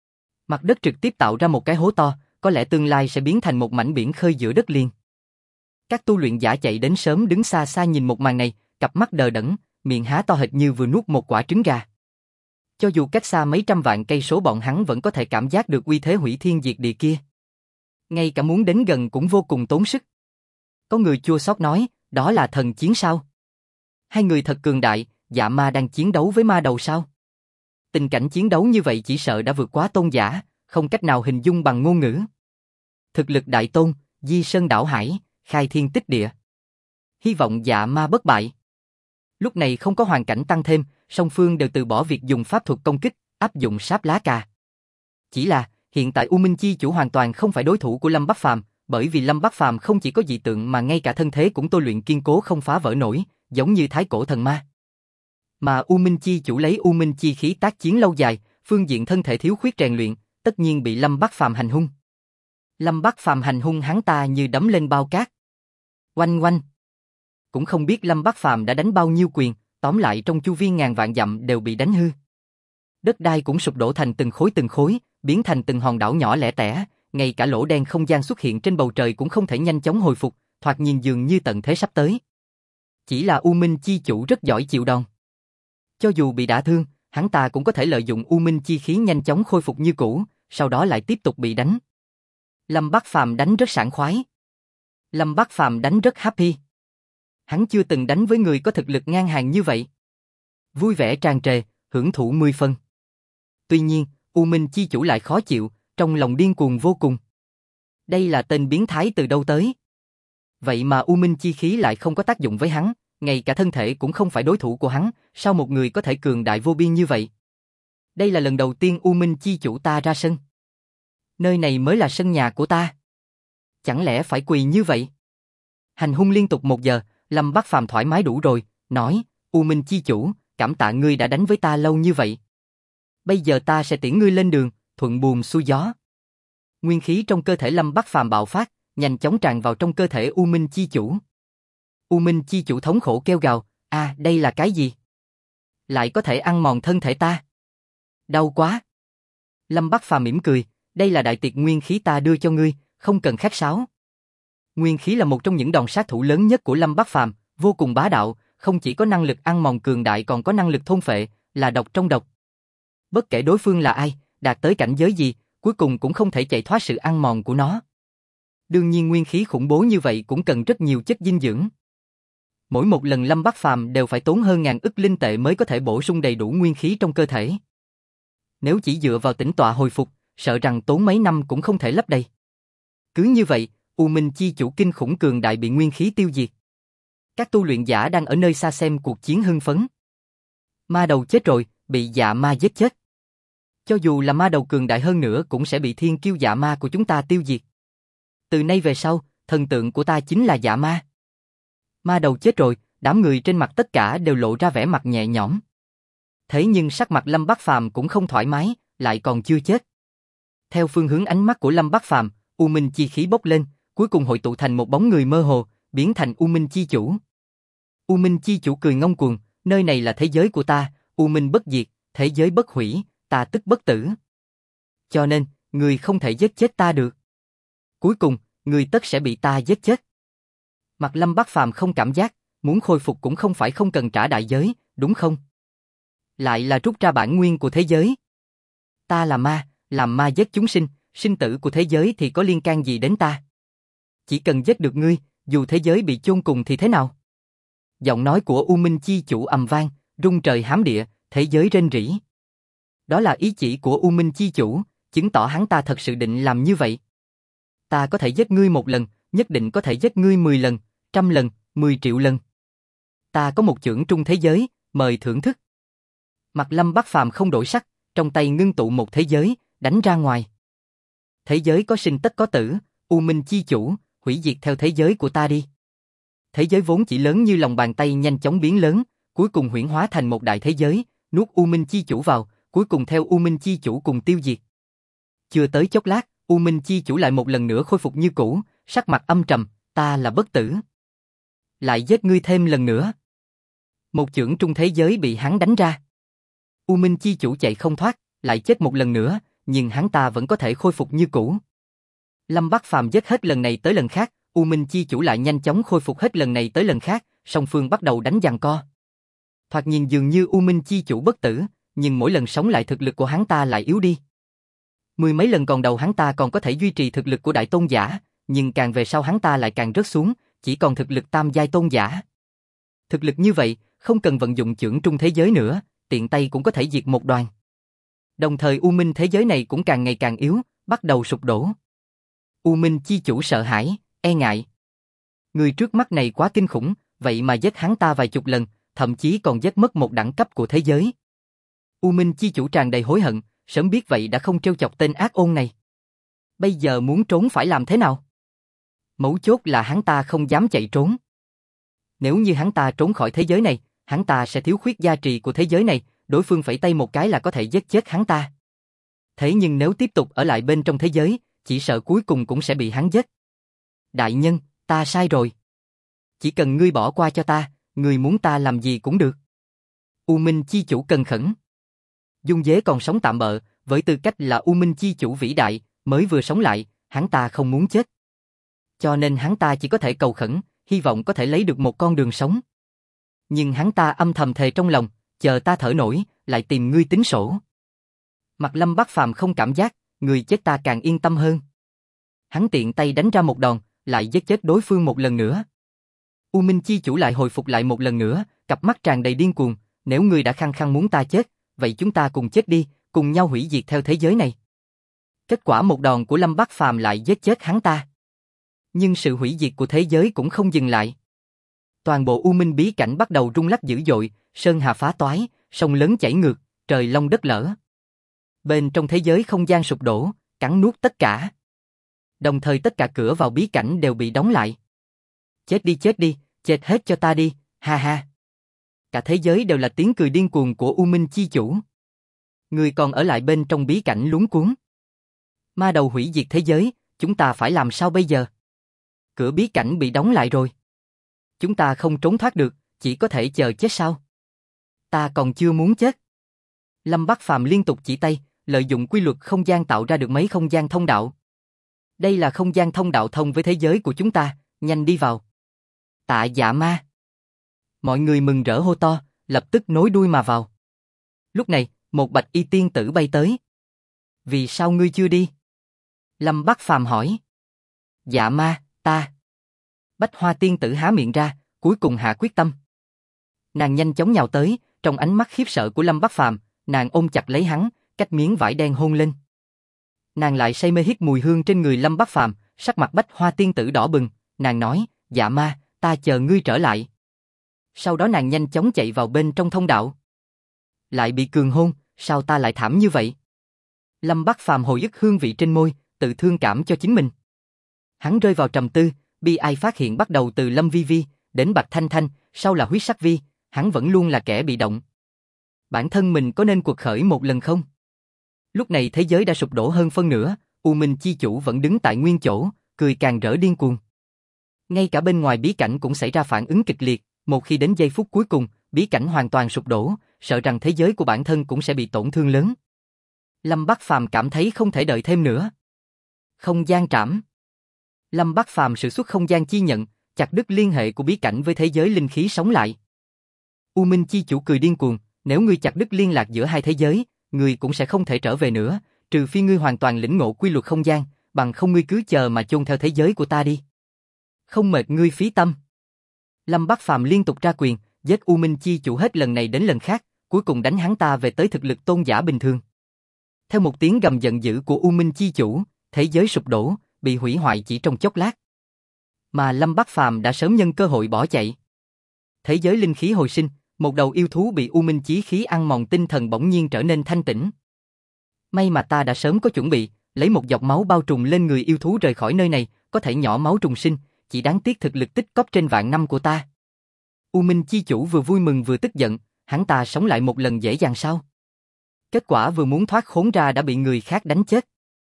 S1: Mặt đất trực tiếp tạo ra một cái hố to, có lẽ tương lai sẽ biến thành một mảnh biển khơi giữa đất liền. Các tu luyện giả chạy đến sớm đứng xa xa nhìn một màn này, cặp mắt đờ đẫn, miệng há to hệt như vừa nuốt một quả trứng gà. Cho dù cách xa mấy trăm vạn cây số bọn hắn vẫn có thể cảm giác được uy thế hủy thiên diệt địa kia. Ngay cả muốn đến gần cũng vô cùng tốn sức. Có người chua xót nói, đó là thần chiến sao? Hai người thật cường đại, Dạ Ma đang chiến đấu với ma đầu sao? Tình cảnh chiến đấu như vậy chỉ sợ đã vượt quá tôn giả, không cách nào hình dung bằng ngôn ngữ. Thực lực đại tôn, di sơn đảo hải, khai thiên tích địa. Hy vọng Dạ Ma bất bại. Lúc này không có hoàn cảnh tăng thêm, song phương đều từ bỏ việc dùng pháp thuật công kích, áp dụng sáp lá cà. Chỉ là, hiện tại U Minh chi chủ hoàn toàn không phải đối thủ của Lâm Bác Phàm, bởi vì Lâm Bác Phàm không chỉ có dị tượng mà ngay cả thân thế cũng tôi luyện kiên cố không phá vỡ nổi, giống như thái cổ thần ma. Mà U Minh chi chủ lấy U Minh chi khí tác chiến lâu dài, phương diện thân thể thiếu khuyết rèn luyện, tất nhiên bị Lâm Bác Phàm hành hung. Lâm Bắc Phàm hành hung hắn ta như đấm lên bao cát. Oanh oanh. Cũng không biết Lâm Bắc Phàm đã đánh bao nhiêu quyền, tóm lại trong chu vi ngàn vạn dặm đều bị đánh hư. Đất đai cũng sụp đổ thành từng khối, biến thành từng hòn đảo nhỏ lẻ tẻ, ngay cả lỗ đen không gian xuất hiện trên bầu trời cũng không thể nhanh chóng hồi phục, thoạt nhìn dường như tận thế sắp tới. Chỉ là U Minh chi chủ rất giỏi chịu đòn. Cho dù bị đả thương, hắn ta cũng có thể lợi dụng U Minh chi khí nhanh chóng khôi phục như cũ, sau đó lại tiếp tục bị đánh. Lâm Bắc Phàm đánh rất sảng khoái. Lâm Bắc Phàm đánh rất happy. Hắn chưa từng đánh với người có thực lực ngang hàng như vậy. Vui vẻ tràn trề, hưởng thụ 10 phần. Tuy nhiên, U Minh chi chủ lại khó chịu, trong lòng điên cuồng vô cùng. Đây là tên biến thái từ đâu tới? Vậy mà U Minh chi khí lại không có tác dụng với hắn, ngay cả thân thể cũng không phải đối thủ của hắn, sao một người có thể cường đại vô biên như vậy? Đây là lần đầu tiên U Minh chi chủ ta ra sân. Nơi này mới là sân nhà của ta. Chẳng lẽ phải quỳ như vậy? Hành hung liên tục 1 giờ, Lâm Bắc Phàm thoải mái đủ rồi, nói, U Minh chi chủ, cảm tạ ngươi đã đánh với ta lâu như vậy. Bây giờ ta sẽ tiễn ngươi lên đường, thuận buồm xuôi gió. Nguyên khí trong cơ thể Lâm Bắc Phàm bạo phát, nhanh chóng tràn vào trong cơ thể U Minh chi chủ. U Minh chi chủ thống khổ kêu gào, đây là cái gì? Lại có thể ăn mòn thân thể ta. Đau quá. Lâm Bắc Phàm mỉm cười, đây là đại tiệc nguyên khí ta đưa cho ngươi, không cần khách sáo. Nguyên khí là một trong những đòn sát thủ lớn nhất của Lâm Bắc Phàm, vô cùng bá đạo, không chỉ có năng lực ăn mòn cường đại còn có năng lực thôn phệ, là độc trong độc. Bất kể đối phương là ai, đạt tới cảnh giới gì, cuối cùng cũng không thể chạy thoát sự ăn mòn của nó. Đương nhiên nguyên khí khủng bố như vậy cũng cần rất nhiều chất dinh dưỡng. Mỗi một lần Lâm Bắc Phàm đều phải tốn hơn ngàn ức linh tệ mới có thể bổ sung đầy đủ nguyên khí trong cơ thể. Nếu chỉ dựa vào tĩnh tọa hồi phục, sợ rằng tốn mấy năm cũng không thể lấp đầy. Cứ như vậy, U Minh chi chủ kinh khủng cường đại bị nguyên khí tiêu diệt. Các tu luyện giả đang ở nơi xa xem cuộc chiến hưng phấn. Ma đầu chết rồi, bị dạ ma giết chết. Cho dù là ma đầu cường đại hơn nữa cũng sẽ bị thiên kiêu dạ ma của chúng ta tiêu diệt. Từ nay về sau, thần tượng của ta chính là dạ ma. Ma đầu chết rồi, đám người trên mặt tất cả đều lộ ra vẻ mặt nhẹ nhõm. Thế nhưng sắc mặt Lâm Bắc Phàm cũng không thoải mái, lại còn chưa chết. Theo phương hướng ánh mắt của Lâm Bắc Phàm, U Minh chi khí bốc lên, cuối cùng hội tụ thành một bóng người mơ hồ, biến thành U Minh chi chủ. U Minh chi chủ cười ngông cuồng, nơi này là thế giới của ta, U Minh bất diệt, thế giới bất hủy, ta tức bất tử. Cho nên, người không thể giết chết ta được. Cuối cùng, người tất sẽ bị ta giết chết. Mặt Lâm Bắc Phàm không cảm giác, muốn khôi phục cũng không phải không cần trả đại giới, đúng không? Lại là rút ra bản nguyên của thế giới. Ta là ma, làm ma giết chúng sinh, sinh tử của thế giới thì có liên can gì đến ta? Chỉ cần giết được ngươi, dù thế giới bị chôn cùng thì thế nào? Giọng nói của U Minh chi chủ ầm vang, rung trời hám địa, thế giới rên rỉ. Đó là ý chỉ của U Minh chi chủ, chứng tỏ hắn ta thật sự định làm như vậy. Ta có thể giết ngươi 1 lần, nhất định có thể giết ngươi 10 lần, 100 lần, 10 triệu lần. Ta có một chưởng trung thế giới, mời thưởng thức. Mặt Lâm Bắc Phàm không đổi sắc, trong tay ngưng tụ một thế giới, đánh ra ngoài. Thế giới có sinh tất có tử, U Minh chi chủ, hủy diệt theo thế giới của ta đi. Thế giới vốn chỉ lớn như lòng bàn tay nhanh chóng biến lớn, cuối cùng huyễn hóa thành một đại thế giới, nuốt U Minh chi chủ vào, cuối cùng theo U Minh chi chủ cùng tiêu diệt. Chưa tới chốc lát, U Minh chi chủ lại một lần nữa khôi phục như cũ, sắc mặt âm trầm, ta là bất tử. Lại giết ngươi thêm lần nữa. Một chưởng trung thế giới bị hắn đánh ra. U Minh chi chủ chạy không thoát, lại chết một lần nữa, nhưng hắn ta vẫn có thể khôi phục như cũ. Lâm Bắc Phàm giết hết lần này tới lần khác, U Minh chi chủ lại nhanh chóng khôi phục hết lần này tới lần khác, song phương bắt đầu đánh giằng co. Thoạt nhìn dường như U Minh chi chủ bất tử, nhưng mỗi lần sống lại thực lực của hắn ta lại yếu đi. 10 mấy lần còn đầu hắn ta còn có thể duy trì thực lực của đại tôn giả, nhưng càng về sau hắn ta lại càng rớt xuống, chỉ còn thực lực tam giai tôn giả. Thực lực như vậy, không cần vận dụng chưởng trung thế giới nữa, tiện tay cũng có thể diệt một đoàn. Đồng thời U Minh thế giới này cũng càng ngày càng yếu, bắt đầu sụp đổ. U Minh chi chủ sợ hãi, e ngại. Người trước mắt này quá kinh khủng, vậy mà giết hắn ta vài chục lần, thậm chí còn giết mất một đẳng cấp của thế giới. U Minh chi chủ tràn đầy hối hận, sớm biết vậy đã không trêu chọc tên ác ôn này. Bây giờ muốn trốn phải làm thế nào? Mấu chốt là hắn ta không dám chạy trốn. Nếu như hắn ta trốn khỏi thế giới này, hắn ta sẽ thiếu khuyết gia trì của thế giới này, đối phương phẩy tay một cái là có thể giết chết hắn ta. Thế nhưng nếu tiếp tục ở lại bên trong thế giới, chỉ sợ cuối cùng cũng sẽ bị hắn giết. Đại nhân, ta sai rồi. Chỉ cần ngươi bỏ qua cho ta, ngươi muốn ta làm gì cũng được. U Minh chi chủ cần khẩn. Dung Dế còn sống tạm bợ, với tư cách là U Minh chi chủ vĩ đại, mới vừa sống lại, hắn ta không muốn chết. Cho nên hắn ta chỉ có thể cầu khẩn, hy vọng có thể lấy được một con đường sống. Nhưng hắn ta âm thầm thề trong lòng, chờ ta thở nổi, lại tìm ngươi tính sổ. Mặt Lâm Bắc Phàm không cảm giác, người chết ta càng yên tâm hơn. Hắn tiện tay đánh ra một đòn, lại giết chết đối phương một lần nữa. U Minh chi chủ lại hồi phục lại một lần nữa, cặp mắt tràn đầy điên cuồng, nếu ngươi đã khăng khăng muốn ta chết, vậy chúng ta cùng chết đi, cùng nhau hủy diệt theo thế giới này. Kết quả một đòn của Lâm Bắc Phàm lại giết chết hắn ta. Nhưng sự hủy diệt của thế giới cũng không dừng lại. Toàn bộ U Minh bí cảnh bắt đầu rung lắc dữ dội, sơn hà phá toái, sông lớn chảy ngược, trời long đất lở. Bên trong thế giới không gian sụp đổ, cắn nuốt tất cả. Đồng thời tất cả cửa vào bí cảnh đều bị đóng lại. Chết đi, chết hết cho ta đi, ha ha. Cả thế giới đều là tiếng cười điên cuồng của U Minh chi chủ. Người còn ở lại bên trong bí cảnh luống cuống. Ma đầu hủy diệt thế giới, chúng ta phải làm sao bây giờ? Cửa bí cảnh bị đóng lại rồi. Chúng ta không trốn thoát được, chỉ có thể chờ chết sao? Ta còn chưa muốn chết. Lâm Bắc Phàm liên tục chỉ tay, lợi dụng quy luật không gian tạo ra được mấy không gian thông đạo. Đây là không gian thông đạo thông với thế giới của chúng ta, nhanh đi vào. Tạ Dạ Ma. Mọi người mừng rỡ hô to, lập tức nối đuôi mà vào. Lúc này, một bạch y tiên tử bay tới. Vì sao ngươi chưa đi? Lâm Bắc Phàm hỏi. Dạ Ma, ta. Bách Hoa tiên tử há miệng ra, cuối cùng hạ quyết tâm. Nàng nhanh chóng nhào tới, trong ánh mắt khiếp sợ của Lâm Bắc Phàm, nàng ôm chặt lấy hắn, cách miếng vải đen hôn lên. Nàng lại say mê hít mùi hương trên người Lâm Bắc Phàm, sắc mặt Bách Hoa tiên tử đỏ bừng, nàng nói, Dạ Ma, ta chờ ngươi trở lại. Sau đó nàng nhanh chóng chạy vào bên trong thông đạo. Lại bị cường hôn, sao ta lại thảm như vậy? Lâm Bắc Phàm hồi ức hương vị trên môi, tự thương cảm cho chính mình. Hắn rơi vào trầm tư, bi ai phát hiện bắt đầu từ Lâm Vi Vi, đến Bạch Thanh Thanh, sau là Huyết Sắc Vi, hắn vẫn luôn là kẻ bị động. Bản thân mình có nên cuộc khởi một lần không? Lúc này thế giới đã sụp đổ hơn phân nửa, U Minh chi chủ vẫn đứng tại nguyên chỗ, cười càng rỡ điên cuồng. Ngay cả bên ngoài bí cảnh cũng xảy ra phản ứng kịch liệt, một khi đến giây phút cuối cùng, bí cảnh hoàn toàn sụp đổ, sợ rằng thế giới của bản thân cũng sẽ bị tổn thương lớn. Lâm Bắc Phàm cảm thấy không thể đợi thêm nữa. Không gian trảm. Lâm Bắc Phàm sử xuất không gian chi nhận, chặt đứt liên hệ của bí cảnh với thế giới linh khí sống lại. U Minh chi chủ cười điên cuồng, nếu ngươi chặt đứt liên lạc giữa hai thế giới, ngươi cũng sẽ không thể trở về nữa, trừ phi ngươi hoàn toàn lĩnh ngộ quy luật không gian, bằng không ngươi cứ chờ mà chôn theo thế giới của ta đi. Không mệt ngươi phí tâm. Lâm Bắc Phàm liên tục ra quyền, giết U Minh chi chủ hết lần này đến lần khác, cuối cùng đánh hắn ta về tới thực lực tôn giả bình thường. Theo một tiếng gầm giận dữ của U Minh chi chủ, thế giới sụp đổ, bị hủy hoại chỉ trong chốc lát. Mà Lâm Bắc Phàm đã sớm nhân cơ hội bỏ chạy. Thế giới linh khí hồi sinh, một đầu yêu thú bị U Minh chí khí ăn mòn tinh thần bỗng nhiên trở nên thanh tĩnh. May mà ta đã sớm có chuẩn bị, lấy một giọt máu bao trùm lên người yêu thú rời khỏi nơi này, có thể nhỏ máu trùng sinh, chỉ đáng tiếc thực lực tích cóp trên vạn năm của ta. U Minh chi chủ vừa vui mừng vừa tức giận, hắn ta sống lại một lần dễ dàng sao? Kết quả vừa muốn thoát khốn ra đã bị người khác đánh chết.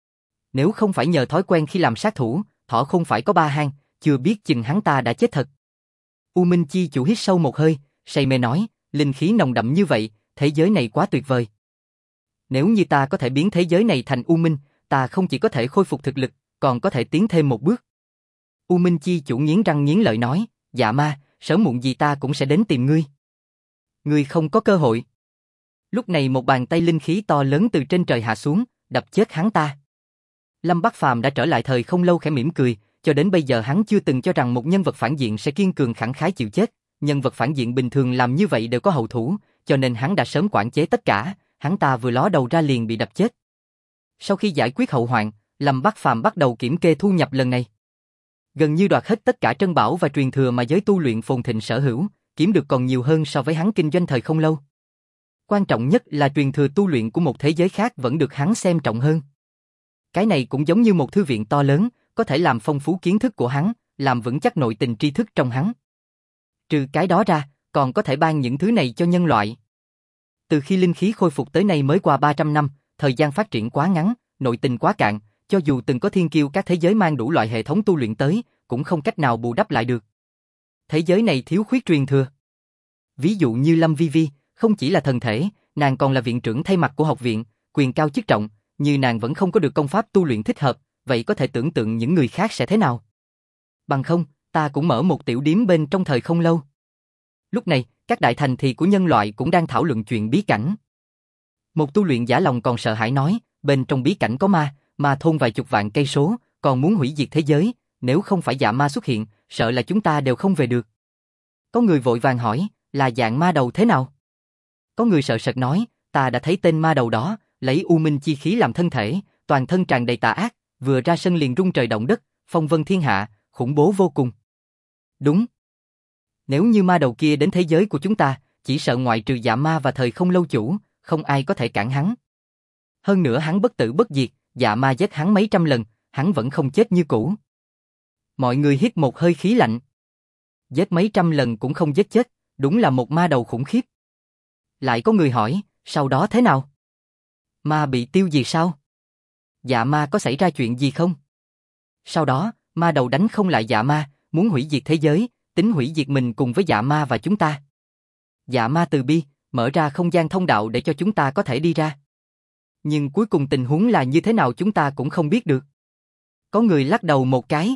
S1: Nếu không phải nhờ thói quen khi làm sát thủ, thỏ không phải có ba hang, chưa biết chừng hắn ta đã chết thật. U Minh chi chủ hít sâu một hơi, say mê nói, linh khí nồng đậm như vậy, thế giới này quá tuyệt vời. Nếu như ta có thể biến thế giới này thành U Minh, ta không chỉ có thể khôi phục thực lực, còn có thể tiến thêm một bước. U Minh chi chủ nghiến răng nghiến lợi nói, Dạ Ma, sớm muộn gì ta cũng sẽ đến tìm ngươi. Ngươi không có cơ hội. Lúc này một bàn tay linh khí to lớn từ trên trời hạ xuống, đập chết hắn ta. Lâm Bắc Phàm đã trở lại thời không lâu khẽ mỉm cười, cho đến bây giờ hắn chưa từng cho rằng một nhân vật phản diện sẽ kiên cường khẳng khái chịu chết. Nhân vật phản diện bình thường làm như vậy đều có hậu thủ, cho nên hắn đã sớm quản chế tất cả, hắn ta vừa ló đầu ra liền bị đập chết. Sau khi giải quyết hậu hoạn, Lâm Bắc Phàm bắt đầu kiểm kê thu nhập lần này. Gần như đoạt hết tất cả trân bảo và truyền thừa mà giới tu luyện phồn thịnh sở hữu, kiếm được còn nhiều hơn so với hắn kinh doanh thời không lâu. Quan trọng nhất là truyền thừa tu luyện của một thế giới khác vẫn được hắn xem trọng hơn. Cái này cũng giống như một thư viện to lớn, có thể làm phong phú kiến thức của hắn, làm vững chắc nội tình tri thức trong hắn. Trừ cái đó ra, còn có thể ban những thứ này cho nhân loại. Từ khi linh khí khôi phục tới nay mới qua 300 năm, thời gian phát triển quá ngắn, nội tình quá cạn, cho dù từng có thiên kiêu các thế giới mang đủ loại hệ thống tu luyện tới, cũng không cách nào bù đắp lại được. Thế giới này thiếu khuyết truyền thừa. Ví dụ như Lâm Vi Vi, không chỉ là thần thể, nàng còn là viện trưởng thay mặt của học viện, quyền cao chức trọng, như nàng vẫn không có được công pháp tu luyện thích hợp, vậy có thể tưởng tượng những người khác sẽ thế nào. Bằng không, ta cũng mở một tiểu điếm bên trong thời không lâu. Lúc này, các đại thành thị của nhân loại cũng đang thảo luận chuyện bí cảnh. Một tu luyện giả lòng còn sợ hãi nói, bên trong bí cảnh có ma thôn vài chục vạn cây số, còn muốn hủy diệt thế giới, nếu không phải dạ ma xuất hiện, sợ là chúng ta đều không về được. Có người vội vàng hỏi, là dạng ma đầu thế nào? Có người sợ sệt nói, ta đã thấy tên ma đầu đó, lấy u minh chi khí làm thân thể, toàn thân tràn đầy tà ác, vừa ra sân liền rung trời động đất, phong vân thiên hạ, khủng bố vô cùng. Đúng. Nếu như ma đầu kia đến thế giới của chúng ta, chỉ sợ ngoại trừ dạ ma và thời không lâu chủ, không ai có thể cản hắn. Hơn nữa hắn bất tử bất diệt, dạ ma giết hắn mấy trăm lần, hắn vẫn không chết như cũ. Mọi người hít một hơi khí lạnh. Giết mấy trăm lần cũng không giết chết, đúng là một ma đầu khủng khiếp. Lại có người hỏi, sau đó thế nào? Ma bị tiêu diệt sao? Dạ ma có xảy ra chuyện gì không? Sau đó, ma đầu đánh không lại dạ ma, muốn hủy diệt thế giới, tính hủy diệt mình cùng với dạ ma và chúng ta. Dạ ma từ bi, mở ra không gian thông đạo để cho chúng ta có thể đi ra. Nhưng cuối cùng tình huống là như thế nào chúng ta cũng không biết được. Có người lắc đầu một cái.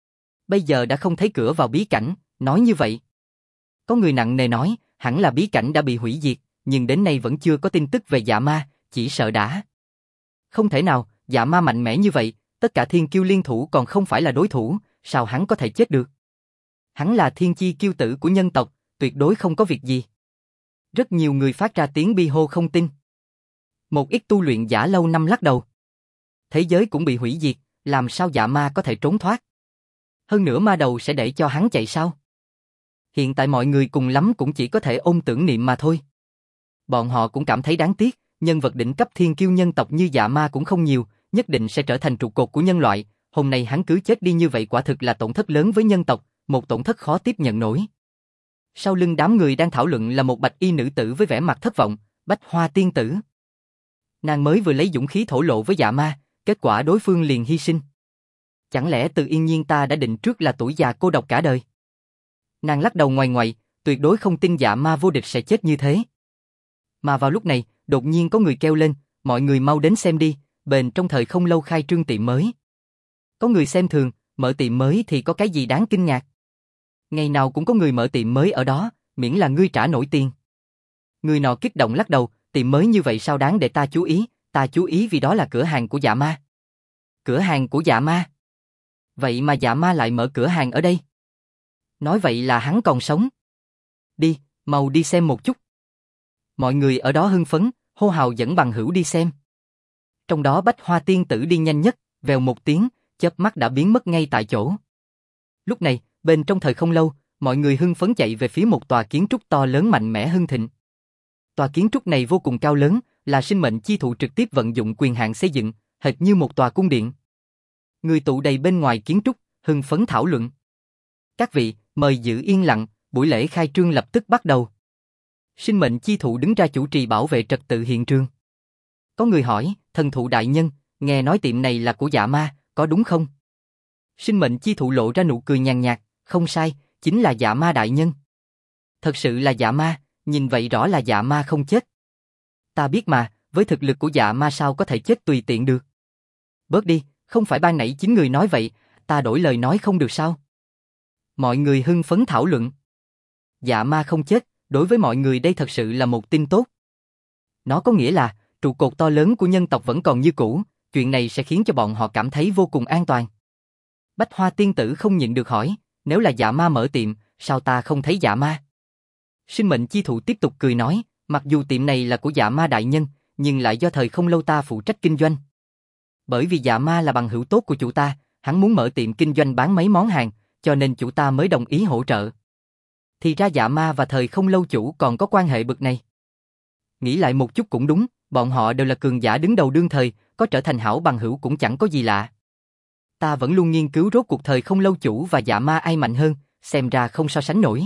S1: Bây giờ đã không thấy cửa vào bí cảnh, nói như vậy. Có người nặng nề nói, hẳn là bí cảnh đã bị hủy diệt, nhưng đến nay vẫn chưa có tin tức về dạ ma, chỉ sợ đã. Không thể nào, dạ ma mạnh mẽ như vậy, tất cả thiên kiêu liên thủ còn không phải là đối thủ, sao hắn có thể chết được? Hắn là thiên chi kiêu tử của nhân tộc, tuyệt đối không có việc gì. Rất nhiều người phát ra tiếng bi hô không tin. Một ít tu luyện giả lâu năm lắc đầu. Thế giới cũng bị hủy diệt, làm sao dạ ma có thể trốn thoát? Hơn nữa ma đầu sẽ để cho hắn chạy sao? Hiện tại mọi người cùng lắm cũng chỉ có thể ôm tưởng niệm mà thôi. Bọn họ cũng cảm thấy đáng tiếc, nhân vật đỉnh cấp thiên kiêu nhân tộc như dạ ma cũng không nhiều, nhất định sẽ trở thành trụ cột của nhân loại. Hôm nay hắn cứ chết đi như vậy quả thực là tổn thất lớn với nhân tộc, một tổn thất khó tiếp nhận nổi. Sau lưng đám người đang thảo luận là một bạch y nữ tử với vẻ mặt thất vọng, Bách Hoa tiên tử. Nàng mới vừa lấy dũng khí thổ lộ với dạ ma, kết quả đối phương liền hy sinh. Chẳng lẽ Từ Yên Nhiên ta đã định trước là tuổi già cô độc cả đời? Nàng lắc đầu ngoài ngoại, tuyệt đối không tin dạ ma vô địch sẽ chết như thế. Mà vào lúc này, đột nhiên có người kêu lên, mọi người mau đến xem đi, bên trong thời không lâu khai trương tiệm mới. Có người xem thường, mở tiệm mới thì có cái gì đáng kinh ngạc. Ngày nào cũng có người mở tiệm mới ở đó, miễn là ngươi trả nổi tiền. Người nọ kích động lắc đầu, tiệm mới như vậy sao đáng để ta chú ý vì đó là cửa hàng của dạ ma. Cửa hàng của dạ ma? Vậy mà dạ ma lại mở cửa hàng ở đây? Nói vậy là hắn còn sống. Đi, mau đi xem một chút. Mọi người ở đó hưng phấn, hô hào dẫn bằng hữu đi xem. Trong đó Bách Hoa tiên tử đi nhanh nhất, vèo một tiếng, chớp mắt đã biến mất ngay tại chỗ. Lúc này, bên trong thời không lâu, mọi người hưng phấn chạy về phía một tòa kiến trúc to lớn mạnh mẽ hưng thịnh. Tòa kiến trúc này vô cùng cao lớn, là sinh mệnh chi thụ trực tiếp vận dụng quyền hạn xây dựng, hệt như một tòa cung điện. Người tụ đầy bên ngoài kiến trúc, hưng phấn thảo luận. Các vị, mời giữ yên lặng, buổi lễ khai trương lập tức bắt đầu. Sinh mệnh chi thụ đứng ra chủ trì bảo vệ trật tự hiện trường. Có người hỏi, thần thụ đại nhân, nghe nói tiệm này là của dạ ma, có đúng không? Sinh mệnh chi thụ lộ ra nụ cười nhàn nhạt, không sai, chính là dạ ma đại nhân. Thật sự là dạ ma, nhìn vậy rõ là dạ ma không chết. Ta biết mà, với thực lực của dạ ma sao có thể chết tùy tiện được. Bớt đi, không phải ban nãy chính người nói vậy, ta đổi lời nói không được sao? Mọi người hưng phấn thảo luận. Dạ ma không chết, đối với mọi người đây thật sự là một tin tốt. Nó có nghĩa là, trụ cột to lớn của nhân tộc vẫn còn như cũ, chuyện này sẽ khiến cho bọn họ cảm thấy vô cùng an toàn. Bách Hoa tiên tử không nhịn được hỏi, nếu là dạ ma mở tiệm, sao ta không thấy dạ ma? Sinh mệnh chi thụ tiếp tục cười nói, mặc dù tiệm này là của dạ ma đại nhân, nhưng lại do thời không lâu ta phụ trách kinh doanh. Bởi vì dạ ma là bằng hữu tốt của chủ ta, hắn muốn mở tiệm kinh doanh bán mấy món hàng, cho nên chủ ta mới đồng ý hỗ trợ. Thì ra dạ ma và thời không lâu chủ còn có quan hệ bực này. Nghĩ lại một chút cũng đúng, bọn họ đều là cường giả đứng đầu đương thời, có trở thành hảo bằng hữu cũng chẳng có gì lạ. Ta vẫn luôn nghiên cứu rốt cuộc thời không lâu chủ và dạ ma ai mạnh hơn, xem ra không so sánh nổi.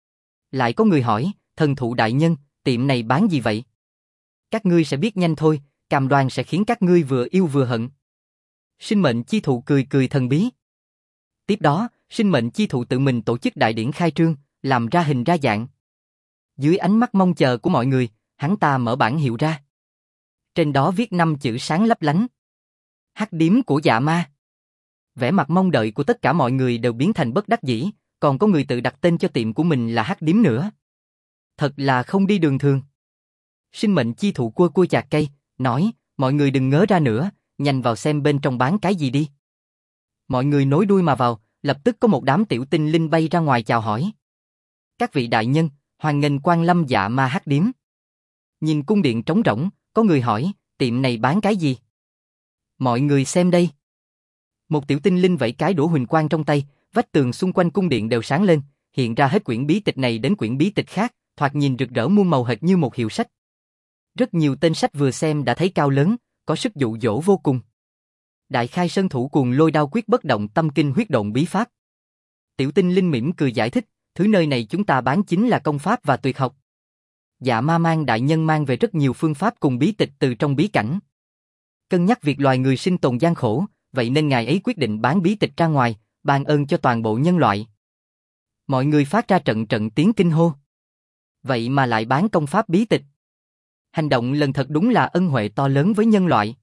S1: Lại có người hỏi, thần thụ đại nhân, tiệm này bán gì vậy? Các ngươi sẽ biết nhanh thôi, cam đoan sẽ khiến các ngươi vừa yêu vừa hận. Sinh mệnh chi thụ cười cười thần bí. Tiếp đó, sinh mệnh chi thụ tự mình tổ chức đại điển khai trương, làm ra hình ra dạng. Dưới ánh mắt mong chờ của mọi người, hắn ta mở bản hiệu ra. Trên đó viết 5 chữ sáng lấp lánh. Hắc điếm của dạ ma. Vẻ mặt mong đợi của tất cả mọi người đều biến thành bất đắc dĩ, còn có người tự đặt tên cho tiệm của mình là Hắc điếm nữa. Thật là không đi đường thường. Sinh mệnh chi thụ cua cua chạc cây, nói, mọi người đừng ngớ ra nữa, nhanh vào xem bên trong bán cái gì đi. Mọi người nối đuôi mà vào, lập tức có một đám tiểu tinh linh bay ra ngoài chào hỏi. Các vị đại nhân, hoan nghênh quan lâm dạ ma Hắc điếm. Nhìn cung điện trống rỗng, có người hỏi, tiệm này bán cái gì? Mọi người xem đây. Một tiểu tinh linh vẫy cái đũa huỳnh quang trong tay, vách tường xung quanh cung điện đều sáng lên, hiện ra hết quyển bí tịch này đến quyển bí tịch khác, thoạt nhìn rực rỡ muôn màu hệt như một hiệu sách. Rất nhiều tên sách vừa xem đã thấy cao lớn, có sức dụ dỗ vô cùng. Đại khai sơn thủ cuồng lôi đao quyết bất động tâm kinh huyết độn bí pháp. Tiểu tinh linh mỉm cười giải thích, thứ nơi này chúng ta bán chính là công pháp và tuyệt học. Dạ ma mang đại nhân mang về rất nhiều phương pháp cùng bí tịch từ trong bí cảnh. Cân nhắc việc loài người sinh tồn gian khổ, vậy nên ngài ấy quyết định bán bí tịch ra ngoài, ban ơn cho toàn bộ nhân loại. Mọi người phát ra trận trận tiếng kinh hô. Vậy mà lại bán công pháp bí tịch. Hành động lần thật đúng là ân huệ to lớn với nhân loại.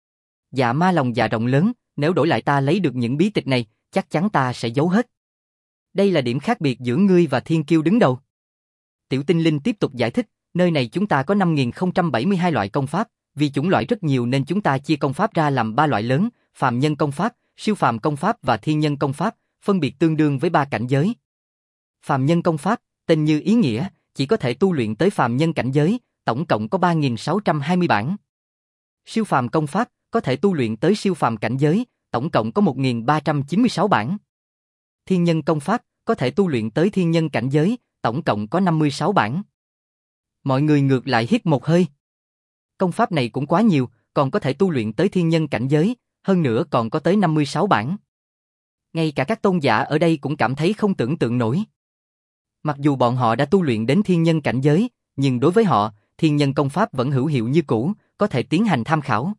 S1: Dạ ma lòng dạ rộng lớn, nếu đổi lại ta lấy được những bí tịch này, chắc chắn ta sẽ giấu hết. Đây là điểm khác biệt giữa ngươi và thiên kiêu đứng đầu. Tiểu tinh linh tiếp tục giải thích, nơi này chúng ta có 5072 loại công pháp, vì chủng loại rất nhiều nên chúng ta chia công pháp ra làm 3 loại lớn, phàm nhân công pháp, siêu phàm công pháp và thiên nhân công pháp, phân biệt tương đương với 3 cảnh giới. Phàm nhân công pháp, tên như ý nghĩa, chỉ có thể tu luyện tới phàm nhân cảnh giới, tổng cộng có 3620 bản. Siêu phàm công pháp, có thể tu luyện tới siêu phàm cảnh giới, tổng cộng có 1396 bản. Thiên nhân công pháp, có thể tu luyện tới thiên nhân cảnh giới, tổng cộng có 56 bản. Mọi người ngược lại hít một hơi. Công pháp này cũng quá nhiều, còn có thể tu luyện tới thiên nhân cảnh giới, hơn nữa còn có tới 56 bản. Ngay cả các tôn giả ở đây cũng cảm thấy không tưởng tượng nổi. Mặc dù bọn họ đã tu luyện đến thiên nhân cảnh giới, nhưng đối với họ, thiên nhân công pháp vẫn hữu hiệu như cũ, có thể tiến hành tham khảo.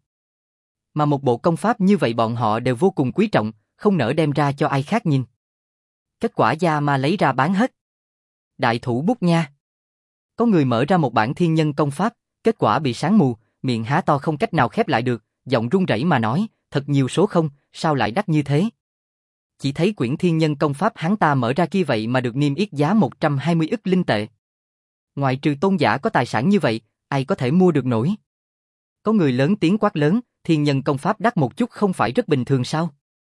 S1: Mà một bộ công pháp như vậy bọn họ đều vô cùng quý trọng, không nỡ đem ra cho ai khác nhìn. Kết quả Dạ ma lấy ra bán hết. Đại thủ bút nha. Có người mở ra một bản thiên nhân công pháp, kết quả bị sáng mù, miệng há to không cách nào khép lại được, giọng run rẩy mà nói, thật nhiều số không, sao lại đắt như thế? Chỉ thấy quyển thiên nhân công pháp hắn ta mở ra kia vậy mà được niêm yết giá 120 ức linh tệ. Ngoại trừ tôn giả có tài sản như vậy, ai có thể mua được nổi? Có người lớn tiếng quát lớn, thiên nhân công pháp đắt một chút không phải rất bình thường sao?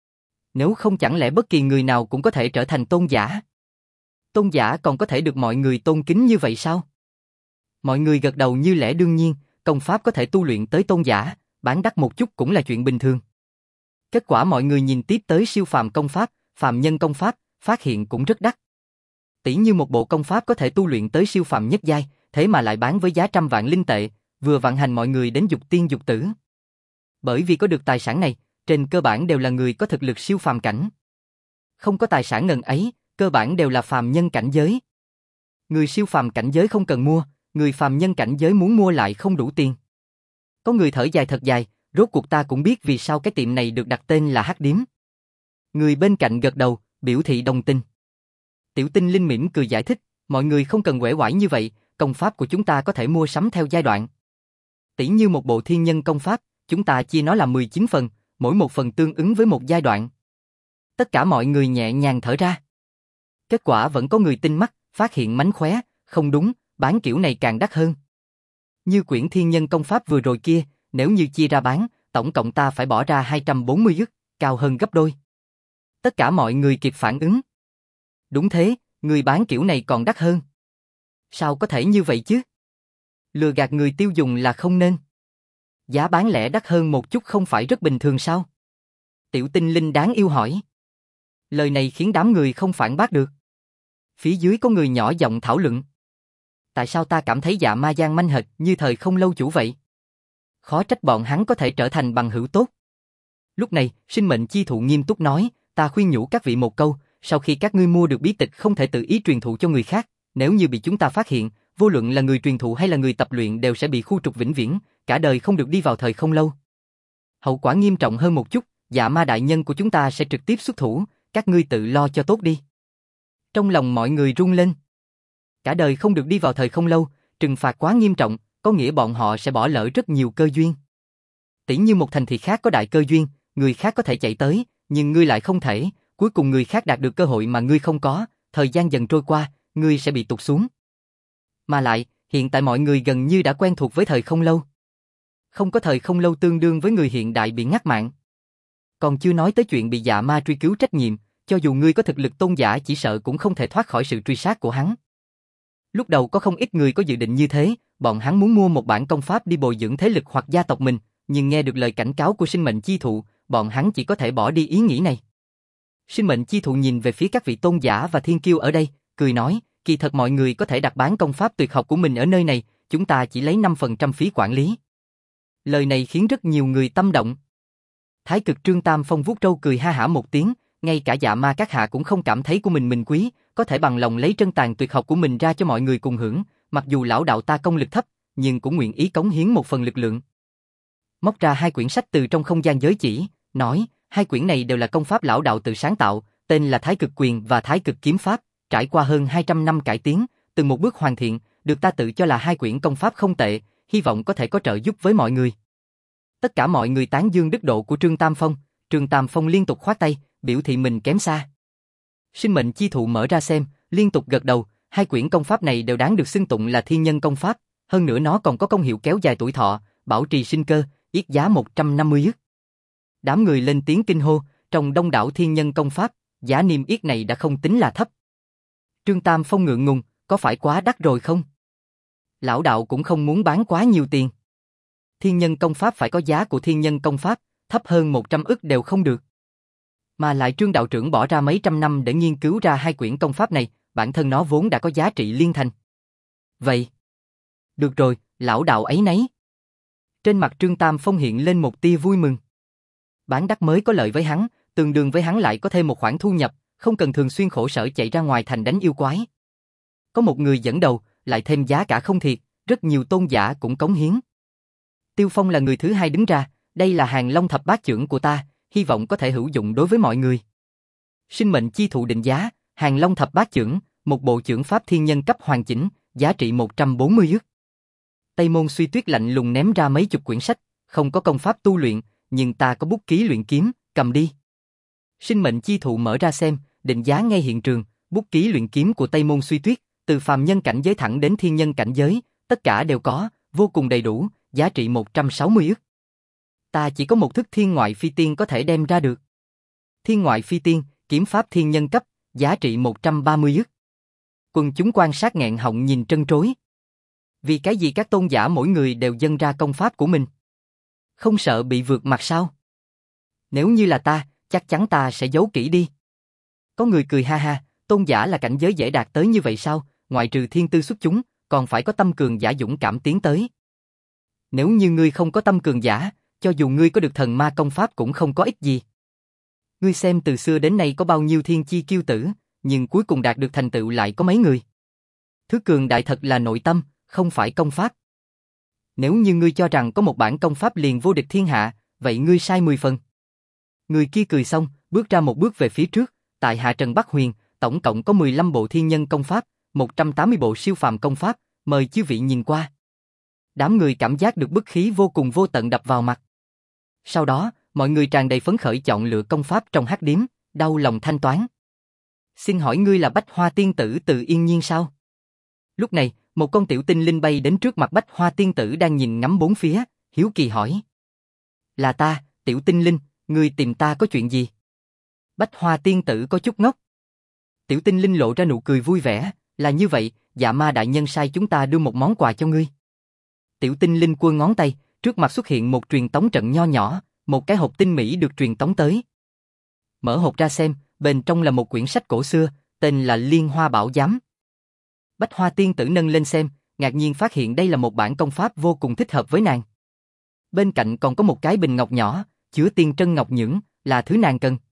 S1: Nếu không chẳng lẽ bất kỳ người nào cũng có thể trở thành tôn giả? Tôn giả còn có thể được mọi người tôn kính như vậy sao? Mọi người gật đầu như lẽ đương nhiên, công pháp có thể tu luyện tới tôn giả, bán đắt một chút cũng là chuyện bình thường. Kết quả mọi người nhìn tiếp tới siêu phàm công pháp, phàm nhân công pháp, phát hiện cũng rất đắt. Tỷ như một bộ công pháp có thể tu luyện tới siêu phàm nhất giai, thế mà lại bán với giá 100 vạn linh tệ, vừa vạn hành mọi người đến dục tiên dục tử. Bởi vì có được tài sản này, trên cơ bản đều là người có thực lực siêu phàm cảnh. Không có tài sản ngần ấy, cơ bản đều là phàm nhân cảnh giới. Người siêu phàm cảnh giới không cần mua, người phàm nhân cảnh giới muốn mua lại không đủ tiền. Có người thở dài thật dài, rốt cuộc ta cũng biết vì sao cái tiệm này được đặt tên là Hắc điếm. Người bên cạnh gật đầu, biểu thị đồng tình. Tiểu tinh linh mỉm cười giải thích, mọi người không cần uể oải như vậy, công pháp của chúng ta có thể mua sắm theo giai đoạn. Tỷ như một bộ thiên nhân công pháp, chúng ta chia nó làm 19 phần, mỗi một phần tương ứng với một giai đoạn. Tất cả mọi người nhẹ nhàng thở ra. Kết quả vẫn có người tinh mắt, phát hiện mánh khóe, không đúng, bán kiểu này càng đắt hơn. Như quyển thiên nhân công pháp vừa rồi kia, nếu như chia ra bán, tổng cộng ta phải bỏ ra 240 ức, cao hơn gấp đôi. Tất cả mọi người kịp phản ứng. Đúng thế, người bán kiểu này còn đắt hơn. Sao có thể như vậy chứ? Lừa gạt người tiêu dùng là không nên. Giá bán lẻ đắt hơn một chút không phải rất bình thường sao? Tiểu tinh linh đáng yêu hỏi. Lời này khiến đám người không phản bác được. Phía dưới có người nhỏ giọng thảo luận. Tại sao ta cảm thấy Dạ ma gian manh hệt như thời không lâu chủ vậy? Khó trách bọn hắn có thể trở thành bằng hữu tốt. Lúc này, sinh mệnh chi thụ nghiêm túc nói, ta khuyên nhủ các vị một câu, sau khi các ngươi mua được bí tịch không thể tự ý truyền thụ cho người khác, nếu như bị chúng ta phát hiện, vô luận là người truyền thụ hay là người tập luyện đều sẽ bị khu trục vĩnh viễn, cả đời không được đi vào thời không lâu. Hậu quả nghiêm trọng hơn một chút, dạ ma đại nhân của chúng ta sẽ trực tiếp xuất thủ, các ngươi tự lo cho tốt đi. Trong lòng mọi người rung lên. Cả đời không được đi vào thời không lâu, trừng phạt quá nghiêm trọng, có nghĩa bọn họ sẽ bỏ lỡ rất nhiều cơ duyên. Tỉ như một thành thị khác có đại cơ duyên, người khác có thể chạy tới, nhưng ngươi lại không thể, cuối cùng người khác đạt được cơ hội mà ngươi không có, thời gian dần trôi qua, ngươi sẽ bị tụt xuống. Mà lại, hiện tại mọi người gần như đã quen thuộc với thời không lâu. Không có thời không lâu tương đương với người hiện đại bị ngắt mạng. Còn chưa nói tới chuyện bị dạ ma truy cứu trách nhiệm, cho dù ngươi có thực lực tôn giả chỉ sợ cũng không thể thoát khỏi sự truy sát của hắn. Lúc đầu có không ít người có dự định như thế, bọn hắn muốn mua một bản công pháp đi bồi dưỡng thế lực hoặc gia tộc mình, nhưng nghe được lời cảnh cáo của sinh mệnh chi thụ, bọn hắn chỉ có thể bỏ đi ý nghĩ này. Sinh mệnh chi thụ nhìn về phía các vị tôn giả và thiên kiêu ở đây, cười nói, kỳ thật mọi người có thể đặt bán công pháp tuyệt học của mình ở nơi này, chúng ta chỉ lấy 5% phí quản lý. Lời này khiến rất nhiều người tâm động. Thái cực Trương Tam Phong vuốt râu cười ha hả một tiếng, ngay cả dạ ma các hạ cũng không cảm thấy của mình quý, có thể bằng lòng lấy trân tàn tuyệt học của mình ra cho mọi người cùng hưởng, mặc dù lão đạo ta công lực thấp, nhưng cũng nguyện ý cống hiến một phần lực lượng. Móc ra 2 quyển sách từ trong không gian giới chỉ, nói, 2 quyển này đều là công pháp lão đạo tự sáng tạo, tên là Thái Cực Quyền và Thái Cực Kiếm Pháp, trải qua hơn 200 năm cải tiến, từng một bước hoàn thiện, được ta tự cho là 2 quyển công pháp không tệ, hy vọng có thể có trợ giúp với mọi người. Tất cả mọi người tán dương đức độ của Trương Tam Phong liên tục khoát tay, biểu thị mình kém xa. Sinh mệnh chi thụ mở ra xem, liên tục gật đầu, 2 quyển công pháp này đều đáng được xưng tụng là thiên nhân công pháp, hơn nữa nó còn có công hiệu kéo dài tuổi thọ, bảo trì sinh cơ, yết giá 150 ức. Đám người lên tiếng kinh hô, trong đông đảo thiên nhân công pháp, giá niêm yết này đã không tính là thấp. Trương Tam Phong ngượng ngùng, có phải quá đắt rồi không? Lão đạo cũng không muốn bán quá nhiều tiền. Thiên nhân công pháp phải có giá của thiên nhân công pháp, thấp hơn 100 ức đều không được. Mà lại Trương đạo trưởng bỏ ra mấy trăm năm để nghiên cứu ra 2 quyển công pháp này, bản thân nó vốn đã có giá trị liên thành. Vậy. Được rồi, lão đạo ấy nấy. Trên mặt Trương Tam Phong hiện lên một tia vui mừng. Bán đắt mới có lợi với hắn, tương đương với hắn lại có thêm một khoản thu nhập, không cần thường xuyên khổ sở chạy ra ngoài thành đánh yêu quái. Có một người dẫn đầu, lại thêm giá cả không thiệt, rất nhiều tôn giả cũng cống hiến. Tiêu Phong là người thứ 2 đứng ra, đây là Hàng Long thập bát chưởng của ta, hy vọng có thể hữu dụng đối với mọi người. Sinh mệnh chi thụ định giá, Hàng Long thập bát chưởng, một bộ chưởng pháp thiên nhân cấp hoàn chỉnh, giá trị 140 ức. Tây Môn Suy Tuyết lạnh lùng ném ra mấy chục quyển sách, không có công pháp tu luyện, nhưng ta có bút ký luyện kiếm, cầm đi. Sinh mệnh chi thụ mở ra xem, định giá ngay hiện trường, bút ký luyện kiếm của Tây Môn Suy Tuyết, từ phàm nhân cảnh giới thẳng đến thiên nhân cảnh giới, tất cả đều có, vô cùng đầy đủ, giá trị 160 ức. Ta chỉ có một thức thiên ngoại phi tiên có thể đem ra được. Thiên ngoại phi tiên, kiếm pháp thiên nhân cấp, giá trị 130 ức. Quần chúng quan sát nghẹn họng nhìn trân trối. Vì cái gì các tôn giả mỗi người đều dâng ra công pháp của mình? Không sợ bị vượt mặt sao? Nếu như là ta, chắc chắn ta sẽ giấu kỹ đi. Có người cười ha ha, tôn giả là cảnh giới dễ đạt tới như vậy sao? Ngoại trừ thiên tư xuất chúng, còn phải có tâm cường giả dũng cảm tiến tới. Nếu như ngươi không có tâm cường giả, cho dù ngươi có được thần ma công pháp cũng không có ích gì. Ngươi xem từ xưa đến nay có bao nhiêu thiên chi kiêu tử, nhưng cuối cùng đạt được thành tựu lại có mấy người. Thứ cường đại thật là nội tâm, không phải công pháp. Nếu như ngươi cho rằng có một bản công pháp liền vô địch thiên hạ, vậy ngươi sai 10 phần. Người kia cười xong, bước ra một bước về phía trước, tại hạ Trần Bắc Huyền, tổng cộng có 15 bộ thiên nhân công pháp, 180 bộ siêu phàm công pháp, mời chư vị nhìn qua. Đám người cảm giác được bức khí vô cùng vô tận đập vào mặt. Sau đó, mọi người tràn đầy phấn khởi chọn lựa công pháp trong hắc điếm, đau lòng thanh toán. Xin hỏi ngươi là Bách Hoa tiên tử từ Yên Nhiên sao? Lúc này, một con tiểu tinh linh bay đến trước mặt Bách Hoa tiên tử đang nhìn ngắm bốn phía, hiếu kỳ hỏi. Là ta, tiểu tinh linh, ngươi tìm ta có chuyện gì? Bách Hoa tiên tử có chút ngốc. Tiểu tinh linh lộ ra nụ cười vui vẻ, là như vậy, dạ ma đại nhân sai chúng ta đưa một món quà cho ngươi. Tiểu tinh linh quơ ngón tay, trước mặt xuất hiện một truyền tống trận nho nhỏ, một cái hộp tinh mỹ được truyền tống tới. Mở hộp ra xem, bên trong là một quyển sách cổ xưa, tên là Liên Hoa Bảo Giám. Bách Hoa tiên tử nâng lên xem, ngạc nhiên phát hiện đây là một bản công pháp vô cùng thích hợp với nàng. Bên cạnh còn có một cái bình ngọc nhỏ, chứa tiên trân ngọc nhưỡng, là thứ nàng cần.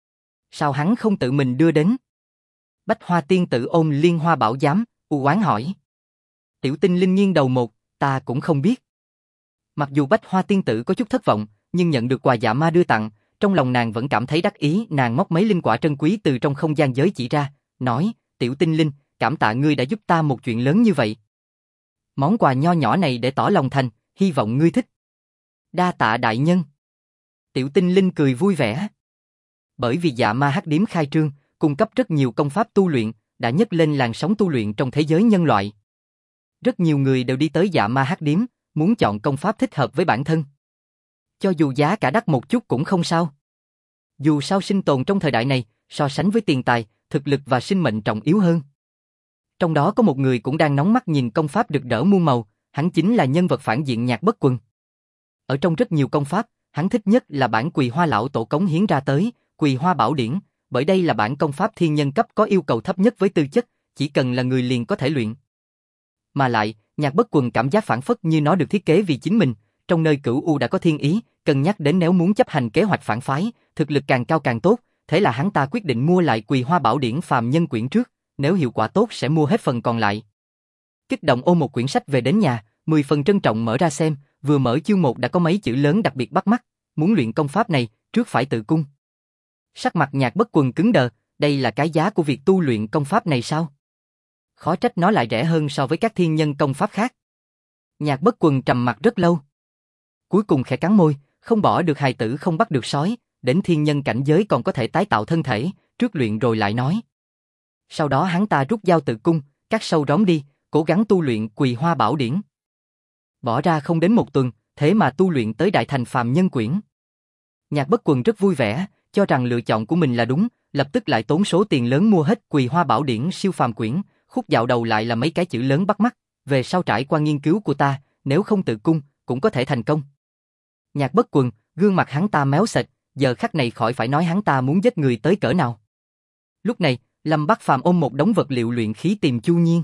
S1: Sao hắn không tự mình đưa đến? Bách Hoa tiên tử ôm Liên Hoa Bảo Giám, u oán hỏi. Tiểu tinh linh nghiêng đầu một, ta cũng không biết. Mặc dù Bách Hoa tiên tử có chút thất vọng, nhưng nhận được quà dạ ma đưa tặng, Trong lòng nàng vẫn cảm thấy đắc ý, nàng móc mấy linh quả trân quý từ trong không gian giới chỉ ra, nói, tiểu tinh linh, cảm tạ ngươi đã giúp ta một chuyện lớn như vậy. Món quà nho nhỏ này để tỏ lòng thành, hy vọng ngươi thích. Đa tạ đại nhân. Tiểu tinh linh cười vui vẻ. Bởi vì Dạ Ma Hắc Điếm khai trương, cung cấp rất nhiều công pháp tu luyện, đã nhấc lên làn sóng tu luyện trong thế giới nhân loại. Rất nhiều người đều đi tới Dạ Ma Hắc Điếm, muốn chọn công pháp thích hợp với bản thân. Cho dù giá cả đắt một chút cũng không sao. Dù sao sinh tồn trong thời đại này, so sánh với tiền tài, thực lực và sinh mệnh trọng yếu hơn. Trong đó có một người cũng đang nóng mắt nhìn công pháp rực rỡ muôn màu, hắn chính là nhân vật phản diện Nhạc Bất Quần. Ở trong rất nhiều công pháp, hắn thích nhất là bản Quỳ Hoa lão tổ cống hiến ra tới, Quỳ Hoa Bảo Điển, bởi đây là bản công pháp thiên nhân cấp có yêu cầu thấp nhất với tư chất, chỉ cần là người liền có thể luyện. Mà lại, Nhạc Bất Quần cảm giác phản phất như nó được thiết kế vì chính mình, trong nơi Cửu U đã có thiên ý, cân nhắc đến nếu muốn chấp hành kế hoạch phản phái, thực lực càng cao càng tốt, thế là hắn ta quyết định mua lại Quỳ Hoa Bảo Điển phàm nhân quyển trước, nếu hiệu quả tốt sẽ mua hết phần còn lại. Kích động ôm một quyển sách về đến nhà, 10 phần trân trọng mở ra xem, vừa mở chương 1 đã có mấy chữ lớn đặc biệt bắt mắt, muốn luyện công pháp này, trước phải tự cung. Sắc mặt Nhạc Bất Quần cứng đờ, đây là cái giá của việc tu luyện công pháp này sao? Khó trách nó lại rẻ hơn so với các thiên nhân công pháp khác. Nhạc Bất Quần trầm mặt rất lâu. Cuối cùng khẽ cắn môi, không bỏ được hài tử không bắt được sói, đến thiên nhân cảnh giới còn có thể tái tạo thân thể, trước luyện rồi lại nói. Sau đó hắn ta rút dao tự cung, cắt sâu róm đi, cố gắng tu luyện Quỳ Hoa Bảo Điển. Bỏ ra không đến một tuần, thế mà tu luyện tới đại thành phàm nhân quyển. Nhạc Bất Quần rất vui vẻ, cho rằng lựa chọn của mình là đúng, lập tức lại tốn số tiền lớn mua hết Quỳ Hoa Bảo Điển siêu phàm quyển, khúc dạo đầu lại là mấy cái chữ lớn bắt mắt, về sau trải qua nghiên cứu của ta, nếu không tự cung, cũng có thể thành công. Nhạc Bất Quần, gương mặt hắn ta méo sệt, giờ khắc này khỏi phải nói hắn ta muốn giết người tới cỡ nào. Lúc này, Lâm Bắc Phàm ôm một đống vật liệu luyện khí tìm Chu Nhiên.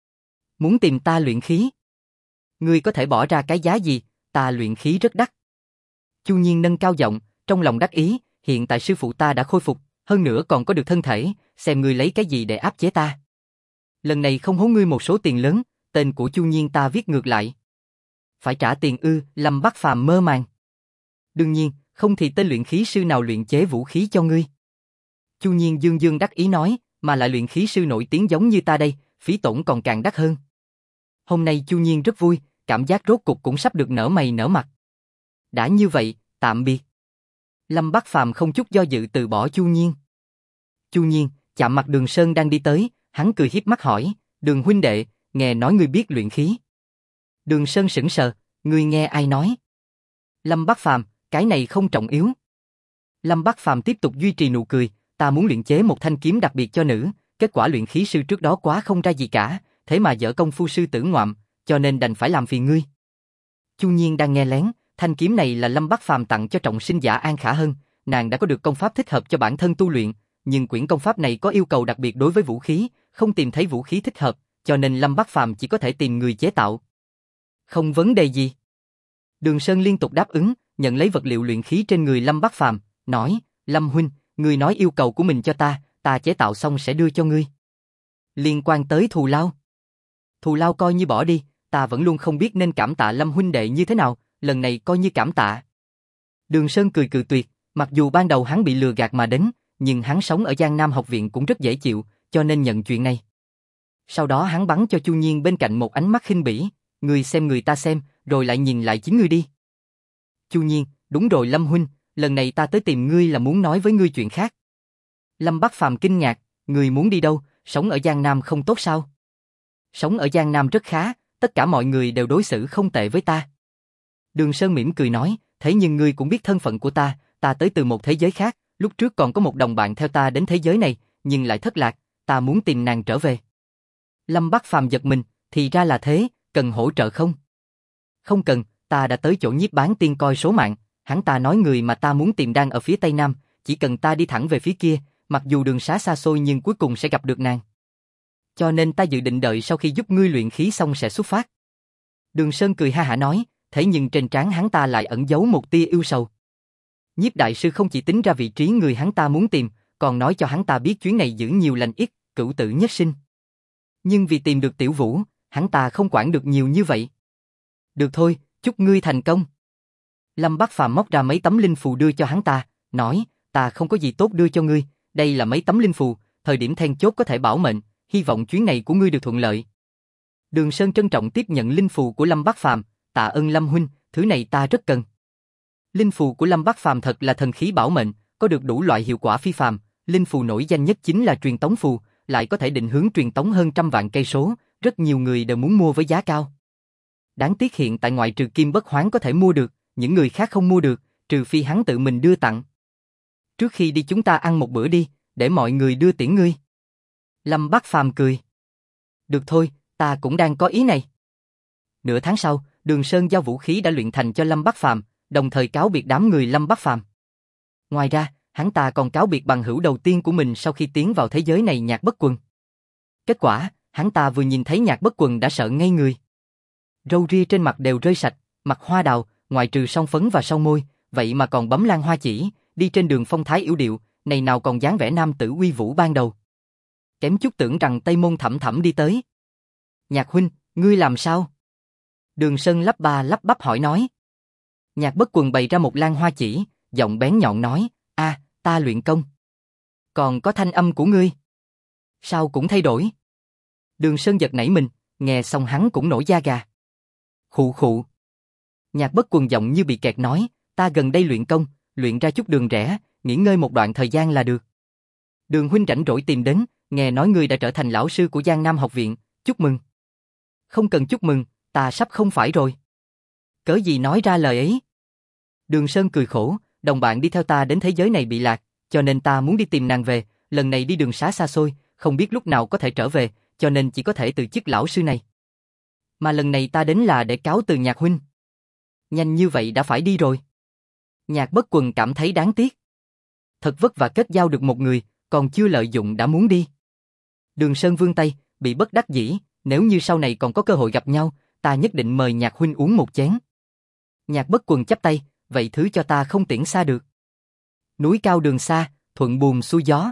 S1: Muốn tìm ta luyện khí? Ngươi có thể bỏ ra cái giá gì, ta luyện khí rất đắt. Chu Nhiên nâng cao giọng, trong lòng đắc ý, hiện tại sư phụ ta đã khôi phục, hơn nữa còn có được thân thể, xem ngươi lấy cái gì để áp chế ta. Lần này không hố ngươi một số tiền lớn, tên của Chu Nhiên ta viết ngược lại. Phải trả tiền ư? Lâm Bắc Phàm mơ màng. Đương nhiên, không thì tên luyện khí sư nào luyện chế vũ khí cho ngươi. Chu Nhiên dương dương đắc ý nói, mà lại luyện khí sư nổi tiếng giống như ta đây, phí tổn còn càng đắt hơn. Hôm nay Chu Nhiên rất vui, cảm giác rốt cục cũng sắp được nở mày nở mặt. Đã như vậy, tạm biệt. Lâm Bắc Phàm không chút do dự từ bỏ Chu Nhiên. Chu Nhiên chạm mặt Đường Sơn đang đi tới, hắn cười hiếp mắt hỏi, Đường huynh đệ, nghe nói ngươi biết luyện khí. Đường Sơn sững sờ, ngươi nghe ai nói? Lâm Bắc Phàm, cái này không trọng yếu. Lâm Bắc Phàm tiếp tục duy trì nụ cười, ta muốn luyện chế một thanh kiếm đặc biệt cho nữ, kết quả luyện khí sư trước đó quá không ra gì cả, thế mà dở công phu sư tử ngoạm, cho nên đành phải làm phiền ngươi. Chu Nhiên đang nghe lén, thanh kiếm này là Lâm Bắc Phàm tặng cho trọng sinh giả An Khả Hân, nàng đã có được công pháp thích hợp cho bản thân tu luyện, nhưng quyển công pháp này có yêu cầu đặc biệt đối với vũ khí, không tìm thấy vũ khí thích hợp, cho nên Lâm Bắc Phàm chỉ có thể tìm người chế tạo. Không vấn đề gì. Đường Sơn liên tục đáp ứng, nhận lấy vật liệu luyện khí trên người Lâm Bắc Phàm, nói, Lâm huynh, ngươi nói yêu cầu của mình cho ta, ta chế tạo xong sẽ đưa cho ngươi. Liên quan tới thù lao. Thù lao coi như bỏ đi, ta vẫn luôn không biết nên cảm tạ Lâm huynh đệ như thế nào, lần này coi như cảm tạ. Đường Sơn cười tuyệt, mặc dù ban đầu hắn bị lừa gạt mà đến, nhưng hắn sống ở Giang Nam học viện cũng rất dễ chịu, cho nên nhận chuyện này. Sau đó hắn bắn cho Chu Nhiên bên cạnh một ánh mắt khinh bỉ, ngươi xem người ta xem, rồi lại nhìn lại chính ngươi đi. Chu Nhiên, đúng rồi Lâm huynh, lần này ta tới tìm ngươi là muốn nói với ngươi chuyện khác. Lâm Bắc Phàm kinh ngạc, ngươi muốn đi đâu, sống ở Giang Nam không tốt sao? Sống ở Giang Nam rất khá, tất cả mọi người đều đối xử không tệ với ta. Đường Sơn mỉm cười nói, thế nhưng ngươi cũng biết thân phận của ta tới từ một thế giới khác, lúc trước còn có một đồng bạn theo ta đến thế giới này, nhưng lại thất lạc, ta muốn tìm nàng trở về. Lâm Bắc Phàm giật mình, thì ra là thế, cần hỗ trợ không? Không cần, ta đã tới chỗ Nhiếp Bán Tiên coi số mạng, hắn ta nói người mà ta muốn tìm đang ở phía tây nam, chỉ cần ta đi thẳng về phía kia, mặc dù đường xá xa xôi nhưng cuối cùng sẽ gặp được nàng. Cho nên ta dự định đợi sau khi giúp ngươi luyện khí xong sẽ xuất phát. Đường Sơn cười ha hả nói, thế nhưng trên trán hắn ta lại ẩn giấu một tia ưu sầu. Nhiếp đại sư không chỉ tính ra vị trí người hắn ta muốn tìm, còn nói cho hắn ta biết chuyến này giữ nhiều lành ít, cửu tử nhất sinh. Nhưng vì tìm được Tiểu Vũ, hắn ta không quản được nhiều như vậy. Được thôi, chúc ngươi thành công. Lâm Bắc Phàm móc ra mấy tấm linh phù đưa cho hắn ta, nói, ta không có gì tốt đưa cho ngươi, đây là mấy tấm linh phù, thời điểm then chốt có thể bảo mệnh, hy vọng chuyến này của ngươi được thuận lợi. Đường Sơn trân trọng tiếp nhận linh phù của Lâm Bác Phàm, tạ ơn Lâm huynh, thứ này ta rất cần. Linh phù của Lâm Bác Phàm thật là thần khí bảo mệnh, có được đủ loại hiệu quả phi phàm, linh phù nổi danh nhất chính là truyền tống phù, lại có thể định hướng truyền tống hơn 100 vạn cây số, rất nhiều người đều muốn mua với giá cao. Đáng tiếc hiện tại ngoại trừ Kim Bất Hoán có thể mua được, những người khác không mua được, trừ phi hắn tự mình đưa tặng. Trước khi đi chúng ta ăn một bữa đi, để mọi người đưa tiễn ngươi. Lâm Bác Phàm cười. Được thôi, ta cũng đang có ý này. Nửa tháng sau, Đường Sơn giao vũ khí đã luyện thành cho Lâm Bác Phàm, đồng thời cáo biệt đám người Lâm Bác Phàm. Ngoài ra, hắn ta còn cáo biệt bằng hữu đầu tiên của mình sau khi tiến vào thế giới này, Nhạc Bất Quần. Kết quả, hắn ta vừa nhìn thấy Nhạc Bất Quần đã sợ ngây người. Râu ria trên mặt đều rơi sạch, mặt hoa đào, ngoại trừ son phấn và son môi, vậy mà còn bấm lan hoa chỉ, đi trên đường phong thái yểu điệu, này nào còn dáng vẻ nam tử uy vũ ban đầu. Kém chút tưởng rằng Tây Môn Thẩm Thẩm đi tới. Nhạc huynh, ngươi làm sao? Đường Sơn lắp ba lắp bắp hỏi nói. Nhạc Bất Quần bày ra một lan hoa chỉ, giọng bén nhọn nói, ta luyện công. Còn có thanh âm của ngươi. Sao cũng thay đổi? Đường Sơn giật nảy mình, nghe xong hắn cũng nổi da gà. Khụ khụ. Nhạc Bất Quần giọng như bị kẹt nói, ta gần đây luyện công, luyện ra chút đường rẽ, nghỉ ngơi một đoạn thời gian là được. Đường huynh rảnh rỗi tìm đến, nghe nói ngươi đã trở thành lão sư của Giang Nam học viện, chúc mừng. Không cần chúc mừng, ta sắp không phải rồi. Cớ gì nói ra lời ấy? Đường Sơn cười khổ, đồng bạn đi theo ta đến thế giới này bị lạc, cho nên ta muốn đi tìm nàng về, lần này đi đường xá xa xôi, không biết lúc nào có thể trở về, cho nên chỉ có thể từ chức lão sư này. Mà lần này ta đến là để cáo từ Nhạc huynh. Nhanh như vậy đã phải đi rồi. Nhạc Bất Quần cảm thấy đáng tiếc. Thật vất vả kết giao được một người, còn chưa lợi dụng đã muốn đi. Đường Sơn vươn tay, bị bất đắc dĩ, nếu như sau này còn có cơ hội gặp nhau, ta nhất định mời Nhạc huynh uống một chén. Nhạc Bất Quần chắp tay, vậy thứ cho ta không tiễn xa được. Núi cao đường xa, thuận buồm xuôi gió.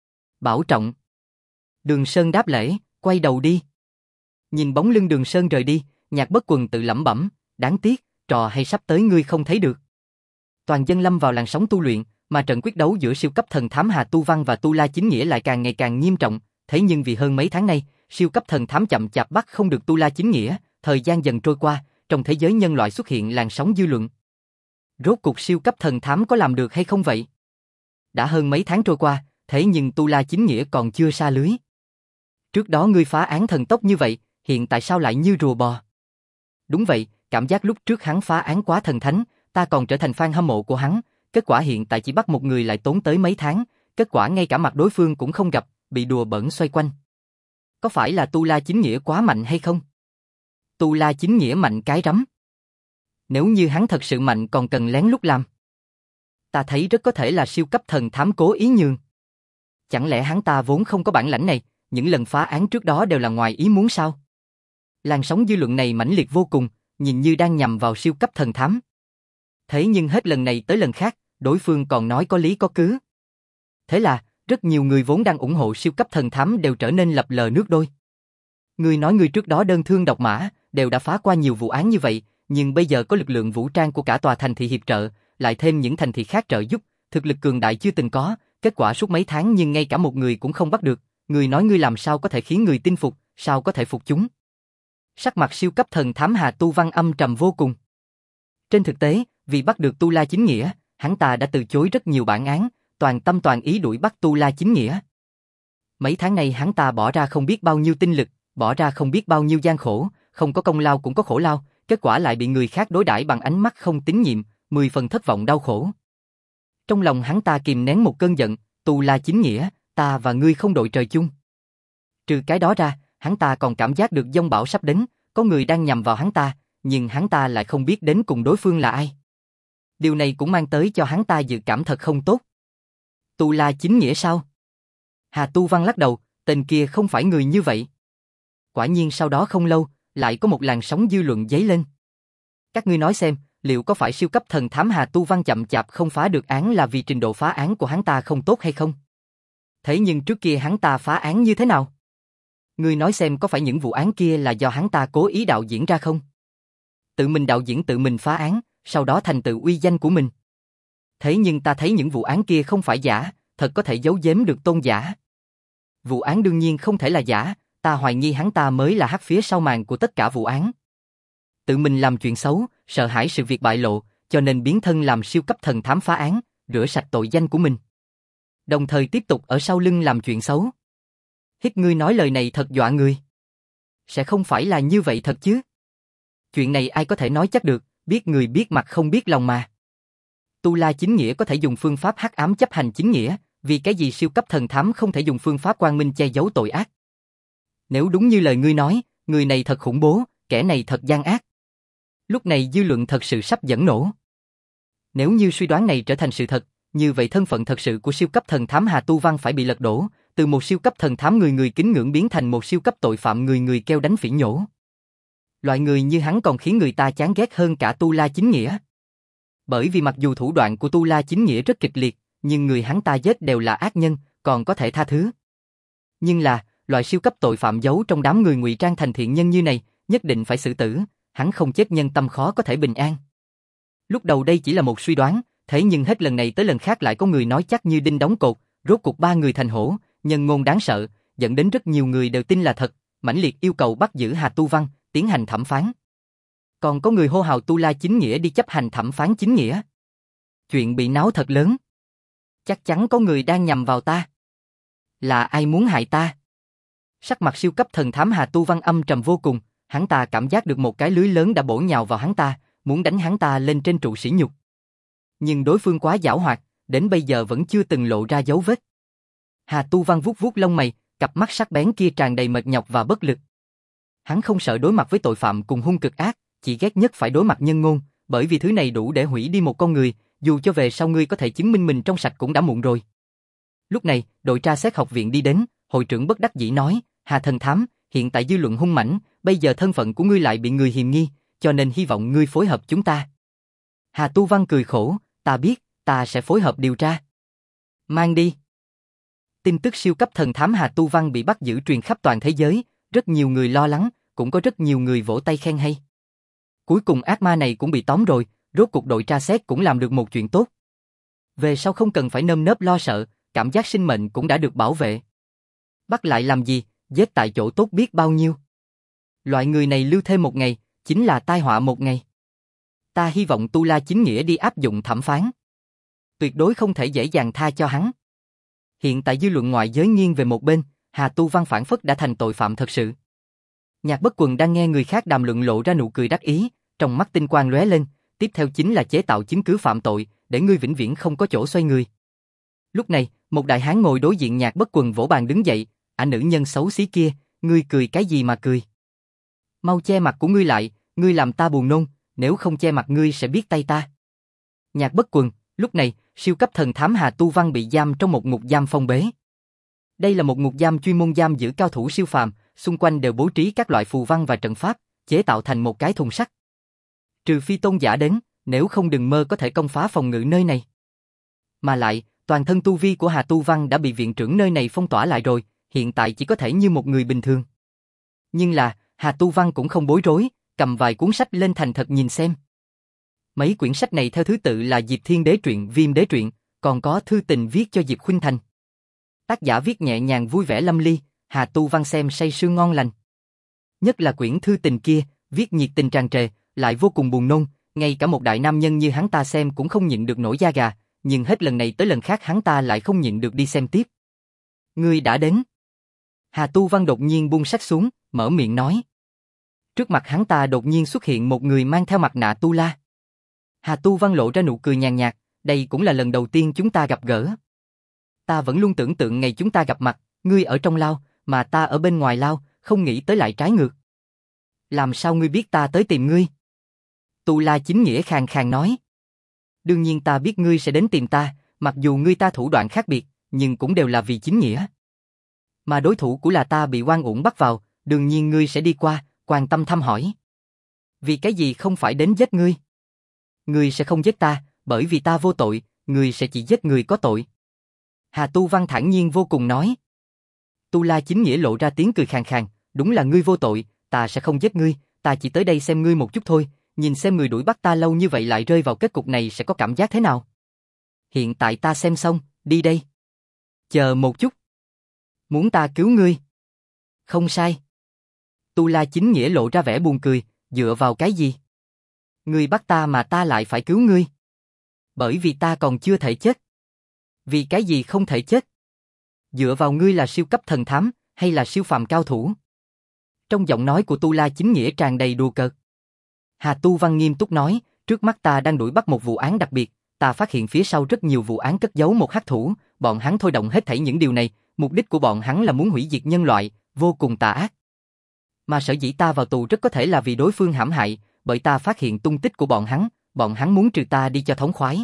S1: Bảo trọng. Đường Sơn đáp lễ, quay đầu đi. Nhìn bóng lưng Đường Sơn rời đi, Nhạc Bất Quần tự lẩm bẩm, đáng tiếc, trò hay sắp tới ngươi không thấy được. Toàn dân lâm vào làn sóng tu luyện, mà trận quyết đấu giữa siêu cấp thần thám Hà Tu Văn và Tu La Chính Nghĩa lại càng ngày càng nghiêm trọng, thế nhưng vì hơn mấy tháng nay, siêu cấp thần thám chậm chạp bắt không được Tu La Chính Nghĩa, thời gian dần trôi qua, trong thế giới nhân loại xuất hiện làn sóng dư luận. Rốt cuộc siêu cấp thần thám có làm được hay không vậy? Đã hơn mấy tháng trôi qua, thế nhưng Tu La Chính Nghĩa còn chưa sa lưới. Trước đó ngươi phá án thần tốc như vậy, hiện tại sao lại như rùa bò? Đúng vậy, cảm giác lúc trước hắn phá án quá thần thánh, ta còn trở thành fan hâm mộ của hắn, kết quả hiện tại chỉ bắt một người lại tốn tới mấy tháng, kết quả ngay cả mặt đối phương cũng không gặp, bị đùa bỡn xoay quanh. Có phải là Tu La Chính Nghĩa quá mạnh hay không? Tu La Chính Nghĩa mạnh cái rắm. Nếu như hắn thật sự mạnh còn cần lén lút làm. Ta thấy rất có thể là siêu cấp thần thám cố ý nhường. Chẳng lẽ hắn ta vốn không có bản lãnh này, những lần phá án trước đó đều là ngoài ý muốn sao? Làn sóng dư luận này mãnh liệt vô cùng, nhìn như đang nhằm vào siêu cấp thần thám. Thế nhưng hết lần này tới lần khác, đối phương còn nói có lý có cứ. Thế là, rất nhiều người vốn đang ủng hộ siêu cấp thần thám đều trở nên lập lờ nước đôi. Ngươi nói ngươi trước đó đơn thương độc mã, đều đã phá qua nhiều vụ án như vậy, nhưng bây giờ có lực lượng vũ trang của cả tòa thành thị hiệp trợ, lại thêm những thành thị khác trợ giúp, thực lực cường đại chưa từng có, kết quả suốt mấy tháng nhưng ngay cả một người cũng không bắt được, ngươi nói ngươi làm sao có thể khiến người tin phục, sao có thể phục chúng? Sắc mặt siêu cấp thần thám Hà Tu Văn âm trầm vô cùng. Trên thực tế, vì bắt được Tu La Chính Nghĩa, hắn ta đã từ chối rất nhiều bản án, toàn tâm toàn ý đuổi bắt Tu La Chính Nghĩa. Mấy tháng nay hắn ta bỏ ra không biết bao nhiêu tinh lực, bỏ ra không biết bao nhiêu gian khổ, không có công lao cũng có khổ lao, kết quả lại bị người khác đối đãi bằng ánh mắt không tín nhiệm, 10 phần thất vọng đau khổ. Trong lòng hắn ta kìm nén một cơn giận, Tu La Chính Nghĩa, ta và ngươi không đội trời chung. Trừ cái đó ra, hắn ta còn cảm giác được giông bão sắp đến, có người đang nhằm vào hắn ta, nhưng hắn ta lại không biết đến cùng đối phương là ai. Điều này cũng mang tới cho hắn ta dự cảm thật không tốt. Tu La Chính Nghĩa sao? Hà Tu Văn lắc đầu, tên kia không phải người như vậy. Quả nhiên sau đó không lâu, lại có một làn sóng dư luận dấy lên. Các ngươi nói xem, liệu có phải siêu cấp thần thám Hà Tu Văn chậm chạp không phá được án là vì trình độ phá án của hắn ta không tốt hay không? Thế nhưng trước kia hắn ta phá án như thế nào? Ngươi nói xem có phải những vụ án kia là do hắn ta cố ý đạo diễn ra không? Tự mình đạo diễn tự mình phá án, sau đó thành tựu uy danh của mình. Thế nhưng ta thấy những vụ án kia không phải giả, thật có thể giấu giếm được Tôn giả. Vụ án đương nhiên không thể là giả, ta hoài nghi hắn ta mới là hắc phía sau màn của tất cả vụ án. Tự mình làm chuyện xấu, sợ hãi sự việc bại lộ, cho nên biến thân làm siêu cấp thần thám phá án, rửa sạch tội danh của mình. Đồng thời tiếp tục ở sau lưng làm chuyện xấu. Hít, ngươi nói lời này thật dọa người. Sẽ không phải là như vậy thật chứ? Chuyện này ai có thể nói chắc được, biết người biết mặt không biết lòng mà. Tu La chính nghĩa có thể dùng phương pháp hắc ám chấp hành chính nghĩa, vì cái gì siêu cấp thần thám không thể dùng phương pháp quang minh che giấu tội ác? Nếu đúng như lời ngươi nói, người này thật khủng bố, kẻ này thật gian ác. Lúc này dư luận thật sự sắp dẫn nổ. Nếu như suy đoán này trở thành sự thật, như vậy thân phận thật sự của siêu cấp thần thám Hà Tu Văn phải bị lật đổ, từ một siêu cấp thần thám người người kính ngưỡng biến thành một siêu cấp tội phạm người người kêu đánh phỉ nhổ. Loại người như hắn còn khiến người ta chán ghét hơn cả Tu La chính nghĩa. Bởi vì mặc dù thủ đoạn của Tu La chính nghĩa rất kịch liệt, nhưng người hắn ta giết đều là ác nhân, còn có thể tha thứ. Nhưng là, loại siêu cấp tội phạm giấu trong đám người ngụy trang thành thiện nhân như này, nhất định phải xử tử, hắn không chết nhân tâm khó có thể bình an. Lúc đầu đây chỉ là một suy đoán, thế nhưng hết lần này tới lần khác lại có người nói chắc như đinh đóng cột, rốt cuộc ba người thành hổ, nhân ngôn đáng sợ, dẫn đến rất nhiều người đều tin là thật, mãnh liệt yêu cầu bắt giữ Hà Tu Văn, tiến hành thẩm phán. Còn có người hô hào Tu La chính nghĩa đi chấp hành thẩm phán chính nghĩa. Chuyện bị náo thật lớn. Chắc chắn có người đang nhằm vào ta. Là ai muốn hại ta? Sắc mặt siêu cấp thần thám Hà Tu Văn âm trầm vô cùng, hắn ta cảm giác được một cái lưới lớn đã bổ nhào vào hắn ta, muốn đánh hắn ta lên trên trụ sỉ nhục. Nhưng đối phương quá giảo hoạt, đến bây giờ vẫn chưa từng lộ ra dấu vết. Hà Tu Văn vuốt vuốt lông mày, cặp mắt sắc bén kia tràn đầy mệt nhọc và bất lực. Hắn không sợ đối mặt với tội phạm cùng hung cực ác, chỉ ghét nhất phải đối mặt nhân ngôn, bởi vì thứ này đủ để hủy đi một con người, dù cho về sau ngươi có thể chứng minh mình trong sạch cũng đã muộn rồi. Lúc này, đội tra xét học viện đi đến, hội trưởng bất đắc dĩ nói, Hà thần thám, hiện tại dư luận hung mãnh, bây giờ thân phận của ngươi lại bị người hiềm nghi, cho nên hy vọng ngươi phối hợp chúng ta. Hà Tu Văn cười khổ, ta biết, ta sẽ phối hợp điều tra. Mang đi. Tin tức siêu cấp thần thám Hà Tu Văn bị bắt giữ truyền khắp toàn thế giới, rất nhiều người lo lắng, cũng có rất nhiều người vỗ tay khen hay. Cuối cùng ác ma này cũng bị tóm rồi, rốt cuộc đội tra xét cũng làm được một chuyện tốt. Về sau không cần phải nơm nớp lo sợ, cảm giác sinh mệnh cũng đã được bảo vệ. Bắt lại làm gì, giết tại chỗ tốt biết bao nhiêu. Loại người này lưu thêm một ngày, chính là tai họa một ngày. Ta hy vọng Tu La chính nghĩa đi áp dụng thẩm phán. Tuyệt đối không thể dễ dàng tha cho hắn. Hiện tại dư luận ngoại giới nghiêng về một bên, Hà Tu Văn phản phất đã thành tội phạm thật sự. Nhạc Bất Quần đang nghe người khác đàm luận lộ ra nụ cười đắc ý, trong mắt tinh quang lóe lên, tiếp theo chính là chế tạo chứng cứ phạm tội, để ngươi vĩnh viễn không có chỗ xoay người. Lúc này, một đại hán ngồi đối diện Nhạc Bất Quần vỗ bàn đứng dậy, nữ nhân xấu xí kia, ngươi cười cái gì mà cười? Mau che mặt của ngươi lại, ngươi làm ta buồn nôn, nếu không che mặt ngươi sẽ biết tay ta. Nhạc Bất Quần, lúc này, siêu cấp thần thám Hà Tu Văn bị giam trong một ngục giam phong bế. Đây là một ngục giam chuyên môn giam giữ cao thủ siêu phàm, xung quanh đều bố trí các loại phù văn và trận pháp, chế tạo thành một cái thùng sắt. Trừ phi tôn giả đến, nếu không đừng mơ có thể công phá phòng ngự nơi này. Mà lại, toàn thân tu vi của Hà Tu Văn đã bị viện trưởng nơi này phong tỏa lại rồi, hiện tại chỉ có thể như một người bình thường. Nhưng là, Hà Tu Văn cũng không bối rối, cầm vài cuốn sách lên thành thật nhìn xem. Mấy quyển sách này theo thứ tự là Diệp Thiên Đế truyện, Viêm Đế truyện, còn có thư tình viết cho Diệp Khuynh Thành. Tác giả viết nhẹ nhàng vui vẻ lâm ly, Hà Tu Văn xem say sưa ngon lành. Nhất là quyển thư tình kia, viết nhiệt tình tràn trề, lại vô cùng buồn nôn, ngay cả một đại nam nhân như hắn ta xem cũng không nhịn được nổi da gà, nhưng hết lần này tới lần khác hắn ta lại không nhịn được đi xem tiếp. Ngươi đã đến. Hà Tu Văn đột nhiên buông sách xuống, mở miệng nói. Trước mặt hắn ta đột nhiên xuất hiện một người mang theo mặt nạ Tu La. Hà Tu Văn lộ ra nụ cười nhàn nhạt, đây cũng là lần đầu tiên chúng ta gặp gỡ. Ta vẫn luôn tưởng tượng ngày chúng ta gặp mặt, ngươi ở trong lao, mà ta ở bên ngoài lao, không nghĩ tới lại trái ngược. Làm sao ngươi biết ta tới tìm ngươi? Tu La chính nghĩa khàn khàn nói. Đương nhiên ta biết ngươi sẽ đến tìm ta, mặc dù ngươi ta thủ đoạn khác biệt, nhưng cũng đều là vì chính nghĩa. Mà đối thủ của là ta bị oan uổng bắt vào, đương nhiên ngươi sẽ đi qua, quan tâm thăm hỏi. Vì cái gì không phải đến giết ngươi? Ngươi sẽ không giết ta, bởi vì ta vô tội, ngươi sẽ chỉ giết người có tội. Hà Tu Văn thản nhiên vô cùng nói. Tu La chính nghĩa lộ ra tiếng cười khàn khàn, đúng là ngươi vô tội, ta sẽ không giết ngươi, ta chỉ tới đây xem ngươi một chút thôi, nhìn xem người đuổi bắt ta lâu như vậy lại rơi vào kết cục này sẽ có cảm giác thế nào. Hiện tại ta xem xong, đi đây. Chờ một chút. Muốn ta cứu ngươi? Không sai. Tu La Chính Nghĩa lộ ra vẻ buồn cười, dựa vào cái gì? Ngươi bắt ta mà ta lại phải cứu ngươi. Bởi vì ta còn chưa thể chết. Vì cái gì không thể chết? Dựa vào ngươi là siêu cấp thần thám, hay là siêu phàm cao thủ? Trong giọng nói của Tu La Chính Nghĩa tràn đầy đùa cợt. Hà Tu Văn nghiêm túc nói, trước mắt ta đang đuổi bắt một vụ án đặc biệt, ta phát hiện phía sau rất nhiều vụ án cất giấu một hắc thủ, bọn hắn thôi động hết thảy những điều này, mục đích của bọn hắn là muốn hủy diệt nhân loại, vô cùng tà ác. Mà sở dĩ ta vào tù rất có thể là vì đối phương hãm hại, bởi ta phát hiện tung tích của bọn hắn muốn trừ ta đi cho thống khoái.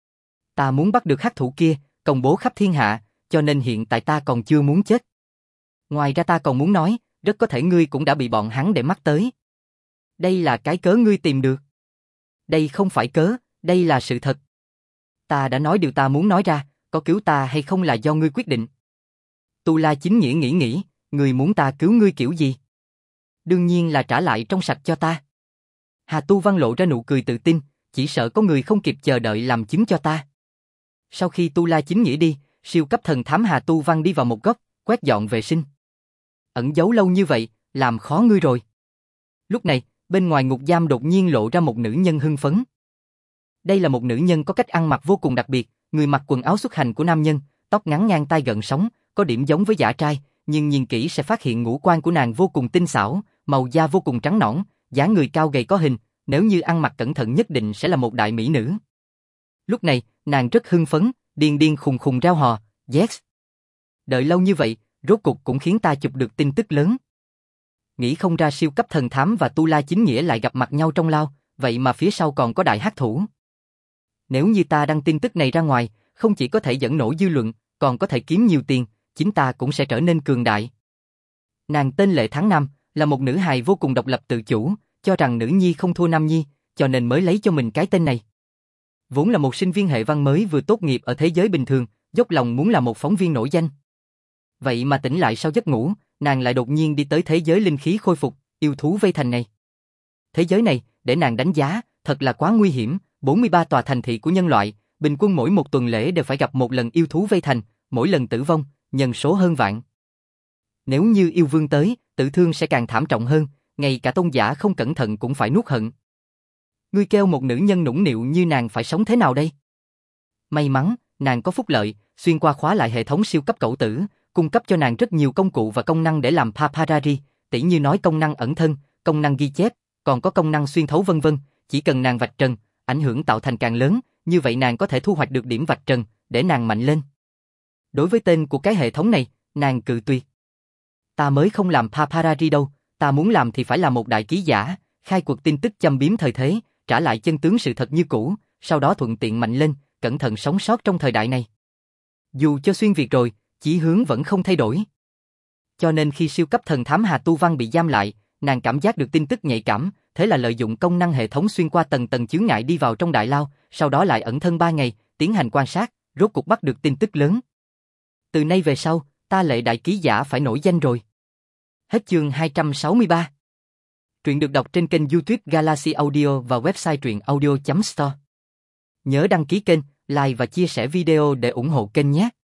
S1: Ta muốn bắt được hắc thủ kia, công bố khắp thiên hạ, cho nên hiện tại ta còn chưa muốn chết. Ngoài ra ta còn muốn nói, rất có thể ngươi cũng đã bị bọn hắn để mắt tới. Đây là cái cớ ngươi tìm được. Đây không phải cớ, đây là sự thật. Ta đã nói điều ta muốn nói ra, có cứu ta hay không là do ngươi quyết định. Tu La Chính Nghĩa nghĩ, ngươi muốn ta cứu ngươi kiểu gì? Đương nhiên là trả lại trong sạch cho ta. Hà Tu Văn lộ ra nụ cười tự tin, chỉ sợ có người không kịp chờ đợi làm chứng cho ta. Sau khi Tu La Chính Nghĩa đi, siêu cấp thần thám Hà Tu Văn đi vào một góc, quét dọn vệ sinh. Ẩn giấu lâu như vậy, làm khó ngươi rồi. Lúc này, bên ngoài ngục giam đột nhiên lộ ra một nữ nhân hưng phấn. Đây là một nữ nhân có cách ăn mặc vô cùng đặc biệt, người mặc quần áo xuất hành của nam nhân, tóc ngắn ngang tai gần sóng, có điểm giống với dã trai, nhưng nhìn kỹ sẽ phát hiện ngũ quan của nàng vô cùng tinh xảo, màu da vô cùng trắng nõn, dáng người cao gầy có hình, nếu như ăn mặc cẩn thận nhất định sẽ là một đại mỹ nữ. Lúc này, nàng rất hưng phấn, điên khùng khùng reo hò, yes. Đợi lâu như vậy, rốt cục cũng khiến ta chụp được tin tức lớn. Nghĩ không ra siêu cấp thần thám và Tu La Chính Nghĩa lại gặp mặt nhau trong lao, vậy mà phía sau còn có đại hắc thủ. Nếu như ta đăng tin tức này ra ngoài, không chỉ có thể dẫn nổ dư luận, còn có thể kiếm nhiều tiền, chính ta cũng sẽ trở nên cường đại. Nàng tên Lệ Tháng Năm, là một nữ hài vô cùng độc lập tự chủ, cho rằng nữ nhi không thua nam nhi, cho nên mới lấy cho mình cái tên này. Vốn là một sinh viên hệ văn mới vừa tốt nghiệp ở thế giới bình thường, dốc lòng muốn là một phóng viên nổi danh. Vậy mà tỉnh lại sau giấc ngủ, nàng lại đột nhiên đi tới thế giới linh khí khôi phục, yêu thú vây thành này. Thế giới này, để nàng đánh giá, thật là quá nguy hiểm, 43 tòa thành thị của nhân loại, bình quân mỗi một tuần lễ đều phải gặp một lần yêu thú vây thành, mỗi lần tử vong, nhân số hơn vạn. Nếu như yêu vương tới, tử thương sẽ càng thảm trọng hơn, ngay cả tôn giả không cẩn thận cũng phải nuốt hận. Ngươi kêu một nữ nhân nũng nịu như nàng phải sống thế nào đây? May mắn, nàng có phúc lợi, xuyên qua khóa lại hệ thống siêu cấp cẩu tử, cung cấp cho nàng rất nhiều công cụ và công năng để làm paparazzi, tỉ như nói công năng ẩn thân, công năng ghi chép, còn có công năng xuyên thấu vân vân, chỉ cần nàng vạch trần, ảnh hưởng tạo thành càng lớn, như vậy nàng có thể thu hoạch được điểm vạch trần, để nàng mạnh lên. Đối với tên của cái hệ thống này, nàng cự tuyệt. Ta mới không làm paparazzi đâu, ta muốn làm thì phải là một đại ký giả, khai quật tin tức châm biếm thời thế, trả lại chân tướng sự thật như cũ, sau đó thuận tiện mạnh lên, cẩn thận sống sót trong thời đại này. Dù cho xuyên Việt rồi, chí hướng vẫn không thay đổi. Cho nên khi siêu cấp thần thám Hà Tu Văn bị giam lại, nàng cảm giác được tin tức nhạy cảm, thế là lợi dụng công năng hệ thống xuyên qua tầng tầng chướng ngại đi vào trong đại lao, sau đó lại ẩn thân 3 ngày, tiến hành quan sát, rốt cục bắt được tin tức lớn. Từ nay về sau, ta Lệ đại ký giả phải nổi danh rồi. Hết chương 263. Truyện được đọc trên kênh YouTube Galaxy Audio và website truyệnaudio.store. Nhớ đăng ký kênh, like và chia sẻ video để ủng hộ kênh nhé.